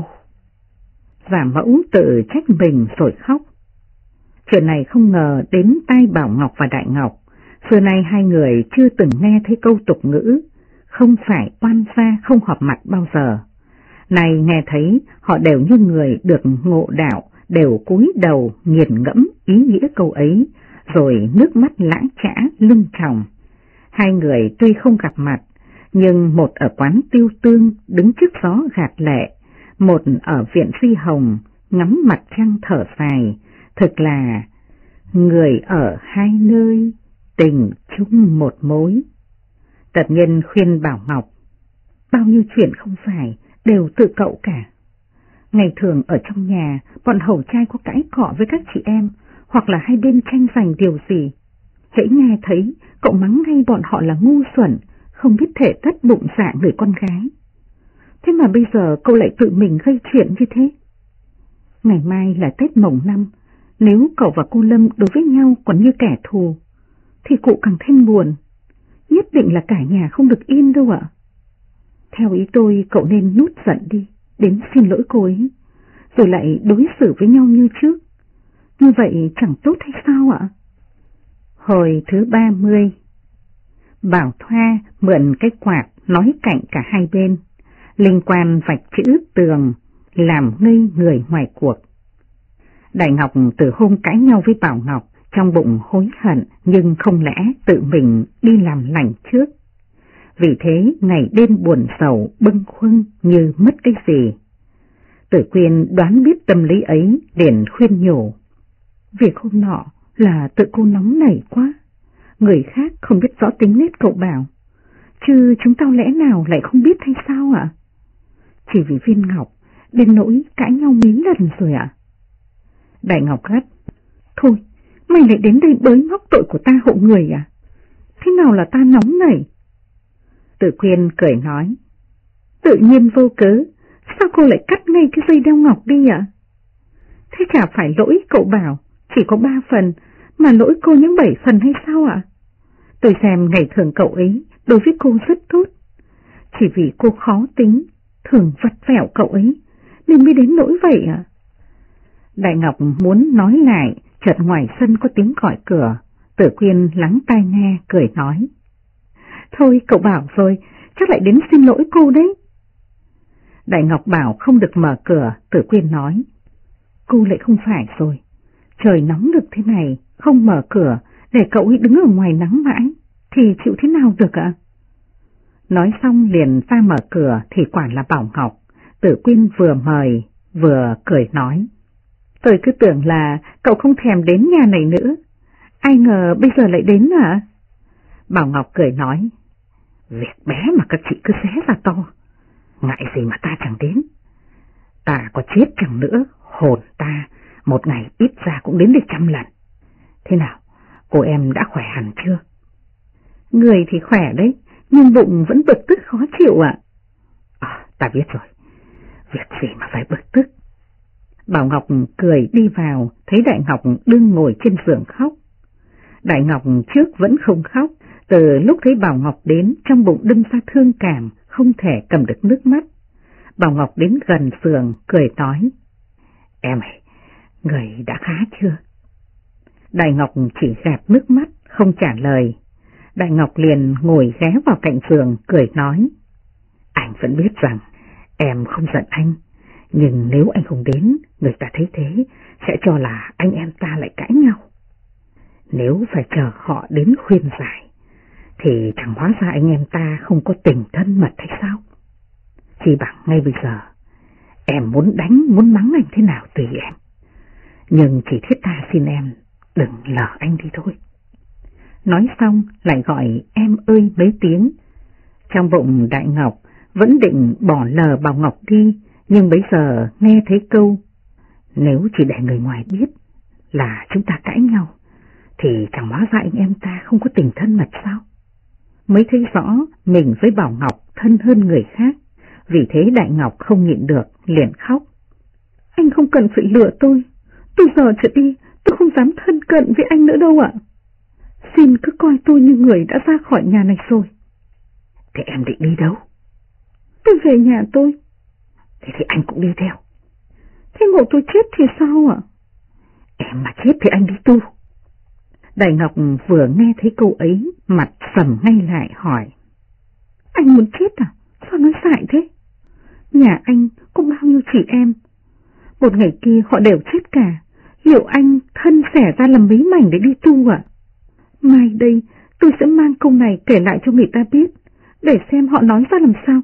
Giả Mẫu tự trách mình rồi khóc. Chuyện này không ngờ đến tai Bảo Ngọc và Đại Ngọc. Xưa nay hai người chưa từng nghe thấy câu tục ngữ, không phải oan gia không họp mặt bao giờ. Này nghe thấy họ đều như người được ngộ đạo, đều cúi đầu nghiền ngẫm ý nghĩa câu ấy, rồi nước mắt lãng trã lưng tròng. Hai người tuy không gặp mặt, nhưng một ở quán Tiêu Tương đứng trước gió gạt lệ, một ở viện Phi Hồng ngắm mặt trăng thở dài, thực là người ở hai nơi, tình chung một mối. Tật Nhân khuyên Bảo Ngọc, bao nhiêu chuyện không phải đều tự cậu cả. Ngày thường ở trong nhà, bọn hầu trai có cãi cọ với các chị em, hoặc là hai bên tranh giành điều gì. Hễ nghe thấy, cậu mắng ngay bọn họ là ngu xuẩn, không biết thể tất bụng dạ người con gái. Thế mà bây giờ cậu lại tự mình gây chuyện như thế. Ngày mai là Tết Mồng 5, nếu cậu và cô Lâm đối với nhau còn như kẻ thù, thì cụ càng thêm buồn. Nhất định là cả nhà không được yên đâu ạ. Theo ý tôi cậu nên nút giận đi, đến xin lỗi cô ấy, rồi lại đối xử với nhau như trước. Như vậy chẳng tốt hay sao ạ? Hồi thứ 30, Bảo Thoa mượn cái quạt nói cạnh cả hai bên, Linh Quan vạch chữ tường, làm ngây người ngoài cuộc. Đại Ngọc từ hôm cãi nhau với Bảo Ngọc, trong bụng hối hận nhưng không lẽ tự mình đi làm lành trước. Vì thế ngày đêm buồn sầu bâng khuâng như mất cái gì. Tử Quyên đoán biết tâm lý ấy, liền khuyên nhủ. Việc hôm nọ là tự cô nóng nảy quá, người khác không biết rõ tính nết cậu Bảo, chứ chúng tao lẽ nào lại không biết hay sao ạ? Chỉ vì viên ngọc, đến nỗi cãi nhau mấy lần rồi ạ. Đại Ngọc gắt, thôi, mày lại đến đây bới móc tội của ta hộ người à? Thế nào là ta nóng nảy? Tử Quyên cười nói, tự nhiên vô cớ, sao cô lại cắt ngay cái dây đeo ngọc đi ạ? Thế chả phải lỗi cậu Bảo chỉ có 3 phần, mà lỗi cô những 7 phần hay sao ạ? Tôi xem ngày thường cậu ấy đối với cô rất tốt, chỉ vì cô khó tính, thường vặt vẹo cậu ấy, nên mới đến nỗi vậy à? Đại Ngọc muốn nói lại, chợt ngoài sân có tiếng gọi cửa. Tử Quyên lắng tai nghe, cười nói. Thôi cậu bảo rồi, chắc lại đến xin lỗi cô đấy. Đại Ngọc bảo không được mở cửa, Tử Quyên nói. Cô lại không phải rồi, trời nóng được thế này, không mở cửa, để cậu ấy đứng ở ngoài nắng mãi, thì chịu thế nào được ạ? Nói xong liền ra mở cửa thì quả là Bảo Ngọc. Tử Quyên vừa mời, vừa cười nói. Tôi cứ tưởng là cậu không thèm đến nhà này nữa, ai ngờ bây giờ lại đến à? Bảo Ngọc cười nói. Việc bé mà các chị cứ xé ra to, ngại gì mà ta chẳng đến. Ta có chết chẳng nữa, hồn ta một ngày ít ra cũng đến được 100 lần. Thế nào, cô em đã khỏe hẳn chưa? Người thì khỏe đấy, nhưng bụng vẫn bực tức khó chịu ạ. Ta biết rồi, việc gì mà phải bực tức. Bảo Ngọc cười đi vào, thấy Đại Ngọc đương ngồi trên giường khóc. Đại Ngọc trước vẫn không khóc, từ lúc thấy Bảo Ngọc đến trong bụng đâm ra thương cảm, không thể cầm được nước mắt. Bảo Ngọc đến gần giường, cười nói. Em ơi, người đã khá chưa? Đại Ngọc chỉ gạt nước mắt, không trả lời. Đại Ngọc liền ngồi ghé vào cạnh giường, cười nói. Anh vẫn biết rằng em không giận anh, nhưng nếu anh không đến, người ta thấy thế sẽ cho là anh em ta lại cãi nhau. Nếu phải chờ họ đến khuyên giải, thì chẳng hóa ra anh em ta không có tình thân mật hay sao? Chỉ bằng ngay bây giờ, em muốn đánh, muốn mắng anh thế nào tùy em. Nhưng chỉ thiết ta xin em, đừng lờ anh đi thôi. Nói xong lại gọi em ơi mấy tiếng. Trong bụng Đại Ngọc vẫn định bỏ lờ Bảo Ngọc đi, nhưng bấy giờ nghe thấy câu nếu chỉ để người ngoài biết là chúng ta cãi nhau, thì chẳng hóa ra anh em ta không có tình thân mật sao? Mới thấy rõ mình với Bảo Ngọc thân hơn người khác, vì thế Đại Ngọc không nhịn được, liền khóc. Anh không cần phải lừa tôi, từ giờ trở đi tôi không dám thân cận với anh nữa đâu ạ. Xin cứ coi tôi như người đã ra khỏi nhà này rồi. Thế em định đi đâu? Tôi về nhà tôi. Thế thì anh cũng đi theo. Thế ngộ tôi chết thì sao ạ? Em mà chết thì anh đi tu. Đại Ngọc vừa nghe thấy câu ấy, mặt sầm ngay lại hỏi. Anh muốn chết à? Sao nói dại thế? Nhà anh có bao nhiêu chị em? Một ngày kia họ đều chết cả. Liệu anh thân xẻ ra làm mấy mảnh để đi tu à? Mai đây tôi sẽ mang câu này kể lại cho người ta biết, để xem họ nói ra làm sao.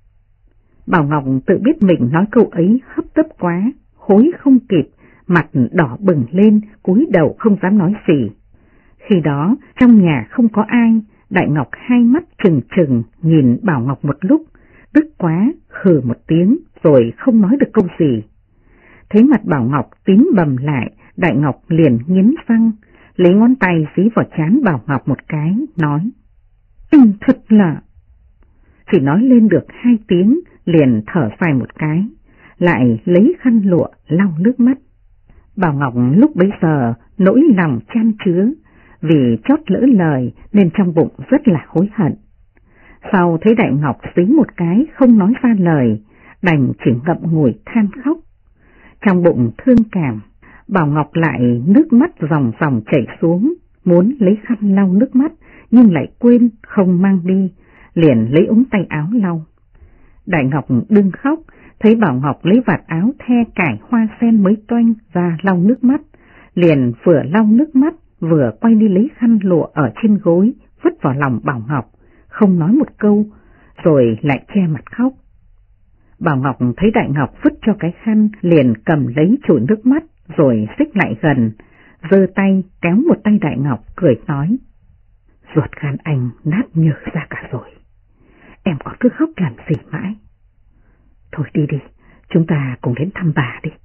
Bảo Ngọc tự biết mình nói câu ấy hấp tấp quá, hối không kịp, mặt đỏ bừng lên, cúi đầu không dám nói gì. Khi đó trong nhà không có ai, Đại Ngọc hai mắt trừng trừng nhìn Bảo Ngọc một lúc, tức quá hừ một tiếng rồi không nói được câu gì. Thấy mặt Bảo Ngọc tím bầm lại, Đại Ngọc liền nghiến răng, lấy ngón tay dí vào trán Bảo Ngọc một cái, nói. Anh thật là... Chỉ nói lên được 2 tiếng, liền thở dài một cái, lại lấy khăn lụa lau nước mắt. Bảo Ngọc lúc bấy giờ nỗi lòng chan chứa, vì chót lỡ lời nên trong bụng rất là hối hận. Sau thấy Đại Ngọc xí một cái không nói ra lời, đành chỉ ngậm ngùi than khóc. Trong bụng thương cảm, Bảo Ngọc lại nước mắt ròng ròng chảy xuống, muốn lấy khăn lau nước mắt nhưng lại quên không mang đi, liền lấy ống tay áo lau. Đại Ngọc đừng khóc, thấy Bảo Ngọc lấy vạt áo the cải hoa sen mới toanh ra lau nước mắt, liền vừa lau nước mắt vừa quay đi lấy khăn lụa ở trên gối vứt vào lòng Bảo Ngọc, không nói một câu, rồi lại che mặt khóc. Bảo Ngọc thấy Đại Ngọc vứt cho cái khăn, liền cầm lấy chùi nước mắt rồi xích lại gần, giơ tay kéo một tay Đại Ngọc cười nói. Ruột gan anh nát nhừ ra cả rồi, em còn cứ khóc làm gì mãi. Thôi đi đi, chúng ta cùng đến thăm bà đi.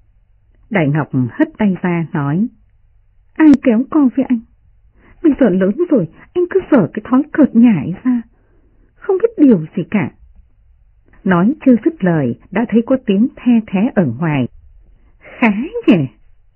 Đại Ngọc hất tay ra nói. Ai kéo con với anh? Bây giờ lớn rồi, anh cứ dở cái thói cợt nhả ra, không biết điều gì cả. Nói chưa dứt lời, đã thấy có tiếng the thé ở ngoài. Khá nhỉ?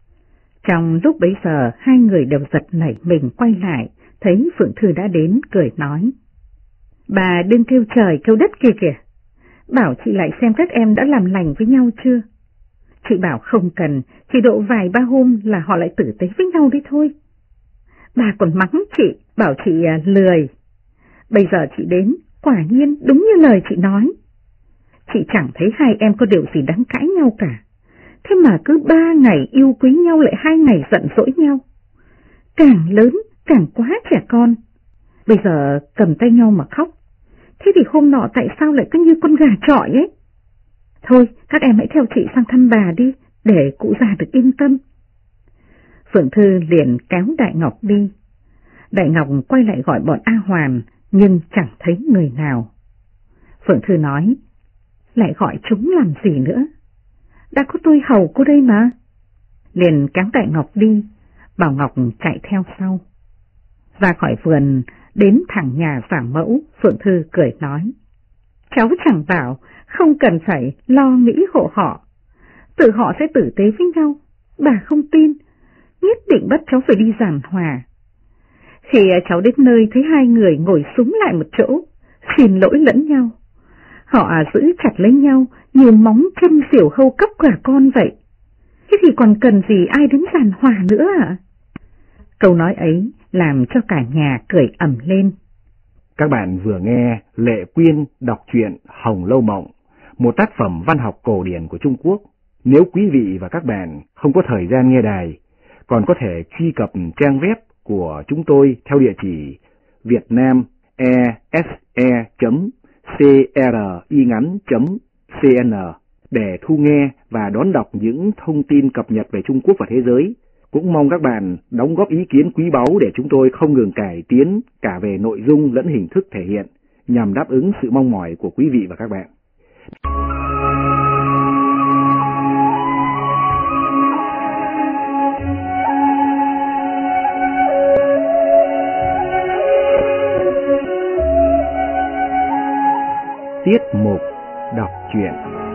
Trong lúc bấy giờ, hai người đều giật nảy mình quay lại, thấy Phượng Thư đã đến, cười nói. Bà đừng kêu trời kêu đất kia kìa, bảo chị lại xem các em đã làm lành với nhau chưa. Chị bảo không cần, chỉ độ vài ba hôm là họ lại tử tế với nhau đi thôi. Bà còn mắng chị, bảo chị lười. Bây giờ chị đến, quả nhiên đúng như lời chị nói. Chị chẳng thấy hai em có điều gì đáng cãi nhau cả. Thế mà cứ 3 ngày yêu quý nhau lại 2 ngày giận dỗi nhau. Càng lớn càng quá trẻ con. Bây giờ cầm tay nhau mà khóc. Thế thì hôm nọ tại sao lại cứ như con gà chọi ấy? Thôi các em hãy theo chị sang thăm bà đi, để cụ già được yên tâm. Phượng Thư liền kéo Đại Ngọc đi. Đại Ngọc quay lại gọi bọn A Hoàn, nhưng chẳng thấy người nào. Phượng Thư nói, lại gọi chúng làm gì nữa? Đã có tôi hầu cô đây mà. Liền kéo Đại Ngọc đi, Bảo Ngọc chạy theo sau. Ra khỏi vườn, đến thẳng nhà giả mẫu, Phượng Thư cười nói, cháu chẳng bảo, không cần phải lo nghĩ hộ họ. Tự họ sẽ tử tế với nhau, bà không tin, nhất định bắt cháu phải đi giảng hòa. Khi cháu đến nơi thấy hai người ngồi súng lại một chỗ, xin lỗi lẫn nhau. Họ giữ chặt lấy nhau như móng châm diều hâu cắp quả con vậy. Thế thì còn cần gì ai đến giảng hòa nữa à? Câu nói ấy làm cho cả nhà cười ầm lên. Các bạn vừa nghe Lệ Quyên đọc truyện Hồng Lâu Mộng, một tác phẩm văn học cổ điển của Trung Quốc. Nếu quý vị và các bạn không có thời gian nghe đài, còn có thể truy cập trang web của chúng tôi theo địa chỉ vietnamese.cringắn.cn để thu nghe và đón đọc những thông tin cập nhật về Trung Quốc và thế giới. Cũng mong các bạn đóng góp ý kiến quý báu để chúng tôi không ngừng cải tiến cả về nội dung lẫn hình thức thể hiện, nhằm đáp ứng sự mong mỏi của quý vị và các bạn. Tiết mục đọc truyện.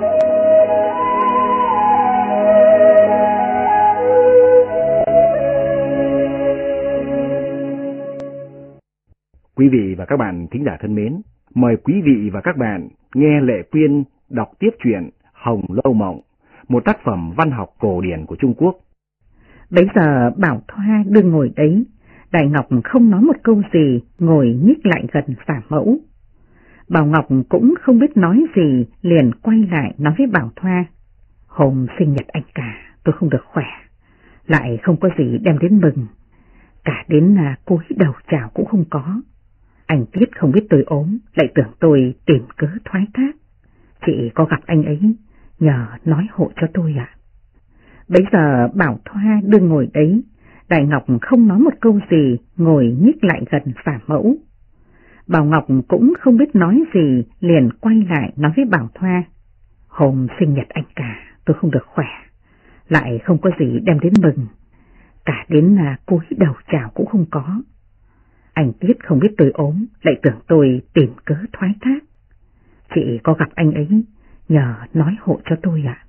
Quý vị và các bạn thính giả thân mến, mời quý vị và các bạn nghe Lệ Quyên đọc tiếp truyện Hồng Lâu Mộng, một tác phẩm văn học cổ điển của Trung Quốc. Bấy giờ Bảo Thoa đương ngồi đấy, Đại Ngọc không nói một câu gì, ngồi nhích lại gần giả mẫu. Bảo Ngọc cũng không biết nói gì, liền quay lại nói với Bảo Thoa, hôm sinh nhật anh cả tôi không được khỏe, lại không có gì đem đến mừng, cả đến cúi đầu chào cũng không có. Anh Tiết không biết tôi ốm, lại tưởng tôi tìm cớ thoái thác. Chị có gặp anh ấy, nhờ nói hộ cho tôi ạ. Bấy giờ Bảo Thoa đương ngồi đấy, Đại Ngọc không nói một câu gì, ngồi nhích lại gần giả mẫu. Bảo Ngọc cũng không biết nói gì, liền quay lại nói với Bảo Thoa, hôm sinh nhật anh cả tôi không được khỏe, lại không có gì đem đến mừng, cả đến cúi đầu chào cũng không có. Anh Tiết không biết tôi ốm, lại tưởng tôi tìm cớ thoái thác. Chị có gặp anh ấy, nhờ nói hộ cho tôi ạ.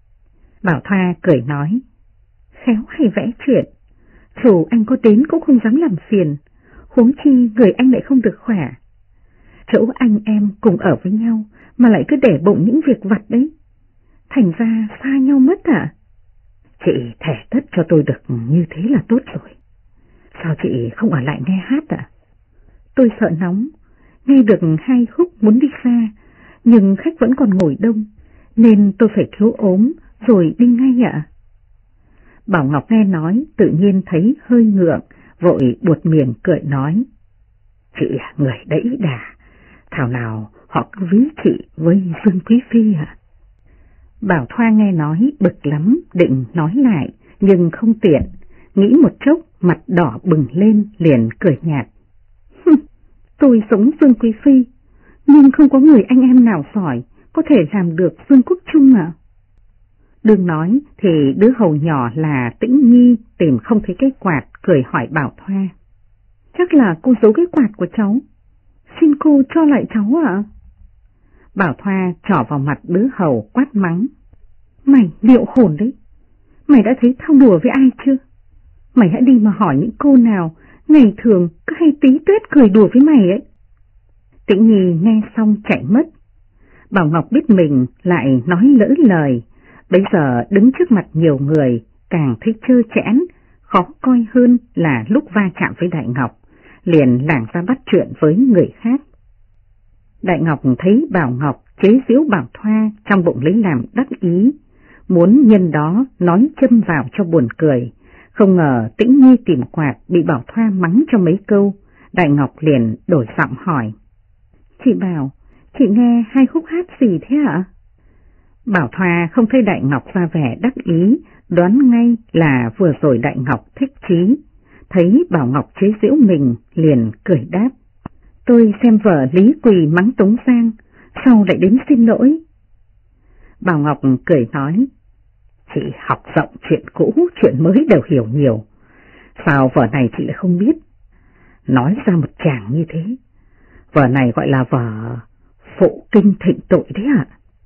Bảo Thoa cười nói, khéo hay vẽ chuyện, dù anh có đến cũng không dám làm phiền, huống chi người anh lại không được khỏe. Chỗ anh em cùng ở với nhau mà lại cứ để bụng những việc vặt đấy, thành ra xa nhau mất à? Chị thề tất cho tôi được như thế là tốt rồi. Sao chị không ở lại nghe hát ạ? Tôi sợ nóng, nghe được 2 khúc muốn đi xa, nhưng khách vẫn còn ngồi đông, nên tôi phải cứu ốm rồi đi ngay ạ. Bảo Ngọc nghe nói tự nhiên thấy hơi ngượng, vội buột miệng cười nói, chị người đẫy đà, thảo nào họ cứ ví chị với Dương Quý Phi ạ. Bảo Thoa nghe nói bực lắm, định nói lại, nhưng không tiện, nghĩ một chốc mặt đỏ bừng lên, liền cười nhạt. Tôi sống Dương Quý Phi, nhưng không có người anh em nào giỏi có thể làm được Dương Quốc Trung à. Đừng nói thì đứa hầu nhỏ là Tĩnh Nhi tìm không thấy cái quạt, cười hỏi Bảo Thoa, chắc là cô giấu cái quạt của cháu, xin cô cho lại cháu ạ. Bảo Thoa trỏ vào mặt đứa hầu quát mắng, mày liệu hồn đấy, mày đã thấy thao đùa với ai chưa? Mày hãy đi mà hỏi những cô nào ngày thường cứ hay tí tuét cười đùa với mày ấy. Tĩnh Nhi nghe xong chạy mất. Bảo Ngọc biết mình lại nói lỡ lời, bây giờ đứng trước mặt nhiều người càng thấy trơ trẽn, khó coi hơn là lúc va chạm với Đại Ngọc, liền lảng ra bắt chuyện với người khác. Đại Ngọc thấy Bảo Ngọc chế giễu Bảo Thoa trong bụng lấy làm đắc ý, muốn nhân đó nói châm vào cho buồn cười, không ngờ Tĩnh Nhi tìm quạt bị Bảo Thoa mắng cho mấy câu. Đại Ngọc liền đổi giọng hỏi: "Chị Bảo, chị nghe hai khúc hát gì thế ạ?" Bảo Thoa không thấy Đại Ngọc ra vẻ đắc ý, đoán ngay là vừa rồi Đại Ngọc thích chí. Thấy Bảo Ngọc chế giễu mình liền cười đáp: "Tôi xem vở Lý Quỳ mắng Tống Giang, sau lại đến xin lỗi." Bảo Ngọc cười nói: "Chị học rộng, chuyện cũ, chuyện mới đều hiểu nhiều. Sao vở này chị lại không biết? Nói ra một chàng như thế. Vở này gọi là vở Phụ Kinh Thịnh Tội đấy ạ."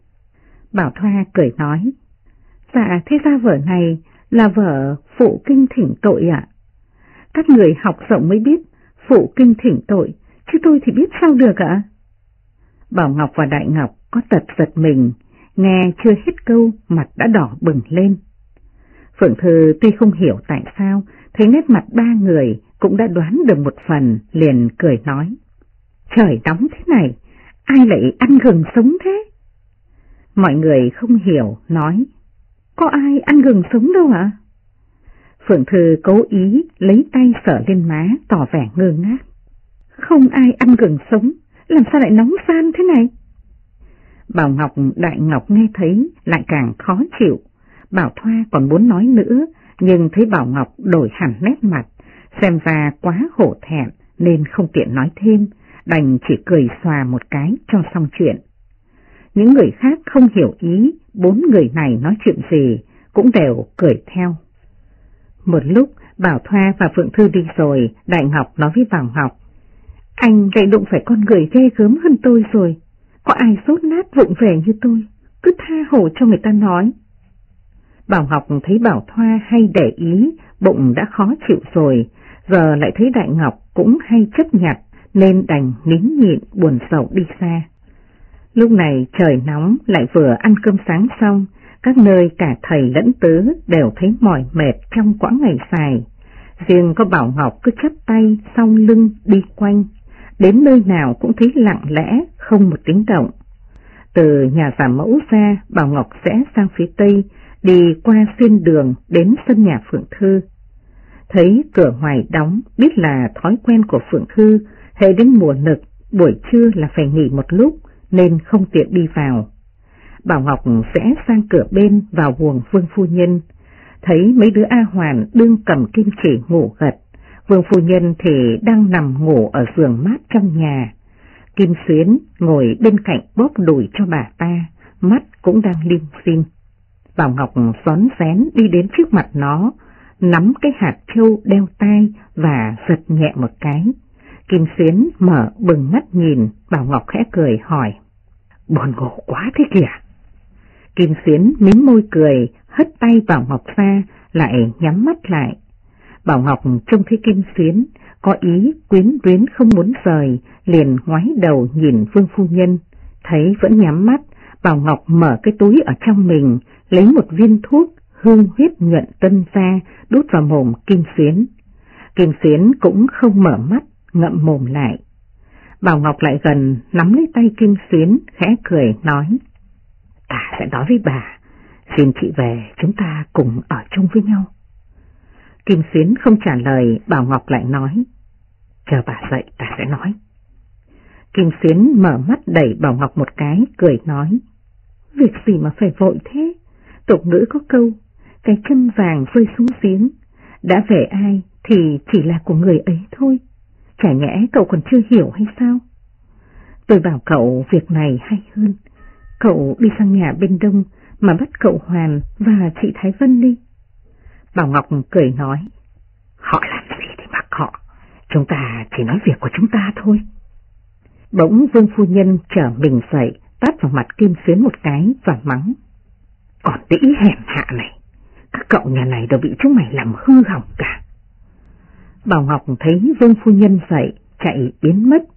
Bảo Thoa cười nói: "Dạ, thế ra vở này là vở Phụ Kinh Thỉnh Tội ạ. Các người học rộng mới biết Phụ Kinh Thỉnh Tội, chứ tôi thì biết sao được ạ." Bảo Ngọc và Đại Ngọc có tật giật mình, nghe chưa hết câu mặt đã đỏ bừng lên. Phượng Thư tuy không hiểu tại sao, thấy nét mặt ba người cũng đã đoán được một phần, liền cười nói: "Trời nóng thế này, ai lại ăn gừng sống thế?" Mọi người không hiểu, nói: "Có ai ăn gừng sống đâu ạ?" Phượng Thư cố ý lấy tay sờ lên má, tỏ vẻ ngơ ngác: "Không ai ăn gừng sống, làm sao lại nóng gian thế này?" Bảo Ngọc, Đại Ngọc nghe thấy lại càng khó chịu. Bảo Thoa còn muốn nói nữa, nhưng thấy Bảo Ngọc đổi hẳn nét mặt, xem ra quá hổ thẹn nên không tiện nói thêm, đành chỉ cười xòa một cái cho xong chuyện. Những người khác không hiểu ý bốn người này nói chuyện gì, cũng đều cười theo. Một lúc Bảo Thoa và Phượng Thư đi rồi, Đại Ngọc nói với Bảo Ngọc: "Anh lại đụng phải con người ghê gớm hơn tôi rồi. Có ai sốt nát vụng về như tôi, cứ tha hồ cho người ta nói." Bảo Ngọc thấy Bảo Thoa hay để ý, bụng đã khó chịu rồi, giờ lại thấy Đại Ngọc cũng hay chấp nhặt, nên đành nín nhịn buồn sầu đi xa. Lúc này trời nóng, lại vừa ăn cơm sáng xong, các nơi cả thầy lẫn tớ đều thấy mỏi mệt trong quãng ngày dài. Riêng có Bảo Ngọc cứ chắp tay sau lưng đi quanh, đến nơi nào cũng thấy lặng lẽ, không một tiếng động. Từ nhà giả mẫu ra, Bảo Ngọc rẽ sang phía tây, đi qua xuyên đường đến sân nhà Phượng Thư. Thấy cửa ngoài đóng, biết là thói quen của Phượng Thư, hễ đến mùa nực, buổi trưa là phải nghỉ một lúc, nên không tiện đi vào. Bảo Ngọc rẽ sang cửa bên vào buồng Vương phu nhân, thấy mấy đứa A Hoàn đương cầm kim chỉ ngủ gật, Vương phu nhân thì đang nằm ngủ ở giường mát trong nhà. Kim Xuyến ngồi bên cạnh bóp đùi cho bà ta, mắt cũng đang lim dim. Bảo Ngọc xón xén đi đến trước mặt nó, nắm cái hạt châu đeo tai và giật nhẹ một cái. Kim Xuyến mở bừng mắt nhìn, Bảo Ngọc khẽ cười hỏi: "Buồn ngủ quá thế kìa?" Kim Xuyến mím môi cười, hất tay Bảo Ngọc ra, lại nhắm mắt lại. Bảo Ngọc trông thấy Kim Xuyến có ý quyến luyến không muốn rời, liền ngoái đầu nhìn Vương phu nhân, thấy vẫn nhắm mắt. Bảo Ngọc mở cái túi ở trong mình, lấy một viên thuốc hương huyết nhuận tân ra, đút vào mồm Kim Xuyến. Kim Xuyến cũng không mở mắt, ngậm mồm lại. Bảo Ngọc lại gần, nắm lấy tay Kim Xuyến, khẽ cười nói: "Ta sẽ nói với bà, xin chị về chúng ta cùng ở chung với nhau." Kim Xuyến không trả lời, Bảo Ngọc lại nói: "Chờ bà dậy ta sẽ nói." Kim Xuyến mở mắt đẩy Bảo Ngọc một cái, cười nói: "Việc gì mà phải vội thế? Tục ngữ có câu, cái chân vàng rơi xuống giếng, đã về ai thì chỉ là của người ấy thôi. Chả nhẽ cậu còn chưa hiểu hay sao? Tôi bảo cậu việc này hay hơn, cậu đi sang nhà bên đông mà bắt cậu Hoàn và chị Thái Vân đi." Bảo Ngọc cười nói: "Họ làm gì thì mặc họ, chúng ta chỉ nói việc của chúng ta thôi." Bỗng Vương phu nhân trở mình dậy, tát vào mặt Kim Xuyến một cái và mắng: "Còn đĩ hèn hạ này, các cậu nhà này đều bị chúng mày làm hư hỏng cả." Bảo Ngọc thấy Vương phu nhân dậy chạy biến mất,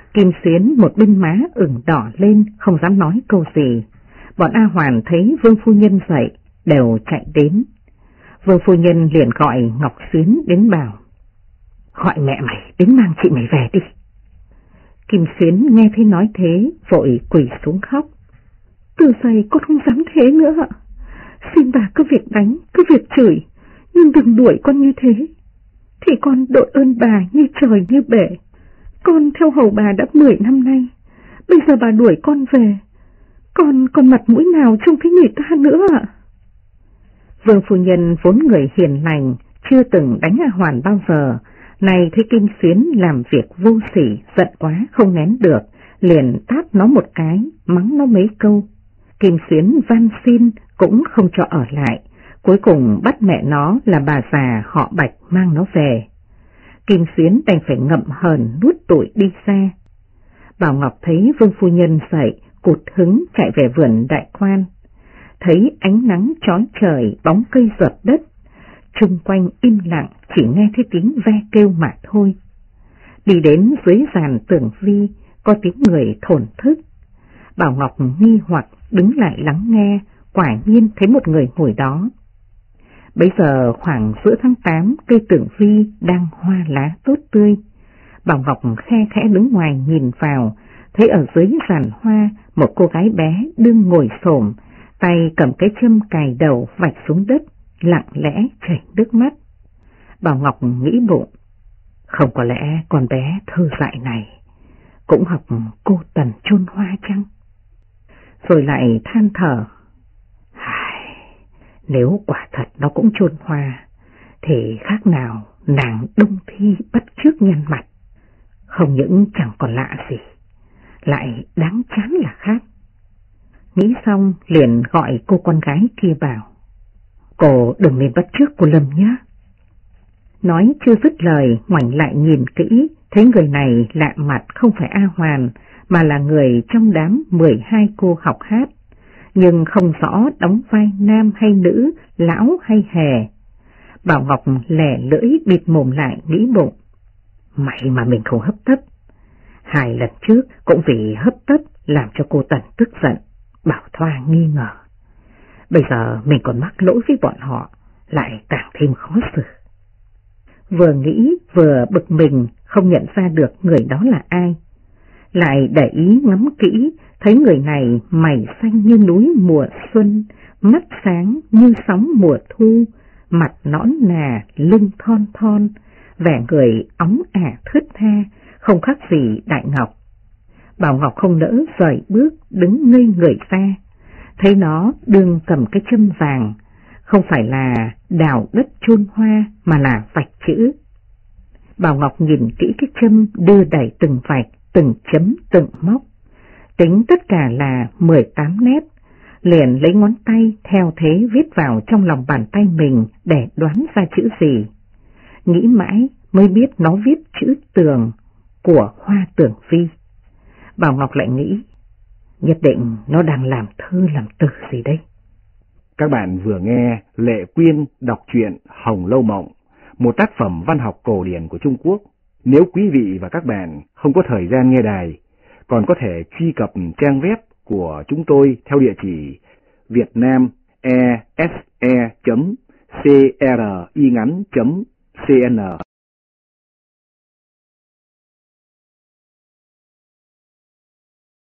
Kim Xuyến một bên má ửng đỏ lên, không dám nói câu gì. Bọn A Hoàn thấy Vương phu nhân dậy, đều chạy đến. Vương phu nhân liền gọi Ngọc Xuyến đến bảo: gọi mẹ mày đến mang chị mày về đi. Kim Xuyến nghe thấy nói thế, vội quỳ xuống khóc. Từ giây con không dám thế nữa ạ. Xin bà cứ việc đánh, cứ việc chửi, nhưng đừng đuổi con như thế. Thì con đội ơn bà như trời như bể. Con theo hầu bà đã 10 năm nay, bây giờ bà đuổi con về, con còn mặt mũi nào trông thấy người ta nữa ạ? Vương phu nhân vốn người hiền lành, chưa từng đánh A Hoàn bao giờ, nay thấy Kim Xuyến làm việc vô sỉ, giận quá không nén được, liền tát nó một cái, mắng nó mấy câu. Kim Xuyến van xin cũng không cho ở lại, cuối cùng bắt mẹ nó là bà già họ Bạch mang nó về. Kim Xuyến đành phải ngậm hờn nuốt tủi đi xa. Bảo Ngọc thấy Vương phu nhân dậy, cụt hứng chạy về vườn đại quan. Thấy ánh nắng chói trời, bóng cây giọt đất, chung quanh im lặng, chỉ nghe thấy tiếng ve kêu mà thôi. Đi đến dưới giàn tường vi, có tiếng người thổn thức. Bảo Ngọc nghi hoặc đứng lại lắng nghe, quả nhiên thấy một người ngồi đó. Bấy giờ khoảng giữa tháng 8, cây tường vi đang hoa lá tốt tươi. Bảo Ngọc khe khẽ đứng ngoài nhìn vào, thấy ở dưới giàn hoa một cô gái bé đương ngồi xổm, tay cầm cái châm cài đầu vạch xuống đất, lặng lẽ chảy nước mắt. Bảo Ngọc nghĩ bụng, không có lẽ con bé thơ dại này cũng học cô Tần chôn hoa chăng? Rồi lại than thở, nếu quả thật nó cũng chôn hoa, thì khác nào nàng Đông Thi bắt chước nhăn mặt. Không những chẳng còn lạ gì, lại đáng chán là khác. Nghĩ xong liền gọi cô con gái kia bảo, cô đừng nên bắt chước cô Lâm nhé. Nói chưa dứt lời, ngoảnh lại nhìn kỹ, thấy người này lạ mặt không phải A Hoàn, mà là người trong đám 12 cô học hát, nhưng không rõ đóng vai nam hay nữ, lão hay hề. Bảo Ngọc lẻ lưỡi bịt mồm lại nghĩ bụng, mày mà mình không hấp tấp. 2 lần trước cũng vì hấp tấp làm cho cô Tần tức giận, Bảo Thoa nghi ngờ. Bây giờ mình còn mắc lỗi với bọn họ, lại càng thêm khó xử. Vừa nghĩ vừa bực mình, không nhận ra được người đó là ai. Lại để ý ngắm kỹ, thấy người này mày xanh như núi mùa xuân, mắt sáng như sóng mùa thu, mặt nõn nà, lưng thon thon, vẻ người óng ả thướt tha, không khác gì Đại Ngọc. Bảo Ngọc không nỡ rời bước, đứng ngây người ra, thấy nó đương cầm cái châm vàng, không phải là đào đất chôn hoa mà là vạch chữ. Bảo Ngọc nhìn kỹ cái châm, đưa đẩy từng vạch, từng chấm, từng móc, tính tất cả là 18 nét, liền lấy ngón tay theo thế viết vào trong lòng bàn tay mình để đoán ra chữ gì. Nghĩ mãi mới biết nó viết chữ tường của Hoa Tưởng Vi. Bảo Ngọc lại nghĩ, nhất định nó đang làm thơ làm từ gì đây. Các bạn vừa nghe Lệ Quyên đọc truyện Hồng Lâu Mộng, một tác phẩm văn học cổ điển của Trung Quốc. Nếu quý vị và các bạn không có thời gian nghe đài, còn có thể truy cập trang web của chúng tôi theo địa chỉ vietnamese.cringắn.cn.